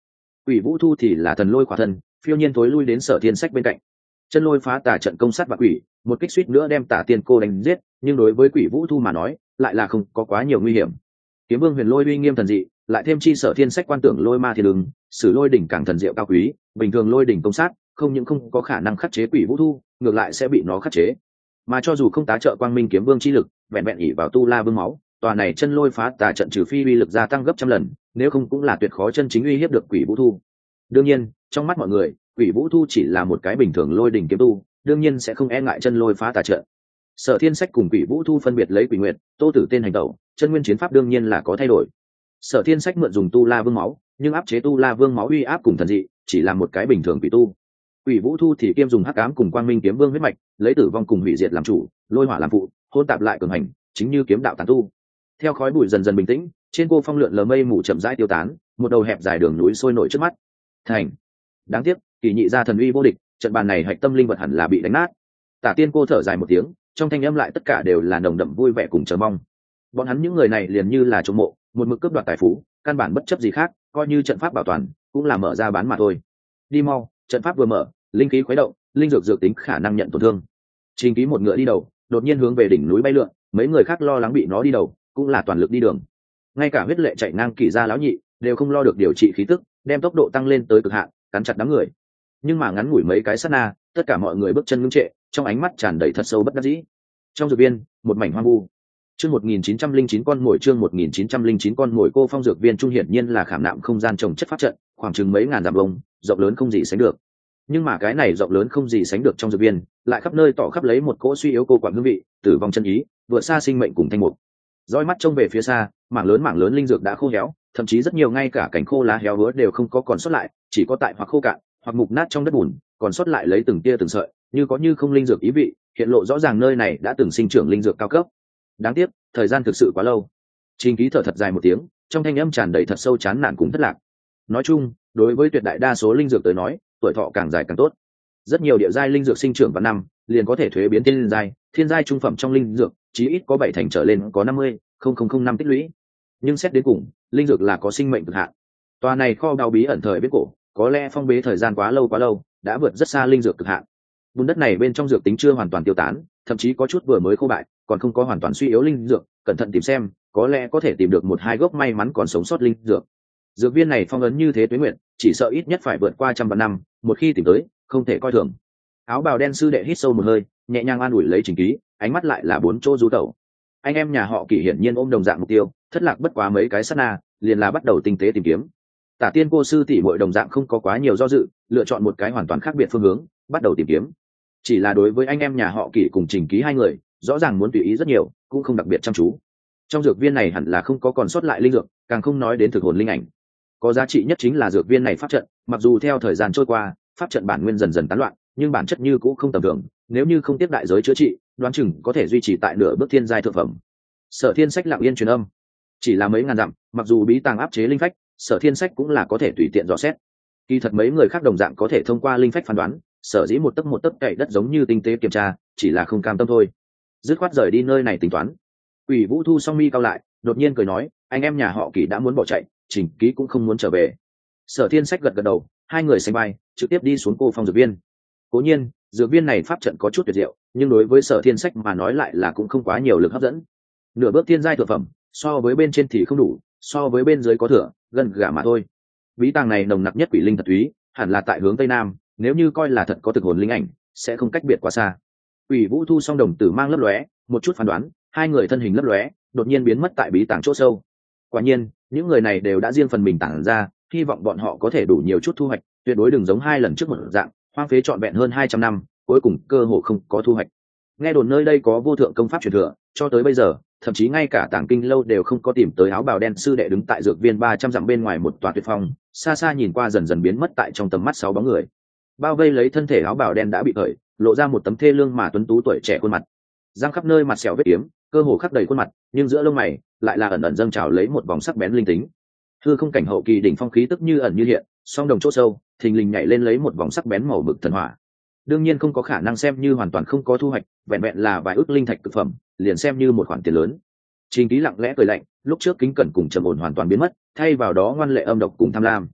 [SPEAKER 1] Quỷ Vũ Thu thì là thần lôi khỏa thân, phiêu nhiên tối lui đến Sở Thiên Sách bên cạnh. Chân lôi phá tà trận công sát và quỷ, một kích suýt nữa đem Tả Tiên Cô đánh giết, nhưng đối với Quỷ Vũ Thu mà nói, lại là không có quá nhiều nguy hiểm. Kiếm Vương Huyền Lôi uy nghiêm thần dị, lại thêm chi Sở Thiên Sách quan tưởng lôi ma thiên ứng, sử lôi đỉnh càng thần diệu cao quý, bình thường lôi đỉnh công sát, không những không có khả năng khắc chế Quỷ Vũ Thu, ngược lại sẽ bị nó khắc chế. Mà cho dù không tá trợ Quang Minh Kiếm Vương chi lực, vẹn vẹn ỷ vào tu la vương máu, tòa này chân lôi phá tà trận trừ phi uy lực gia tăng gấp trăm lần, nếu không cũng là tuyệt khó chân chính uy hiếp được Quỷ Vũ Thu. Đương nhiên, trong mắt mọi người, Quỷ Vũ Thu chỉ là một cái bình thường lôi đỉnh kiếm tu, đương nhiên sẽ không e ngại chân lôi phá tà trận. Sở Thiên Sách cùng Quỷ Vũ Thu phân biệt lấy Quỷ Nguyệt, Tô Tử tên hành tẩu, chân nguyên chiến pháp đương nhiên là có thay đổi. Sở Thiên Sách mượn dùng tu la vương máu, nhưng áp chế tu la vương máu uy áp cùng thần dị, chỉ là một cái bình thường quỷ tu. Quỷ Vũ Thu thì kiêm dùng hắc ám cùng Quang Minh Kiếm Vương huyết mạch, lấy tử vong cùng hủy diệt làm chủ, lôi hỏa làm phụ, hôn tạp lại cường hành, chính như kiếm đạo tán tu. Theo khói bụi dần dần bình tĩnh, trên cô phong lượn lờ mây mù chậm rãi tiêu tán, một đầu hẹp dài đường núi sôi nổi trước mắt. Thành. Đáng tiếc, kỳ nhị gia thần uy vô địch, trận bàn này hạch tâm linh vật hẳn là bị đánh nát. Tả Tiên Cô thở dài một tiếng, trong thanh âm lại tất cả đều là nồng đậm vui vẻ cùng chờ mong. Bọn hắn những người này liền như là trộm mộ, một mực cướp đoạt tài phú, căn bản bất chấp gì khác, coi như trận pháp bảo toàn, cũng là mở ra bán mà thôi. Đi mau, trận pháp vừa mở, linh khí khuấy động, linh dược dược tính khả năng nhận tổn thương. Trình Ký một ngựa đi đầu, đột nhiên hướng về đỉnh núi bay lượn, mấy người khác lo lắng bị nó đi đầu, cũng là toàn lực đi đường. Ngay cả huyết lệ chạy ngang Kỷ gia lão nhị, đều không lo được điều trị khí tức, đem tốc độ tăng lên tới cực hạn, cắn chặt đám người. Nhưng mà ngắn ngủi mấy cái sát na, tất cả mọi người bước chân ngưng trệ, trong ánh mắt tràn đầy thật sâu bất đắc dĩ. Trong dược viên, một mảnh hoang vu. Chương 1909 con ngồi chương 1909 con ngồi cô phong dược viên trung hiển nhiên là khảm nạm không gian trồng chất pháp trận, khoảng chừng mấy ngàn dặm vuông, rộng lớn không gì sánh được. Nhưng mà cái này rộng lớn không gì sánh được trong dược viên, lại khắp nơi tỏ khắp lấy một cỗ suy yếu cô quạng hương vị, tử vong chân ý, vượt xa sinh mệnh cùng thanh mục. Dõi mắt trông về phía xa, mảng lớn linh dược đã khô héo, thậm chí rất nhiều ngay cả cành khô lá héo hứa đều không có còn sót lại, chỉ có tại hoặc khô cạn, hoặc mục nát trong đất bùn, còn sót lại lấy từng tia từng sợi, như có như không linh dược ý vị, hiện lộ rõ ràng nơi này đã từng sinh trưởng linh dược cao cấp. Đáng tiếc, thời gian thực sự quá lâu. Trình Ký thở thật dài một tiếng, trong thanh âm tràn đầy thật sâu chán nản cùng thất lạc. Nói chung, đối với tuyệt đại đa số linh dược tới nói, tuổi thọ càng dài càng tốt. Rất nhiều địa giai linh dược sinh trưởng vào năm, liền có thể thuế biến thiên giai trung phẩm trong linh dược, chí ít có 7 thành trở lên có 50,005 tích lũy. Nhưng xét đến cùng, linh dược là có sinh mệnh cực hạn. Tòa này kho báu bí ẩn thời biết cổ, có lẽ phong bế thời gian quá lâu, đã vượt rất xa linh dược cực hạn. Bùn đất này bên trong dược tính chưa hoàn toàn tiêu tán, thậm chí có chút vừa mới khô bại, còn không có hoàn toàn suy yếu linh dược, cẩn thận tìm xem, có lẽ có thể tìm được 1-2 gốc may mắn còn sống sót linh dược. Dược viên này phong ấn như thế tuế nguyện, chỉ sợ ít nhất phải vượt qua trăm vạn năm, một khi tìm tới, không thể coi thường. Áo bào đen sư đệ hít sâu một hơi, nhẹ nhàng an ủi lấy Trình Ký, ánh mắt lại là 4 chỗ du tẩu. Anh em nhà họ Kỷ hiển nhiên ôm đồng dạng mục tiêu, thất lạc bất quá mấy cái sát na, liền là bắt đầu tinh tế tìm kiếm. Tả Tiên Cô sư tỷ muội đồng dạng không có quá nhiều do dự, lựa chọn một cái hoàn toàn khác biệt phương hướng, bắt đầu tìm kiếm. Chỉ là đối với anh em nhà họ Kỷ cùng Trình Ký hai người, rõ ràng muốn tùy ý rất nhiều, cũng không đặc biệt chăm chú. Trong dược viên này hẳn là không có còn sót lại linh dược, càng không nói đến thực hồn linh ảnh. Có giá trị nhất chính là dược viên này pháp trận, mặc dù theo thời gian trôi qua, pháp trận bản nguyên dần dần tán loạn, nhưng bản chất như cũ không tầm thường, nếu như không tiếp đại giới chữa trị, đoán chừng có thể duy trì tại nửa bước thiên giai thượng phẩm. Sở Thiên Sách lặng yên truyền âm, chỉ là mấy ngàn dặm, mặc dù bí tàng áp chế linh phách, Sở Thiên Sách cũng là có thể tùy tiện dò xét. Kỳ thật mấy người khác đồng dạng có thể thông qua linh phách phán đoán, sở dĩ một tấc cày đất giống như tinh tế kiểm tra, chỉ là không cam tâm thôi. Dứt khoát rời đi nơi này tính toán. Quỷ Vũ Thu song mi cao lại, đột nhiên cười nói, anh em nhà họ Kỷ đã muốn bỏ chạy, Trình Ký cũng không muốn trở về. Sở Thiên Sách gật đầu, hai người sánh vai, trực tiếp đi xuống cô phong dược viên. Cố nhiên, dược viên này pháp trận có chút tuyệt diệu, nhưng đối với Sở Thiên Sách mà nói lại là cũng không quá nhiều lực hấp dẫn. Nửa bước thiên giai thượng phẩm, so với bên trên thì không đủ, so với bên dưới có thừa, gần gà mà thôi. Bí tàng này nồng nặc nhất quỷ linh thật túy, hẳn là tại hướng tây nam, nếu như coi là thật có thực hồn linh ảnh, sẽ không cách biệt quá xa. Quỷ Vũ Thu song đồng tử mang lấp lóe, một chút phán đoán, hai người thân hình lấp lóe, đột nhiên biến mất tại bí tàng chỗ sâu. Quả nhiên, những người này đều đã riêng phần mình tản ra, hy vọng bọn họ có thể đủ nhiều chút thu hoạch, tuyệt đối đừng giống hai lần trước một dạng, hoang phế trọn vẹn hơn 200 năm, cuối cùng cơ hội không có thu hoạch. Nghe đồn nơi đây có vô thượng công pháp truyền thừa, cho tới bây giờ, thậm chí ngay cả Tàng Kinh lâu đều không có tìm tới áo bào đen sư đệ đứng tại dược viên 300 dặm bên ngoài một tòa tuyệt phong, xa xa nhìn qua dần dần biến mất tại trong tầm mắt 6 bóng người. Bao vây lấy thân thể áo bào đen đã bị cởi, lộ ra một tấm thê lương mà tuấn tú tuổi trẻ khuôn mặt. Răng khắp nơi mặt sẹo vết kiếm, cơ hồ khắc đầy khuôn mặt, nhưng giữa lông mày lại là ẩn ẩn dâng trào lấy một vòng sắc bén linh tính. Hư không cảnh hậu kỳ đỉnh phong khí tức như ẩn như hiện, song đồng chỗ sâu, thình lình nhảy lên lấy một vòng sắc bén màu mực thần hỏa. Đương nhiên không có khả năng xem như hoàn toàn không có thu hoạch, vẹn vẹn là vài ức linh thạch cực phẩm, liền xem như một khoản tiền lớn. Trình Ký lặng lẽ cười lạnh, lúc trước kính cẩn cùng trầm ổn hoàn toàn biến mất, thay vào đó ngoan lệ âm độc cùng tham lam.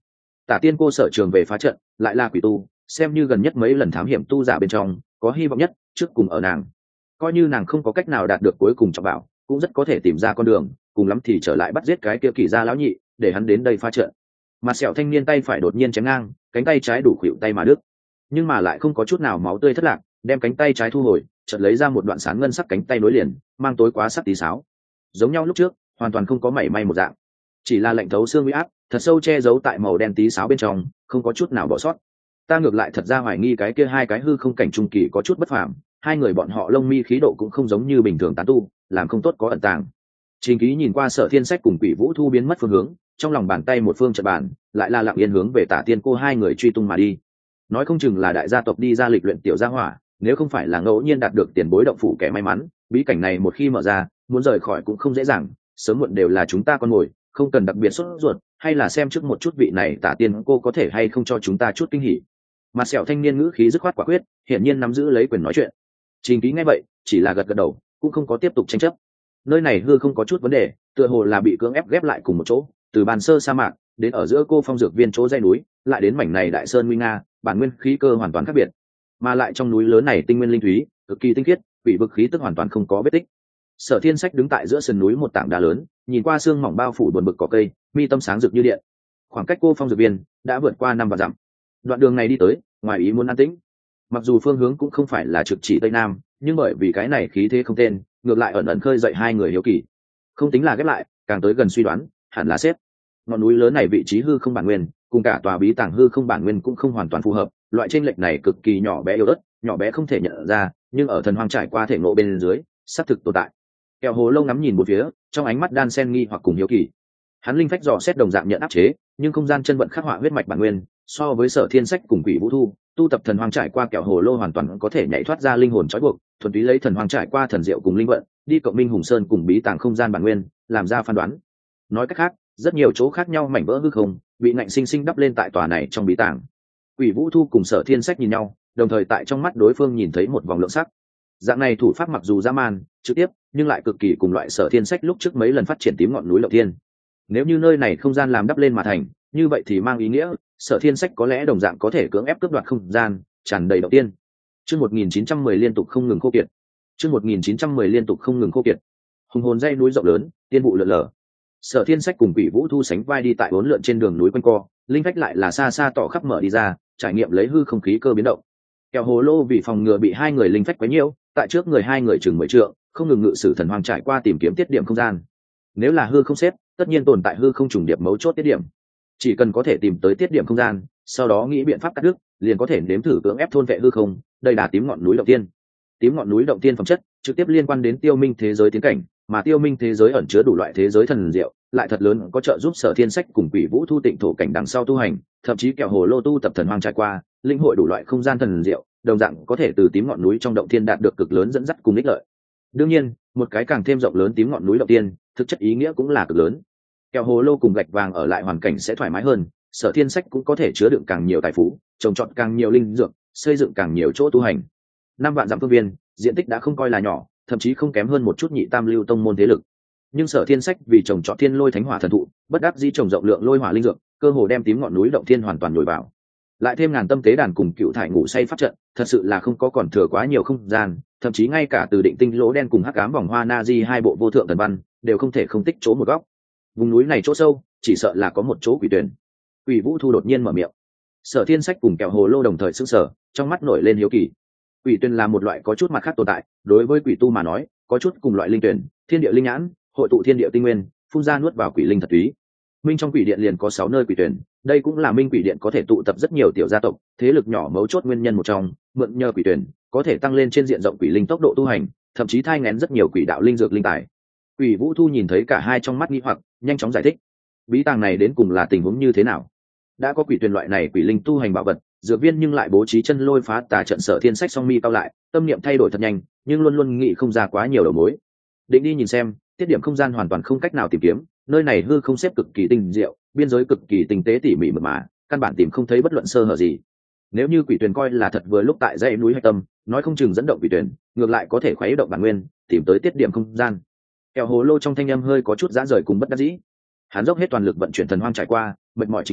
[SPEAKER 1] Tả Tiên Cô sở trường về phá trận, lại là quỷ tu, xem như gần nhất mấy lần thám hiểm tu giả bên trong có hy vọng nhất, trước cùng ở nàng. Coi như nàng không có cách nào đạt được cuối cùng trọng bảo, cũng rất có thể tìm ra con đường, cùng lắm thì trở lại bắt giết cái kia Kỳ gia lão nhị, để hắn đến đây phá trận. Mặt sẹo thanh niên tay phải đột nhiên chém ngang, cánh tay trái đủ khuỵu tay mà đứt, nhưng mà lại không có chút nào máu tươi thất lạc, đem cánh tay trái thu hồi, chợt lấy ra một đoạn sáng ngân sắc cánh tay nối liền, mang tối quá sắc tí sáo, giống nhau lúc trước, hoàn toàn không có mảy may một dạng, chỉ là lạnh thấu xương uy áp, thật sâu che giấu tại màu đen tí sáo bên trong, không có chút nào bỏ sót. Ta ngược lại thật ra hoài nghi cái kia hai cái hư không cảnh trung kỳ có chút bất phàm, hai người bọn họ lông mi khí độ cũng không giống như bình thường tán tu, làm không tốt có ẩn tàng. Trình Ký nhìn qua Sở Thiên Sách cùng Quỷ Vũ Thu biến mất phương hướng, trong lòng bàn tay một phương trận bàn, lại là lặng yên hướng về Tả Tiên Cô hai người truy tung mà đi. Nói không chừng là đại gia tộc đi ra lịch luyện tiểu gia hỏa, nếu không phải là ngẫu nhiên đạt được tiền bối động phủ kẻ may mắn, bí cảnh này một khi mở ra, muốn rời khỏi cũng không dễ dàng, sớm muộn đều là chúng ta con mồi, không cần đặc biệt sốt ruột, hay là xem trước một chút vị này Tả Tiên Cô có thể hay không cho chúng ta chút kinh hỉ. Mặt sẹo thanh niên ngữ khí dứt khoát quả quyết, hiển nhiên nắm giữ lấy quyền nói chuyện. Trình Ký nghe vậy, chỉ là gật gật đầu, cũng không có tiếp tục tranh chấp. Nơi này hư không có chút vấn đề, tựa hồ là bị cưỡng ép ghép lại cùng một chỗ, từ bàn sơ sa mạc đến ở giữa cô phong dược viên chỗ dãy núi, lại đến mảnh này đại sơn nguy nga, bản nguyên khí cơ hoàn toàn khác biệt, mà lại trong núi lớn này tinh nguyên linh thúy, cực kỳ tinh khiết, quỷ vực khí tức hoàn toàn không có vết tích. Sở Thiên Sách đứng tại giữa sườn núi một tảng đá lớn, nhìn qua sương mỏng bao phủ buồn bực cỏ cây, mi tâm sáng rực như điện. Khoảng cách cô phong dược viên đã vượt qua 5 vạn dặm. Đoạn đường này đi tới, ngoài ý muốn an tĩnh. Mặc dù phương hướng cũng không phải là trực chỉ tây nam, nhưng bởi vì cái này khí thế không tên, ngược lại ẩn ẩn khơi dậy hai người hiếu kỳ. Không tính là ghép lại, càng tới gần suy đoán, hẳn là xếp. Ngọn núi lớn này vị trí hư không bản nguyên, cùng cả tòa bí tàng hư không bản nguyên cũng không hoàn toàn phù hợp, loại chênh lệch này cực kỳ nhỏ bé yếu ớt, nhỏ bé không thể nhận ra, nhưng ở thần hoang trải qua thể ngộ bên dưới, xác thực tồn tại. Kẹo Hồ Lâu ngắm nhìn một phía, trong ánh mắt đan xen nghi hoặc cùng hiếu kỳ. Hắn linh phách dò xét đồng dạng nhận áp chế, nhưng không gian chân vận khắc họa huyết mạch bản nguyên, so với Sở Thiên Sách cùng Quỷ Vũ Thu, tu tập thần hoang trải qua Kẹo Hồ Lô hoàn toàn có thể nhảy thoát ra linh hồn trói buộc, thuần túy lấy thần hoang trải qua thần diệu cùng linh vận, đi cộng minh hùng sơn cùng bí tàng không gian bản nguyên, làm ra phán đoán. Nói cách khác, rất nhiều chỗ khác nhau mảnh vỡ hư không, bị ngạnh sinh sinh đắp lên tại tòa này trong bí tàng. Quỷ Vũ Thu cùng Sở Thiên Sách nhìn nhau, đồng thời tại trong mắt đối phương nhìn thấy một vòng lượng sắc. Dạng này thủ pháp mặc dù dã man, trực tiếp, nhưng lại cực kỳ cùng loại Sở Thiên Sách lúc trước mấy lần phát triển tím ngọn núi Lộc Thiên. Nếu như nơi này không gian làm đắp lên mà thành, như vậy thì mang ý nghĩa Sở Thiên Sách có lẽ đồng dạng có thể cưỡng ép cướp đoạt không gian, tràn đầy động tiên. Chương 1910 liên tục không ngừng khô kiệt. Chương 1910 liên tục không ngừng khô kiệt. Hùng hồn dãy núi rộng lớn, tiên vụ lượn lờ. Sở Thiên Sách cùng Quỷ Vũ Thu sánh vai đi tại bốn lượn trên đường núi quanh co, linh phách lại là xa xa tỏ khắp mở đi ra, trải nghiệm lấy hư không khí cơ biến động. Kẹo Hồ Lô vì phòng ngừa bị hai người linh phách quấy nhiễu, tại trước người hai người chừng 10 trượng, không ngừng ngự sử thần hoang trải qua tìm kiếm tiết điểm không gian. Nếu là hư không xếp, tất nhiên tồn tại hư không trùng điệp mấu chốt tiết điểm. Chỉ cần có thể tìm tới tiết điểm không gian, sau đó nghĩ biện pháp cắt đứt, liền có thể nếm thử cưỡng ép thôn vệ hư không. Đây là tím ngọn núi động tiên. Tím ngọn núi động tiên phẩm chất trực tiếp liên quan đến tiêu minh thế giới tiến cảnh, mà tiêu minh thế giới ẩn chứa đủ loại thế giới thần diệu, lại thật lớn có trợ giúp Sở Thiên Sách cùng Quỷ Vũ Thu tịnh thổ cảnh đằng sau tu hành, thậm chí Kẹo Hồ Lô tu tập thần hoang trải qua, linh hội đủ loại không gian thần diệu, đồng dạng có thể từ tím ngọn núi trong động thiên đạt được cực lớn dẫn dắt cùng ích lợi. Đương nhiên, một cái càng thêm rộng lớn tím ngọn núi động tiên, thực chất ý nghĩa cũng là cực lớn. Kẹo Hồ Lô cùng gạch vàng ở lại hoàn cảnh sẽ thoải mái hơn, Sở Thiên Sách cũng có thể chứa đựng càng nhiều tài phú, trồng trọt càng nhiều linh dược, xây dựng càng nhiều chỗ tu hành. 5 vạn dặm phương viên, diện tích đã không coi là nhỏ, thậm chí không kém hơn một chút nhị tam lưu tông môn thế lực. Nhưng Sở Thiên Sách vì trồng trọt thiên lôi thánh hỏa thần thụ, bất đắc dĩ trồng rộng lượng lôi hỏa linh dược, cơ hồ đem tím ngọn núi động thiên hoàn toàn nhồi vào. Lại thêm ngàn tâm tế đàn cùng cựu thải ngủ say pháp trận, thật sự là không có còn thừa quá nhiều không gian, thậm chí ngay cả từ định tinh lỗ đen cùng hắc ám vòng hoa na di hai bộ vô thượng thần văn đều không thể không tích chỗ một góc. Vùng núi này chỗ sâu, chỉ sợ là có một chỗ quỷ tuyển. Quỷ Vũ Thu đột nhiên mở miệng. Sở Thiên Sách cùng Kẹo Hồ Lô đồng thời sững sờ, trong mắt nổi lên hiếu kỳ. Quỷ tuyển là một loại có chút mặt khác tồn tại, đối với quỷ tu mà nói, có chút cùng loại linh tuyển, thiên địa linh nhãn, hội tụ thiên địa tinh nguyên, phun ra nuốt vào quỷ linh thật túy. Minh trong quỷ điện liền có 6 nơi quỷ tuyển, đây cũng là Minh quỷ điện có thể tụ tập rất nhiều tiểu gia tộc, thế lực nhỏ mấu chốt nguyên nhân một trong, mượn nhờ quỷ tuyển, có thể tăng lên trên diện rộng quỷ linh tốc độ tu hành, thậm chí thai nghén rất nhiều quỷ đạo linh dược linh tài. Quỷ Vũ Thu nhìn thấy cả hai trong mắt nghi hoặc, nhanh chóng giải thích. Bí tàng này đến cùng là tình huống như thế nào? Đã có quỷ tuyển loại này quỷ linh tu hành bảo vật, dược viên nhưng lại bố trí chân lôi phá tà trận. Sở Thiên Sách song mi cao lại, tâm niệm thay đổi thật nhanh, nhưng luôn luôn nghĩ không ra quá nhiều đầu mối. Định đi nhìn xem, tiết điểm không gian hoàn toàn không cách nào tìm kiếm, nơi này hư không xếp cực kỳ tinh diệu, biên giới cực kỳ tinh tế tỉ mỉ mượt mà, căn bản tìm không thấy bất luận sơ hở gì. Nếu như quỷ tuyển coi là thật vừa lúc tại dãy núi hạch tâm, nói không chừng dẫn động quỷ tuyển, ngược lại có thể khuấy động bản nguyên, tìm tới tiết điểm không gian. Kẹo Hồ Lô trong thanh âm hơi có chút giãn rời cùng bất đắc dĩ. Hắn dốc hết toàn lực vận chuyển thần hoang trải qua, mệt mỏi trình độ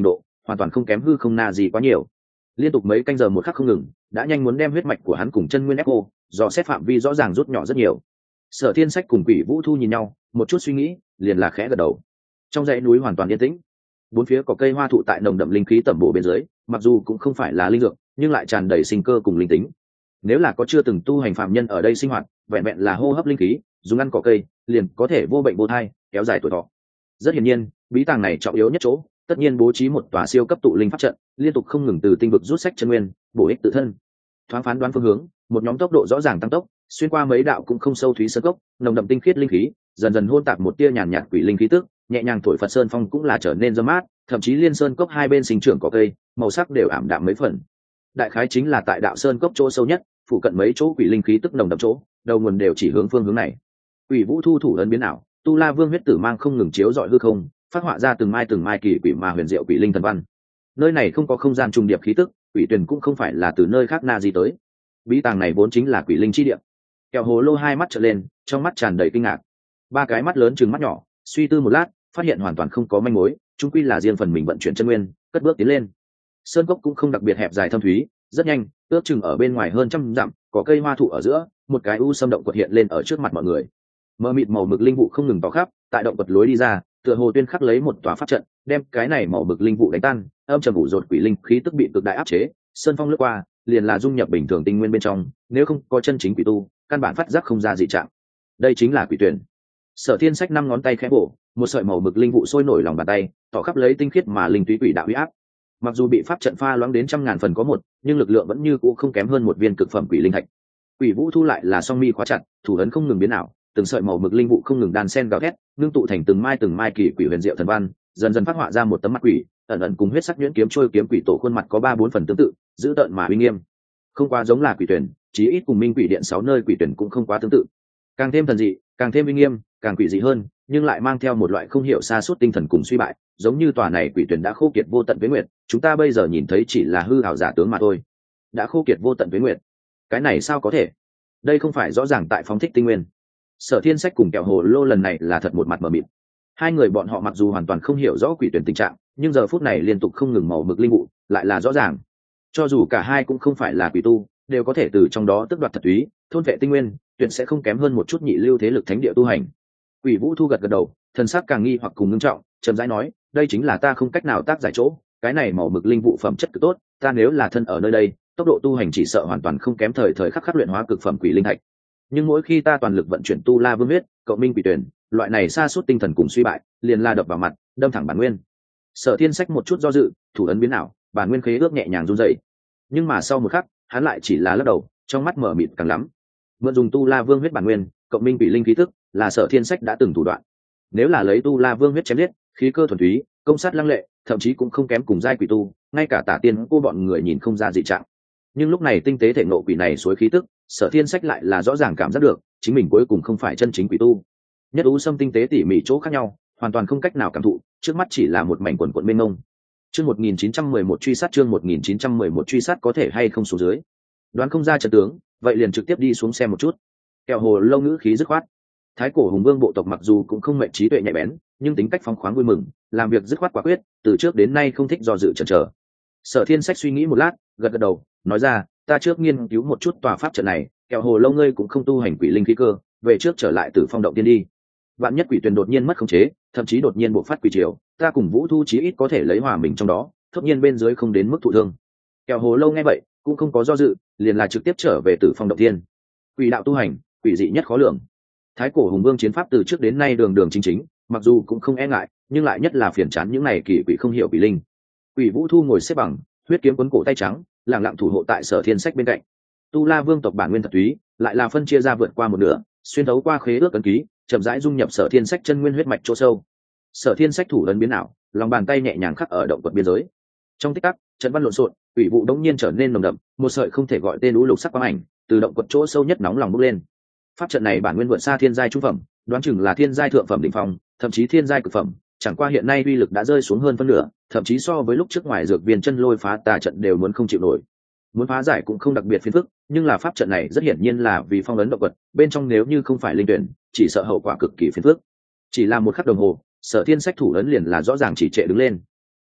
[SPEAKER 1] hoàn toàn không kém hư không na gì quá nhiều. Liên tục mấy canh giờ một khắc không ngừng, đã nhanh muốn đem huyết mạch của hắn cùng chân nguyên ép cô, do xét phạm vi rõ ràng rút nhỏ rất nhiều. Sở Thiên Sách cùng Quỷ Vũ Thu nhìn nhau, một chút suy nghĩ, liền là khẽ gật đầu. Trong dãy núi hoàn toàn yên tĩnh, bốn phía có cây hoa thụ tại nồng đậm linh khí tẩm bổ bên dưới, mặc dù cũng không phải là linh dược, nhưng lại tràn đầy sinh cơ cùng linh tính. Nếu là có chưa từng tu hành phạm nhân ở đây sinh hoạt, vẹn vẹn là hô hấp linh khí, dùng ăn cỏ cây, liền có thể vô bệnh vô thai, kéo dài tuổi thọ. Rất hiển nhiên, bí tàng này trọng yếu nhất chỗ, tất nhiên bố trí một tòa siêu cấp tụ linh pháp trận, liên tục không ngừng từ tinh vực rút sách chân nguyên, bổ ích tự thân. Thoáng phán đoán phương hướng, một nhóm tốc độ rõ ràng tăng tốc, xuyên qua mấy đạo cũng không sâu thúy sơn cốc, nồng đậm tinh khiết linh khí, dần dần hôn tạp một tia nhàn nhạt quỷ linh khí tức, nhẹ nhàng thổi Phật sơn phong cũng là trở nên râm mát, thậm chí liên sơn cốc hai bên sinh trưởng cỏ cây, màu sắc đều ảm đạm mấy phần. Đại khái chính là tại đạo sơn cốc chỗ sâu nhất, phụ cận mấy chỗ quỷ linh khí tức nồng đậm chỗ, đầu nguồn đều chỉ hướng phương hướng này. Quỷ Vũ Thu thủ ấn biến ảo, Tu La Vương huyết tử mang không ngừng chiếu rọi hư không, phát họa ra từng mai kỳ quỷ mà huyền diệu quỷ linh thần văn. Nơi này không có không gian trùng điệp khí tức, quỷ tuyển cũng không phải là từ nơi khác na gì tới. Bí tàng này vốn chính là quỷ linh chi địa. Kẹo Hồ Lô hai mắt trợn lên, trong mắt tràn đầy kinh ngạc. Ba cái mắt lớn trừng mắt nhỏ, suy tư một lát, phát hiện hoàn toàn không có manh mối, chung quy là riêng phần mình vận chuyển chân nguyên, cất bước tiến lên. Sơn cốc cũng không đặc biệt hẹp dài thâm thúy, rất nhanh, ước chừng ở bên ngoài hơn trăm dặm, có cây hoa thụ ở giữa, một cái u sâm động quật hiện lên ở trước mặt mọi người. Mờ mịt màu mực linh vụ không ngừng tỏ khắp, tại động quật lối đi ra, tựa hồ tuyên khắc lấy một tòa pháp trận, đem cái này màu mực linh vụ đánh tan, âm trầm ủ rột quỷ linh khí tức bị cực đại áp chế, sơn phong lướt qua, liền là dung nhập bình thường tinh nguyên bên trong, nếu không có chân chính quỷ tu, căn bản phát giác không ra dị trạng. Đây chính là quỷ tuyển. Sở Thiên Sách năm ngón tay khẽ bổ, một sợi màu mực linh vụ sôi nổi lòng bàn tay, tỏ khắp lấy tinh khiết mà linh túy quỷ đạo uy áp. Mặc dù bị pháp trận pha loãng đến trăm ngàn phần có một, nhưng lực lượng vẫn như cũ không kém hơn một viên cực phẩm quỷ linh thạch. Quỷ Vũ Thu lại là song mi khóa chặt, thủ ấn không ngừng biến ảo, từng sợi màu mực linh vụ không ngừng đan xen gào thét, ngưng tụ thành từng mai kỳ quỷ huyền diệu thần văn, dần dần phát họa ra một tấm mặt quỷ, ẩn ẩn cùng huyết sắc nhuyễn kiếm trôi kiếm quỷ tổ khuôn mặt có ba bốn phần tương tự, dữ tợn mà uy nghiêm. Không quá giống là quỷ tuyển, chí ít cùng Minh Quỷ Điện 6 nơi quỷ tuyển cũng không quá tương tự. Càng thêm thần dị, càng thêm uy nghiêm, càng quỷ dị hơn, nhưng lại mang theo một loại không hiểu sa sút tinh thần cùng suy bại, giống như tòa này quỷ tuyển đã khô kiệt vô tận với nguyệt, chúng ta bây giờ nhìn thấy chỉ là hư ảo giả tướng mà thôi. Đã khô kiệt vô tận với nguyệt. Cái này sao có thể? Đây không phải rõ ràng tại phóng thích tinh nguyên. Sở Thiên Sách cùng Kẹo Hồ Lô lần này là thật một mặt mờ mịt. Hai người bọn họ mặc dù hoàn toàn không hiểu rõ quỷ tuyển tình trạng, nhưng giờ phút này liên tục không ngừng màu mực linh vụ, lại là rõ ràng. Cho dù cả hai cũng không phải là quỷ tu, đều có thể từ trong đó tước đoạt thật túy, thôn vệ tinh nguyên, tuyệt sẽ không kém hơn một chút nhị lưu thế lực thánh địa tu hành. Quỷ Vũ Thu gật gật đầu, thần sắc càng nghi hoặc cùng ngưng trọng, chậm rãi nói, đây chính là ta không cách nào tác giải chỗ, cái này màu mực linh vụ phẩm chất cực tốt, ta nếu là thân ở nơi đây, tốc độ tu hành chỉ sợ hoàn toàn không kém thời khắc luyện hóa cực phẩm quỷ linh thạch. Nhưng mỗi khi ta toàn lực vận chuyển tu la vương huyết, cộng minh quỷ tuyển, loại này sa sút tinh thần cùng suy bại, liền la đập vào mặt, đâm thẳng bản nguyên. Sở Thiên Sách một chút do dự, thủ ấn biến ảo, bản nguyên khế ước nhẹ nhàng run rẩy. Nhưng mà sau một khắc, hắn lại chỉ là lắc đầu, trong mắt mở mịt càng lắm. Mượn dùng tu la vương huyết bản nguyên, cộng minh quỷ linh khí tức, là Sở Thiên Sách đã từng thủ đoạn. Nếu là lấy tu la vương huyết chém liết, khí cơ thuần túy, công sát lăng lệ, thậm chí cũng không kém cùng giai quỷ tu, ngay cả Tả Tiên cô bọn người nhìn không ra dị trạng. Nhưng lúc này tinh tế thể ngộ quỷ này suối khí tức, Sở Thiên Sách lại là rõ ràng cảm giác được, chính mình cuối cùng không phải chân chính quỷ tu. Nhất u sâm tinh tế tỉ mỉ chỗ khác nhau, hoàn toàn không cách nào cảm thụ, trước mắt chỉ là một mảnh quần quần mênh mông. Chương 1911 truy sát, chương 1911 truy sát có thể hay không xuống dưới. Đoán không ra trận tướng, vậy liền trực tiếp đi xuống xem một chút. Kẹo Hồ Lô ngữ khí dứt khoát. Thái cổ hùng vương bộ tộc mặc dù cũng không mệnh trí tuệ nhạy bén, nhưng tính cách phóng khoáng vui mừng, làm việc dứt khoát quả quyết, từ trước đến nay không thích do dự chần chờ. Sở Thiên Sách suy nghĩ một lát, gật gật đầu, nói ra, ta trước nghiên cứu một chút tòa pháp trận này, Kẹo Hồ Lô ngươi cũng không tu hành quỷ linh khí cơ, về trước trở lại Tử Phong động tiên đi. Vạn nhất quỷ tuyền đột nhiên mất khống chế, thậm chí đột nhiên bộc phát quỷ triều, ta cùng Vũ Thu chí ít có thể lấy hòa mình trong đó, tất nhiên bên dưới không đến mức thụ thương. Kẹo Hồ Lô nghe vậy, cũng không có do dự, liền là trực tiếp trở về Tử Phong động tiên. Quỷ đạo tu hành, quỷ dị nhất khó lường. Thái cổ hùng vương chiến pháp từ trước đến nay đường đường chính chính, mặc dù cũng không e ngại, nhưng lại nhất là phiền chán những này kỳ quỷ không hiểu quỷ linh. Quỷ Vũ Thu ngồi xếp bằng, huyết kiếm cuốn cổ tay trắng, lặng lặng thủ hộ tại Sở Thiên Sách bên cạnh. Tu La Vương tộc bản nguyên thật túy, lại là phân chia ra vượt qua một nửa, xuyên thấu qua khế ước ấn ký, chậm rãi dung nhập Sở Thiên Sách chân nguyên huyết mạch chỗ sâu. Sở Thiên Sách thủ ấn biến ảo, lòng bàn tay nhẹ nhàng khắc ở động quật biên giới. Trong tích tắc, trận văn lộn xộn, quỷ vụ đống nhiên trở nên nồng đậm, một sợi không thể gọi tên lũ lục sắc quang ảnh, từ động quật chỗ sâu nhất nóng lòng bốc lên. Pháp trận này bản nguyên vượt xa thiên giai trung phẩm, đoán chừng là thiên giai thượng phẩm đỉnh phong, thậm chí thiên giai cực phẩm, chẳng qua hiện nay uy lực đã rơi xuống hơn phân nửa, thậm chí so với lúc trước ngoài dược viên chân lôi phá tà trận đều muốn không chịu nổi. Muốn phá giải cũng không đặc biệt phiền phức, nhưng là pháp trận này rất hiển nhiên là vì phong ấn động vật, bên trong nếu như không phải linh tuyển, chỉ sợ hậu quả cực kỳ phiền phức. Chỉ là một khắc đồng hồ, Sở Thiên Sách thủ ấn liền là rõ ràng chỉ trệ đứng lên.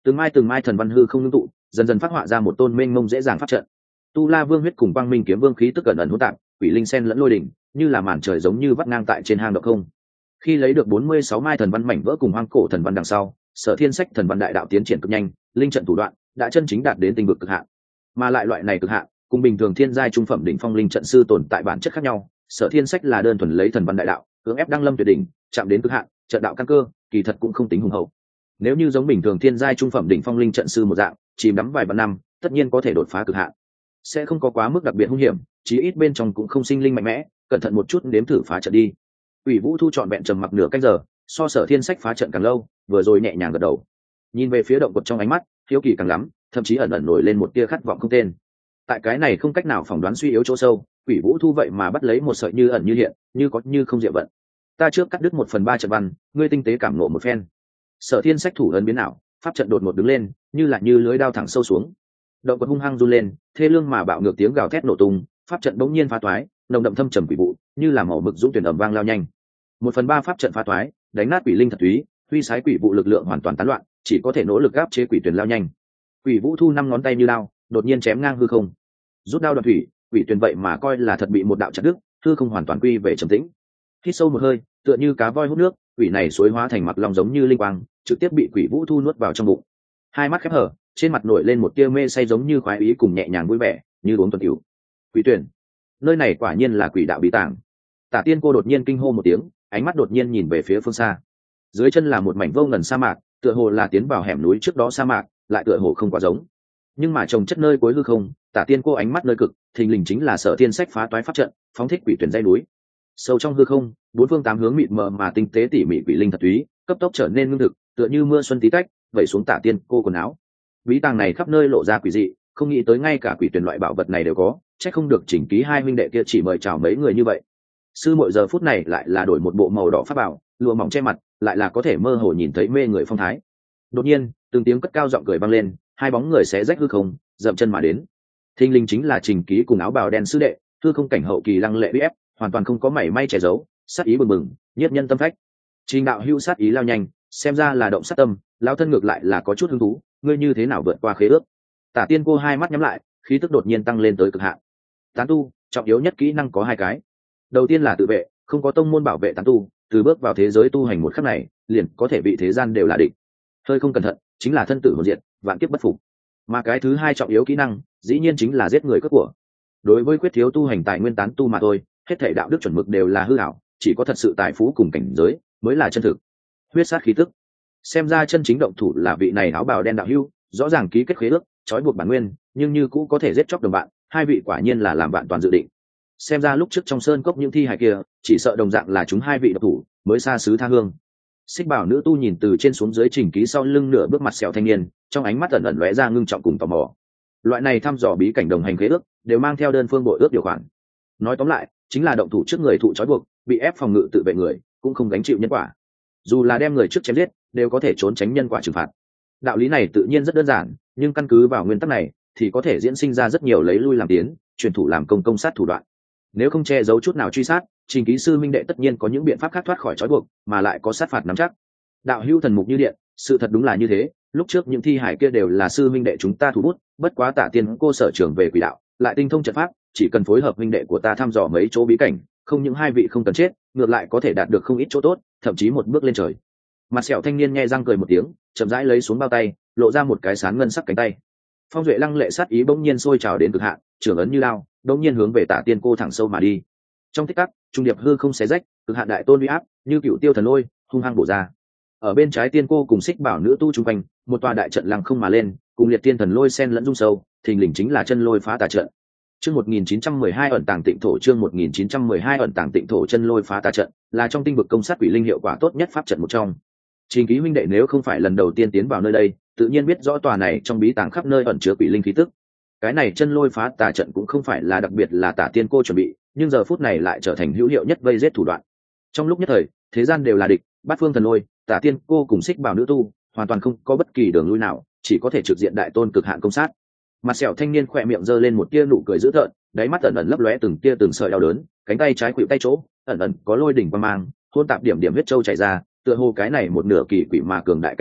[SPEAKER 1] từng mai thần văn hư không ngưng tụ, dần dần phát họa ra một tôn mênh mông dễ dàng pháp trận. Tu La Vương huyết cùng Quang Minh kiếm vương khí tức ẩn ẩn hỗn tạp, quỷ linh sen lẫn lôi đỉnh, như là màn trời giống như vắt ngang tại trên hang động không. Khi lấy được 46 mai thần văn mảnh vỡ cùng hoang cổ thần văn đằng sau, Sở Thiên Sách thần văn đại đạo tiến triển cực nhanh, linh trận thủ đoạn đã chân chính đạt đến tinh vực cực hạn. Mà lại loại này cực hạn, cùng bình thường thiên giai trung phẩm đỉnh phong linh trận sư tồn tại bản chất khác nhau. Sở Thiên Sách là đơn thuần lấy thần văn đại đạo, cưỡng ép đăng lâm tuyệt đỉnh, chạm đến cực hạn, trận đạo căn cơ, kỳ thật cũng không tính hùng hậu. Nếu như giống bình thường thiên giai trung phẩm đỉnh phong linh trận sư một dạng, chìm đắm vài vạn năm, tất nhiên có thể đột phá cực hạn. Sẽ không có quá mức đặc biệt hung hiểm, chí ít bên trong cũng không sinh linh mạnh mẽ, cẩn thận một chút nếm thử phá trận đi. Quỷ Vũ Thu trọn vẹn trầm mặc nửa canh giờ, so Sở Thiên Sách phá trận càng lâu, vừa rồi nhẹ nhàng gật đầu. Nhìn về phía động quật trong ánh mắt, hiếu kỳ càng lắm, thậm chí ẩn ẩn nổi lên một tia khát vọng không tên. Tại cái này không cách nào phỏng đoán suy yếu chỗ sâu, Quỷ Vũ Thu vậy mà bắt lấy một sợi như ẩn như hiện, như có như không diệu vận. Ta trước cắt đứt 1/3 trận văn, ngươi tinh tế cảm ngộ một phen. Sở Thiên Sách thủ ấn biến ảo, pháp trận đột ngột đứng lên, như là như lưới đao thẳng sâu xuống. Động quật hung hăng run lên, thê lương mà bạo ngược tiếng gào thét nổ tung, pháp trận bỗng nhiên phá toái, nồng đậm thâm trầm quỷ vụ, như là màu mực dũng tuyển ầm vang lao nhanh. 1/3 pháp trận phá toái, đánh nát quỷ linh thật túy, huy sái quỷ vụ lực lượng hoàn toàn tán loạn, chỉ có thể nỗ lực áp chế quỷ tuyển lao nhanh. Quỷ Vũ Thu 5 ngón tay như lao, đột nhiên chém ngang hư không. Rút đao đoạn thủy, quỷ tuyển vậy mà coi là thật bị một đạo chặt đứt, hư không hoàn toàn quy về trầm tĩnh. Hít sâu một hơi, tựa như cá voi hút nước, quỷ này suối hóa thành mặc long giống như linh quang, trực tiếp bị Quỷ Vũ Thu nuốt vào trong bụng. Hai mắt khép hở, trên mặt nổi lên một tia mê say giống như khoái ý cùng nhẹ nhàng vui vẻ, như uống tuần tiểu. Quỷ tuyển, nơi này quả nhiên là quỷ đạo bí tàng. Tả Tiên Cô đột nhiên kinh hô một tiếng, ánh mắt đột nhiên nhìn về phía phương xa. Dưới chân là một mảnh vô ngần sa mạc, tựa hồ là tiến vào hẻm núi trước đó sa mạc, lại tựa hồ không quá giống. Nhưng mà trồng chất nơi cuối hư không, Tả Tiên Cô ánh mắt nơi cực, thình lình chính là Sở Thiên Sách phá toái pháp trận, phóng thích quỷ tuyển dây núi. Sâu trong hư không, bốn phương tám hướng mịt mờ mà tinh tế tỉ mỉ quỷ linh thật túy, cấp tốc trở nên ngưng thực, tựa như mưa xuân tí tách, vẩy xuống Tả Tiên Cô quần áo. Bí tàng này khắp nơi lộ ra quỷ dị, không nghĩ tới ngay cả quỷ tuyển loại bảo vật này đều có, chắc không được Chỉnh Ký hai huynh đệ kia chỉ mời chào mấy người như vậy. Sư muội giờ phút này lại là đổi một bộ màu đỏ pháp bảo, lụa mỏng che mặt, lại là có thể mơ hồ nhìn thấy mê người phong thái. Đột nhiên, từng tiếng cất cao giọng cười vang lên, hai bóng người xé rách hư không, dậm chân mà đến. Thinh linh chính là Trình Ký cùng áo bào đen sư đệ, hư không cảnh hậu kỳ lăng lệ uy ép, hoàn toàn không có mảy may che giấu, sát ý bừng bừng, nhiếp nhân tâm phách. Trình đạo hưu sát ý lao nhanh, xem ra là động sát tâm, lao thân ngược lại là có chút hứng thú, ngươi như thế nào vượt qua khế ước? Tả Tiên Cô hai mắt nhắm lại, khí tức đột nhiên tăng lên tới cực hạn. Tán tu, trọng yếu nhất kỹ năng có hai cái. Đầu tiên là tự vệ, không có tông môn bảo vệ tán tu, từ bước vào thế giới tu hành một khắc này, liền có thể bị thế gian đều là địch. Hơi không cẩn thận, chính là thân tử hồn diệt, vạn kiếp bất phục. Mà cái thứ hai trọng yếu kỹ năng, dĩ nhiên chính là giết người cướp của. Đối với quyết thiếu tu hành tài nguyên tán tu mà thôi, hết thảy đạo đức chuẩn mực đều là hư ảo, chỉ có thật sự tài phú cùng cảnh giới mới là chân thực. Huyết sát khí tức. Xem ra chân chính động thủ là vị này áo bào đen đạo hưu, rõ ràng ký kết khế ước, trói buộc bản nguyên, nhưng như cũ có thể giết chóc đồng bạn, hai vị quả nhiên là làm bạn toàn dự định. Xem ra lúc trước trong sơn cốc những thi hài kia, chỉ sợ đồng dạng là chúng hai vị độc thủ, mới xa xứ tha hương. Xích bảo nữ tu nhìn từ trên xuống dưới Trình Ký sau lưng nửa bước mặt sẹo thanh niên, trong ánh mắt ẩn ẩn lóe ra ngưng trọng cùng tò mò. Loại này thăm dò bí cảnh đồng hành khế ước, đều mang theo đơn phương bội ước điều khoản. Nói tóm lại, chính là động thủ trước người thụ trói buộc, bị ép phòng ngự tự vệ người, cũng không gánh chịu nhân quả. Dù là đem người trước chém giết, đều có thể trốn tránh nhân quả trừng phạt. Đạo lý này tự nhiên rất đơn giản, nhưng căn cứ vào nguyên tắc này, thì có thể diễn sinh ra rất nhiều lấy lui làm tiến, truyền thủ làm công sát thủ đoạn. Nếu không che giấu chút nào truy sát, Trình Ký sư minh đệ tất nhiên có những biện pháp khác thoát khỏi trói buộc, mà lại có sát phạt nắm chắc. Đạo hữu thần mục như điện, sự thật đúng là như thế, lúc trước những thi hải kia đều là sư minh đệ chúng ta thủ bút, bất quá Tả Tiên Cô sở trường về quỷ đạo, lại tinh thông trận pháp, chỉ cần phối hợp minh đệ của ta thăm dò mấy chỗ bí cảnh, không những hai vị không cần chết, ngược lại có thể đạt được không ít chỗ tốt, thậm chí một bước lên trời. Mặt sẹo thanh niên nghe răng cười một tiếng, chậm rãi lấy xuống bao tay, lộ ra một cái sán ngân sắc cánh tay. Phong duệ lăng lệ sát ý bỗng nhiên sôi trào đến cực hạn, trưởng ấn như lao, bỗng nhiên hướng về Tả Tiên Cô thẳng sâu mà đi. Trong tích tắc, trung điệp hư không xé rách, cực hạn đại tôn uy áp, như cựu tiêu thần lôi, hung hăng bổ ra. Ở bên trái Tiên Cô cùng Xích bảo nữ tu trung quanh, một tòa đại trận lăng không mà lên, cùng liệt tiên thần lôi xen lẫn dung sâu, thình lình chính là chân lôi phá tà trận. Chương 1912 ẩn tàng tịnh thổ, chương 1912 ẩn tàng tịnh thổ, chân lôi phá tà trận, là trong tinh vực công sát quỷ linh hiệu quả tốt nhất pháp trận một trong. Trình Ký huynh đệ nếu không phải lần đầu tiên tiến vào nơi đây, tự nhiên biết rõ tòa này trong bí tàng khắp nơi ẩn chứa quỷ linh khí tức. Cái này chân lôi phá tà trận cũng không phải là đặc biệt là Tả Tiên Cô chuẩn bị, nhưng giờ phút này lại trở thành hữu hiệu nhất vây giết thủ đoạn. Trong lúc nhất thời, thế gian đều là địch, bát phương thần lôi, Tả Tiên Cô cùng Xích bảo nữ tu, hoàn toàn không có bất kỳ đường lui nào, chỉ có thể trực diện đại tôn cực hạn công sát. Mặt sẹo thanh niên khỏe miệng giơ lên một tia nụ cười dữ tợn, đáy mắt ẩn ẩn lấp lóe từng tia từng sợi đau đớn, cánh tay trái khuỵu tay chỗ, ẩn ẩn có lôi đỉnh quang mang, hôn tạp điểm điểm huyết châu chảy ra, tựa hồ cái này một nửa kỳ quỷ mà cường đại cánh tay,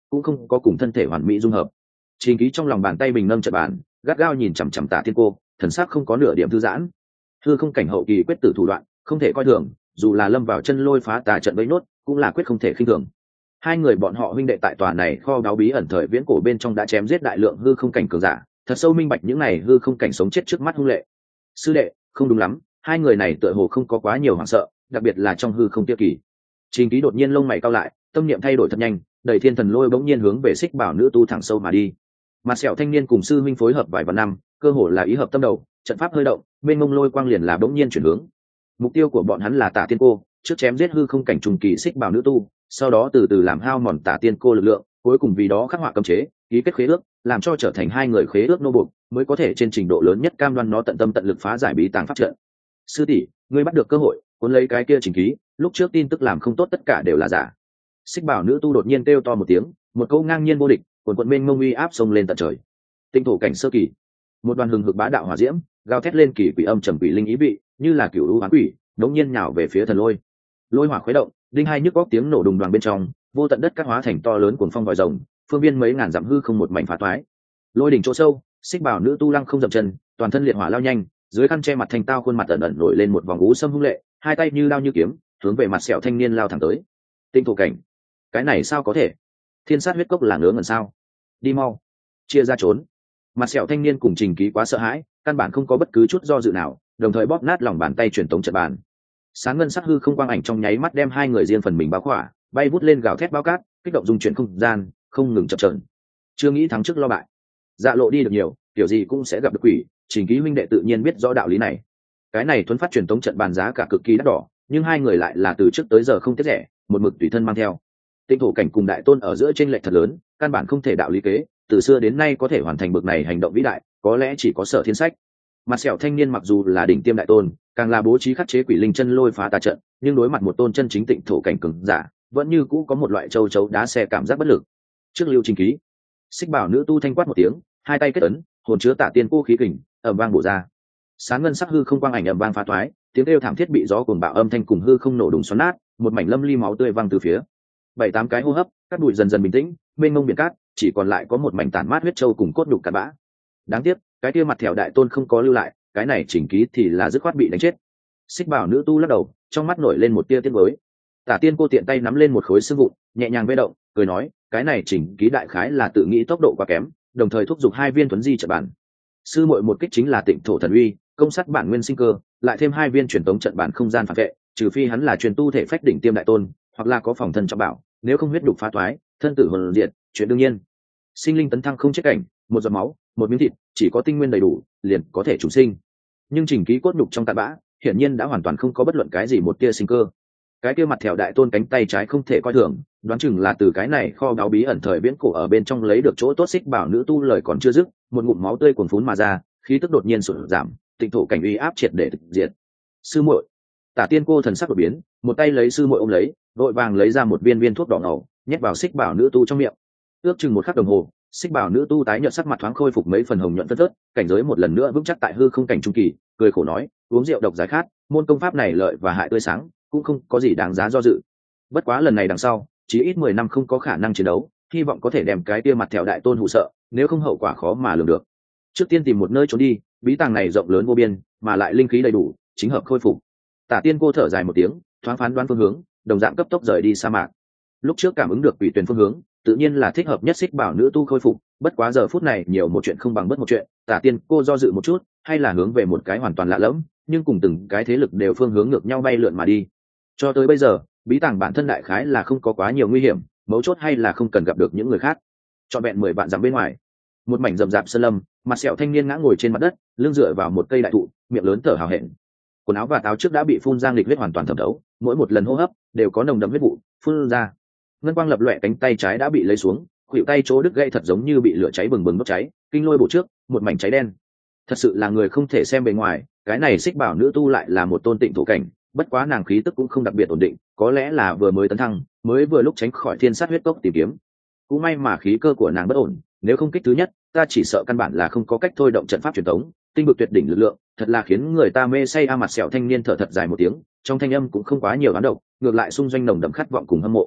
[SPEAKER 1] cũng không có cùng thân thể hoàn mỹ dung hợp. Trình Ký trong lòng bàn tay bình nâng trận bàn, gắt gao nhìn chằm chằm Tả Tiên Cô, thần sắc không có nửa điểm thư giãn. Hư không cảnh hậu kỳ quyết tử thủ đoạn, không thể coi thường, dù là lâm vào chân lôi phá tà trận bấy nốt, cũng là quyết không thể khinh thường. Hai người bọn họ huynh đệ tại tòa này kho báu bí ẩn thời viễn cổ bên trong đã chém giết đại lượng hư không cảnh cường giả, thật sâu minh bạch những này hư không cảnh sống chết trước mắt hung lệ. Sư đệ, không đúng lắm, hai người này tựa hồ không có quá nhiều hoảng sợ, đặc biệt là trong hư không tiêu kỳ. Trình Ký đột nhiên lông mày cau lại, tâm niệm thay đổi thật nhanh, đầy thiên thần lôi bỗng nhiên hướng về Xích Bảo nữ tu thẳng sâu mà đi. Mặt sẹo thanh niên cùng sư minh phối hợp vài vạn năm, cơ hồ là ý hợp tâm đầu, trận pháp hơi động, mênh mông lôi quang liền là bỗng nhiên chuyển hướng. Mục tiêu của bọn hắn là Tả Tiên Cô, trước chém giết hư không cảnh trùng kỳ Xích Bảo nữ tu, sau đó từ từ làm hao mòn Tả Tiên Cô lực lượng, cuối cùng vì đó khắc họa cấm chế, ký kết khế ước, làm cho trở thành hai người khế ước nô buộc, mới có thể trên trình độ lớn nhất cam đoan nó tận tâm tận lực phá giải bí tàng pháp trận. Sư tỷ, ngươi bắt được cơ hội, cuốn lấy cái kia Trình Ký, lúc trước tin tức làm không tốt tất cả đều là giả. Xích Bảo nữ tu đột nhiên kêu to một tiếng, một câu ngang nhiên vô địch, quần mênh mông uy áp sông lên tận trời. Tinh thổ cảnh sơ kỳ, một đoàn hừng hực bá đạo hỏa diễm, gào thét lên kỳ quỷ âm trầm quỷ linh ý vị, như là cửu u ám quỷ, đống nhiên nhào về phía thần lôi. Lôi hỏa khuấy động, đinh hai nhức góc tiếng nổ đùng đoàng bên trong, vô tận đất cát hóa thành to lớn cuồng phong vòi rồng, phương viên mấy ngàn dặm hư không một mảnh phá toái. Lôi đỉnh chỗ sâu, Xích Bảo nữ tu lăng không dậm chân, toàn thân liệt hỏa lao nhanh, dưới khăn che mặt thành tao khuôn mặt ẩn ẩn nổi lên một vòng ú sâm hung lệ, hai tay như đao như kiếm, hướng về mặt sẹo thanh niên lao thẳng tới. Tinh thổ cảnh, cái này sao có thể? Thiên sát huyết cốc là ngớ ngẩn sao? Đi mau, chia ra trốn. Mặt sẹo thanh niên cùng Trình Ký quá sợ hãi, căn bản không có bất cứ chút do dự nào, đồng thời bóp nát lòng bàn tay truyền tống trận bàn. Sáng ngân sắc hư không quang ảnh trong nháy mắt đem hai người riêng phần mình bao khỏa, bay vút lên gào thét bao cát, kích động dung chuyển không gian, không ngừng chập chờn. Chưa nghĩ thắng trước lo bại. Dạ lộ đi được nhiều, kiểu gì cũng sẽ gặp được quỷ, Trình Ký huynh đệ tự nhiên biết rõ đạo lý này. Cái này thuần phát truyền tống trận bàn giá cả cực kỳ đắt đỏ, nhưng hai người lại là từ trước tới giờ không tiết rẻ, một mực tùy thân mang theo. Tinh thổ cảnh cùng đại tôn ở giữa chênh lệch thật lớn, căn bản không thể đạo lý kế, từ xưa đến nay có thể hoàn thành bực này hành động vĩ đại, có lẽ chỉ có Sở Thiên Sách. Mặt sẹo thanh niên mặc dù là đỉnh tiêm đại tôn, càng là bố trí khắc chế quỷ linh chân lôi phá tà trận, nhưng đối mặt một tôn chân chính tịnh thổ cảnh cường giả, vẫn như cũ có một loại châu chấu đá xe cảm giác bất lực. Trước Lưu Trình Ký, Xích Bảo nữ tu thanh quát một tiếng, hai tay kết ấn, hồn chứa Tả Tiên Cô khí kình, ầm vang bổ ra. Sáng ngân sắc hư không quang ảnh ầm vang phá toái, tiếng kêu thảm thiết bị gió cuồng bạo âm thanh cùng hư không nổ đùng xoắn nát, một mảnh lâm ly máu tươi văng từ phía. 7-8 cái hô hấp, các bụi dần dần bình tĩnh, mênh mông biển cát, chỉ còn lại có một mảnh tàn mát huyết châu cùng cốt nhục cặn bã. Đáng tiếc, cái kia mặt thẹo đại tôn không có lưu lại, cái này Trình Ký thì là dứt khoát bị đánh chết. Xích Bảo nữ tu lắc đầu, trong mắt nổi lên một tia tiếc nuối. Tả Tiên Cô tiện tay nắm lên một khối xương vụn, nhẹ nhàng vê động, cười nói, cái này Trình Ký đại khái là tự nghĩ tốc độ quá kém, đồng thời thúc giục hai viên tuấn di trận bản. Sư muội một kích chính là Tịnh thổ thần uy, công sát bản nguyên sinh cơ, lại thêm hai viên truyền tống trận bản không gian phản vệ, trừ phi hắn là truyền tu thể phách đỉnh tiêm đại tôn, hoặc là có phòng thân trọng bảo, nếu không huyết đục phá toái, thân tử hồn diệt, chuyện đương nhiên. Sinh linh tấn thăng không chết cảnh, một giọt máu, một miếng thịt, chỉ có tinh nguyên đầy đủ, liền có thể chủ sinh. Nhưng Trình Ký cốt nhục trong tàn bã, hiển nhiên đã hoàn toàn không có bất luận cái gì một tia sinh cơ. Cái kia mặt thẹo đại tôn cánh tay trái không thể coi thường, đoán chừng là từ cái này kho báu bí ẩn thời viễn cổ ở bên trong lấy được chỗ tốt. Xích Bảo nữ tu lời còn chưa dứt, một ngụm máu tươi cuồn phún mà ra, khí tức đột nhiên sụt giảm, tịnh thổ cảnh uy áp triệt để thực diệt. Sư muội, Tả Tiên Cô thần sắc đột biến, một tay lấy sư muội ôm lấy, vội vàng lấy ra một viên thuốc đỏ ngầu, nhét vào Xích Bảo nữ tu trong miệng. Ước chừng một khắc đồng hồ, Xích Bảo nữ tu tái nhợt sắc mặt thoáng khôi phục mấy phần hồng nhuận phớt phớt, cảnh giới một lần nữa vững chắc tại hư không cảnh trung kỳ, cười khổ nói, uống rượu độc giải khát, môn công pháp này lợi và hại tươi sáng, cũng không có gì đáng giá do dự. Bất quá lần này đằng sau, chỉ ít 10 năm không có khả năng chiến đấu, hy vọng có thể đem cái kia mặt thẹo đại tôn hù sợ, nếu không hậu quả khó mà lường được. Trước tiên tìm một nơi trốn đi, bí tàng này rộng lớn vô biên, mà lại linh khí đầy đủ, chính hợp khôi phục. Tả Tiên Cô thở dài một tiếng, thoáng phán đoán phương hướng, đồng dạng cấp tốc rời đi sa mạc. Lúc trước cảm ứng được quỷ tuyển phương hướng, tự nhiên là thích hợp nhất Xích Bảo nữ tu khôi phục, bất quá giờ phút này nhiều một chuyện không bằng bất một chuyện, Tả Tiên Cô do dự một chút, hay là hướng về một cái hoàn toàn lạ lẫm, nhưng cùng từng cái thế lực đều phương hướng ngược nhau bay lượn mà đi. Cho tới bây giờ, bí tàng bản thân đại khái là không có quá nhiều nguy hiểm, mấu chốt hay là không cần gặp được những người khác. Trọn vẹn 10 vạn dặm bên ngoài, một mảnh rậm rạp sơn lâm, mặt sẹo thanh niên ngã ngồi trên mặt đất, lưng dựa vào một cây đại thụ, miệng lớn thở hào hẹn. Quần áo và táo trước đã bị phun ra nghịch huyết hoàn toàn thẩm thấu, mỗi một lần hô hấp đều có nồng đậm huyết vụ phun ra. Ngân quang lập loè, cánh tay trái đã bị lấy xuống, khuỷu tay chỗ đứt gãy thật giống như bị lửa cháy bừng bừng đốt cháy, kinh lôi bổ trước, một mảnh cháy đen. Thật sự là người không thể xem bề ngoài, cái này Xích Bảo nữ tu lại là một tôn tịnh thổ cảnh, bất quá nàng khí tức cũng không đặc biệt ổn định, có lẽ là vừa mới tấn thăng, mới vừa lúc tránh khỏi thiên sát huyết cốc tìm kiếm. Cũng may mà khí cơ của nàng bất ổn, nếu không kích thứ nhất, ta chỉ sợ căn bản là không có cách thôi động trận pháp truyền thống, tinh vực tuyệt đỉnh lực lượng, thật là khiến người ta mê say. Mặt sẹo thanh niên thở thật dài một tiếng, trong thanh âm cũng không quá nhiều oán độc, ngược lại xung doanh nồng đậm khát vọng cùng hâm mộ.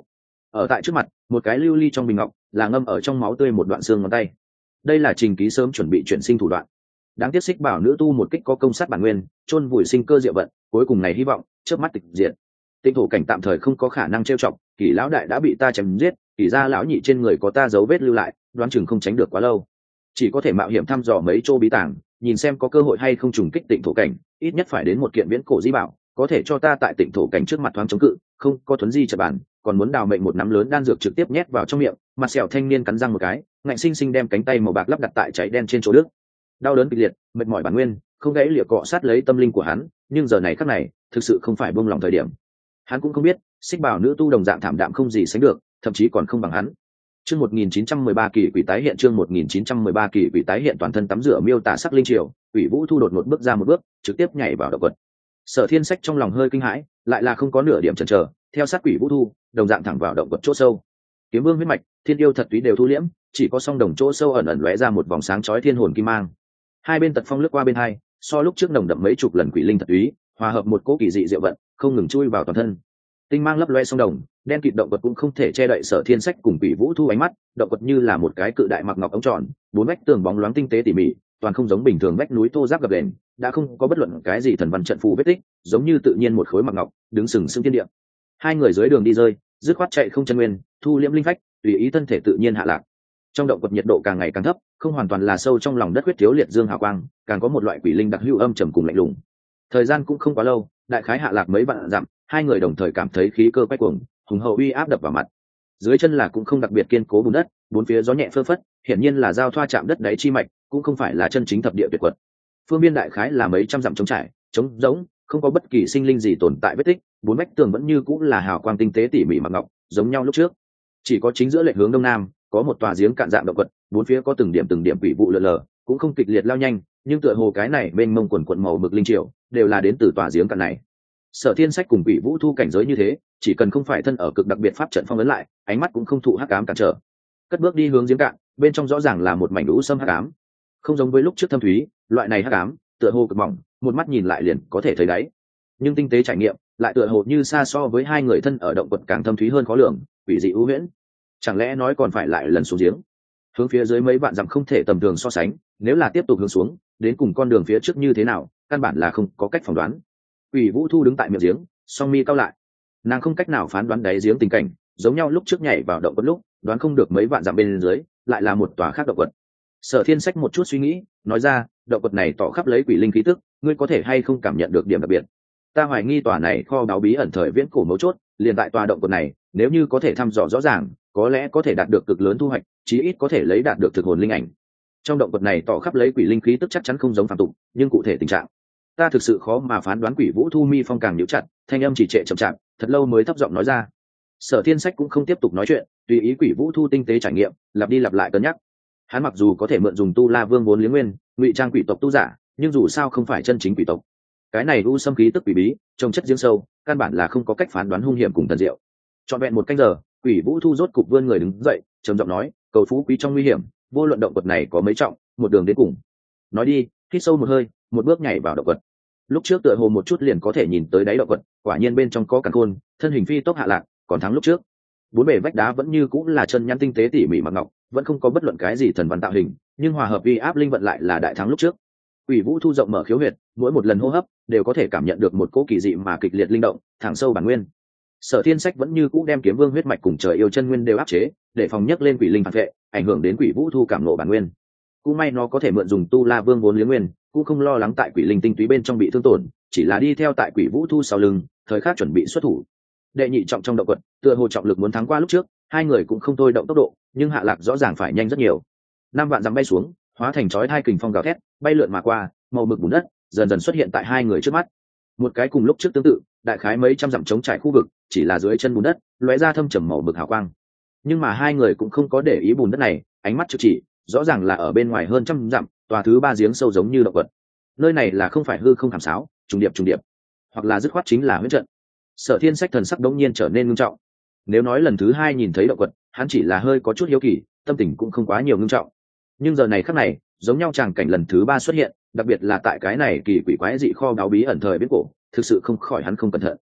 [SPEAKER 1] Ở tại trước mặt một cái lưu ly trong bình ngọc là ngâm ở trong máu tươi một đoạn xương ngón tay. Đây là Trình Ký sớm chuẩn bị chuyển sinh thủ đoạn. Đáng tiếc Xích Bảo nữ tu một kích có công sát bản nguyên, chôn vùi sinh cơ diệu vận, cuối cùng này hy vọng chớp mắt tịch diệt. Tinh thổ cảnh tạm thời không có khả năng trêu chọc, Kỷ lão đại đã bị ta chém giết, Kỷ gia lão nhị trên người có ta dấu vết lưu lại, đoán chừng không tránh được quá lâu. Chỉ có thể mạo hiểm thăm dò mấy chỗ bí tàng, nhìn xem có cơ hội hay không trùng kích Tịnh thổ cảnh, ít nhất phải đến một kiện viễn cổ di bảo, có thể cho ta tại Tịnh thổ cảnh trước mặt thoáng chống cự, không có thuấn di chợt bản, còn muốn đào mệnh một nắm lớn đan dược trực tiếp nhét vào trong miệng. Mặt sẹo thanh niên cắn răng một cái, ngạnh sinh sinh đem cánh tay màu bạc lắp đặt tại cháy đen trên chỗ đức. Đau đớn kịch liệt, mệt mỏi bản nguyên, không gãy lìa cọ sát lấy tâm linh của hắn, nhưng giờ này khắc này, thực sự không phải buông lòng thời điểm. Hắn cũng không biết, Xích Bảo nữ tu đồng dạng thảm đạm không gì sánh được, thậm chí còn không bằng hắn. Chương 1913 kỳ quỷ tái hiện, chương 1913 kỳ quỷ tái hiện, toàn thân tắm rửa miêu tả sắc linh triều, Quỷ Vũ Thu đột ngột bước ra một bước, trực tiếp nhảy vào động quật. Sở Thiên Sách trong lòng hơi kinh hãi, lại là không có nửa điểm chần chờ, theo sát Quỷ Vũ Thu, đồng dạng thẳng vào động quật chỗ sâu. Kiếm Vương huyết mạch, Thiên yêu thật túy đều thu liễm, chỉ có song đồng chỗ sâu ẩn ẩn lóe ra một vòng sáng chói thiên hồn kim mang. Hai bên tật phong lướt qua bên hai, so lúc trước nồng đậm mấy chục lần quỷ linh thật túy, hòa hợp một cỗ kỳ dị diệu vận, không ngừng chui vào toàn thân. Tinh mang lấp loe song đồng, đen kịt động vật cũng không thể che đậy Sở Thiên Sách cùng Quỷ Vũ Thu ánh mắt, động vật như là một cái cự đại mặc ngọc ống tròn, bốn vách tường bóng loáng tinh tế tỉ mỉ, toàn không giống bình thường vách núi thô ráp gập ghềnh, đã không có bất luận cái gì thần văn trận phù vết tích, giống như tự nhiên một khối mặc ngọc, đứng sừng sững thiên địa. Hai người dưới đường đi rơi, dứt khoát chạy không chân nguyên, thu liễm linh phách, tùy ý thân thể tự nhiên hạ lạc. Trong động vật nhiệt độ càng ngày càng thấp, không hoàn toàn là sâu trong lòng đất huyết thiếu liệt dương hào quang, càng có một loại quỷ linh đặc hữu âm trầm cùng lạnh lùng. Thời gian cũng không quá lâu, đại khái hạ lạc mấy vạn dặm, hai người đồng thời cảm thấy khí cơ quay cuồng, hùng hậu uy áp đập vào mặt. Dưới chân là cũng không đặc biệt kiên cố bùn đất, bốn phía gió nhẹ phơ phất, hiển nhiên là giao thoa chạm đất đáy chi mạch, cũng không phải là chân chính thập địa tuyệt quật. Phương biên đại khái là mấy trăm dặm trống trải, trống rỗng, không có bất kỳ sinh linh gì tồn tại vết tích, bốn vách tường vẫn như cũng là hào quang tinh tế tỉ mỉ mặc ngọc, giống nhau lúc trước. Chỉ có chính giữa lệch hướng đông nam, có một tòa giếng cạn dạng động quật, bốn phía có từng điểm quỷ vụ lượn lờ, cũng không kịch liệt lao nhanh, nhưng tựa hồ cái này bên mông quần quần màu mực linh triều, đều là đến từ tòa giếng cạn này. Sở Thiên Sách cùng Quỷ Vũ Thu cảnh giới như thế, chỉ cần không phải thân ở cực đặc biệt pháp trận phong ấn lại, ánh mắt cũng không thụ hắc ám cản trở. Cất bước đi hướng giếng cạn, bên trong rõ ràng là một mảnh lũ sâm hắc ám. Không giống với lúc trước thâm thúy, loại này hắc ám, tựa hồ cực mỏng, một mắt nhìn lại liền có thể thấy đáy. Nhưng tinh tế trải nghiệm, lại tựa hồ như xa so với hai người thân ở động quật càng thâm thúy hơn khó lường, quỷ dị u huyễn. Chẳng lẽ nói còn phải lại lần xuống giếng? Hướng phía dưới mấy vạn dặm không thể tầm thường so sánh, nếu là tiếp tục hướng xuống, đến cùng con đường phía trước như thế nào, căn bản là không có cách phỏng đoán. Quỷ Vũ Thu đứng tại miệng giếng, song mi cao lại, nàng không cách nào phán đoán đáy giếng tình cảnh, giống nhau lúc trước nhảy vào động quật lúc, đoán không được mấy vạn dặm bên dưới lại là một tòa khác động quật. Sở Thiên Sách một chút suy nghĩ, nói ra, động quật này tỏ khắp lấy quỷ linh khí tức, ngươi có thể hay không cảm nhận được điểm đặc biệt? Ta hoài nghi tòa này kho báu bí ẩn thời viễn cổ mấu chốt, liền tại tòa động quật này, nếu như có thể thăm dò rõ ràng, có lẽ có thể đạt được cực lớn thu hoạch, chí ít có thể lấy đạt được thực hồn linh ảnh. Trong động quật này tỏ khắp lấy quỷ linh khí tức chắc chắn không giống phàm tục, nhưng cụ thể tình trạng, ta thực sự khó mà phán đoán. Quỷ Vũ Thu mi phong càng nhíu chặt, thanh âm chỉ trệ chậm chạp, thật lâu mới thấp giọng nói ra. Sở Thiên Sách cũng không tiếp tục nói chuyện, tùy ý Quỷ Vũ Thu tinh tế trải nghiệm, lặp đi lặp lại cân nhắc. Hắn mặc dù có thể mượn dùng tu La Vương vốn liếng nguyên, ngụy trang quỷ tộc tu giả, nhưng dù sao không phải chân chính quỷ tộc. Cái này u xâm khí tức quỷ bí, trong chất giếng sâu, căn bản là không có cách phán đoán hung hiểm cùng thần diệu. Trọn vẹn một canh giờ, Quỷ Vũ Thu rốt cục vươn người đứng dậy, trầm giọng nói, cầu phú quý trong nguy hiểm, vô luận động quật này có mấy trọng, một đường đến cùng. Nói đi, hít sâu một hơi, một bước nhảy vào động quật. Lúc trước tựa hồ một chút liền có thể nhìn tới đáy động quật, quả nhiên bên trong có càn khôn, thân hình phi tốc hạ lạc, còn thắng lúc trước. Bốn bề vách đá vẫn như cũng là chân nhăn tinh tế tỉ mỉ mặc ngọc, vẫn không có bất luận cái gì thần văn tạo hình, nhưng hòa hợp uy áp linh vận lại là đại thắng lúc trước. Quỷ Vũ Thu rộng mở khiếu huyệt, mỗi một lần hô hấp đều có thể cảm nhận được một cỗ kỳ dị mà kịch liệt linh động, thẳng sâu bản nguyên. Sở Thiên Sách vẫn như cũ đem Kiếm Vương huyết mạch cùng trời yêu chân nguyên đều áp chế, để phòng nhấc lên quỷ linh phản vệ, ảnh hưởng đến Quỷ Vũ Thu cảm ngộ bản nguyên. Cũng may nó có thể mượn dùng tu La Vương vốn liếng nguyên, cũng không lo lắng tại quỷ linh tinh túy bên trong bị thương tổn, chỉ là đi theo tại Quỷ Vũ Thu sau lưng, thời khắc chuẩn bị xuất thủ. Đệ nhị trọng trong động quật, tựa hồ trọng lực muốn thắng qua lúc trước, hai người cũng không thôi động tốc độ, nhưng hạ lạc rõ ràng phải nhanh rất nhiều. 5 vạn dặm bay xuống, hóa thành chói hai kình phong gào thét, bay lượn mà qua, màu mực bùn đất dần dần xuất hiện tại hai người trước mắt. Một cái cùng lúc trước tương tự, đại khái mấy trăm dặm trống trải khu vực, chỉ là dưới chân bùn đất lóe ra thâm trầm màu mực hào quang. Nhưng mà hai người cũng không có để ý bùn đất này, ánh mắt trực chỉ, rõ ràng là ở bên ngoài hơn trăm dặm, tòa thứ 3 giếng sâu giống như động vật. Nơi này là không phải hư không thảm sáo, trùng điệp, hoặc là dứt khoát chính là huyễn trận. Sở Thiên Sách thần sắc đống nhiên trở nên ngưng trọng. Nếu nói lần thứ 2 nhìn thấy động vật, hắn chỉ là hơi có chút hiếu kỳ, tâm tình cũng không quá nhiều ngưng trọng. Nhưng giờ này khắc này, giống nhau tràng cảnh lần thứ 3 xuất hiện, đặc biệt là tại cái này kỳ quỷ quái dị kho báu bí ẩn thời viễn cổ, thực sự không khỏi hắn không cẩn thận.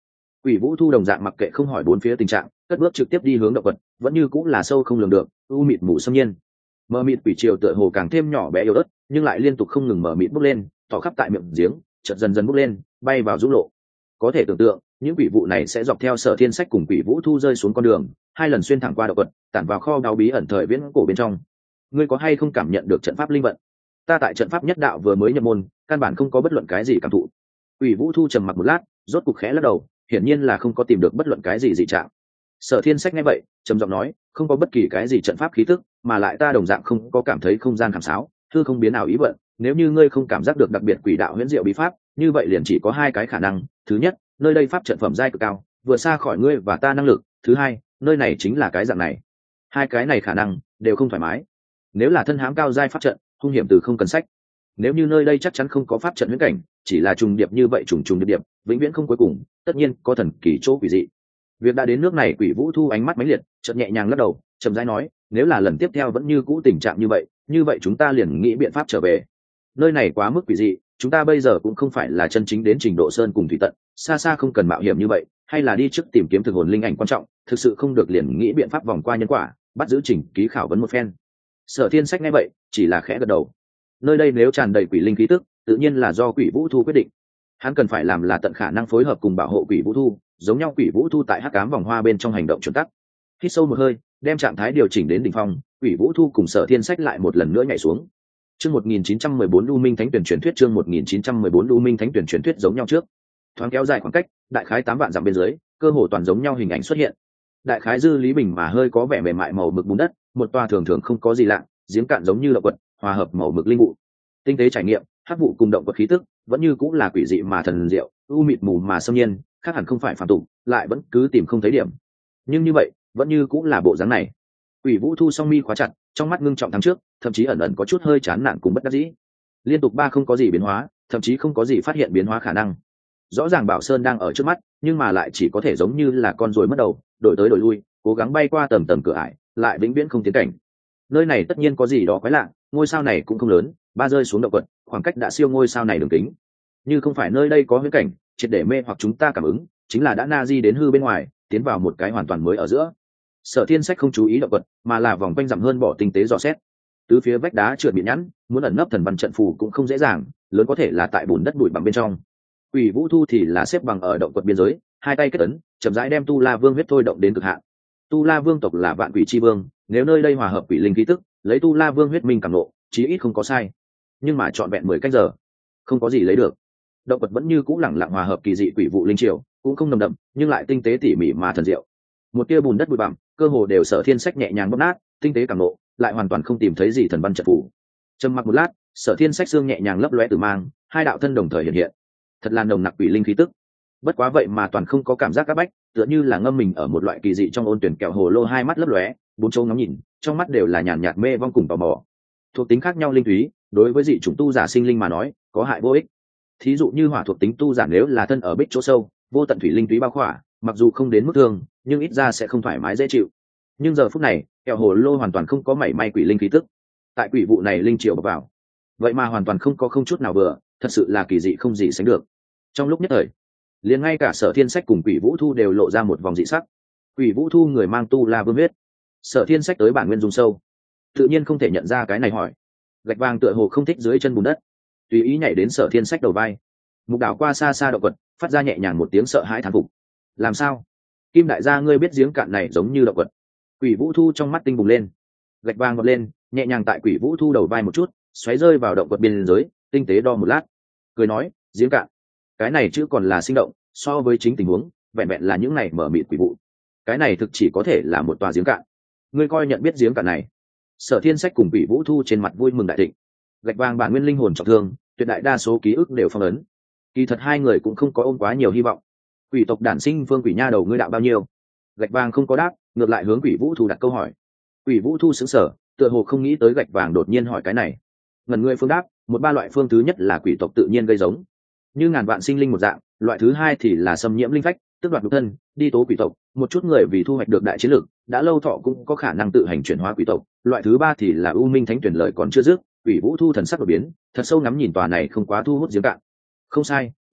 [SPEAKER 1] Quỷ Vũ Thu đồng dạng mặc kệ không hỏi bốn phía tình trạng, cất bước trực tiếp đi hướng động vật, vẫn như cũng là sâu không lường được, u mịt mù xâm nhiên. Mờ mịt quỷ triều tựa hồ càng thêm nhỏ bé yếu ớt, nhưng lại liên tục không ngừng mờ mịt bốc lên, tỏ khắp tại miệng giếng, chợt dần dần bốc lên, bay vào dũng lộ. Có thể tưởng tượng, những quỷ vụ này sẽ dọc theo Sở Thiên Sách cùng Quỷ Vũ Thu rơi xuống con đường, hai lần xuyên thẳng qua động vật, tản vào kho báu bí ẩn thời viễn cổ bên trong. Ngươi có hay không cảm nhận được trận pháp linh vận? Ta tại trận pháp nhất đạo vừa mới nhập môn, căn bản không có bất luận cái gì cảm thụ. Quỷ Vũ Thu trầm mặc một lát, rốt cục khẽ lắc đầu, hiển nhiên là không có tìm được bất luận cái gì dị trạng. Sở Thiên Sách nghe vậy, trầm giọng nói, không có bất kỳ cái gì trận pháp khí tức, mà lại ta đồng dạng không có cảm thấy không gian khảm sáo, thư không biến nào ý vận. Nếu như ngươi không cảm giác được đặc biệt quỷ đạo huyễn diệu bí pháp, như vậy liền chỉ có hai cái khả năng. Thứ nhất, nơi đây pháp trận phẩm giai cực cao, vừa xa khỏi ngươi và ta năng lực. Thứ hai, nơi này chính là cái dạng này. Hai cái này khả năng đều không thoải mái. Nếu là thân hãm cao giai pháp trận, hung hiểm từ không cần sách. Nếu như nơi đây chắc chắn không có pháp trận huyễn cảnh, chỉ là trùng điệp như vậy trùng điệp, vĩnh viễn không cuối cùng, tất nhiên có thần kỳ chỗ quỷ dị. Việc đã đến nước này, Quỷ Vũ Thu ánh mắt mãnh liệt, chợt nhẹ nhàng lắc đầu, chậm rãi nói, nếu là lần tiếp theo vẫn như cũ tình trạng như vậy chúng ta liền nghĩ biện pháp trở về. Nơi này quá mức quỷ dị, chúng ta bây giờ cũng không phải là chân chính đến trình độ sơn cùng thủy tận, xa xa không cần mạo hiểm như vậy, hay là đi trước tìm kiếm thực hồn linh ảnh quan trọng, thực sự không được liền nghĩ biện pháp vòng qua nhân quả, bắt giữ Trình Ký khảo vấn một phen. Sở Thiên Sách nghe vậy, chỉ là khẽ gật đầu. Nơi đây nếu tràn đầy quỷ linh khí tức, tự nhiên là do Quỷ Vũ Thu quyết định. Hắn cần phải làm là tận khả năng phối hợp cùng bảo hộ Quỷ Vũ Thu, giống nhau Quỷ Vũ Thu tại hắc ám vòng hoa bên trong hành động chuẩn tắc. Hít sâu một hơi, đem trạng thái điều chỉnh đến đỉnh phong, Quỷ Vũ Thu cùng Sở Thiên Sách lại một lần nữa nhảy xuống. Chương 1914 U Minh Thánh Tuyển truyền thuyết, chương 1914 U Minh Thánh Tuyển truyền thuyết giống nhau trước. Thoáng kéo dài khoảng cách, đại khái 8 vạn dặm bên dưới, cơ hồ toàn giống nhau hình ảnh xuất hiện. Đại khái dư lý bình mà hơi có vẻ mềm mại màu mực bùn đất, một tòa thường thường không có gì lạ, giếng cạn giống như động vật, hòa hợp màu mực linh vụ. Tinh tế trải nghiệm, hắc vụ cùng động vật khí tức, vẫn như cũng là quỷ dị mà thần diệu, u mịt mù mà xâm nhiên, khác hẳn không phải phàm tục, lại vẫn cứ tìm không thấy điểm. Nhưng như vậy, vẫn như cũng là bộ dáng này. Quỷ Vũ Thu song mi khóa chặt, trong mắt ngưng trọng tháng trước, thậm chí ẩn ẩn có chút hơi chán nản cùng bất đắc dĩ. Liên tục ba không có gì biến hóa, thậm chí không có gì phát hiện biến hóa khả năng. Rõ ràng Bảo Sơn đang ở trước mắt, nhưng mà lại chỉ có thể giống như là con ruồi mất đầu, đổi tới đổi lui, cố gắng bay qua tầm cửa ải, lại vĩnh viễn không tiến cảnh. Nơi này tất nhiên có gì đó quái lạ, ngôi sao này cũng không lớn, ba rơi xuống động quật, khoảng cách đã siêu ngôi sao này đường kính. Như không phải nơi đây có huyễn cảnh, triệt để mê hoặc chúng ta cảm ứng, chính là đã na di đến hư bên ngoài, tiến vào một cái hoàn toàn mới ở giữa. Sở Thiên Sách không chú ý động vật, mà là vòng quanh dặm hơn bỏ tinh tế dò xét. Tứ phía vách đá trượt bị nhẵn, muốn ẩn nấp thần văn trận phù cũng không dễ dàng, lớn có thể là tại bùn đất bụi bằng bên trong. Quỷ Vũ Thu thì là xếp bằng ở động quật biên giới, hai tay kết ấn, chậm rãi đem Tu La Vương huyết thôi động đến cực hạn. Tu La Vương tộc là vạn quỷ chi vương, nếu nơi đây hòa hợp quỷ linh khí tức, lấy Tu La Vương huyết minh cảm nộ, chí ít không có sai. Nhưng mà trọn vẹn 10 cách giờ, không có gì lấy được. Động vật vẫn như cũ lẳng lặng hòa hợp kỳ dị quỷ vụ linh triều, cũng không nồng đậm, nhưng lại tinh tế tỉ mỉ mà thần diệu. Một tia bùn đất bụi bặm, cơ hồ đều Sở Thiên Sách nhẹ nhàng bóp nát, tinh tế cảm nộ, lại hoàn toàn không tìm thấy gì thần văn trận phù. Trầm mặc một lát, Sở Thiên Sách xương nhẹ nhàng lấp lóe tử mang, hai đạo thân đồng thời hiện hiện. Thật là nồng nặc quỷ linh khí tức. Bất quá vậy mà toàn không có cảm giác áp bách, tựa như là ngâm mình ở một loại kỳ dị trong ôn tuyển kẹo hồ lô, hai mắt lấp lóe, bốn chỗ ngắm nhìn, trong mắt đều là nhàn nhạt mê vong cùng tò mò. Thuộc tính khác nhau linh thúy, đối với dị chủng tu giả sinh linh mà nói, có hại vô ích. Thí dụ như hỏa thuộc tính tu giả nếu là thân ở bích chỗ sâu, vô tận thủy linh thúy bao khỏa, mặc dù không đến mức thương, nhưng ít ra sẽ không thoải mái dễ chịu. Nhưng giờ phút này, kẹo hồ lô hoàn toàn không có mảy may quỷ linh khí tức. Tại quỷ vụ này linh triều bập vào, vậy mà hoàn toàn không chút nào vừa, thật sự là kỳ dị không gì sánh được. Trong lúc nhất thời, liền ngay cả Sở Thiên Sách cùng Quỷ Vũ Thu đều lộ ra một vòng dị sắc. Quỷ Vũ Thu người mang Tu La Vương huyết, Sở Thiên Sách tới bản nguyên dung sâu, tự nhiên không thể nhận ra cái này hỏi. Gạch vàng tựa hồ không thích dưới chân bùn đất, tùy ý nhảy đến Sở Thiên Sách đầu vai. Mục đảo qua xa xa động vật, phát ra nhẹ nhàng một tiếng sợ hãi thán phục. Làm sao? Kim đại gia ngươi biết giếng cạn này giống như động vật? Quỷ Vũ Thu trong mắt tinh bùng lên, gạch vàng vọt lên, nhẹ nhàng tại Quỷ Vũ Thu đầu vai một chút, xoáy rơi vào động vật biên giới, tinh tế đo một lát, cười nói, giếng cạn. Cái này chứ còn là sinh động, so với chính tình huống, vẹn vẹn là những này mở mịt quỷ vụ. Cái này thực chỉ có thể là một tòa giếng cạn. Ngươi coi nhận biết giếng cạn này. Sở Thiên Sách cùng Quỷ Vũ Thu trên mặt vui mừng đại thịnh. Gạch vàng bản nguyên linh hồn trọng thương, tuyệt đại đa số ký ức đều phong ấn. Kỳ thật hai người cũng không có ôm quá nhiều hy vọng. Quỷ tộc đản sinh phương quỷ nha đầu ngươi đạo bao nhiêu? Gạch vàng không có đáp, ngược lại hướng Quỷ Vũ Thu đặt câu hỏi. Quỷ Vũ Thu sững sờ, tựa hồ không nghĩ tới gạch vàng đột nhiên hỏi cái này. Ngần ngươi phương đáp, một ba loại phương thứ nhất là quỷ tộc tự nhiên gây giống, như ngàn vạn sinh linh một dạng, loại thứ hai thì là xâm nhiễm linh phách, tức đoạt nhục thân, đi tố quỷ tộc, một chút người vì thu hoạch được đại chiến lược, đã lâu thọ cũng có khả năng tự hành chuyển hóa quỷ tộc, loại thứ ba thì là U Minh Thánh Tuyển lời còn chưa dứt, Quỷ Vũ Thu thần sắc đột biến, thật sâu ngắm nhìn tòa này không quá thu hút giếng cạn. Không sai,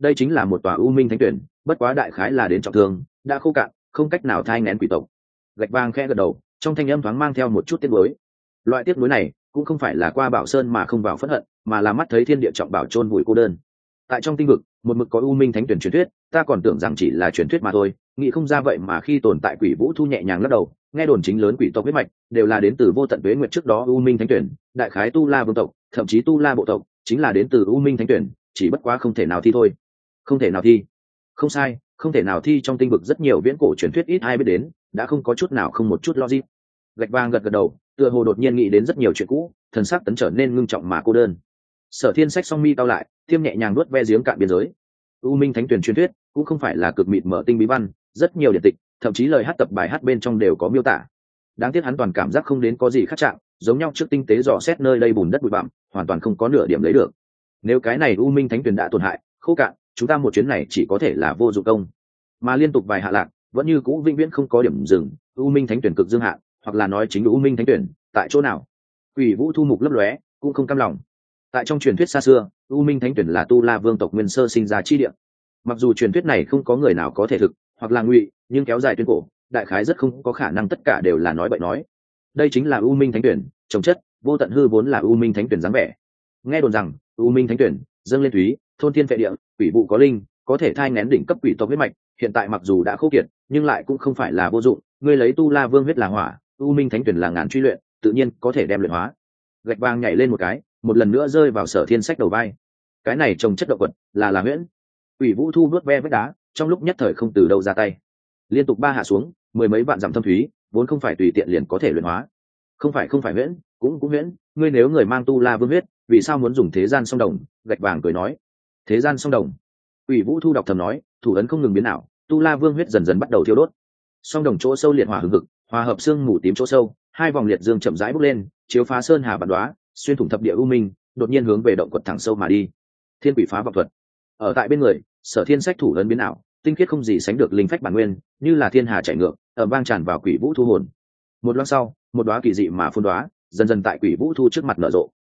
[SPEAKER 1] đây chính là một tòa u minh thánh tuyển, bất quá đại khái là đến trọng thương, đã khô cạn, không cách nào thai nghén quỷ tộc. Gạch vàng khẽ gật đầu, trong thanh âm thoáng mang theo một chút tiếc nuối. Loại tiếc nuối này cũng không phải là qua bảo sơn mà không vào phẫn hận, mà là mắt thấy thiên địa trọng bảo chôn vùi cô đơn. Tại trong tinh vực, một mực có u minh thánh tuyển truyền thuyết, ta còn tưởng rằng chỉ là truyền thuyết mà thôi, nghĩ không ra vậy mà khi tồn tại quỷ vũ thu nhẹ nhàng lắc đầu, nghe đồn chính lớn quỷ tộc huyết mạch đều là đến từ vô tận tuế nguyệt trước đó u minh thánh tuyển, đại khái tu la vương tộc, thậm chí tu la bộ tộc chính là đến từ u minh thánh tuyển, chỉ bất quá không thể nào thi thôi. Không thể nào thi? Không sai, không thể nào thi. Trong tinh vực rất nhiều viễn cổ truyền thuyết ít ai biết đến, đã không có chút nào không một chút logic. Gạch vàng gật gật đầu, tựa hồ đột nhiên nghĩ đến rất nhiều chuyện cũ, thần sắc tấn trở nên ngưng trọng mà cô đơn. Sở Thiên sách song mi cao lại, tiêm nhẹ nhàng nuốt ve giếng cạn biên giới. U minh thánh tuyển truyền thuyết cũng không phải là cực mịt mở tinh bí văn, rất nhiều điển tịch, thậm chí lời hát tập bài hát bên trong đều có miêu tả. Đáng tiếc hắn toàn cảm giác không đến có gì khác trạng, giống nhau trước tinh tế dò xét nơi đây bùn đất bụi bặm, hoàn toàn không có nửa điểm lấy được. Nếu cái này u minh thánh tuyển đã tổn hại, khô cạn, chúng ta một chuyến này chỉ có thể là vô dụng công. Mà liên tục vài hạ lạc, vẫn như cũ vĩnh viễn không có điểm dừng. U minh thánh tuyển cực dương hạn, hoặc là nói chính u minh thánh tuyển tại chỗ nào? Quỷ Vũ thu mục lấp lóe, cũng không cam lòng. Tại trong truyền thuyết xa xưa, u minh thánh tuyển là tu la vương tộc nguyên sơ sinh ra chi địa. Mặc dù truyền thuyết này không có người nào có thể thực, hoặc là ngụy, nhưng kéo dài tuyên cổ, đại khái rất không có khả năng tất cả đều là nói bậy nói. Đây chính là u minh thánh tuyển, trồng chất, vô tận hư vốn là u minh thánh tuyển dáng vẻ. Nghe đồn rằng u minh thánh tuyển dâng lên thúy, thôn thiên phệ địa, quỷ vụ có linh, có thể thai nghén đỉnh cấp quỷ tộc huyết mạch. Hiện tại mặc dù đã khô kiệt, nhưng lại cũng không phải là vô dụng. Ngươi lấy tu la vương huyết là hỏa, u minh thánh tuyển là ngàn truy luyện, tự nhiên có thể đem luyện hóa. Gạch vàng nhảy lên một cái, một lần nữa rơi vào Sở Thiên sách đầu vai. Cái này trồng chất động vật là huyễn. Quỷ Vũ thu nuốt ve vết đá, trong lúc nhất thời không từ đâu ra tay. Liên tục ba hạ xuống, mười mấy vạn dặm thâm thúy, vốn không phải tùy tiện liền có thể luyện hóa. Không phải huyễn, cũng huyễn. Ngươi nếu người mang tu la vương huyết, vì sao muốn dùng thế gian song đồng? Gạch vàng cười nói. Thế gian song đồng. Quỷ Vũ thu đọc thầm nói, thủ ấn không ngừng biến ảo, tu la vương huyết dần dần bắt đầu thiêu đốt. Song đồng chỗ sâu liệt hỏa hừng hực, hòa hợp xương mù tím chỗ sâu, hai vòng liệt dương chậm rãi bốc lên, chiếu phá sơn hà bản đoá, xuyên thủng thập địa u minh, đột nhiên hướng về động quật thẳng sâu mà đi. Thiên quỷ phá vọng thuật. Ở tại bên người, Sở Thiên sách thủ ấn biến ảo, tinh khiết không gì sánh được linh phách bản nguyên, như là thiên hà chảy ngược, ở vang tràn vào Quỷ Vũ thu hồn. Một loáng sau, một đóa kỳ dị mà phun đóa, dần dần tại Quỷ Vũ thu trước mặt nở rộ.